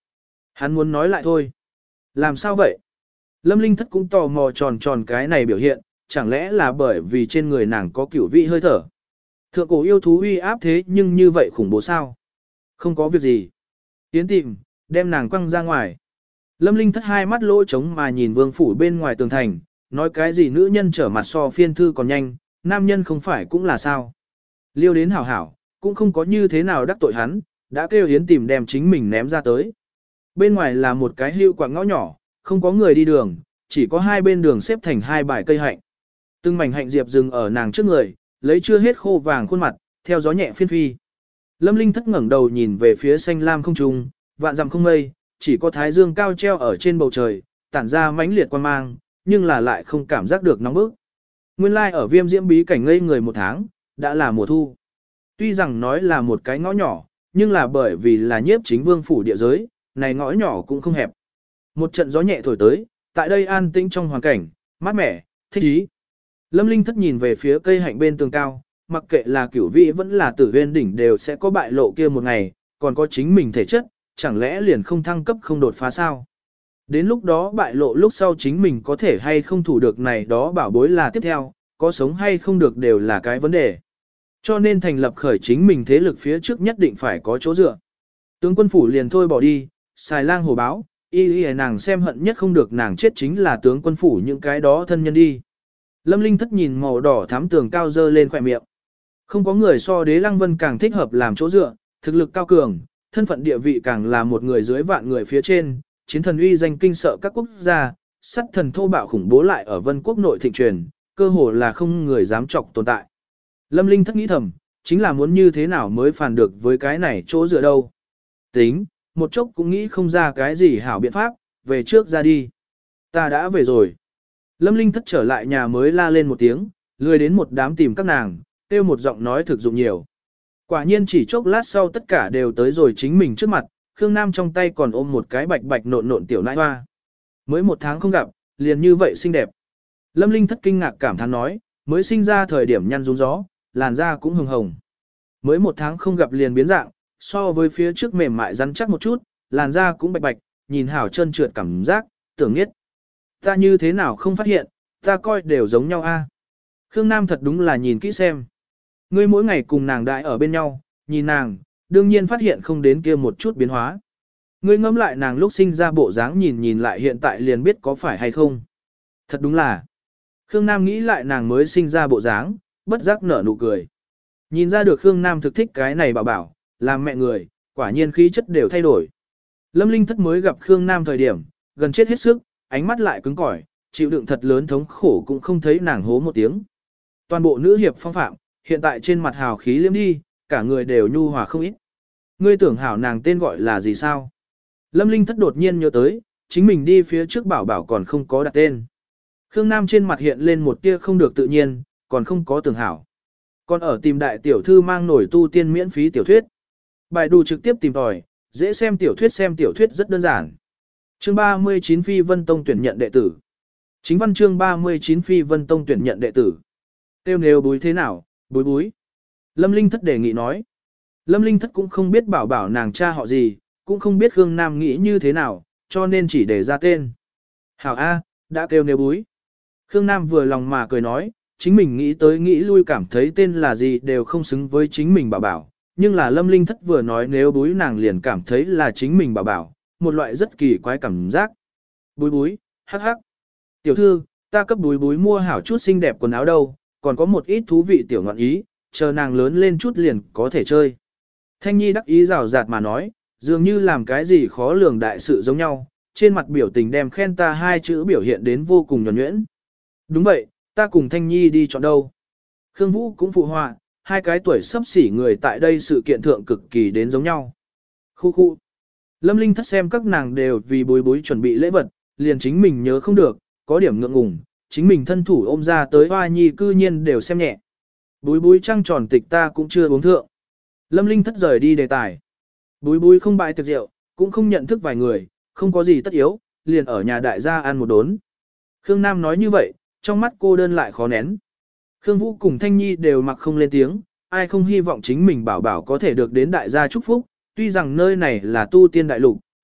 Hắn muốn nói lại thôi. Làm sao vậy? Lâm Linh Thất cũng tò mò tròn tròn cái này biểu hiện, chẳng lẽ là bởi vì trên người nàng có cửu vị hơi thở. Thượng cổ yêu thú uy áp thế nhưng như vậy khủng bố sao? Không có việc gì. Tiến tìm, đem nàng quăng ra ngoài. Lâm Linh Thất hai mắt lỗ trống mà nhìn vương phủ bên ngoài tường thành, nói cái gì nữ nhân trở mặt so phiên thư còn nhanh, nam nhân không phải cũng là sao. Liêu đến hảo hảo, cũng không có như thế nào đắc tội hắn, đã kêu Yến tìm đem chính mình ném ra tới. Bên ngoài là một cái hưu quạng ngõ nhỏ, không có người đi đường, chỉ có hai bên đường xếp thành hai bài cây hạnh. Từng mảnh hạnh diệp dừng ở nàng trước người, lấy chưa hết khô vàng khuôn mặt, theo gió nhẹ phiên phi. Lâm Linh Thất ngẩng đầu nhìn về phía xanh lam không trung, vạn dặm không mây, chỉ có thái dương cao treo ở trên bầu trời, tản ra mãnh liệt quan mang, nhưng là lại không cảm giác được nóng bức. Nguyên lai ở Viêm Diễm bí cảnh ngây người một tháng, đã là mùa thu. Tuy rằng nói là một cái ngõ nhỏ, nhưng là bởi vì là nhiếp chính vương phủ địa giới, này ngõ nhỏ cũng không hẹp. Một trận gió nhẹ thổi tới, tại đây an tĩnh trong hoàn cảnh, mát mẻ, thích ý. Lâm Linh Thất nhìn về phía cây hạnh bên tường cao, mặc kệ là cửu vị vẫn là tử viên đỉnh đều sẽ có bại lộ kia một ngày, còn có chính mình thể chất, chẳng lẽ liền không thăng cấp không đột phá sao? Đến lúc đó bại lộ lúc sau chính mình có thể hay không thủ được này đó bảo bối là tiếp theo, có sống hay không được đều là cái vấn đề. Cho nên thành lập khởi chính mình thế lực phía trước nhất định phải có chỗ dựa. Tướng quân phủ liền thôi bỏ đi, xài lang hồ báo, y y nàng xem hận nhất không được nàng chết chính là tướng quân phủ những cái đó thân nhân đi. Lâm Linh Thất nhìn màu đỏ thắm tường cao dơ lên khỏe miệng. Không có người so đế lăng vân càng thích hợp làm chỗ dựa, thực lực cao cường, thân phận địa vị càng là một người dưới vạn người phía trên, chiến thần uy danh kinh sợ các quốc gia, sắt thần thô bạo khủng bố lại ở vân quốc nội thịnh truyền, cơ hồ là không người dám chọc tồn tại. Lâm Linh Thất nghĩ thầm, chính là muốn như thế nào mới phản được với cái này chỗ dựa đâu. Tính, một chốc cũng nghĩ không ra cái gì hảo biện pháp, về trước ra đi. Ta đã về rồi. Lâm Linh Thất trở lại nhà mới la lên một tiếng, lười đến một đám tìm các nàng, kêu một giọng nói thực dụng nhiều. Quả nhiên chỉ chốc lát sau tất cả đều tới rồi chính mình trước mặt, Khương Nam trong tay còn ôm một cái bạch bạch nộn nộn tiểu nãi hoa. Mới một tháng không gặp, liền như vậy xinh đẹp. Lâm Linh Thất kinh ngạc cảm thán nói, mới sinh ra thời điểm nhăn rúng gió, làn da cũng hồng hồng. Mới một tháng không gặp liền biến dạng, so với phía trước mềm mại rắn chắc một chút, làn da cũng bạch bạch, nhìn hảo chân trượt cảm giác, tưởng nghiết. Ta như thế nào không phát hiện, ta coi đều giống nhau a. Khương Nam thật đúng là nhìn kỹ xem. Ngươi mỗi ngày cùng nàng đại ở bên nhau, nhìn nàng, đương nhiên phát hiện không đến kia một chút biến hóa. Ngươi ngẫm lại nàng lúc sinh ra bộ dáng nhìn nhìn lại hiện tại liền biết có phải hay không. Thật đúng là. Khương Nam nghĩ lại nàng mới sinh ra bộ dáng, bất giác nở nụ cười. Nhìn ra được Khương Nam thực thích cái này bảo bảo, làm mẹ người, quả nhiên khí chất đều thay đổi. Lâm Linh Thất mới gặp Khương Nam thời điểm, gần chết hết sức, ánh mắt lại cứng cỏi, chịu đựng thật lớn thống khổ cũng không thấy nàng hố một tiếng. Toàn bộ nữ hiệp phong phạm, hiện tại trên mặt hào khí liếm đi, cả người đều nhu hòa không ít. Ngươi tưởng hảo nàng tên gọi là gì sao? Lâm Linh Thất đột nhiên nhớ tới, chính mình đi phía trước bảo bảo còn không có đặt tên. Khương Nam trên mặt hiện lên một tia không được tự nhiên, còn không có tưởng hảo. Còn ở tìm đại tiểu thư mang nổi tu tiên miễn phí tiểu thuyết. Bài đủ trực tiếp tìm tòi, dễ xem tiểu thuyết xem tiểu thuyết rất đơn giản. Chương ba mươi chín Phi Vân Tông tuyển nhận đệ tử. Chính văn chương ba mươi chín Phi Vân Tông tuyển nhận đệ tử. Tiêu nếu búi thế nào, búi búi. Lâm Linh Thất đề nghị nói. Lâm Linh Thất cũng không biết bảo bảo nàng cha họ gì, cũng không biết Khương Nam nghĩ như thế nào, cho nên chỉ để ra tên. Hảo A, đã kêu nếu búi. Khương Nam vừa lòng mà cười nói, chính mình nghĩ tới nghĩ lui cảm thấy tên là gì đều không xứng với chính mình bảo bảo. Nhưng là Lâm Linh Thất vừa nói nếu búi nàng liền cảm thấy là chính mình bảo bảo, một loại rất kỳ quái cảm giác. Búi búi, hắc hắc. Tiểu thư, ta cấp búi búi mua hảo chút xinh đẹp quần áo đâu, còn có một ít thú vị tiểu ngọn ý, chờ nàng lớn lên chút liền có thể chơi. Thanh Nhi đắc ý rào rạt mà nói, dường như làm cái gì khó lường đại sự giống nhau, trên mặt biểu tình đem khen ta hai chữ biểu hiện đến vô cùng nhuần nhuyễn. Đúng vậy, ta cùng Thanh Nhi đi chọn đâu. Khương Vũ cũng phụ họa, hai cái tuổi sắp xỉ người tại đây sự kiện thượng cực kỳ đến giống nhau. Khu khu. Lâm Linh Thất xem các nàng đều vì bối bối chuẩn bị lễ vật, liền chính mình nhớ không được, có điểm ngượng ngùng, chính mình thân thủ ôm ra tới hoa nhi cư nhiên đều xem nhẹ. Bối bối trăng tròn tịch ta cũng chưa uống thượng. Lâm Linh Thất rời đi đề tài. Bối bối không bại tiệc rượu, cũng không nhận thức vài người, không có gì tất yếu, liền ở nhà đại gia ăn một đốn. Khương Nam nói như vậy, trong mắt cô đơn lại khó nén. Khương Vũ cùng Thanh Nhi đều mặc không lên tiếng, ai không hy vọng chính mình bảo bảo có thể được đến đại gia chúc phúc, tuy rằng nơi này là tu tiên đại lục,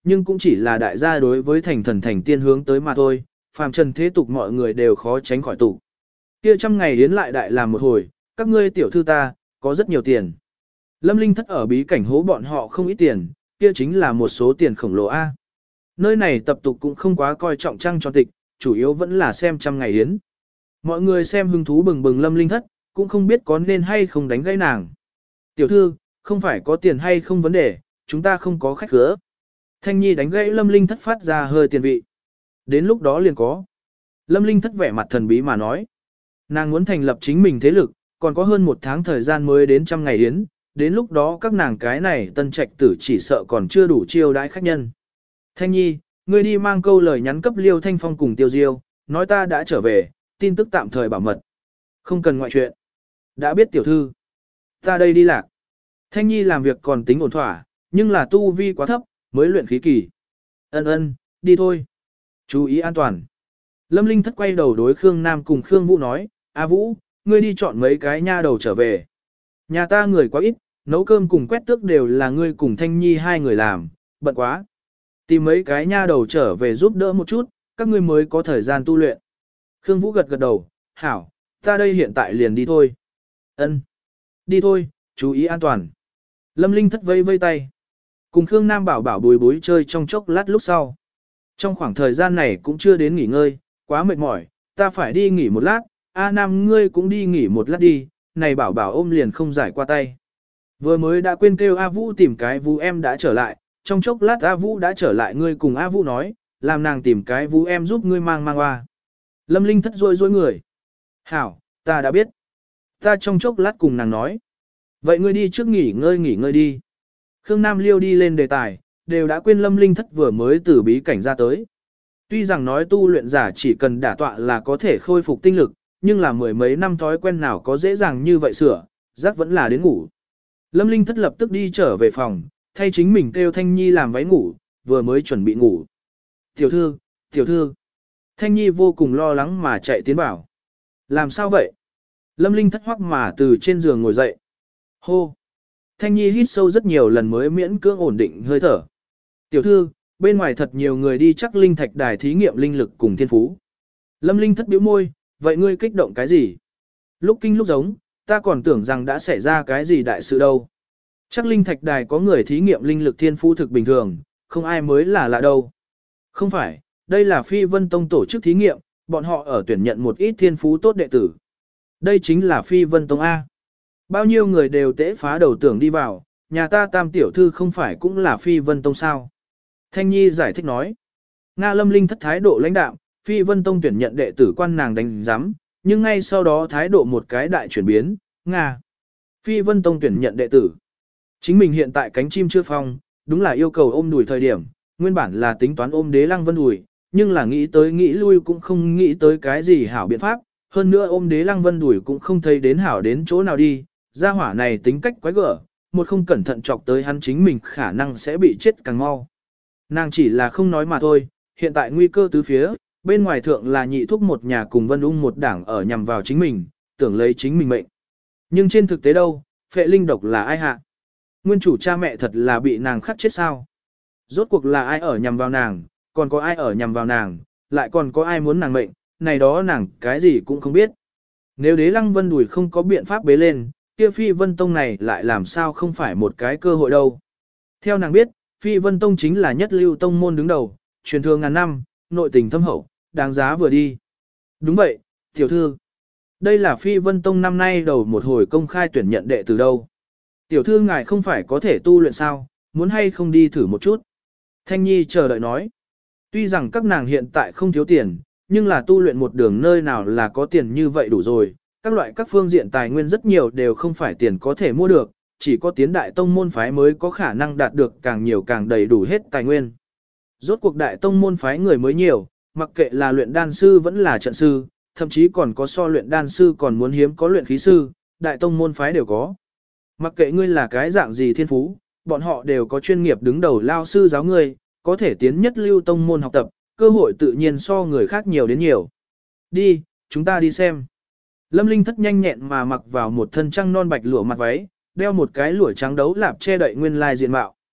nhưng cũng chỉ là đại gia đối với thành thần thành tiên hướng tới mà thôi, phàm trần thế tục mọi người đều khó tránh khỏi tục. Kia trăm ngày yến lại đại làm một hồi, các ngươi tiểu thư ta, có rất nhiều tiền. Lâm Linh Thất ở bí cảnh hố bọn họ không ít tiền, kia chính là một số tiền khổng lồ A. Nơi này tập tục cũng không quá coi trọng trăng tròn tịch, chủ yếu vẫn là xem trăm ngày yến. Mọi người xem hứng thú bừng bừng Lâm Linh Thất, cũng không biết có nên hay không đánh gãy nàng. Tiểu thư, không phải có tiền hay không vấn đề, chúng ta không có khách khứa. Thanh Nhi đánh gãy Lâm Linh Thất phát ra hơi tiền vị. Đến lúc đó liền có. Lâm Linh Thất vẻ mặt thần bí mà nói. Nàng muốn thành lập chính mình thế lực, còn có hơn một tháng thời gian mới đến trăm ngày yến, đến lúc đó các nàng cái này tân trạch tử chỉ sợ còn chưa đủ chiêu đãi khách nhân. Thanh Nhi, ngươi đi mang câu lời nhắn cấp Liêu Thanh Phong cùng Tiêu Diêu, nói ta đã trở về, tin tức tạm thời bảo mật. Không cần ngoại chuyện. Đã biết tiểu thư. Ta đây đi lạc. Thanh Nhi làm việc còn tính ổn thỏa, nhưng là tu vi quá thấp, mới luyện khí kỳ. Ân ân, đi thôi. Chú ý an toàn. Lâm Linh Thất quay đầu đối Khương Nam cùng Khương Vũ nói, A Vũ, ngươi đi chọn mấy cái nha đầu trở về. Nhà ta người quá ít, nấu cơm cùng quét tước đều là ngươi cùng Thanh Nhi hai người làm, bận quá. Tìm mấy cái nha đầu trở về giúp đỡ một chút, các ngươi mới có thời gian tu luyện. Khương Vũ gật gật đầu, hảo, ta đây hiện tại liền đi thôi. Ân, đi thôi, chú ý an toàn. Lâm Linh Thất vây vây tay. Cùng Khương Nam bảo bảo bùi bối chơi trong chốc lát lúc sau. Trong khoảng thời gian này cũng chưa đến nghỉ ngơi, quá mệt mỏi, ta phải đi nghỉ một lát, A Nam ngươi cũng đi nghỉ một lát đi, này bảo bảo ôm liền không giải qua tay. Vừa mới đã quên kêu A Vũ tìm cái Vũ em đã trở lại, trong chốc lát A Vũ đã trở lại ngươi cùng A Vũ nói, làm nàng tìm cái Vũ em giúp ngươi mang mang qua. Lâm Linh Thất rôi rôi người. Hảo, ta đã biết. Ta trong chốc lát cùng nàng nói. Vậy ngươi đi trước nghỉ ngơi nghỉ ngơi đi. Khương Nam liêu đi lên đề tài, đều đã quên Lâm Linh Thất vừa mới từ bí cảnh ra tới. Tuy rằng nói tu luyện giả chỉ cần đả tọa là có thể khôi phục tinh lực, nhưng là mười mấy năm thói quen nào có dễ dàng như vậy sửa, giác vẫn là đến ngủ. Lâm Linh Thất lập tức đi trở về phòng, thay chính mình kêu Thanh Nhi làm váy ngủ, vừa mới chuẩn bị ngủ. Tiểu thư, tiểu thư. Thanh Nhi vô cùng lo lắng mà chạy tiến vào. Làm sao vậy? Lâm Linh Thất hoắc mà từ trên giường ngồi dậy. Hô. Thanh Nhi hít sâu rất nhiều lần mới miễn cưỡng ổn định hơi thở. Tiểu thư, bên ngoài thật nhiều người đi chắc linh thạch đài thí nghiệm linh lực cùng thiên phú. Lâm Linh Thất bĩu môi, vậy ngươi kích động cái gì? Lúc kinh lúc giống, ta còn tưởng rằng đã xảy ra cái gì đại sự đâu. Chắc linh thạch đài có người thí nghiệm linh lực thiên phú thực bình thường, không ai mới là lạ đâu. Không phải, đây là Phi Vân Tông tổ chức thí nghiệm, bọn họ ở tuyển nhận một ít thiên phú tốt đệ tử. Đây chính là Phi Vân Tông A. Bao nhiêu người đều tễ phá đầu tưởng đi vào, nhà ta tam tiểu thư không phải cũng là Phi Vân Tông sao. Thanh Nhi giải thích nói. Nga Lâm Linh Thất thái độ lãnh đạm, Phi Vân Tông tuyển nhận đệ tử quan nàng đánh giám, nhưng ngay sau đó thái độ một cái đại chuyển biến, Nga. Phi Vân Tông tuyển nhận đệ tử. Chính mình hiện tại cánh chim chưa phong, đúng là yêu cầu ôm đùi thời điểm, nguyên bản là tính toán ôm Đế Lăng Vân đùi, nhưng là nghĩ tới nghĩ lui cũng không nghĩ tới cái gì hảo biện pháp, hơn nữa ôm Đế Lăng Vân đùi cũng không thấy đến hảo đến chỗ nào đi, gia hỏa này tính cách quái gở, một không cẩn thận chọc tới hắn chính mình khả năng sẽ bị chết càng mau. Nàng chỉ là không nói mà thôi, hiện tại nguy cơ tứ phía, bên ngoài thượng là nhị thúc một nhà cùng Vân Ung một đảng ở nhằm vào chính mình, tưởng lấy chính mình mệnh. Nhưng trên thực tế đâu, phệ linh độc là ai hạ? Nguyên chủ cha mẹ thật là bị nàng khắc chết sao? Rốt cuộc là ai ở nhằm vào nàng, còn có ai ở nhằm vào nàng, lại còn có ai muốn nàng mệnh, này đó nàng cái gì cũng không biết. Nếu Đế Lăng Vân đùi không có biện pháp bế lên, kia Phi Vân Tông này lại làm sao không phải một cái cơ hội đâu. Theo nàng biết, Phi Vân Tông chính là nhất lưu tông môn đứng đầu, truyền thừa ngàn năm, nội tình thâm hậu, đáng giá vừa đi. Đúng vậy, tiểu thư. Đây là Phi Vân Tông năm nay đầu một hồi công khai tuyển nhận đệ từ đâu. Tiểu thư ngài không phải có thể tu luyện sao, muốn hay không đi thử một chút. Thanh Nhi chờ đợi nói. Tuy rằng các nàng hiện tại không thiếu tiền, nhưng là tu luyện một đường nơi nào là có tiền như vậy đủ rồi. Các loại các phương diện tài nguyên rất nhiều đều không phải tiền có thể mua được, chỉ có tiến đại tông môn phái mới có khả năng đạt được càng nhiều càng đầy đủ hết tài nguyên. Rốt cuộc đại tông môn phái người mới nhiều, mặc kệ là luyện đan sư vẫn là trận sư, thậm chí còn có so luyện đan sư còn muốn hiếm có luyện khí sư, đại tông môn phái đều có. Mặc kệ ngươi là cái dạng gì thiên phú, bọn họ đều có chuyên nghiệp đứng đầu lao sư giáo ngươi, có thể tiến nhất lưu tông môn học tập, cơ hội tự nhiên so người khác nhiều đến nhiều. Đi, chúng ta đi xem. Lâm Linh Thất nhanh nhẹn mà mặc vào một thân trăng non bạch lụa mặt váy, đeo một cái lụa trắng đấu lạp che đậy nguyên lai diện mạo.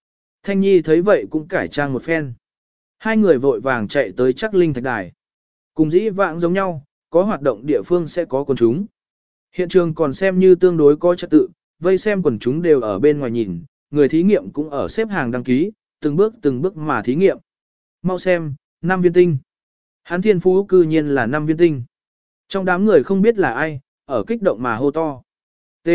Thanh Nhi thấy vậy cũng cải trang một phen. Hai người vội vàng chạy tới chắc linh thạch đài. Cùng dĩ vãng giống nhau, có hoạt động địa phương sẽ có quần chúng. Hiện trường còn xem như tương đối có trật tự, vây xem quần chúng đều ở bên ngoài nhìn, người thí nghiệm cũng ở xếp hàng đăng ký, từng bước từng bước mà thí nghiệm. Mau xem, năm viên tinh. Hắn thiên phú cư nhiên là năm viên tinh. Trong đám người không biết là ai, ở kích động mà hô to. T.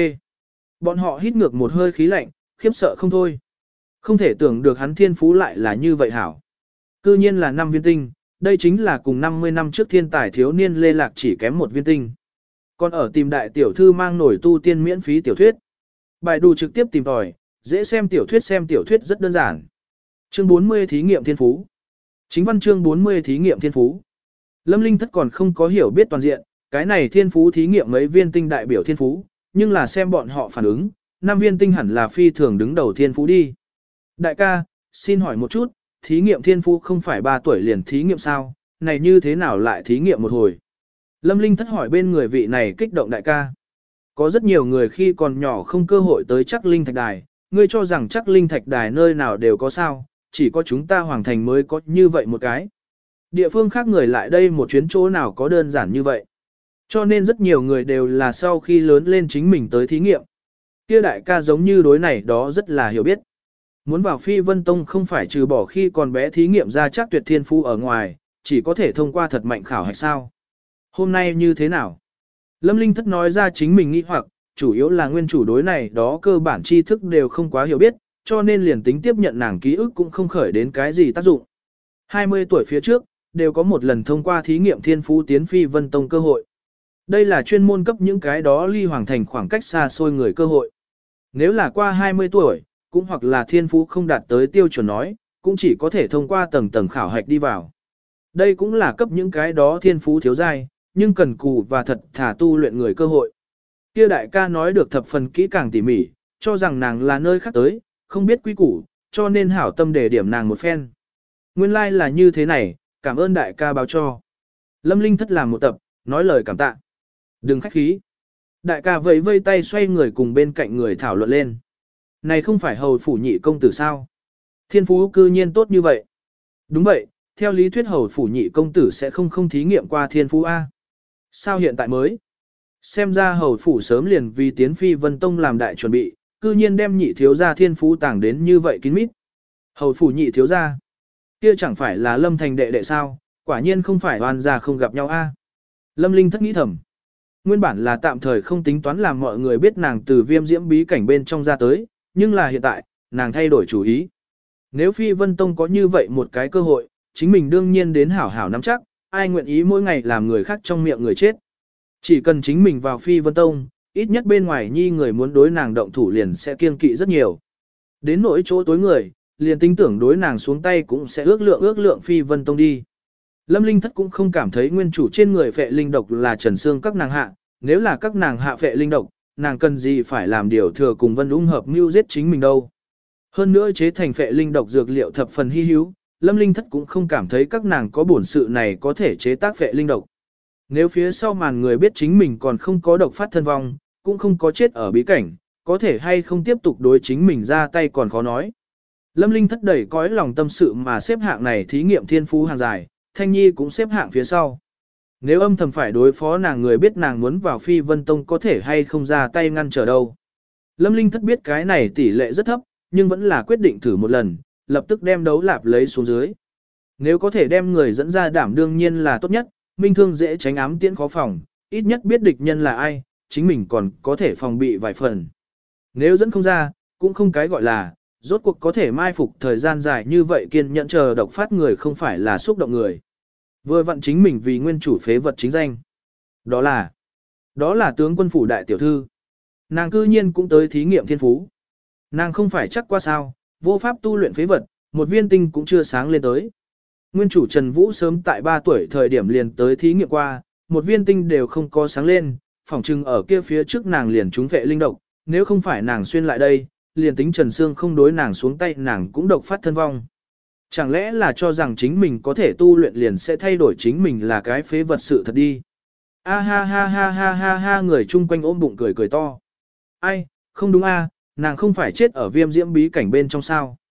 Bọn họ hít ngược một hơi khí lạnh, khiếp sợ không thôi. Không thể tưởng được hắn thiên phú lại là như vậy hảo. Cư nhiên là năm viên tinh, đây chính là cùng năm mươi năm trước thiên tài thiếu niên Lê Lạc chỉ kém một viên tinh. Còn ở tìm đại tiểu thư mang nổi tu tiên miễn phí tiểu thuyết. Bài đù trực tiếp tìm tòi, dễ xem tiểu thuyết xem tiểu thuyết rất đơn giản. Chương bốn mươi thí nghiệm thiên phú. Chính văn chương bốn mươi thí nghiệm thiên phú. Lâm Linh Thất còn không có hiểu biết toàn diện, cái này thiên phú thí nghiệm mấy viên tinh đại biểu thiên phú, nhưng là xem bọn họ phản ứng, năm viên tinh hẳn là phi thường đứng đầu thiên phú đi. Đại ca, xin hỏi một chút, thí nghiệm thiên phú không phải ba tuổi liền thí nghiệm sao, này như thế nào lại thí nghiệm một hồi? Lâm Linh Thất hỏi bên người vị này kích động đại ca. Có rất nhiều người khi còn nhỏ không cơ hội tới chắc linh thạch đài, ngươi cho rằng chắc linh thạch đài nơi nào đều có sao, chỉ có chúng ta hoàng thành mới có như vậy một cái. Địa phương khác người lại đây một chuyến chỗ nào có đơn giản như vậy. Cho nên rất nhiều người đều là sau khi lớn lên chính mình tới thí nghiệm. Kia đại ca giống như đối này đó rất là hiểu biết. Muốn vào Phi Vân Tông không phải trừ bỏ khi còn bé thí nghiệm ra chắc tuyệt thiên phu ở ngoài, chỉ có thể thông qua thật mạnh khảo hạch sao. Hôm nay như thế nào? Lâm Linh Thất nói ra chính mình nghĩ hoặc, chủ yếu là nguyên chủ đối này đó cơ bản tri thức đều không quá hiểu biết, cho nên liền tính tiếp nhận nàng ký ức cũng không khởi đến cái gì tác dụng. hai mươi tuổi phía trước, đều có một lần thông qua thí nghiệm thiên phú tiến Phi Vân Tông cơ hội. Đây là chuyên môn cấp những cái đó ly hoàng thành khoảng cách xa xôi người cơ hội. Nếu là qua hai mươi tuổi, cũng hoặc là thiên phú không đạt tới tiêu chuẩn nói, cũng chỉ có thể thông qua tầng tầng khảo hạch đi vào. Đây cũng là cấp những cái đó thiên phú thiếu giai, nhưng cần cù và thật thả tu luyện người cơ hội. Kia đại ca nói được thập phần kỹ càng tỉ mỉ, cho rằng nàng là nơi khác tới, không biết quý củ, cho nên hảo tâm để điểm nàng một phen. Nguyên lai like là như thế này, cảm ơn đại ca báo cho. Lâm Linh Thất làm một tập, nói lời cảm tạ. Đừng khách khí. Đại ca vẫy vây tay xoay người cùng bên cạnh người thảo luận lên. Này không phải hầu phủ nhị công tử sao? Thiên phú cư nhiên tốt như vậy. Đúng vậy, theo lý thuyết hầu phủ nhị công tử sẽ không không thí nghiệm qua thiên phú A. Sao hiện tại mới? Xem ra hầu phủ sớm liền vì tiến Phi Vân Tông làm đại chuẩn bị, cư nhiên đem nhị thiếu gia thiên phú tàng đến như vậy kín mít. Hầu phủ nhị thiếu gia, kia chẳng phải là Lâm Thành đệ đệ sao, quả nhiên không phải oan gia không gặp nhau a. Lâm Linh Thất nghĩ thầm. Nguyên bản là tạm thời không tính toán làm mọi người biết nàng từ viêm diễm bí cảnh bên trong ra tới, nhưng là hiện tại, nàng thay đổi chủ ý. Nếu Phi Vân Tông có như vậy một cái cơ hội, chính mình đương nhiên đến hảo hảo nắm chắc, ai nguyện ý mỗi ngày làm người khác trong miệng người chết. Chỉ cần chính mình vào Phi Vân Tông, ít nhất bên ngoài nhi người muốn đối nàng động thủ liền sẽ kiêng kỵ rất nhiều. Đến nỗi chỗ tối người, liền tính tưởng đối nàng xuống tay cũng sẽ ước lượng ước lượng Phi Vân Tông đi. Lâm Linh Thất cũng không cảm thấy nguyên chủ trên người phệ linh độc là Trần Sương các nàng hạ, nếu là các nàng hạ phệ linh độc, nàng cần gì phải làm điều thừa cùng Vân Ung hợp mưu giết chính mình đâu. Hơn nữa chế thành phệ linh độc dược liệu thập phần hy hữu, Lâm Linh Thất cũng không cảm thấy các nàng có bổn sự này có thể chế tác phệ linh độc. Nếu phía sau màn người biết chính mình còn không có độc phát thân vong, cũng không có chết ở bí cảnh, có thể hay không tiếp tục đối chính mình ra tay còn khó nói. Lâm Linh Thất đẩy cõi lòng tâm sự mà xếp hạng này thí nghiệm thiên phú hàng dài, Thanh Nhi cũng xếp hạng phía sau. Nếu âm thầm phải đối phó nàng người biết nàng muốn vào Phi Vân Tông có thể hay không ra tay ngăn trở đâu. Lâm Linh Thất biết cái này tỷ lệ rất thấp, nhưng vẫn là quyết định thử một lần, lập tức đem đấu lạp lấy xuống dưới. Nếu có thể đem người dẫn ra đảm đương nhiên là tốt nhất, minh thương dễ tránh ám tiễn khó phòng, ít nhất biết địch nhân là ai, chính mình còn có thể phòng bị vài phần. Nếu dẫn không ra, cũng không cái gọi là, rốt cuộc có thể mai phục thời gian dài như vậy kiên nhẫn chờ độc phát người không phải là xúc động người. Vừa vặn chính mình vì nguyên chủ phế vật chính danh. Đó là, đó là tướng quân phủ đại tiểu thư. Nàng cư nhiên cũng tới thí nghiệm thiên phú. Nàng không phải chắc qua sao, vô pháp tu luyện phế vật, một viên tinh cũng chưa sáng lên tới. Nguyên chủ Trần Vũ sớm tại ba tuổi thời điểm liền tới thí nghiệm qua, một viên tinh đều không có sáng lên, phỏng chừng ở kia phía trước nàng liền trúng vệ linh độc, nếu không phải nàng xuyên lại đây, liền tính Trần Sương không đối nàng xuống tay nàng cũng độc phát thân vong. Chẳng lẽ là cho rằng chính mình có thể tu luyện liền sẽ thay đổi chính mình là cái phế vật sự thật đi. A ha ha ha ha ha ha người chung quanh ôm bụng cười cười to. Ai, không đúng a, nàng không phải chết ở viêm diễm bí cảnh bên trong sao.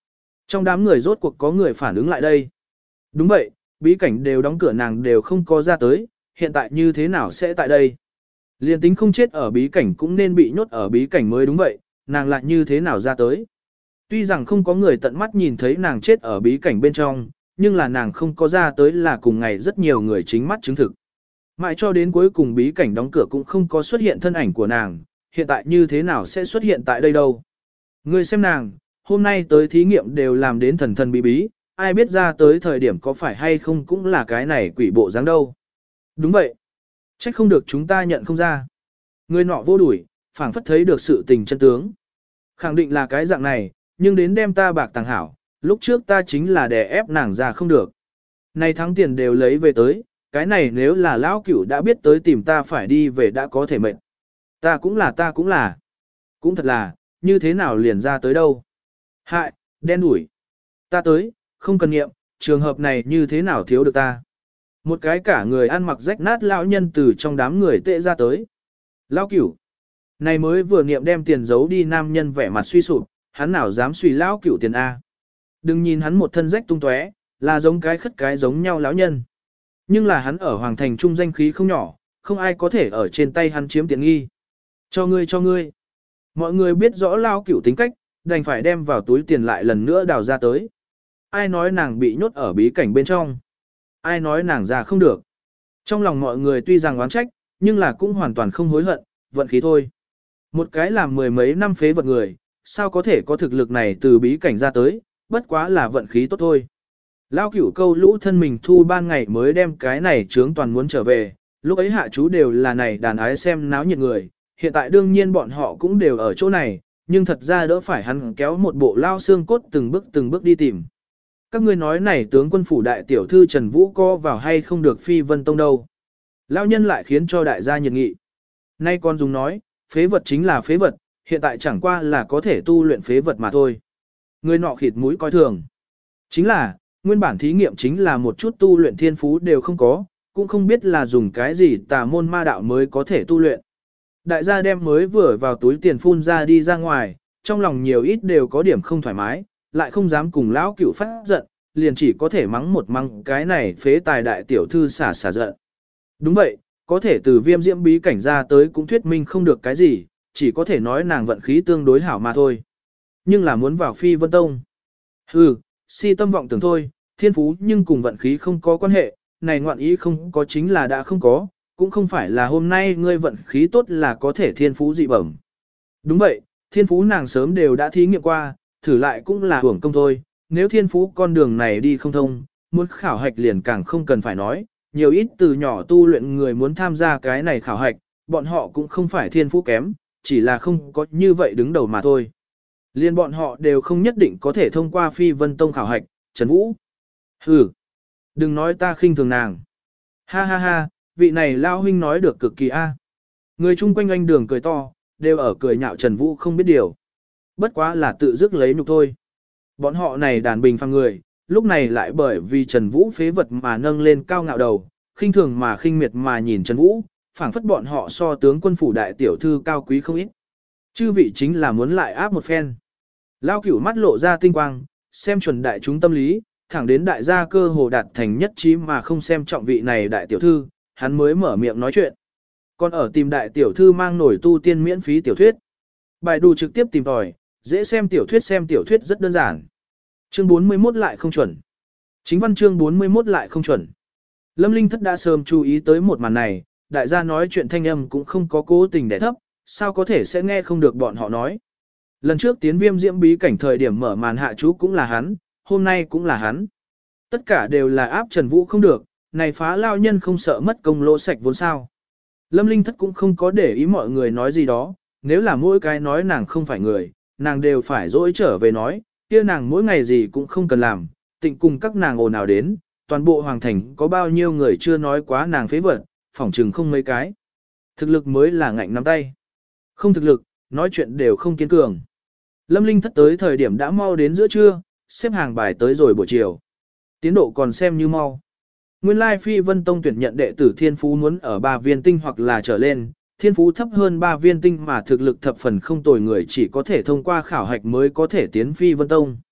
Trong đám người rốt cuộc có người phản ứng lại đây. Đúng vậy, bí cảnh đều đóng cửa nàng đều không có ra tới, hiện tại như thế nào sẽ tại đây? Liên tính không chết ở bí cảnh cũng nên bị nhốt ở bí cảnh mới đúng vậy, nàng lại như thế nào ra tới? Tuy rằng không có người tận mắt nhìn thấy nàng chết ở bí cảnh bên trong, nhưng là nàng không có ra tới là cùng ngày rất nhiều người chính mắt chứng thực. Mãi cho đến cuối cùng bí cảnh đóng cửa cũng không có xuất hiện thân ảnh của nàng, hiện tại như thế nào sẽ xuất hiện tại đây đâu? Ngươi xem nàng, hôm nay tới thí nghiệm đều làm đến thần thần bí bí, ai biết ra tới thời điểm có phải hay không cũng là cái này quỷ bộ dáng đâu. Đúng vậy. Trách không được chúng ta nhận không ra. Người nọ vô đuổi, phảng phất thấy được sự tình chân tướng. Khẳng định là cái dạng này, nhưng đến đem ta bạc tàng hảo, lúc trước ta chính là đè ép nàng ra không được. Này thắng tiền đều lấy về tới, cái này nếu là lão cửu đã biết tới tìm ta phải đi về đã có thể mệnh. Ta cũng là ta cũng là. Cũng thật là, như thế nào liền ra tới đâu. Hại, đen đủi. Ta tới, không cần nghiệm, trường hợp này như thế nào thiếu được ta. Một cái cả người ăn mặc rách nát lão nhân từ trong đám người tệ ra tới. Lão cửu. Này mới vừa niệm đem tiền giấu đi nam nhân vẻ mặt suy sụp, hắn nào dám suy lão cửu tiền A. Đừng nhìn hắn một thân rách tung tóe, là giống cái khất cái giống nhau lão nhân. Nhưng là hắn ở Hoàng Thành trung danh khí không nhỏ, không ai có thể ở trên tay hắn chiếm tiện nghi. Cho ngươi cho ngươi. Mọi người biết rõ lão cửu tính cách, đành phải đem vào túi tiền lại lần nữa đào ra tới. Ai nói nàng bị nhốt ở bí cảnh bên trong? Ai nói nàng ra không được? Trong lòng mọi người tuy rằng oán trách, nhưng là cũng hoàn toàn không hối hận, vận khí thôi. Một cái làm mười mấy năm phế vật người, sao có thể có thực lực này từ bí cảnh ra tới, bất quá là vận khí tốt thôi. Lao cửu câu lũ thân mình thu ban ngày mới đem cái này trướng toàn muốn trở về, lúc ấy hạ chú đều là này đàn ái xem náo nhiệt người, hiện tại đương nhiên bọn họ cũng đều ở chỗ này, nhưng thật ra đỡ phải hắn kéo một bộ lao xương cốt từng bước từng bước đi tìm. Các ngươi nói này tướng quân phủ đại tiểu thư Trần Vũ co vào hay không được phi vân tông đâu. Lao nhân lại khiến cho đại gia nhiệt nghị. Nay con dùng nói, phế vật chính là phế vật, hiện tại chẳng qua là có thể tu luyện phế vật mà thôi. Người nọ khịt mũi coi thường. Chính là, nguyên bản thí nghiệm chính là một chút tu luyện thiên phú đều không có, cũng không biết là dùng cái gì tà môn ma đạo mới có thể tu luyện. Đại gia đem mới vừa vào túi tiền phun ra đi ra ngoài, trong lòng nhiều ít đều có điểm không thoải mái, lại không dám cùng lão cửu phát giận, liền chỉ có thể mắng một mắng cái này phế tài đại tiểu thư xả xả giận. Đúng vậy, có thể từ viêm diễm bí cảnh ra tới cũng thuyết minh không được cái gì, chỉ có thể nói nàng vận khí tương đối hảo mà thôi. Nhưng là muốn vào phi vân tông. Hừ, si tâm vọng tưởng thôi, thiên phú nhưng cùng vận khí không có quan hệ, này ngoạn ý không có chính là đã không có, cũng không phải là hôm nay ngươi vận khí tốt là có thể thiên phú dị bẩm. Đúng vậy, thiên phú nàng sớm đều đã thí nghiệm qua, thử lại cũng là hưởng công thôi, nếu thiên phú con đường này đi không thông, muốn khảo hạch liền càng không cần phải nói, nhiều ít từ nhỏ tu luyện người muốn tham gia cái này khảo hạch, bọn họ cũng không phải thiên phú kém, chỉ là không có như vậy đứng đầu mà thôi. Liên bọn họ đều không nhất định có thể thông qua phi vân tông khảo hạch, Trần Vũ. Hừ, đừng nói ta khinh thường nàng. Ha ha ha, vị này lao huynh nói được cực kỳ a. Người chung quanh anh đường cười to, đều ở cười nhạo Trần Vũ không biết điều. Bất quá là tự dứt lấy nhục thôi. Bọn họ này đàn bình phang người, lúc này lại bởi vì Trần Vũ phế vật mà nâng lên cao ngạo đầu, khinh thường mà khinh miệt mà nhìn Trần Vũ, phảng phất bọn họ so tướng quân phủ đại tiểu thư cao quý không ít. Chư vị chính là muốn lại áp một phen. Lao cửu mắt lộ ra tinh quang, xem chuẩn đại chúng tâm lý, thẳng đến đại gia cơ hồ đạt thành nhất trí mà không xem trọng vị này đại tiểu thư, hắn mới mở miệng nói chuyện. Còn ở tìm đại tiểu thư mang nổi tu tiên miễn phí tiểu thuyết. Bài đù trực tiếp tìm tòi, dễ xem tiểu thuyết xem tiểu thuyết rất đơn giản. Chương bốn mươi mốt lại không chuẩn. Chính văn chương bốn mươi mốt lại không chuẩn. Lâm Linh Thất đã sớm chú ý tới một màn này, đại gia nói chuyện thanh âm cũng không có cố tình để thấp, sao có thể sẽ nghe không được bọn họ nói. Lần trước tiến viêm diễm bí cảnh thời điểm mở màn hạ chú cũng là hắn, hôm nay cũng là hắn. Tất cả đều là áp Trần Vũ không được, này phá lao nhân không sợ mất công lỗ sạch vốn sao. Lâm Linh Thất cũng không có để ý mọi người nói gì đó, nếu là mỗi cái nói nàng không phải người, nàng đều phải dỗi trở về nói, kia nàng mỗi ngày gì cũng không cần làm, tịnh cùng các nàng ồn ào đến, toàn bộ hoàng thành có bao nhiêu người chưa nói quá nàng phế vật, phỏng chừng không mấy cái. Thực lực mới là ngạnh nắm tay. Không thực lực, nói chuyện đều không kiên cường. Lâm Linh Thất tới thời điểm đã mau đến giữa trưa, xếp hàng bài tới rồi buổi chiều. Tiến độ còn xem như mau. Nguyên lai Phi Vân Tông tuyển nhận đệ tử thiên phú muốn ở ba viên tinh hoặc là trở lên, thiên phú thấp hơn ba viên tinh mà thực lực thập phần không tồi người chỉ có thể thông qua khảo hạch mới có thể tiến Phi Vân Tông.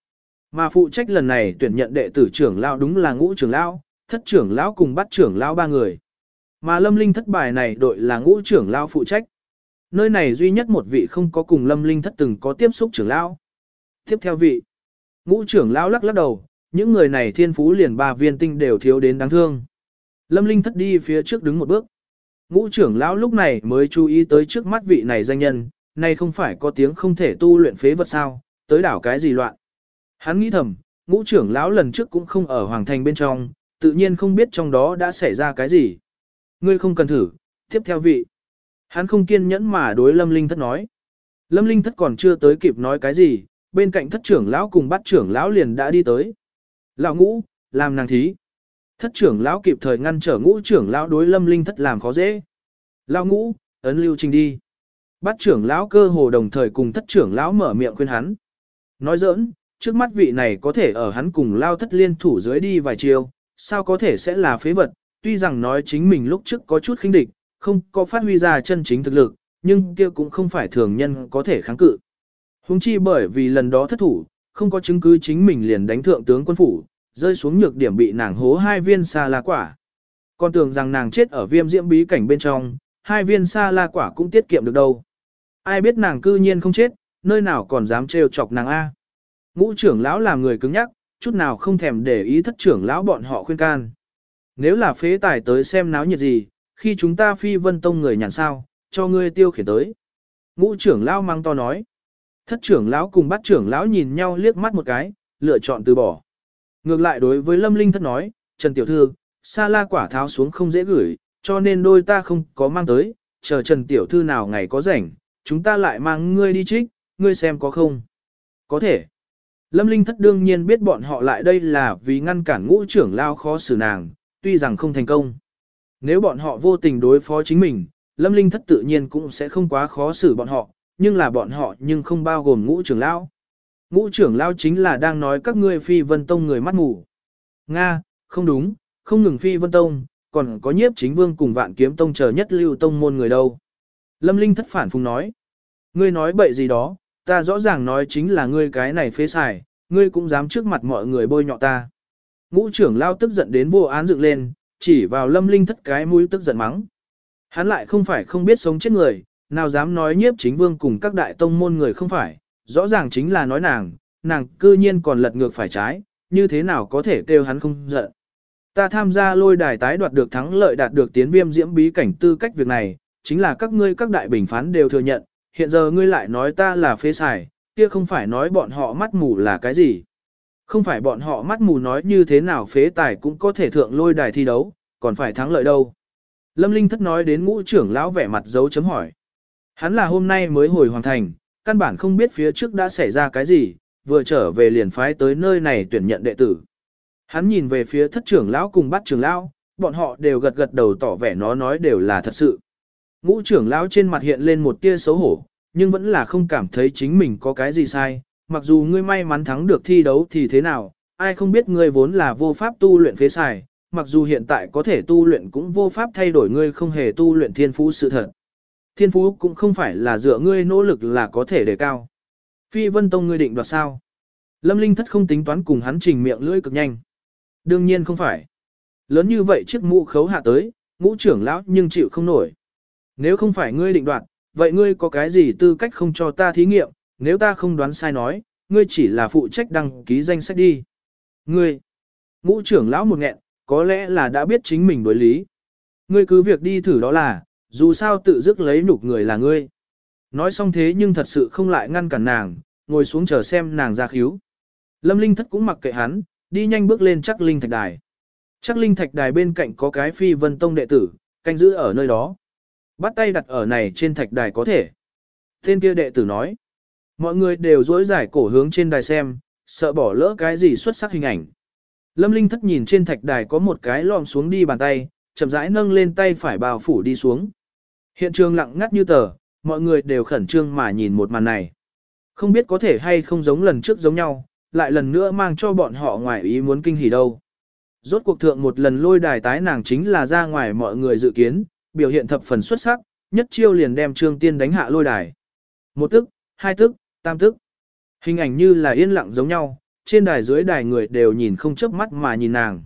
Mà phụ trách lần này tuyển nhận đệ tử trưởng lão đúng là ngũ trưởng lão, thất trưởng lão cùng bắt trưởng lão ba người. Mà Lâm Linh thất bài này đội là ngũ trưởng lão phụ trách. Nơi này duy nhất một vị không có cùng Lâm Linh thất từng có tiếp xúc trưởng lão. Tiếp theo vị, ngũ trưởng lão lắc lắc đầu, những người này thiên phú liền ba viên tinh đều thiếu đến đáng thương. Lâm Linh thất đi phía trước đứng một bước. Ngũ trưởng lão lúc này mới chú ý tới trước mắt vị này danh nhân, này không phải có tiếng không thể tu luyện phế vật sao, tới đảo cái gì loạn. Hắn nghĩ thầm, ngũ trưởng lão lần trước cũng không ở hoàng thành bên trong, tự nhiên không biết trong đó đã xảy ra cái gì. Ngươi không cần thử, tiếp theo vị. Hắn không kiên nhẫn mà đối Lâm Linh thất nói. Lâm Linh thất còn chưa tới kịp nói cái gì, bên cạnh thất trưởng lão cùng bắt trưởng lão liền đã đi tới. Lão ngũ, làm nàng thí. Thất trưởng lão kịp thời ngăn trở ngũ trưởng lão đối Lâm Linh thất làm khó dễ. Lão ngũ, ấn lưu trình đi. Bắt trưởng lão cơ hồ đồng thời cùng thất trưởng lão mở miệng khuyên hắn. Nói giỡn, trước mắt vị này có thể ở hắn cùng lao thất liên thủ dưới đi vài chiều, sao có thể sẽ là phế vật, tuy rằng nói chính mình lúc trước có chút khinh địch, không có phát huy ra chân chính thực lực, nhưng kia cũng không phải thường nhân có thể kháng cự. Huống chi bởi vì lần đó thất thủ, không có chứng cứ chính mình liền đánh thượng tướng quân phủ, rơi xuống nhược điểm bị nàng hố hai viên sa la quả. Còn tưởng rằng nàng chết ở viêm diễm bí cảnh bên trong, hai viên sa la quả cũng tiết kiệm được đâu. Ai biết nàng cư nhiên không chết, nơi nào còn dám trêu chọc nàng A. Ngũ trưởng lão làm người cứng nhắc, chút nào không thèm để ý thất trưởng lão bọn họ khuyên can. Nếu là phế tài tới xem náo nhiệt gì, khi chúng ta phi vân tông người nhàn sao, cho ngươi tiêu khiển tới. Ngũ trưởng lão mang to nói. Thất trưởng lão cùng bát trưởng lão nhìn nhau liếc mắt một cái, lựa chọn từ bỏ. Ngược lại đối với Lâm Linh thất nói, Trần Tiểu Thư, sa la quả tháo xuống không dễ gửi, cho nên đôi ta không có mang tới, chờ Trần Tiểu Thư nào ngày có rảnh, chúng ta lại mang ngươi đi trích, ngươi xem có không. Có thể. Lâm Linh thất đương nhiên biết bọn họ lại đây là vì ngăn cản ngũ trưởng lao khó xử nàng, tuy rằng không thành công. Nếu bọn họ vô tình đối phó chính mình, Lâm Linh thất tự nhiên cũng sẽ không quá khó xử bọn họ, nhưng là bọn họ nhưng không bao gồm ngũ trưởng lao. Ngũ trưởng lao chính là đang nói các ngươi phi vân tông người mắt mù. Nga, không đúng, không ngừng phi vân tông, còn có nhiếp chính vương cùng vạn kiếm tông chờ nhất lưu tông môn người đâu. Lâm Linh thất phản phung nói. Ngươi nói bậy gì đó, ta rõ ràng nói chính là ngươi cái này phế xài, ngươi cũng dám trước mặt mọi người bôi nhọ ta. Ngũ trưởng lao tức giận đến vô án dựng lên, chỉ vào Lâm Linh thất cái mũi tức giận mắng. Hắn lại không phải không biết sống chết người, nào dám nói nhiếp chính vương cùng các đại tông môn người không phải, rõ ràng chính là nói nàng, nàng cư nhiên còn lật ngược phải trái, như thế nào có thể kêu hắn không giận. Ta tham gia lôi đài tái đoạt được thắng lợi đạt được tiến viêm diễm bí cảnh tư cách việc này, chính là các ngươi các đại bình phán đều thừa nhận, hiện giờ ngươi lại nói ta là phế xài, kia không phải nói bọn họ mắt mù là cái gì. Không phải bọn họ mắt mù nói như thế nào phế tài cũng có thể thượng lôi đài thi đấu, còn phải thắng lợi đâu. Lâm Linh thất nói đến ngũ trưởng lão vẻ mặt dấu chấm hỏi. Hắn là hôm nay mới hồi hoàn thành, căn bản không biết phía trước đã xảy ra cái gì, vừa trở về liền phái tới nơi này tuyển nhận đệ tử. Hắn nhìn về phía thất trưởng lão cùng bát trưởng lão, bọn họ đều gật gật đầu tỏ vẻ nó nói đều là thật sự. Ngũ trưởng lão trên mặt hiện lên một tia xấu hổ, nhưng vẫn là không cảm thấy chính mình có cái gì sai, mặc dù ngươi may mắn thắng được thi đấu thì thế nào, ai không biết ngươi vốn là vô pháp tu luyện phế xài, mặc dù hiện tại có thể tu luyện cũng vô pháp thay đổi ngươi không hề tu luyện thiên phú sự thật. Thiên phú cũng không phải là dựa ngươi nỗ lực là có thể đề cao. Phi Vân Tông ngươi định đoạt sao? Lâm Linh thất không tính toán cùng hắn trình miệng lưỡi cực nhanh. Đương nhiên không phải. Lớn như vậy chiếc mũ khấu hạ tới, ngũ trưởng lão nhưng chịu không nổi. Nếu không phải ngươi định đoạt, vậy ngươi có cái gì tư cách không cho ta thí nghiệm, nếu ta không đoán sai nói, ngươi chỉ là phụ trách đăng ký danh sách đi. Ngươi, ngũ trưởng lão một nghẹn, có lẽ là đã biết chính mình đối lý. Ngươi cứ việc đi thử đó là, dù sao tự dứt lấy nhục người là ngươi. Nói xong thế nhưng thật sự không lại ngăn cản nàng, ngồi xuống chờ xem nàng ra khíu. Lâm Linh thất cũng mặc kệ hắn, đi nhanh bước lên chắc linh thạch đài. Chắc linh thạch đài bên cạnh có cái phi vân tông đệ tử, canh giữ ở nơi đó. Bắt tay đặt ở này trên thạch đài có thể. Tên kia đệ tử nói. Mọi người đều dối giải cổ hướng trên đài xem, sợ bỏ lỡ cái gì xuất sắc hình ảnh. Lâm Linh thất nhìn trên thạch đài có một cái lom xuống đi bàn tay, chậm rãi nâng lên tay phải bao phủ đi xuống. Hiện trường lặng ngắt như tờ, mọi người đều khẩn trương mà nhìn một màn này. Không biết có thể hay không giống lần trước giống nhau, lại lần nữa mang cho bọn họ ngoài ý muốn kinh hỉ đâu. Rốt cuộc thượng một lần lôi đài tái nàng chính là ra ngoài mọi người dự kiến, biểu hiện thập phần xuất sắc, nhất chiêu liền đem Trương Tiên đánh hạ lôi đài. Một tức, hai tức, tam tức. Hình ảnh như là yên lặng giống nhau, trên đài dưới đài người đều nhìn không chớp mắt mà nhìn nàng.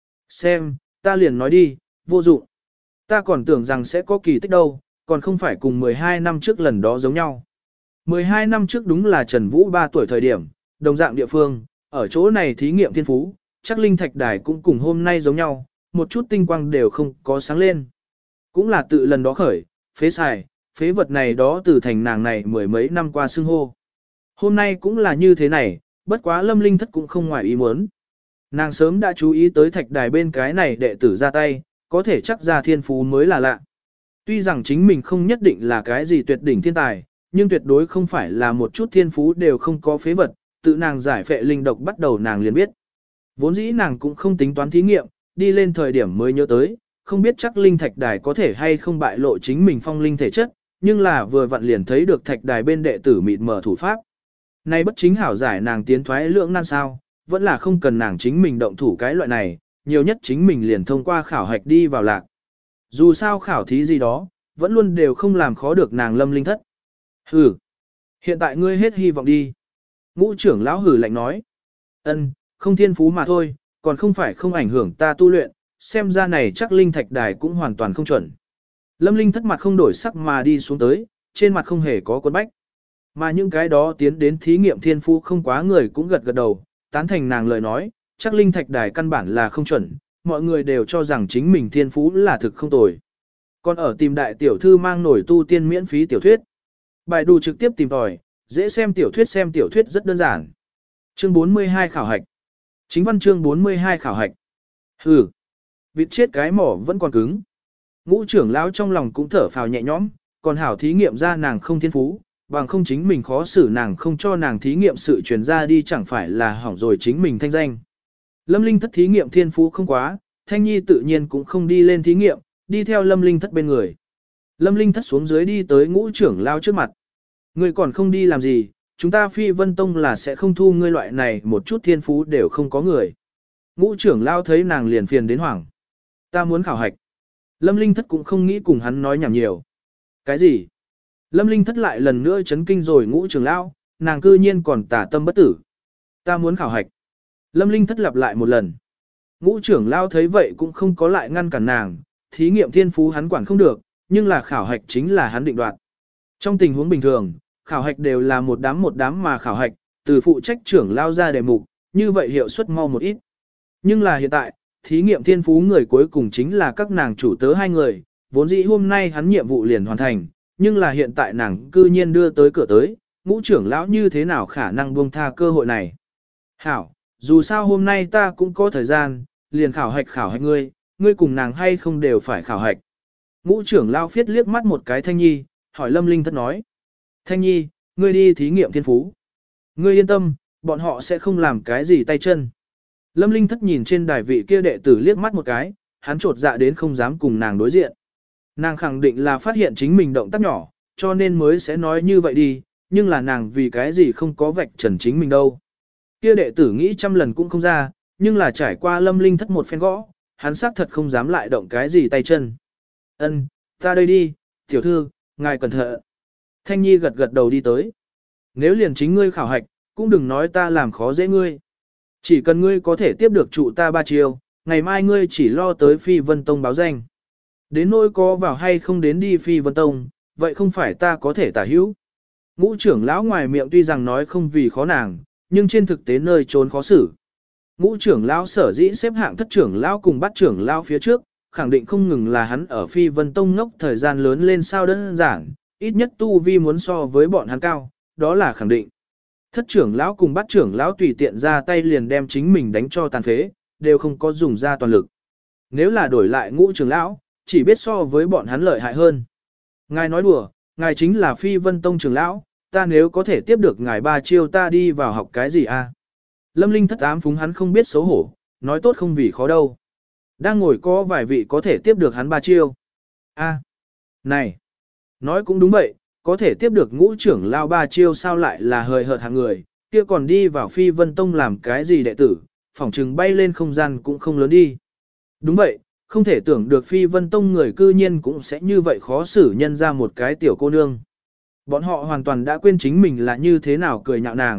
Xem, ta liền nói đi, vô dụng. Ta còn tưởng rằng sẽ có kỳ tích đâu, còn không phải cùng mười hai năm trước lần đó giống nhau. mười hai năm trước đúng là Trần Vũ ba tuổi thời điểm, đồng dạng địa phương, ở chỗ này thí nghiệm thiên phú, chắc linh thạch đài cũng cùng hôm nay giống nhau, một chút tinh quang đều không có sáng lên. Cũng là tự lần đó khởi, phế xài, phế vật này đó từ thành nàng này mười mấy năm qua xưng hô. Hôm nay cũng là như thế này, bất quá Lâm Linh Thất cũng không ngoài ý muốn. Nàng sớm đã chú ý tới thạch đài bên cái này đệ tử ra tay, có thể chắc ra thiên phú mới là lạ. Tuy rằng chính mình không nhất định là cái gì tuyệt đỉnh thiên tài, nhưng tuyệt đối không phải là một chút thiên phú đều không có phế vật, tự nàng giải phệ linh độc bắt đầu nàng liền biết. Vốn dĩ nàng cũng không tính toán thí nghiệm, đi lên thời điểm mới nhớ tới, không biết chắc linh thạch đài có thể hay không bại lộ chính mình phong linh thể chất, nhưng là vừa vặn liền thấy được thạch đài bên đệ tử mịt mờ thủ pháp. Nay bất chính hảo giải nàng tiến thoái lưỡng nan sao, vẫn là không cần nàng chính mình động thủ cái loại này, nhiều nhất chính mình liền thông qua khảo hạch đi vào lạc. Dù sao khảo thí gì đó, vẫn luôn đều không làm khó được nàng Lâm Linh Thất. Hừ, hiện tại ngươi hết hy vọng đi. Ngũ trưởng lão hử lạnh nói. Ân, không thiên phú mà thôi, còn không phải không ảnh hưởng ta tu luyện, xem ra này chắc linh thạch đài cũng hoàn toàn không chuẩn. Lâm Linh Thất mặt không đổi sắc mà đi xuống tới, trên mặt không hề có quân bách. Mà những cái đó tiến đến thí nghiệm thiên phú không quá người cũng gật gật đầu, tán thành nàng lời nói, chắc linh thạch đài căn bản là không chuẩn, mọi người đều cho rằng chính mình thiên phú là thực không tồi. Còn ở tìm đại tiểu thư mang nổi tu tiên miễn phí tiểu thuyết. Bài đù trực tiếp tìm tòi, dễ xem tiểu thuyết xem tiểu thuyết rất đơn giản. Chương bốn mươi hai khảo hạch. Chính văn chương bốn mươi hai khảo hạch. Hừ, vịt chết cái mỏ vẫn còn cứng. Ngũ trưởng lão trong lòng cũng thở phào nhẹ nhõm, còn hảo thí nghiệm ra nàng không thiên phú, bằng không chính mình khó xử nàng không cho nàng thí nghiệm sự truyền ra đi chẳng phải là hỏng rồi chính mình thanh danh. Lâm Linh Thất thí nghiệm thiên phú không quá, Thanh Nhi tự nhiên cũng không đi lên thí nghiệm, đi theo Lâm Linh Thất bên người. Lâm Linh Thất xuống dưới đi tới ngũ trưởng lão trước mặt. Ngươi còn không đi làm gì, chúng ta Phi Vân Tông là sẽ không thu ngươi loại này một chút thiên phú đều không có người. Ngũ trưởng lão thấy nàng liền phiền đến hoảng. Ta muốn khảo hạch. Lâm Linh Thất cũng không nghĩ cùng hắn nói nhảm nhiều. Cái gì? Lâm Linh Thất lại lần nữa chấn kinh rồi ngũ trưởng lão, nàng cư nhiên còn tả tâm bất tử. Ta muốn khảo hạch. Lâm Linh Thất lặp lại một lần. Ngũ trưởng lão thấy vậy cũng không có lại ngăn cản nàng, thí nghiệm thiên phú hắn quản không được, nhưng là khảo hạch chính là hắn định đoạt. Trong tình huống bình thường, khảo hạch đều là một đám một đám mà khảo hạch, từ phụ trách trưởng lao ra đề mục, như vậy hiệu suất mau một ít. Nhưng là hiện tại, thí nghiệm thiên phú người cuối cùng chính là các nàng chủ tớ hai người, vốn dĩ hôm nay hắn nhiệm vụ liền hoàn thành, nhưng là hiện tại nàng cư nhiên đưa tới cửa tới, ngũ trưởng lão như thế nào khả năng buông tha cơ hội này. Hảo, dù sao hôm nay ta cũng có thời gian, liền khảo hạch khảo hạch ngươi, ngươi cùng nàng hay không đều phải khảo hạch. Ngũ trưởng lão phiết liếc mắt một cái Thanh Nhi, hỏi Lâm Linh Thất nói. Thanh Nhi, ngươi đi thí nghiệm thiên phú. Ngươi yên tâm, bọn họ sẽ không làm cái gì tay chân. Lâm Linh Thất nhìn trên đài vị kia đệ tử liếc mắt một cái, hắn trột dạ đến không dám cùng nàng đối diện. Nàng khẳng định là phát hiện chính mình động tác nhỏ, cho nên mới sẽ nói như vậy đi, nhưng là nàng vì cái gì không có vạch trần chính mình đâu. Kia đệ tử nghĩ trăm lần cũng không ra, nhưng là trải qua Lâm Linh Thất một phen gõ, hắn xác thật không dám lại động cái gì tay chân. Ân, ta đây đi, tiểu thư, ngài cẩn thận. Thanh Nhi gật gật đầu đi tới. Nếu liền chính ngươi khảo hạch, cũng đừng nói ta làm khó dễ ngươi. Chỉ cần ngươi có thể tiếp được trụ ta ba chiêu, ngày mai ngươi chỉ lo tới Phi Vân Tông báo danh. Đến nỗi có vào hay không đến đi Phi Vân Tông, vậy không phải ta có thể tả hữu. Ngũ trưởng lão ngoài miệng tuy rằng nói không vì khó nàng, nhưng trên thực tế nơi trốn khó xử. Ngũ trưởng lão sở dĩ xếp hạng thất trưởng lão cùng bắt trưởng lão phía trước, khẳng định không ngừng là hắn ở Phi Vân Tông ngốc thời gian lớn lên sao đơn giản, ít nhất tu vi muốn so với bọn hắn cao, đó là khẳng định. Thất trưởng lão cùng bắt trưởng lão tùy tiện ra tay liền đem chính mình đánh cho tàn phế, đều không có dùng ra toàn lực. Nếu là đổi lại ngũ trưởng lão, chỉ biết so với bọn hắn lợi hại hơn. Ngài nói đùa, ngài chính là Phi Vân Tông trưởng lão, ta nếu có thể tiếp được ngài ba chiêu ta đi vào học cái gì a? Lâm Linh Thất ám phúng hắn không biết xấu hổ, nói tốt không vì khó đâu. Đang ngồi có vài vị có thể tiếp được hắn ba chiêu. A, này, nói cũng đúng vậy, có thể tiếp được ngũ trưởng lao ba chiêu sao lại là hời hợt hạng người, kia còn đi vào Phi Vân Tông làm cái gì đệ tử, phỏng trừng bay lên không gian cũng không lớn đi. Đúng vậy, không thể tưởng được Phi Vân Tông người cư nhiên cũng sẽ như vậy khó xử nhân ra một cái tiểu cô nương. Bọn họ hoàn toàn đã quên chính mình là như thế nào cười nhạo nàng,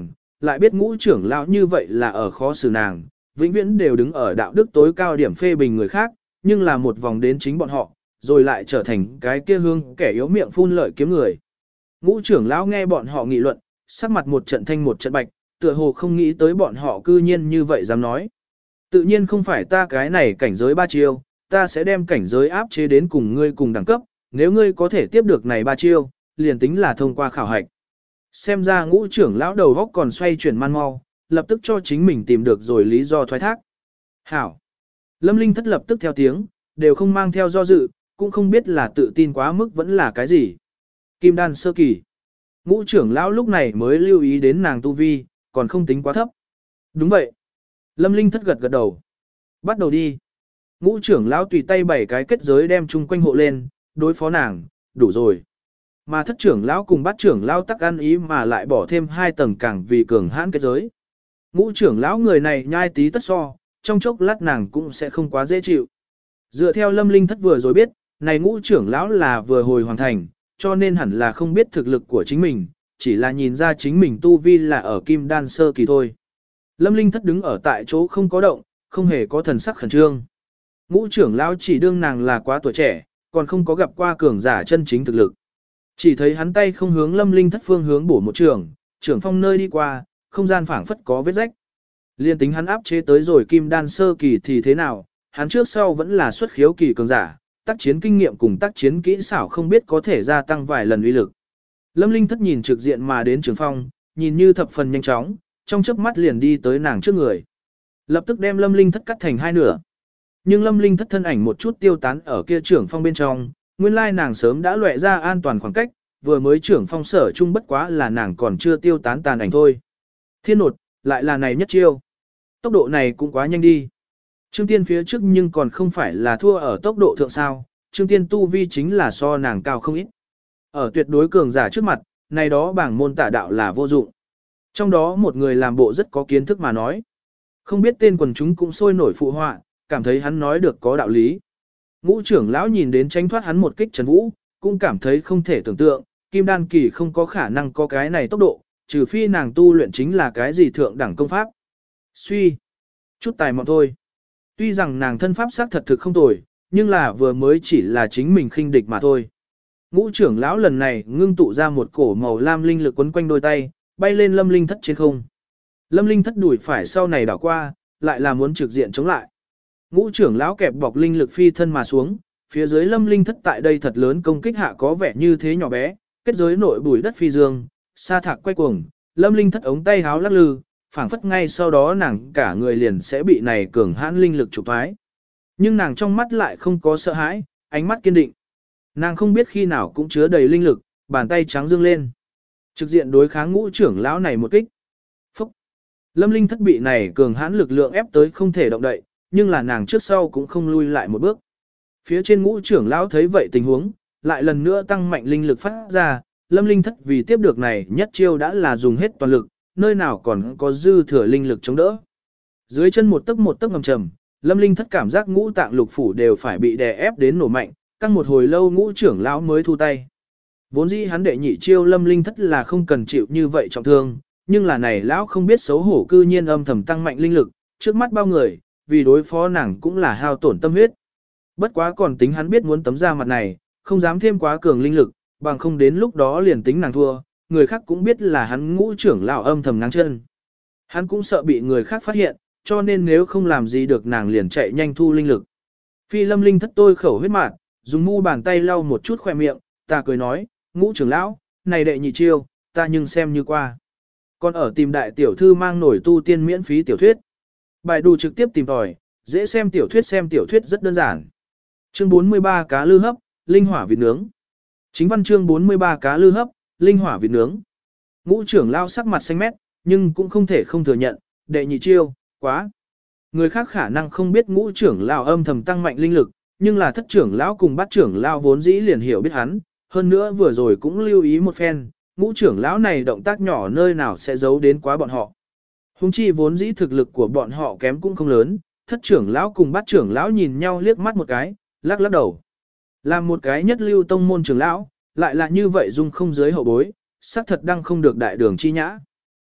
lại biết ngũ trưởng lão như vậy là ở khó xử nàng, vĩnh viễn đều đứng ở đạo đức tối cao điểm phê bình người khác, nhưng là một vòng đến chính bọn họ, rồi lại trở thành cái kia hương kẻ yếu miệng phun lợi kiếm người. Ngũ trưởng lão nghe bọn họ nghị luận, sắc mặt một trận thanh một trận bạch, tựa hồ không nghĩ tới bọn họ cư nhiên như vậy dám nói. Tự nhiên không phải ta cái này cảnh giới ba chiêu, ta sẽ đem cảnh giới áp chế đến cùng ngươi cùng đẳng cấp, nếu ngươi có thể tiếp được này ba chiêu, liền tính là thông qua khảo hạch. Xem ra ngũ trưởng lão đầu góc còn xoay chuyển man mau, lập tức cho chính mình tìm được rồi lý do thoái thác. Hảo! Lâm Linh thất lập tức theo tiếng, đều không mang theo do dự, cũng không biết là tự tin quá mức vẫn là cái gì. Kim đan sơ kỳ. Ngũ trưởng lão lúc này mới lưu ý đến nàng tu vi, còn không tính quá thấp. Đúng vậy. Lâm Linh thất gật gật đầu. Bắt đầu đi. Ngũ trưởng lão tùy tay bảy cái kết giới đem chung quanh hộ lên, đối phó nàng, đủ rồi. Mà thất trưởng lão cùng bát trưởng lão tắc ăn ý mà lại bỏ thêm hai tầng càng vì cường hãn kết giới. Ngũ trưởng lão người này nhai tí tất so, trong chốc lát nàng cũng sẽ không quá dễ chịu. Dựa theo Lâm Linh thất vừa rồi biết, này ngũ trưởng lão là vừa hồi hoàn thành, cho nên hẳn là không biết thực lực của chính mình, chỉ là nhìn ra chính mình tu vi là ở kim đan sơ kỳ thôi. Lâm Linh thất đứng ở tại chỗ không có động, không hề có thần sắc khẩn trương. Ngũ trưởng lão chỉ đương nàng là quá tuổi trẻ, còn không có gặp qua cường giả chân chính thực lực. Chỉ thấy hắn tay không hướng Lâm Linh thất phương hướng bổ một trường, trưởng phong nơi đi qua, không gian phảng phất có vết rách. Liên tính hắn áp chế tới rồi kim đan sơ kỳ thì thế nào, hắn trước sau vẫn là xuất khiếu kỳ cường giả, tác chiến kinh nghiệm cùng tác chiến kỹ xảo không biết có thể gia tăng vài lần uy lực. Lâm Linh thất nhìn trực diện mà đến trường phong, nhìn như thập phần nhanh chóng, trong chớp mắt liền đi tới nàng trước người. Lập tức đem Lâm Linh thất cắt thành hai nửa. Nhưng Lâm Linh thất thân ảnh một chút tiêu tán ở kia trưởng phong bên trong, nguyên lai nàng sớm đã lệ ra an toàn khoảng cách, vừa mới trưởng phong sở chung bất quá là nàng còn chưa tiêu tán tàn ảnh thôi. Thiên nột, lại là này nhất chiêu. Tốc độ này cũng quá nhanh đi. Trương Tiên phía trước nhưng còn không phải là thua ở tốc độ thượng sao, Trương Tiên tu vi chính là so nàng cao không ít. Ở tuyệt đối cường giả trước mặt, này đó bảng môn tả đạo là vô dụng. Trong đó một người làm bộ rất có kiến thức mà nói. Không biết tên quần chúng cũng sôi nổi phụ họa, cảm thấy hắn nói được có đạo lý. Ngũ trưởng lão nhìn đến tránh thoát hắn một kích Trần Vũ, cũng cảm thấy không thể tưởng tượng, kim đan kỳ không có khả năng có cái này tốc độ, trừ phi nàng tu luyện chính là cái gì thượng đẳng công pháp. Suy, chút tài mọn thôi. Tuy rằng nàng thân pháp xác thật thực không tồi, nhưng là vừa mới chỉ là chính mình khinh địch mà thôi. Ngũ trưởng lão lần này ngưng tụ ra một cổ màu lam linh lực quấn quanh đôi tay, bay lên Lâm Linh thất trên không. Lâm Linh thất đuổi phải sau này đảo qua, lại là muốn trực diện chống lại. Ngũ trưởng lão kẹp bọc linh lực phi thân mà xuống, phía dưới Lâm Linh thất tại đây thật lớn công kích hạ có vẻ như thế nhỏ bé, kết giới nội bùi đất phi dương, sa thạc quay cuồng, Lâm Linh thất ống tay háo lắc lư, phảng phất ngay sau đó nàng cả người liền sẽ bị này cường hãn linh lực trục thoái. Nhưng nàng trong mắt lại không có sợ hãi, ánh mắt kiên định. Nàng không biết khi nào cũng chứa đầy linh lực, bàn tay trắng dương lên. Trực diện đối kháng ngũ trưởng lão này một kích. Phúc! Lâm Linh thất bị này cường hãn lực lượng ép tới không thể động đậy, nhưng là nàng trước sau cũng không lui lại một bước. Phía trên ngũ trưởng lão thấy vậy tình huống, lại lần nữa tăng mạnh linh lực phát ra, Lâm Linh thất vì tiếp được này nhất chiêu đã là dùng hết toàn lực, nơi nào còn có dư thừa linh lực chống đỡ. Dưới chân một tấc một tấc ngầm trầm, Lâm Linh thất cảm giác ngũ tạng lục phủ đều phải bị đè ép đến nổ mạnh, căng một hồi lâu ngũ trưởng lão mới thu tay. Vốn dĩ hắn đệ nhị chiêu Lâm Linh thất là không cần chịu như vậy trọng thương, nhưng là này lão không biết xấu hổ cư nhiên âm thầm tăng mạnh linh lực, trước mắt bao người, vì đối phó nàng cũng là hao tổn tâm huyết. Bất quá còn tính hắn biết muốn tấm ra mặt này, không dám thêm quá cường linh lực, bằng không đến lúc đó liền tính nàng thua, người khác cũng biết là hắn ngũ trưởng lão âm thầm ngang chân. Hắn cũng sợ bị người khác phát hiện, cho nên nếu không làm gì được nàng liền chạy nhanh thu linh lực. Phi Lâm Linh thất tôi khẩu huyết mạt, dùng mu bàn tay lau một chút khoe miệng, ta cười nói, ngũ trưởng lão, này đệ nhị chiêu, ta nhưng xem như qua. Còn ở tìm đại tiểu thư mang nổi tu tiên miễn phí tiểu thuyết. Bài đủ trực tiếp tìm tòi, dễ xem tiểu thuyết xem tiểu thuyết rất đơn giản. Chương bốn mươi ba cá lư hấp, linh hỏa vịt nướng. Chính văn chương bốn mươi ba cá lư hấp, linh hỏa vịt nướng. Ngũ trưởng lao sắc mặt xanh mét, nhưng cũng không thể không thừa nhận, đệ nhị chiêu, quá. Người khác khả năng không biết ngũ trưởng lao âm thầm tăng mạnh linh lực, nhưng là thất trưởng lão cùng bát trưởng lao vốn dĩ liền hiểu biết hắn, hơn nữa vừa rồi cũng lưu ý một phen, ngũ trưởng lão này động tác nhỏ nơi nào sẽ giấu đến quá bọn họ. Hùng chi vốn dĩ thực lực của bọn họ kém cũng không lớn, thất trưởng lão cùng bát trưởng lão nhìn nhau liếc mắt một cái, lắc lắc đầu. Làm một cái nhất lưu tông môn trưởng lão, lại là như vậy dung không giới hậu bối, xác thật đang không được đại đường chi nhã.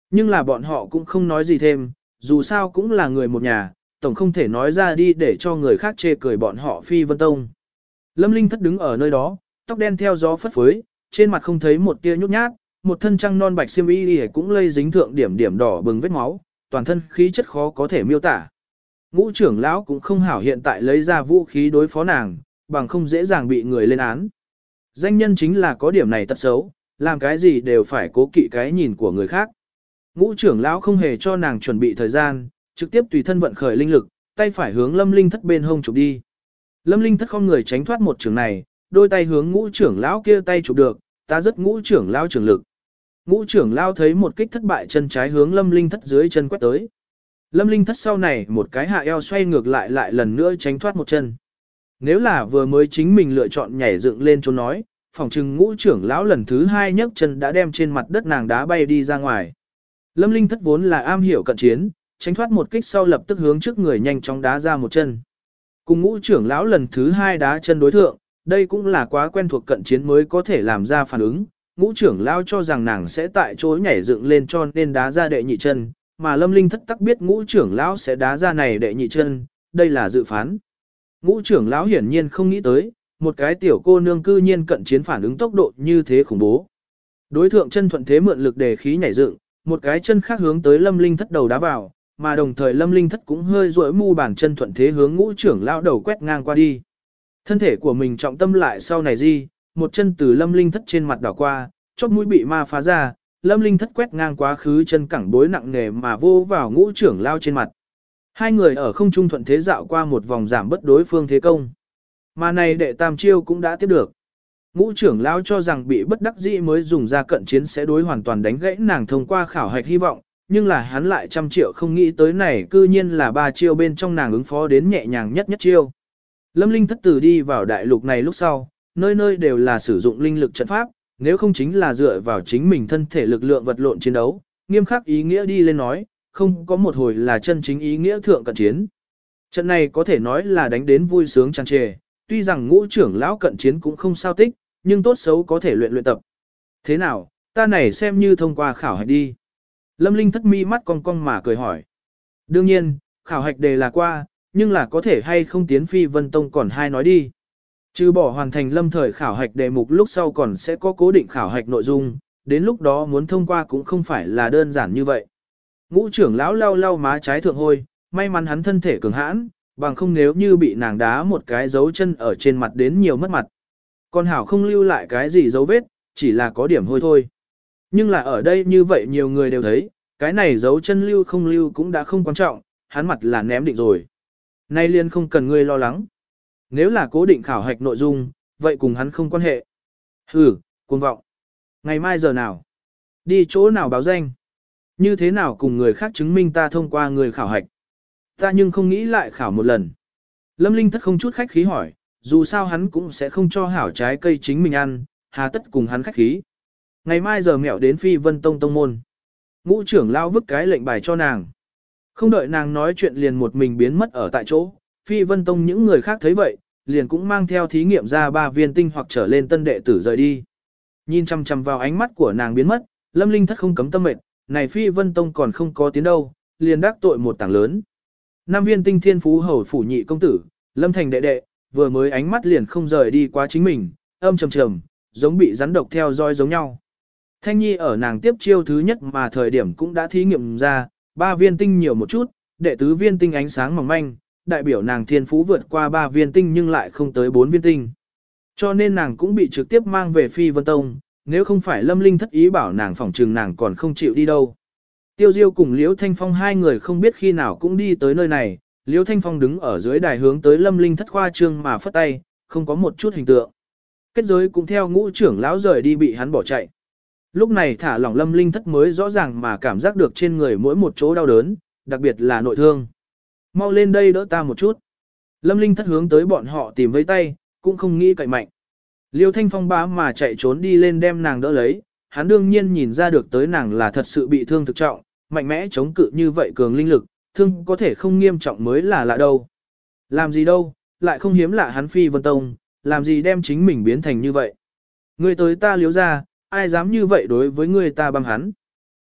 Nhưng là bọn họ cũng không nói gì thêm, dù sao cũng là người một nhà, tổng không thể nói ra đi để cho người khác chê cười bọn họ Phi Vân Tông. Lâm Linh Thất đứng ở nơi đó, tóc đen theo gió phất phới, trên mặt không thấy một tia nhút nhát, một thân trăng non bạch xiêm y cũng lây dính thượng điểm điểm đỏ bừng vết máu, toàn thân khí chất khó có thể miêu tả. Ngũ trưởng lão cũng không hảo hiện tại lấy ra vũ khí đối phó nàng, bằng không dễ dàng bị người lên án. Danh nhân chính là có điểm này tật xấu, làm cái gì đều phải cố kỵ cái nhìn của người khác. Ngũ trưởng lão không hề cho nàng chuẩn bị thời gian, trực tiếp tùy thân vận khởi linh lực, tay phải hướng Lâm Linh Thất bên hông chụp đi. Lâm Linh Thất không người tránh thoát một trường này, đôi tay hướng ngũ trưởng lão kia tay chụp được, ta rất ngũ trưởng lão trưởng lực. Ngũ trưởng lão thấy một kích thất bại, chân trái hướng Lâm Linh Thất dưới chân quét tới. Lâm Linh Thất sau này một cái hạ eo xoay ngược lại lại lần nữa tránh thoát một chân. Nếu là vừa mới chính mình lựa chọn nhảy dựng lên trốn nói, phòng trừng ngũ trưởng lão lần thứ hai nhấc chân đã đem trên mặt đất nàng đá bay đi ra ngoài. Lâm Linh Thất vốn là am hiểu cận chiến, tránh thoát một kích sau lập tức hướng trước người nhanh chóng đá ra một chân. Cùng ngũ trưởng lão lần thứ hai đá chân đối thượng, đây cũng là quá quen thuộc cận chiến mới có thể làm ra phản ứng. Ngũ trưởng lão cho rằng nàng sẽ tại chỗ nhảy dựng lên cho nên đá ra đệ nhị chân, mà Lâm Linh Thất tắc biết ngũ trưởng lão sẽ đá ra này đệ nhị chân, đây là dự phán. Ngũ trưởng lão hiển nhiên không nghĩ tới, một cái tiểu cô nương cư nhiên cận chiến phản ứng tốc độ như thế khủng bố. Đối thượng chân thuận thế mượn lực để khí nhảy dựng, một cái chân khác hướng tới Lâm Linh Thất đầu đá vào, mà đồng thời Lâm Linh Thất cũng hơi duỗi mu bàn chân thuận thế hướng ngũ trưởng lão đầu quét ngang qua đi. Thân thể của mình trọng tâm lại sau này di, một chân từ Lâm Linh Thất trên mặt đảo qua, chóp mũi bị ma phá ra, Lâm Linh Thất quét ngang quá khứ chân cẳng bối nặng nề mà vô vào ngũ trưởng lão trên mặt. Hai người ở không trung thuận thế dạo qua một vòng giảm bất đối phương thế công. Mà này đệ tam chiêu cũng đã tiếp được. Ngũ trưởng lão cho rằng bị bất đắc dĩ mới dùng ra cận chiến sẽ đối hoàn toàn đánh gãy nàng thông qua khảo hạch hy vọng, nhưng là hắn lại trăm triệu không nghĩ tới này cư nhiên là ba chiêu bên trong nàng ứng phó đến nhẹ nhàng nhất nhất chiêu. Lâm Linh Thất từ đi vào đại lục này lúc sau, nơi nơi đều là sử dụng linh lực trận pháp, nếu không chính là dựa vào chính mình thân thể lực lượng vật lộn chiến đấu, nghiêm khắc ý nghĩa đi lên nói, không có một hồi là chân chính ý nghĩa thượng cận chiến. Trận này có thể nói là đánh đến vui sướng tràn trề, tuy rằng ngũ trưởng lão cận chiến cũng không sao tích, nhưng tốt xấu có thể luyện luyện tập. Thế nào, ta này xem như thông qua khảo hạch đi. Lâm Linh Thất mi mắt cong cong mà cười hỏi. Đương nhiên, khảo hạch đề là qua, nhưng là có thể hay không tiến Phi Vân Tông còn hai nói đi. Trừ bỏ hoàn thành lâm thời khảo hạch đề mục lúc sau còn sẽ có cố định khảo hạch nội dung, đến lúc đó muốn thông qua cũng không phải là đơn giản như vậy. Ngũ trưởng lão lau lau má trái thượng hôi, may mắn hắn thân thể cường hãn, bằng không nếu như bị nàng đá một cái dấu chân ở trên mặt đến nhiều mất mặt. Còn hảo không lưu lại cái gì dấu vết, chỉ là có điểm hôi thôi. Nhưng là ở đây như vậy nhiều người đều thấy, cái này dấu chân lưu không lưu cũng đã không quan trọng, hắn mặt là ném định rồi. Nay liên không cần ngươi lo lắng. Nếu là cố định khảo hạch nội dung, vậy cùng hắn không quan hệ. Hừ, cuồng vọng. Ngày mai giờ nào? Đi chỗ nào báo danh? Như thế nào cùng người khác chứng minh ta thông qua người khảo hạch? Ta nhưng không nghĩ lại khảo một lần. Lâm Linh Thất không chút khách khí hỏi, dù sao hắn cũng sẽ không cho hảo trái cây chính mình ăn, hà tất cùng hắn khách khí. Ngày mai giờ mẹo đến Phi Vân Tông tông môn. Ngũ trưởng lao vứt cái lệnh bài cho nàng. Không đợi nàng nói chuyện liền một mình biến mất ở tại chỗ, Phi Vân Tông những người khác thấy vậy, liền cũng mang theo thí nghiệm ra ba viên tinh hoặc trở lên tân đệ tử rời đi. Nhìn chăm chăm vào ánh mắt của nàng biến mất, Lâm Linh Thất không cấm tâm mệt, này Phi Vân Tông còn không có tiến đâu, liền đắc tội một tảng lớn. Năm viên tinh thiên phú hầu phủ nhị công tử, Lâm Thành đệ đệ, vừa mới ánh mắt liền không rời đi quá chính mình, âm trầm trầm, giống bị rắn độc theo dõi giống nhau. Thanh Nhi ở nàng tiếp chiêu thứ nhất mà thời điểm cũng đã thí nghiệm ra, ba viên tinh nhiều một chút, đệ tứ viên tinh ánh sáng mỏng manh, đại biểu nàng thiên phú vượt qua ba viên tinh nhưng lại không tới bốn viên tinh. Cho nên nàng cũng bị trực tiếp mang về Phi Vân Tông, nếu không phải Lâm Linh thất ý bảo nàng phỏng trừng nàng còn không chịu đi đâu. Tiêu Diêu cùng Liễu Thanh Phong hai người không biết khi nào cũng đi tới nơi này, Liễu Thanh Phong đứng ở dưới đài hướng tới Lâm Linh thất khoa trương mà phất tay, không có một chút hình tượng. Kết giới cũng theo ngũ trưởng lão rời đi bị hắn bỏ chạy. Lúc này thả lỏng Lâm Linh thất mới rõ ràng mà cảm giác được trên người mỗi một chỗ đau đớn, đặc biệt là nội thương. Mau lên đây đỡ ta một chút. Lâm Linh thất hướng tới bọn họ tìm với tay, cũng không nghĩ cậy mạnh. Liêu Thanh Phong bá mà chạy trốn đi lên đem nàng đỡ lấy, hắn đương nhiên nhìn ra được tới nàng là thật sự bị thương thực trọng, mạnh mẽ chống cự như vậy cường linh lực, thương có thể không nghiêm trọng mới là lạ đâu. Làm gì đâu, lại không hiếm lạ hắn Phi Vân Tông, làm gì đem chính mình biến thành như vậy. Ngươi tới ta Liếu ra, ai dám như vậy đối với ngươi ta băm hắn.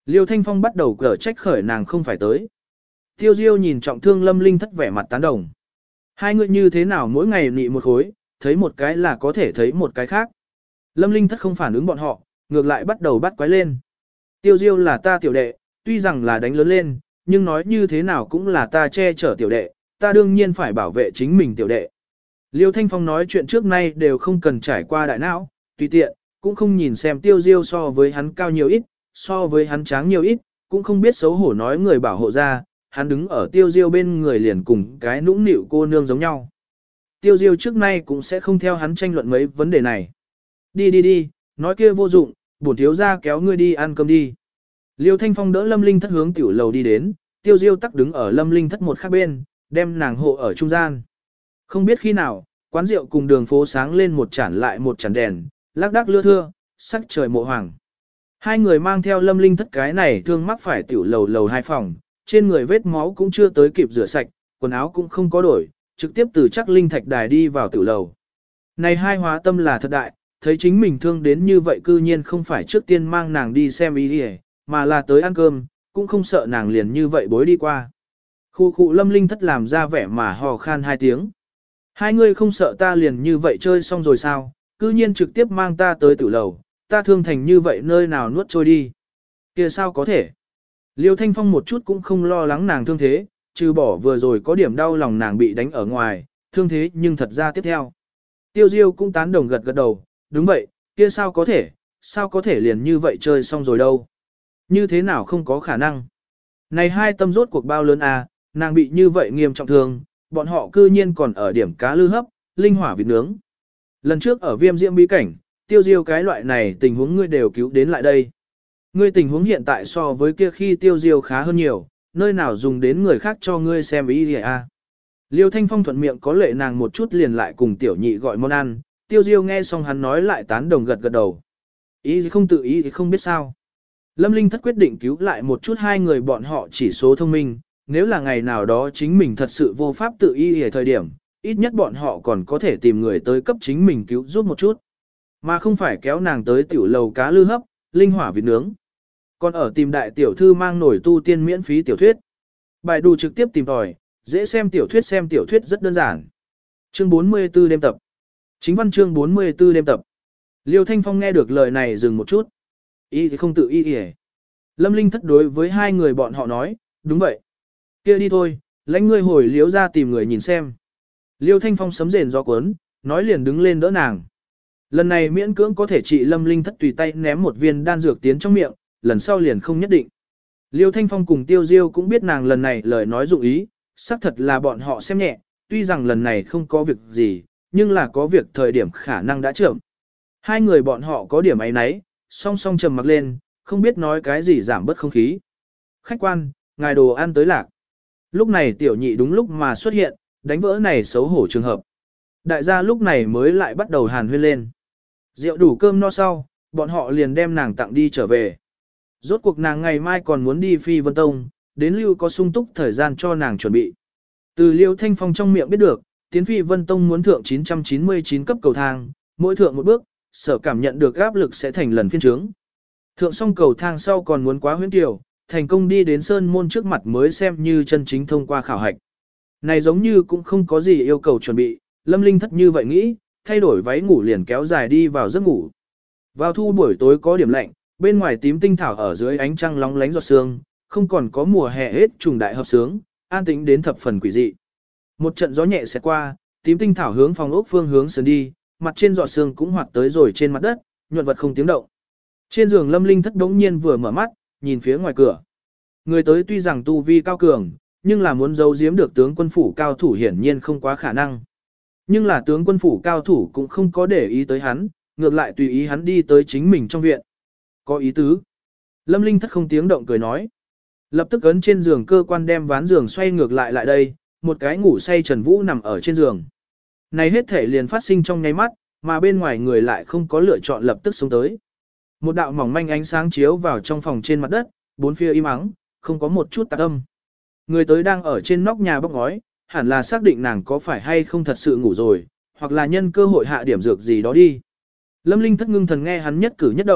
Liêu Thanh Phong bắt đầu cở trách khởi nàng không phải tới. Tiêu Diêu nhìn trọng thương Lâm Linh Thất vẻ mặt tán đồng. Hai người như thế nào mỗi ngày nị một khối, thấy một cái là có thể thấy một cái khác. Lâm Linh Thất không phản ứng bọn họ, ngược lại bắt đầu bắt quái lên. Tiêu Diêu là ta tiểu đệ, tuy rằng là đánh lớn lên, nhưng nói như thế nào cũng là ta che chở tiểu đệ, ta đương nhiên phải bảo vệ chính mình tiểu đệ. Liêu Thanh Phong nói chuyện trước nay đều không cần trải qua đại não, tùy tiện, cũng không nhìn xem Tiêu Diêu so với hắn cao nhiều ít, so với hắn tráng nhiều ít, cũng không biết xấu hổ nói người bảo hộ ra, hắn đứng ở Tiêu Diêu bên người liền cùng cái nũng nịu cô nương giống nhau. Tiêu Diêu trước nay cũng sẽ không theo hắn tranh luận mấy vấn đề này. Đi đi đi, nói kia vô dụng, bổn thiếu gia kéo ngươi đi ăn cơm đi. Liêu Thanh Phong đỡ Lâm Linh Thất hướng tiểu lầu đi đến, Tiêu Diêu tắc đứng ở Lâm Linh Thất một khác bên, đem nàng hộ ở trung gian. Không biết khi nào, quán rượu cùng đường phố sáng lên một chản lại một chản đèn, lác đác lưa thưa, sắc trời mộ hoàng. Hai người mang theo Lâm Linh Thất cái này thương mắc phải tiểu lầu lầu hai phòng, trên người vết máu cũng chưa tới kịp rửa sạch, quần áo cũng không có đổi, trực tiếp từ chắc linh thạch đài đi vào tiểu lầu. Này hai hóa tâm là thật đại, thấy chính mình thương đến như vậy cư nhiên không phải trước tiên mang nàng đi xem ý đi, mà là tới ăn cơm, cũng không sợ nàng liền như vậy bối đi qua. Khu khu Lâm Linh Thất làm ra vẻ mà hò khan hai tiếng. Hai người không sợ ta liền như vậy chơi xong rồi sao, cư nhiên trực tiếp mang ta tới tiểu lầu, ta thương thành như vậy nơi nào nuốt trôi đi. Kia sao có thể? Liêu Thanh Phong một chút cũng không lo lắng nàng thương thế, trừ bỏ vừa rồi có điểm đau lòng nàng bị đánh ở ngoài, thương thế nhưng thật ra tiếp theo. Tiêu Diêu cũng tán đồng gật gật đầu, đúng vậy, kia sao có thể, sao có thể liền như vậy chơi xong rồi đâu. Như thế nào không có khả năng. Này hai tâm rốt cuộc bao lớn à, nàng bị như vậy nghiêm trọng thương, bọn họ cư nhiên còn ở điểm cá lư hấp, linh hỏa vịt nướng. Lần trước ở viêm diễm bí cảnh, Tiêu Diêu cái loại này tình huống ngươi đều cứu đến lại đây. Ngươi tình huống hiện tại so với kia khi Tiêu Diêu khá hơn nhiều, nơi nào dùng đến người khác cho ngươi xem ý gì à. Liêu Thanh Phong thuận miệng có lệ nàng một chút liền lại cùng tiểu nhị gọi món ăn, Tiêu Diêu nghe xong hắn nói lại tán đồng gật gật đầu. Ý gì không tự ý thì không biết sao. Lâm Linh Thất quyết định cứu lại một chút hai người bọn họ chỉ số thông minh, nếu là ngày nào đó chính mình thật sự vô pháp tự ý ở thời điểm, ít nhất bọn họ còn có thể tìm người tới cấp chính mình cứu giúp một chút. Mà không phải kéo nàng tới tiểu lầu cá lư hấp, linh hỏa vịt nướng. Còn ở tìm đại tiểu thư mang nổi tu tiên miễn phí tiểu thuyết. Bài đù trực tiếp tìm tòi, dễ xem tiểu thuyết xem tiểu thuyết rất đơn giản. Chương bốn mươi tư đêm tập. Chính văn chương bốn mươi tư đêm tập. Liêu Thanh Phong nghe được lời này dừng một chút. Ý thì không tự ý ý. Lâm Linh Thất đối với hai người bọn họ nói, đúng vậy. Kia đi thôi, lãnh ngươi hồi liếu ra tìm người nhìn xem. Liêu Thanh Phong sấm rền gió cuốn, nói liền đứng lên đỡ nàng. Lần này miễn cưỡng có thể trị Lâm Linh Thất tùy tay ném một viên đan dược tiến trong miệng, lần sau liền không nhất định. Liêu Thanh Phong cùng Tiêu Diêu cũng biết nàng lần này lời nói dụng ý, xác thật là bọn họ xem nhẹ, tuy rằng lần này không có việc gì, nhưng là có việc thời điểm khả năng đã chậm. Hai người bọn họ có điểm ấy nấy, song song trầm mặc lên, không biết nói cái gì giảm bớt không khí. Khách quan, ngài đồ ăn tới lạc. Lúc này tiểu nhị đúng lúc mà xuất hiện, đánh vỡ này xấu hổ trường hợp. Đại gia lúc này mới lại bắt đầu hàn huyên lên. Rượu đủ cơm no sau, bọn họ liền đem nàng tặng đi trở về. Rốt cuộc nàng ngày mai còn muốn đi Phi Vân Tông, đến lưu có sung túc thời gian cho nàng chuẩn bị. Từ Liêu Thanh Phong trong miệng biết được, tiến Phi Vân Tông muốn thượng chín trăm chín mươi chín cấp cầu thang, mỗi thượng một bước, sở cảm nhận được áp lực sẽ thành lần phiên trướng. Thượng xong cầu thang sau còn muốn quá huyễn tiểu, thành công đi đến sơn môn trước mặt mới xem như chân chính thông qua khảo hạch. Này giống như cũng không có gì yêu cầu chuẩn bị, Lâm Linh Thất như vậy nghĩ, thay đổi váy ngủ liền kéo dài đi vào giấc ngủ. Vào thu buổi tối có điểm lạnh, bên ngoài tím tinh thảo ở dưới ánh trăng lóng lánh giọt sương, không còn có mùa hè hết trùng đại hợp sướng, an tĩnh đến thập phần quỷ dị. Một trận gió nhẹ sẽ qua, tím tinh thảo hướng phòng ốc phương hướng sườn đi, mặt trên giọt sương cũng hoạt tới rồi trên mặt đất, nhuận vật không tiếng động. Trên giường Lâm Linh Thất đống nhiên vừa mở mắt, nhìn phía ngoài cửa. Người tới tuy rằng tu vi cao cường, nhưng là muốn giấu giếm được tướng quân phủ cao thủ hiển nhiên không quá khả năng. Nhưng là tướng quân phủ cao thủ cũng không có để ý tới hắn, ngược lại tùy ý hắn đi tới chính mình trong viện. Có ý tứ. Lâm Linh Thất không tiếng động cười nói. Lập tức ấn trên giường cơ quan đem ván giường xoay ngược lại lại đây, một cái ngủ say Trần Vũ nằm ở trên giường. Này hết thể liền phát sinh trong nháy mắt, mà bên ngoài người lại không có lựa chọn lập tức xuống tới. Một đạo mỏng manh ánh sáng chiếu vào trong phòng trên mặt đất, bốn phía im ắng, không có một chút tạp âm. Người tới đang ở trên nóc nhà bóc ngói, hẳn là xác định nàng có phải hay không thật sự ngủ rồi, hoặc là nhân cơ hội hạ điểm dược gì đó đi. Lâm Linh Thất ngưng thần nghe hắn nhất cử nhất động,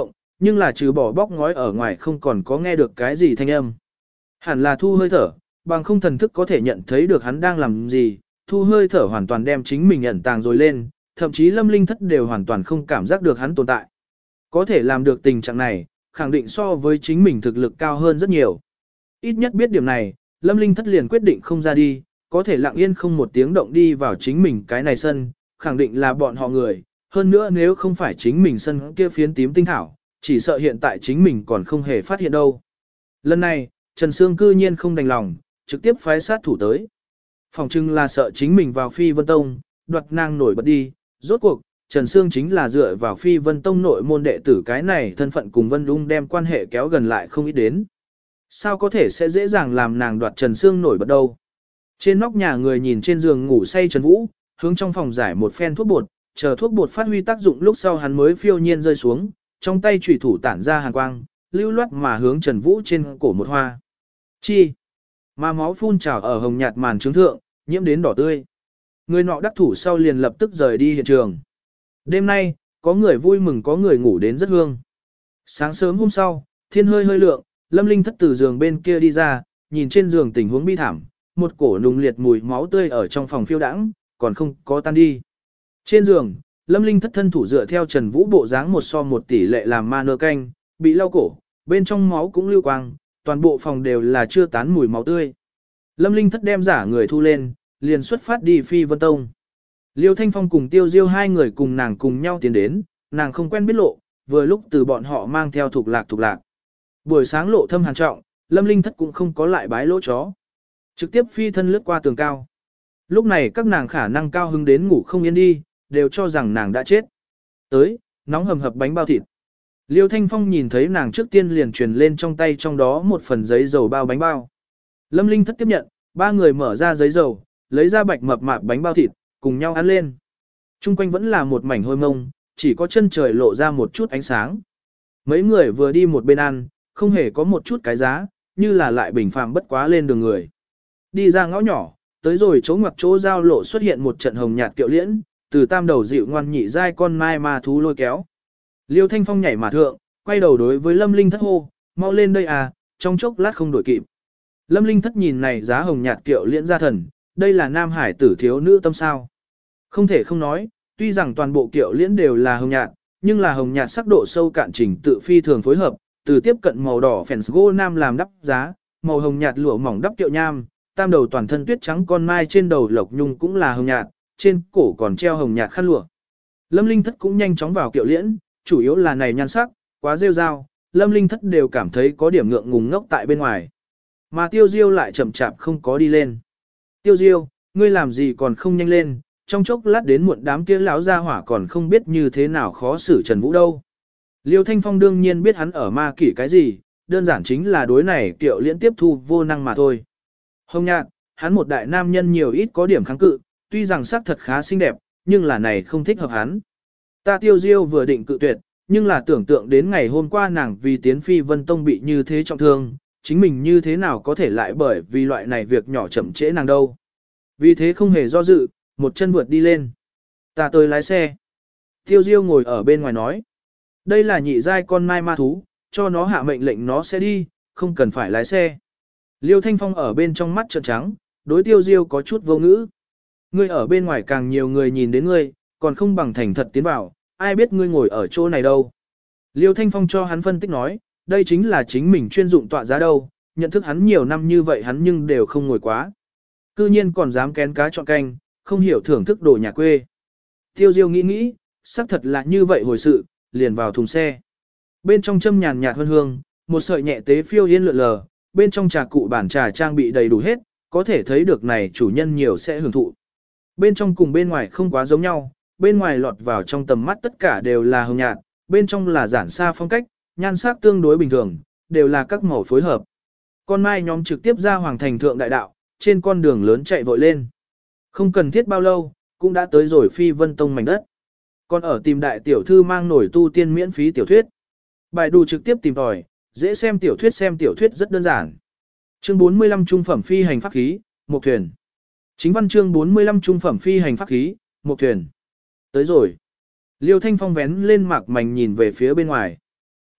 nhưng là trừ bỏ bóc ngói ở ngoài không còn có nghe được cái gì thanh âm. Hẳn là thu hơi thở, bằng không thần thức có thể nhận thấy được hắn đang làm gì, thu hơi thở hoàn toàn đem chính mình ẩn tàng rồi lên, thậm chí lâm linh thất đều hoàn toàn không cảm giác được hắn tồn tại. Có thể làm được tình trạng này, khẳng định so với chính mình thực lực cao hơn rất nhiều. Ít nhất biết điểm này, lâm linh thất liền quyết định không ra đi, có thể lặng yên không một tiếng động đi vào chính mình cái này sân, khẳng định là bọn họ người, hơn nữa nếu không phải chính mình sân kia phiến tím tinh thảo, chỉ sợ hiện tại chính mình còn không hề phát hiện đâu. Lần này, Trần Sương cư nhiên không đành lòng, trực tiếp phái sát thủ tới. Phòng trưng là sợ chính mình vào Phi Vân Tông, đoạt nàng nổi bật đi, rốt cuộc, Trần Sương chính là dựa vào Phi Vân Tông nội môn đệ tử cái này thân phận cùng Vân Lung đem quan hệ kéo gần lại không ít đến. Sao có thể sẽ dễ dàng làm nàng đoạt Trần Sương nổi bật đâu. Trên nóc nhà người nhìn trên giường ngủ say Trần Vũ, hướng trong phòng giải một phen thuốc bột, chờ thuốc bột phát huy tác dụng lúc sau hắn mới phiêu nhiên rơi xuống, trong tay chủy thủ tản ra hàn quang, lưu loát mà hướng Trần Vũ trên cổ một hoa. Chi? Mà máu phun trào ở hồng nhạt màn trướng thượng, nhiễm đến đỏ tươi. Người nọ đắc thủ sau liền lập tức rời đi hiện trường. Đêm nay, có người vui mừng có người ngủ đến rất hương. Sáng sớm hôm sau, thiên hơi hơi lượng, Lâm Linh thất từ giường bên kia đi ra, nhìn trên giường tình huống bi thảm, một cổ nùng liệt mùi máu tươi ở trong phòng phiêu đãng, còn không có tan đi. Trên giường, Lâm Linh thất thân thủ dựa theo Trần Vũ bộ dáng một so một tỷ lệ làm ma nơ canh, bị lau cổ, bên trong máu cũng lưu quang, toàn bộ phòng đều là chưa tán mùi máu tươi. Lâm Linh thất đem giả người thu lên, liền xuất phát đi Phi Vân Tông. Liêu Thanh Phong cùng Tiêu Diêu hai người cùng nàng cùng nhau tiến đến, nàng không quen biết lộ, vừa lúc từ bọn họ mang theo thuộc lạc thuộc lạc. Buổi sáng lộ thâm hàn trọng, Lâm Linh thất cũng không có lại bái lỗ chó. Trực tiếp phi thân lướt qua tường cao. Lúc này các nàng khả năng cao hứng đến ngủ không yên đi, đều cho rằng nàng đã chết. Tới, nóng hầm hập bánh bao thịt. Liêu Thanh Phong nhìn thấy nàng trước tiên liền truyền lên trong tay trong đó một phần giấy dầu bao bánh bao. Lâm Linh thất tiếp nhận, ba người mở ra giấy dầu, lấy ra bạch mập mạp bánh bao thịt, cùng nhau ăn lên. Trung quanh vẫn là một mảnh hôi mông, chỉ có chân trời lộ ra một chút ánh sáng. Mấy người vừa đi một bên ăn, không hề có một chút cái giá, như là lại bình phàm bất quá lên đường người. Đi ra ngõ nhỏ, tới rồi chỗ ngoặc chỗ giao lộ xuất hiện một trận hồng nhạt kiệu liễn, từ tam đầu dịu ngoan nhị dai con mai ma thú lôi kéo. Liêu Thanh Phong nhảy mà thượng, quay đầu đối với Lâm Linh thất hô, mau lên đây à, trong chốc lát không đổi kịp. Lâm Linh thất nhìn này giá hồng nhạt kiệu liễn ra thần, đây là nam hải tử thiếu nữ tâm sao. Không thể không nói, tuy rằng toàn bộ kiệu liễn đều là hồng nhạt, nhưng là hồng nhạt sắc độ sâu cạn chỉnh tự phi thường phối hợp, từ tiếp cận màu đỏ phèn gỗ nam làm đắp giá, màu hồng nhạt lụa mỏng đắp kiệu nham, tam đầu toàn thân tuyết trắng con mai trên đầu lộc nhung cũng là hồng nhạt, trên cổ còn treo hồng nhạt khăn lụa. Lâm Linh thất cũng nhanh chóng vào kiệu liễn, chủ yếu là này nhan sắc, quá rêu rao, Lâm Linh thất đều cảm thấy có điểm ngượng ngùng ngốc tại bên ngoài. Mà Tiêu Diêu lại chậm chạp không có đi lên. Tiêu Diêu, ngươi làm gì còn không nhanh lên, trong chốc lát đến muộn đám kia lão gia hỏa còn không biết như thế nào khó xử Trần Vũ đâu. Liêu Thanh Phong đương nhiên biết hắn ở ma kỷ cái gì, đơn giản chính là đối này kiệu liễn tiếp thu vô năng mà thôi. Hồng nhạt, hắn một đại nam nhân nhiều ít có điểm kháng cự, tuy rằng sắc thật khá xinh đẹp, nhưng là này không thích hợp hắn. Ta Tiêu Diêu vừa định cự tuyệt, nhưng là tưởng tượng đến ngày hôm qua nàng vì tiến Phi Vân Tông bị như thế trọng thương, chính mình như thế nào có thể lại bởi vì loại này việc nhỏ chậm trễ nàng đâu. Vì thế không hề do dự, một chân vượt đi lên. Ta tới lái xe. Tiêu Diêu ngồi ở bên ngoài nói. Đây là nhị giai con mai ma thú, cho nó hạ mệnh lệnh nó sẽ đi, không cần phải lái xe. Liêu Thanh Phong ở bên trong mắt trợn trắng, đối Tiêu Diêu có chút vô ngữ. Ngươi ở bên ngoài càng nhiều người nhìn đến ngươi, còn không bằng thành thật tiến vào, ai biết ngươi ngồi ở chỗ này đâu. Liêu Thanh Phong cho hắn phân tích nói, đây chính là chính mình chuyên dụng tọa giá đâu, nhận thức hắn nhiều năm như vậy hắn nhưng đều không ngồi quá. Cư nhiên còn dám kén cá chọn canh, không hiểu thưởng thức đồ nhà quê. Tiêu Diêu nghĩ nghĩ, xác thật là như vậy hồi sự, liền vào thùng xe. Bên trong châm nhàn nhạt hương hương, một sợi nhẹ tế phiêu yên lượn lờ, bên trong trà cụ bản trà trang bị đầy đủ hết, có thể thấy được này chủ nhân nhiều sẽ hưởng thụ. Bên trong cùng bên ngoài không quá giống nhau, bên ngoài lọt vào trong tầm mắt tất cả đều là hồng nhạt, bên trong là giản xa phong cách, nhan sắc tương đối bình thường, đều là các màu phối hợp. Con mai nhóm trực tiếp ra hoàng thành thượng đại đạo, trên con đường lớn chạy vội lên. Không cần thiết bao lâu, cũng đã tới rồi Phi Vân Tông mảnh đất. Còn ở tìm đại tiểu thư mang nổi tu tiên miễn phí tiểu thuyết. Bài đủ trực tiếp tìm tòi, dễ xem tiểu thuyết xem tiểu thuyết rất đơn giản. Chương bốn mươi lăm trung phẩm phi hành pháp khí, một thuyền. Chính văn chương bốn mươi lăm trung phẩm phi hành pháp khí, một thuyền. Tới rồi. Liêu Thanh Phong vén lên mạc mảnh nhìn về phía bên ngoài.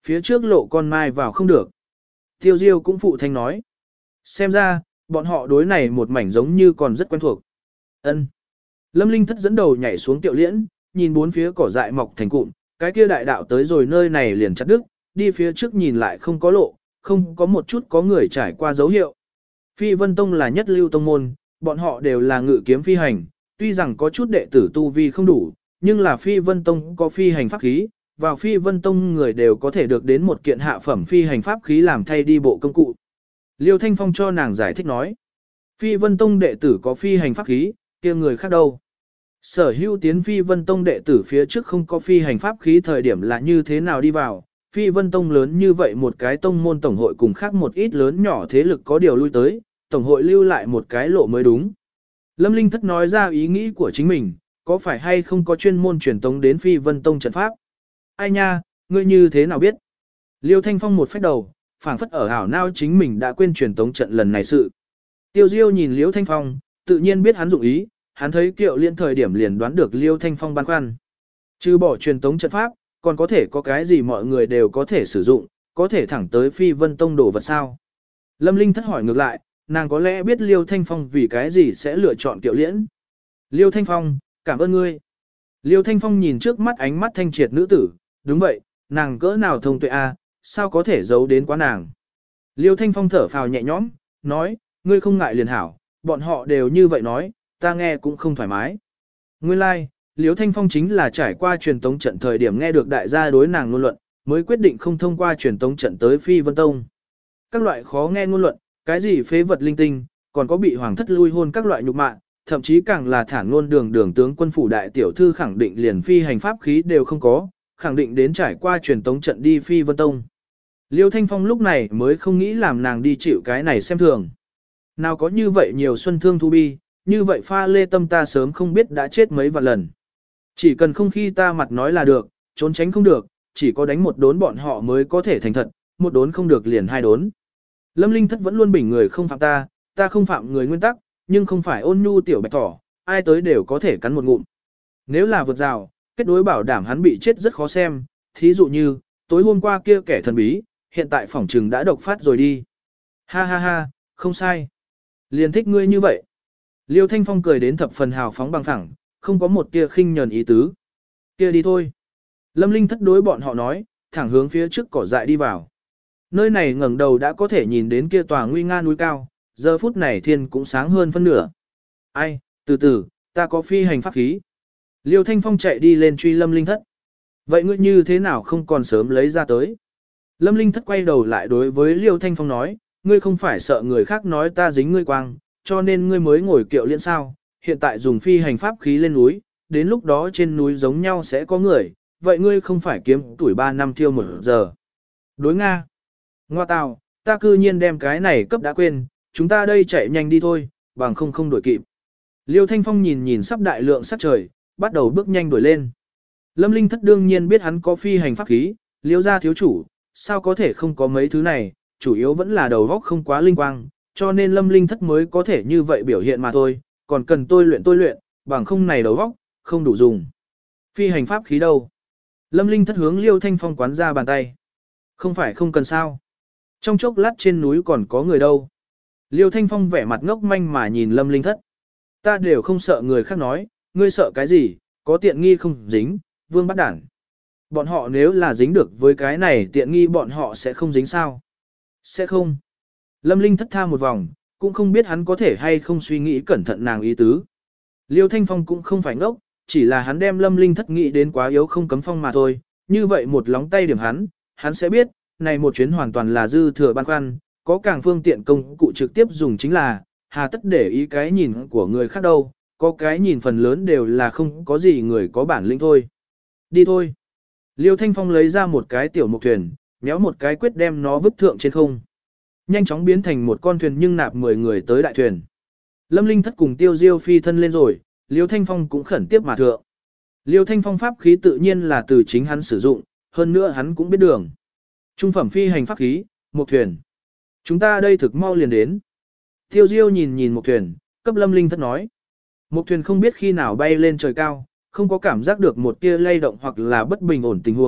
Phía trước lộ con mai vào không được. Tiêu Diêu cũng phụ thanh nói. Xem ra, bọn họ đối này một mảnh giống như còn rất quen thuộc. Ân. Lâm Linh thất dẫn đầu nhảy xuống Tiệu Liễn, nhìn bốn phía cỏ dại mọc thành cụm, cái kia đại đạo tới rồi nơi này liền chặt đứt, đi phía trước nhìn lại không có lộ, không có một chút có người trải qua dấu hiệu. Phi Vân Tông là nhất lưu tông môn, bọn họ đều là ngự kiếm phi hành, tuy rằng có chút đệ tử tu vi không đủ, nhưng là Phi Vân Tông có phi hành pháp khí, vào Phi Vân Tông người đều có thể được đến một kiện hạ phẩm phi hành pháp khí làm thay đi bộ công cụ. Liêu Thanh Phong cho nàng giải thích nói, Phi Vân Tông đệ tử có phi hành pháp khí, kia người khác đâu. Sở hữu tiến Phi Vân Tông đệ tử phía trước không có phi hành pháp khí thời điểm là như thế nào đi vào, Phi Vân Tông lớn như vậy một cái tông môn tổng hội cùng khác một ít lớn nhỏ thế lực có điều lui tới, tổng hội lưu lại một cái lộ mới đúng. Lâm Linh thất nói ra ý nghĩ của chính mình, có phải hay không có chuyên môn truyền tống đến Phi Vân Tông trận pháp? Ai nha, ngươi như thế nào biết? Liêu Thanh Phong một phách đầu, phảng phất ở ảo não chính mình đã quên truyền tống trận lần này sự. Tiêu Diêu nhìn Liêu Thanh Phong, tự nhiên biết hắn dụng ý, hắn thấy Kiệu Liên thời điểm liền đoán được Liêu Thanh Phong băn khoăn. Trừ bỏ truyền tống trận pháp, còn có thể có cái gì mọi người đều có thể sử dụng, có thể thẳng tới Phi Vân Tông đổ vật sao? Lâm Linh thất hỏi ngược lại, nàng có lẽ biết Liêu Thanh Phong vì cái gì sẽ lựa chọn Kiệu Liễn. Liêu Thanh Phong, cảm ơn ngươi. Liêu Thanh Phong nhìn trước mắt ánh mắt thanh triệt nữ tử, đúng vậy, nàng cỡ nào thông tuệ a, sao có thể giấu đến quá nàng. Liêu Thanh Phong thở phào nhẹ nhõm, nói, ngươi không ngại liền hảo, bọn họ đều như vậy nói, ta nghe cũng không thoải mái. Nguyên lai, like, Liêu Thanh Phong chính là trải qua truyền tống trận thời điểm nghe được đại gia đối nàng ngôn luận, mới quyết định không thông qua truyền tống trận tới Phi Vân Tông. Các loại khó nghe ngôn luận, cái gì phế vật linh tinh, còn có bị hoàng thất lui hôn các loại nhục mạ, thậm chí càng là thản ngôn đường đường tướng quân phủ đại tiểu thư khẳng định liền phi hành pháp khí đều không có, khẳng định đến trải qua truyền tống trận đi Phi Vân Tông. Liêu Thanh Phong lúc này mới không nghĩ làm nàng đi chịu cái này xem thường. Nào có như vậy nhiều xuân thương thu bi, như vậy pha lê tâm ta sớm không biết đã chết mấy vạn lần. Chỉ cần không khi ta mặt nói là được, trốn tránh không được, chỉ có đánh một đốn bọn họ mới có thể thành thật, một đốn không được liền hai đốn. Lâm Linh thất vẫn luôn bình người không phạm ta, ta không phạm người nguyên tắc, nhưng không phải ôn nhu tiểu bạch thỏ, ai tới đều có thể cắn một ngụm. Nếu là vượt rào, kết đối bảo đảm hắn bị chết rất khó xem, thí dụ như, tối hôm qua kia kẻ thần bí, hiện tại phỏng trừng đã độc phát rồi đi. Ha ha ha, không sai. Liền thích ngươi như vậy. Liêu Thanh Phong cười đến thập phần hào phóng bằng phẳng, không có một tia khinh nhờn ý tứ. Kia đi thôi. Lâm Linh thất đối bọn họ nói, thẳng hướng phía trước cỏ dại đi vào. Nơi này ngẩng đầu đã có thể nhìn đến kia tòa nguy nga núi cao, giờ phút này thiên cũng sáng hơn phân nửa. Ai, từ từ, ta có phi hành pháp khí. Liêu Thanh Phong chạy đi lên truy Lâm Linh thất. Vậy ngươi như thế nào không còn sớm lấy ra tới? Lâm Linh thất quay đầu lại đối với Liêu Thanh Phong nói, ngươi không phải sợ người khác nói ta dính ngươi quang, cho nên ngươi mới ngồi kiệu liễn sao, hiện tại dùng phi hành pháp khí lên núi, đến lúc đó trên núi giống nhau sẽ có người, vậy ngươi không phải kiếm tuổi ba năm thiêu một giờ. Đối Nga. Ngoa tào, ta cư nhiên đem cái này cấp đã quên, chúng ta đây chạy nhanh đi thôi, bằng không không đuổi kịp. Liêu Thanh Phong nhìn nhìn sắp đại lượng sắc trời, bắt đầu bước nhanh đuổi lên. Lâm Linh thất đương nhiên biết hắn có phi hành pháp khí, Liêu gia thiếu chủ, sao có thể không có mấy thứ này, chủ yếu vẫn là đầu óc không quá linh quang, cho nên Lâm Linh thất mới có thể như vậy biểu hiện mà thôi, còn cần tôi luyện tôi luyện, bằng không này đầu óc, không đủ dùng. Phi hành pháp khí đâu? Lâm Linh thất hướng Liêu Thanh Phong quán ra bàn tay. Không phải không cần sao. Trong chốc lát trên núi còn có người đâu. Liêu Thanh Phong vẻ mặt ngốc manh mà nhìn Lâm Linh thất. Ta đều không sợ người khác nói, ngươi sợ cái gì, có tiện nghi không dính, vương bắt đản. Bọn họ nếu là dính được với cái này tiện nghi bọn họ sẽ không dính sao? Sẽ không. Lâm Linh thất tha một vòng, cũng không biết hắn có thể hay không suy nghĩ cẩn thận nàng ý tứ. Liêu Thanh Phong cũng không phải ngốc, chỉ là hắn đem Lâm Linh thất nghĩ đến quá yếu không cấm phong mà thôi, như vậy một lóng tay điểm hắn, hắn sẽ biết, này một chuyến hoàn toàn là dư thừa băn khoăn, có càng phương tiện công cụ trực tiếp dùng chính là, hà tất để ý cái nhìn của người khác đâu, có cái nhìn phần lớn đều là không có gì người có bản lĩnh thôi. Đi thôi. Liêu Thanh Phong lấy ra một cái tiểu mộc thuyền, méo một cái quyết đem nó vứt thượng trên không. Nhanh chóng biến thành một con thuyền nhưng nạp mười người tới đại thuyền. Lâm Linh thất cùng Tiêu Diêu phi thân lên rồi, Liêu Thanh Phong cũng khẩn tiếp mà thượng. Liêu Thanh Phong pháp khí tự nhiên là từ chính hắn sử dụng, hơn nữa hắn cũng biết đường. Trung phẩm phi hành pháp khí, một thuyền. Chúng ta đây thực mau liền đến. Tiêu Diêu nhìn nhìn một thuyền, cấp Lâm Linh thất nói. Một thuyền không biết khi nào bay lên trời cao, không có cảm giác được một tia lay động hoặc là bất bình ổn tình huống,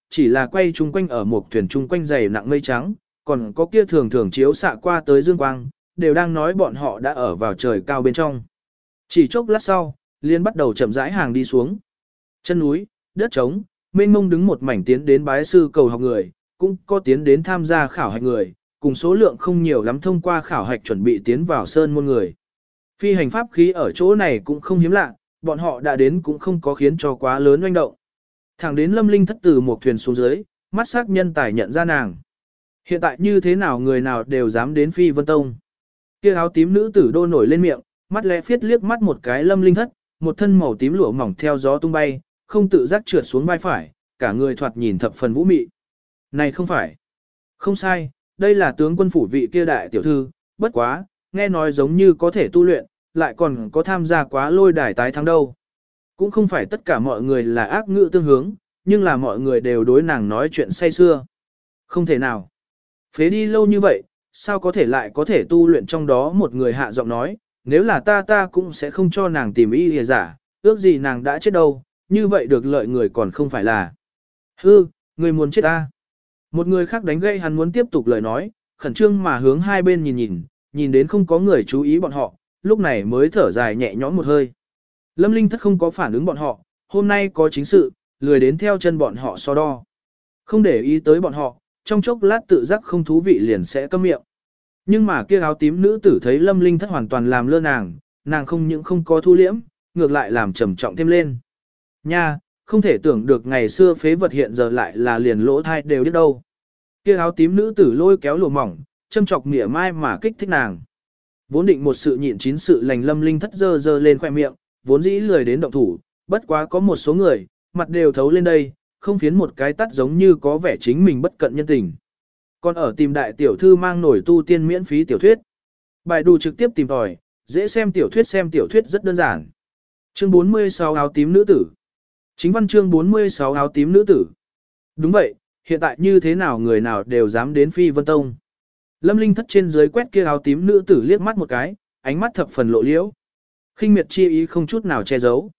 chỉ là quay chung quanh ở một thuyền chung quanh dày nặng mây trắng, còn có kia thường thường chiếu xạ qua tới dương quang, đều đang nói bọn họ đã ở vào trời cao bên trong. Chỉ chốc lát sau, liên bắt đầu chậm rãi hàng đi xuống. Chân núi, đất trống, mênh mông đứng một mảnh tiến đến bái sư cầu học người, cũng có tiến đến tham gia khảo hạch người, cùng số lượng không nhiều lắm thông qua khảo hạch chuẩn bị tiến vào sơn môn người. Phi hành pháp khí ở chỗ này cũng không hiếm lạ, bọn họ đã đến cũng không có khiến cho quá lớn oanh động. Thẳng đến Lâm Linh thất từ một thuyền xuống dưới, mắt sắc nhân tài nhận ra nàng. Hiện tại như thế nào người nào đều dám đến Phi Vân Tông. Kia áo tím nữ tử đô nổi lên miệng, mắt lẽ phiết liếc mắt một cái Lâm Linh thất, một thân màu tím lụa mỏng theo gió tung bay, không tự giác trượt xuống vai phải, cả người thoạt nhìn thập phần vũ mị. Này không phải. Không sai, đây là tướng quân phủ vị kia đại tiểu thư, bất quá, nghe nói giống như có thể tu luyện, lại còn có tham gia quá lôi đài tái thắng đâu. Cũng không phải tất cả mọi người là ác ngữ tương hướng, nhưng là mọi người đều đối nàng nói chuyện say xưa. Không thể nào. Phế đi lâu như vậy, sao có thể lại có thể tu luyện trong đó một người hạ giọng nói, nếu là ta ta cũng sẽ không cho nàng tìm y hề giả, ước gì nàng đã chết đâu, như vậy được lợi người còn không phải là. Hư, người muốn chết ta. Một người khác đánh gây hắn muốn tiếp tục lời nói, khẩn trương mà hướng hai bên nhìn nhìn, nhìn đến không có người chú ý bọn họ, lúc này mới thở dài nhẹ nhõm một hơi. Lâm Linh thất không có phản ứng bọn họ, hôm nay có chính sự, lười đến theo chân bọn họ so đo. Không để ý tới bọn họ, trong chốc lát tự giác không thú vị liền sẽ câm miệng. Nhưng mà kia áo tím nữ tử thấy Lâm Linh thất hoàn toàn làm lơ nàng, nàng không những không có thu liễm, ngược lại làm trầm trọng thêm lên. Nha, không thể tưởng được ngày xưa phế vật hiện giờ lại là liền lỗ thai đều biết đâu. Kia áo tím nữ tử lôi kéo lụa mỏng, châm chọc mỉa mai mà kích thích nàng. Vốn định một sự nhịn chín sự lành Lâm Linh thất dơ dơ lên khoẻ miệng, vốn dĩ lười đến động thủ, bất quá có một số người, mặt đều thấu lên đây, không phiến một cái tắt giống như có vẻ chính mình bất cận nhân tình. Còn ở tìm đại tiểu thư mang nổi tu tiên miễn phí tiểu thuyết. Bài đù trực tiếp tìm tòi, dễ xem tiểu thuyết xem tiểu thuyết rất đơn giản. Chương bốn mươi sáu áo tím nữ tử. Chính văn chương bốn mươi sáu áo tím nữ tử. Đúng vậy, hiện tại như thế nào người nào đều dám đến Phi Vân Tông. Lâm Linh thất trên dưới quét kia áo tím nữ tử liếc mắt một cái, ánh mắt thập phần lộ liễu. Khinh miệt chi ý không chút nào che giấu.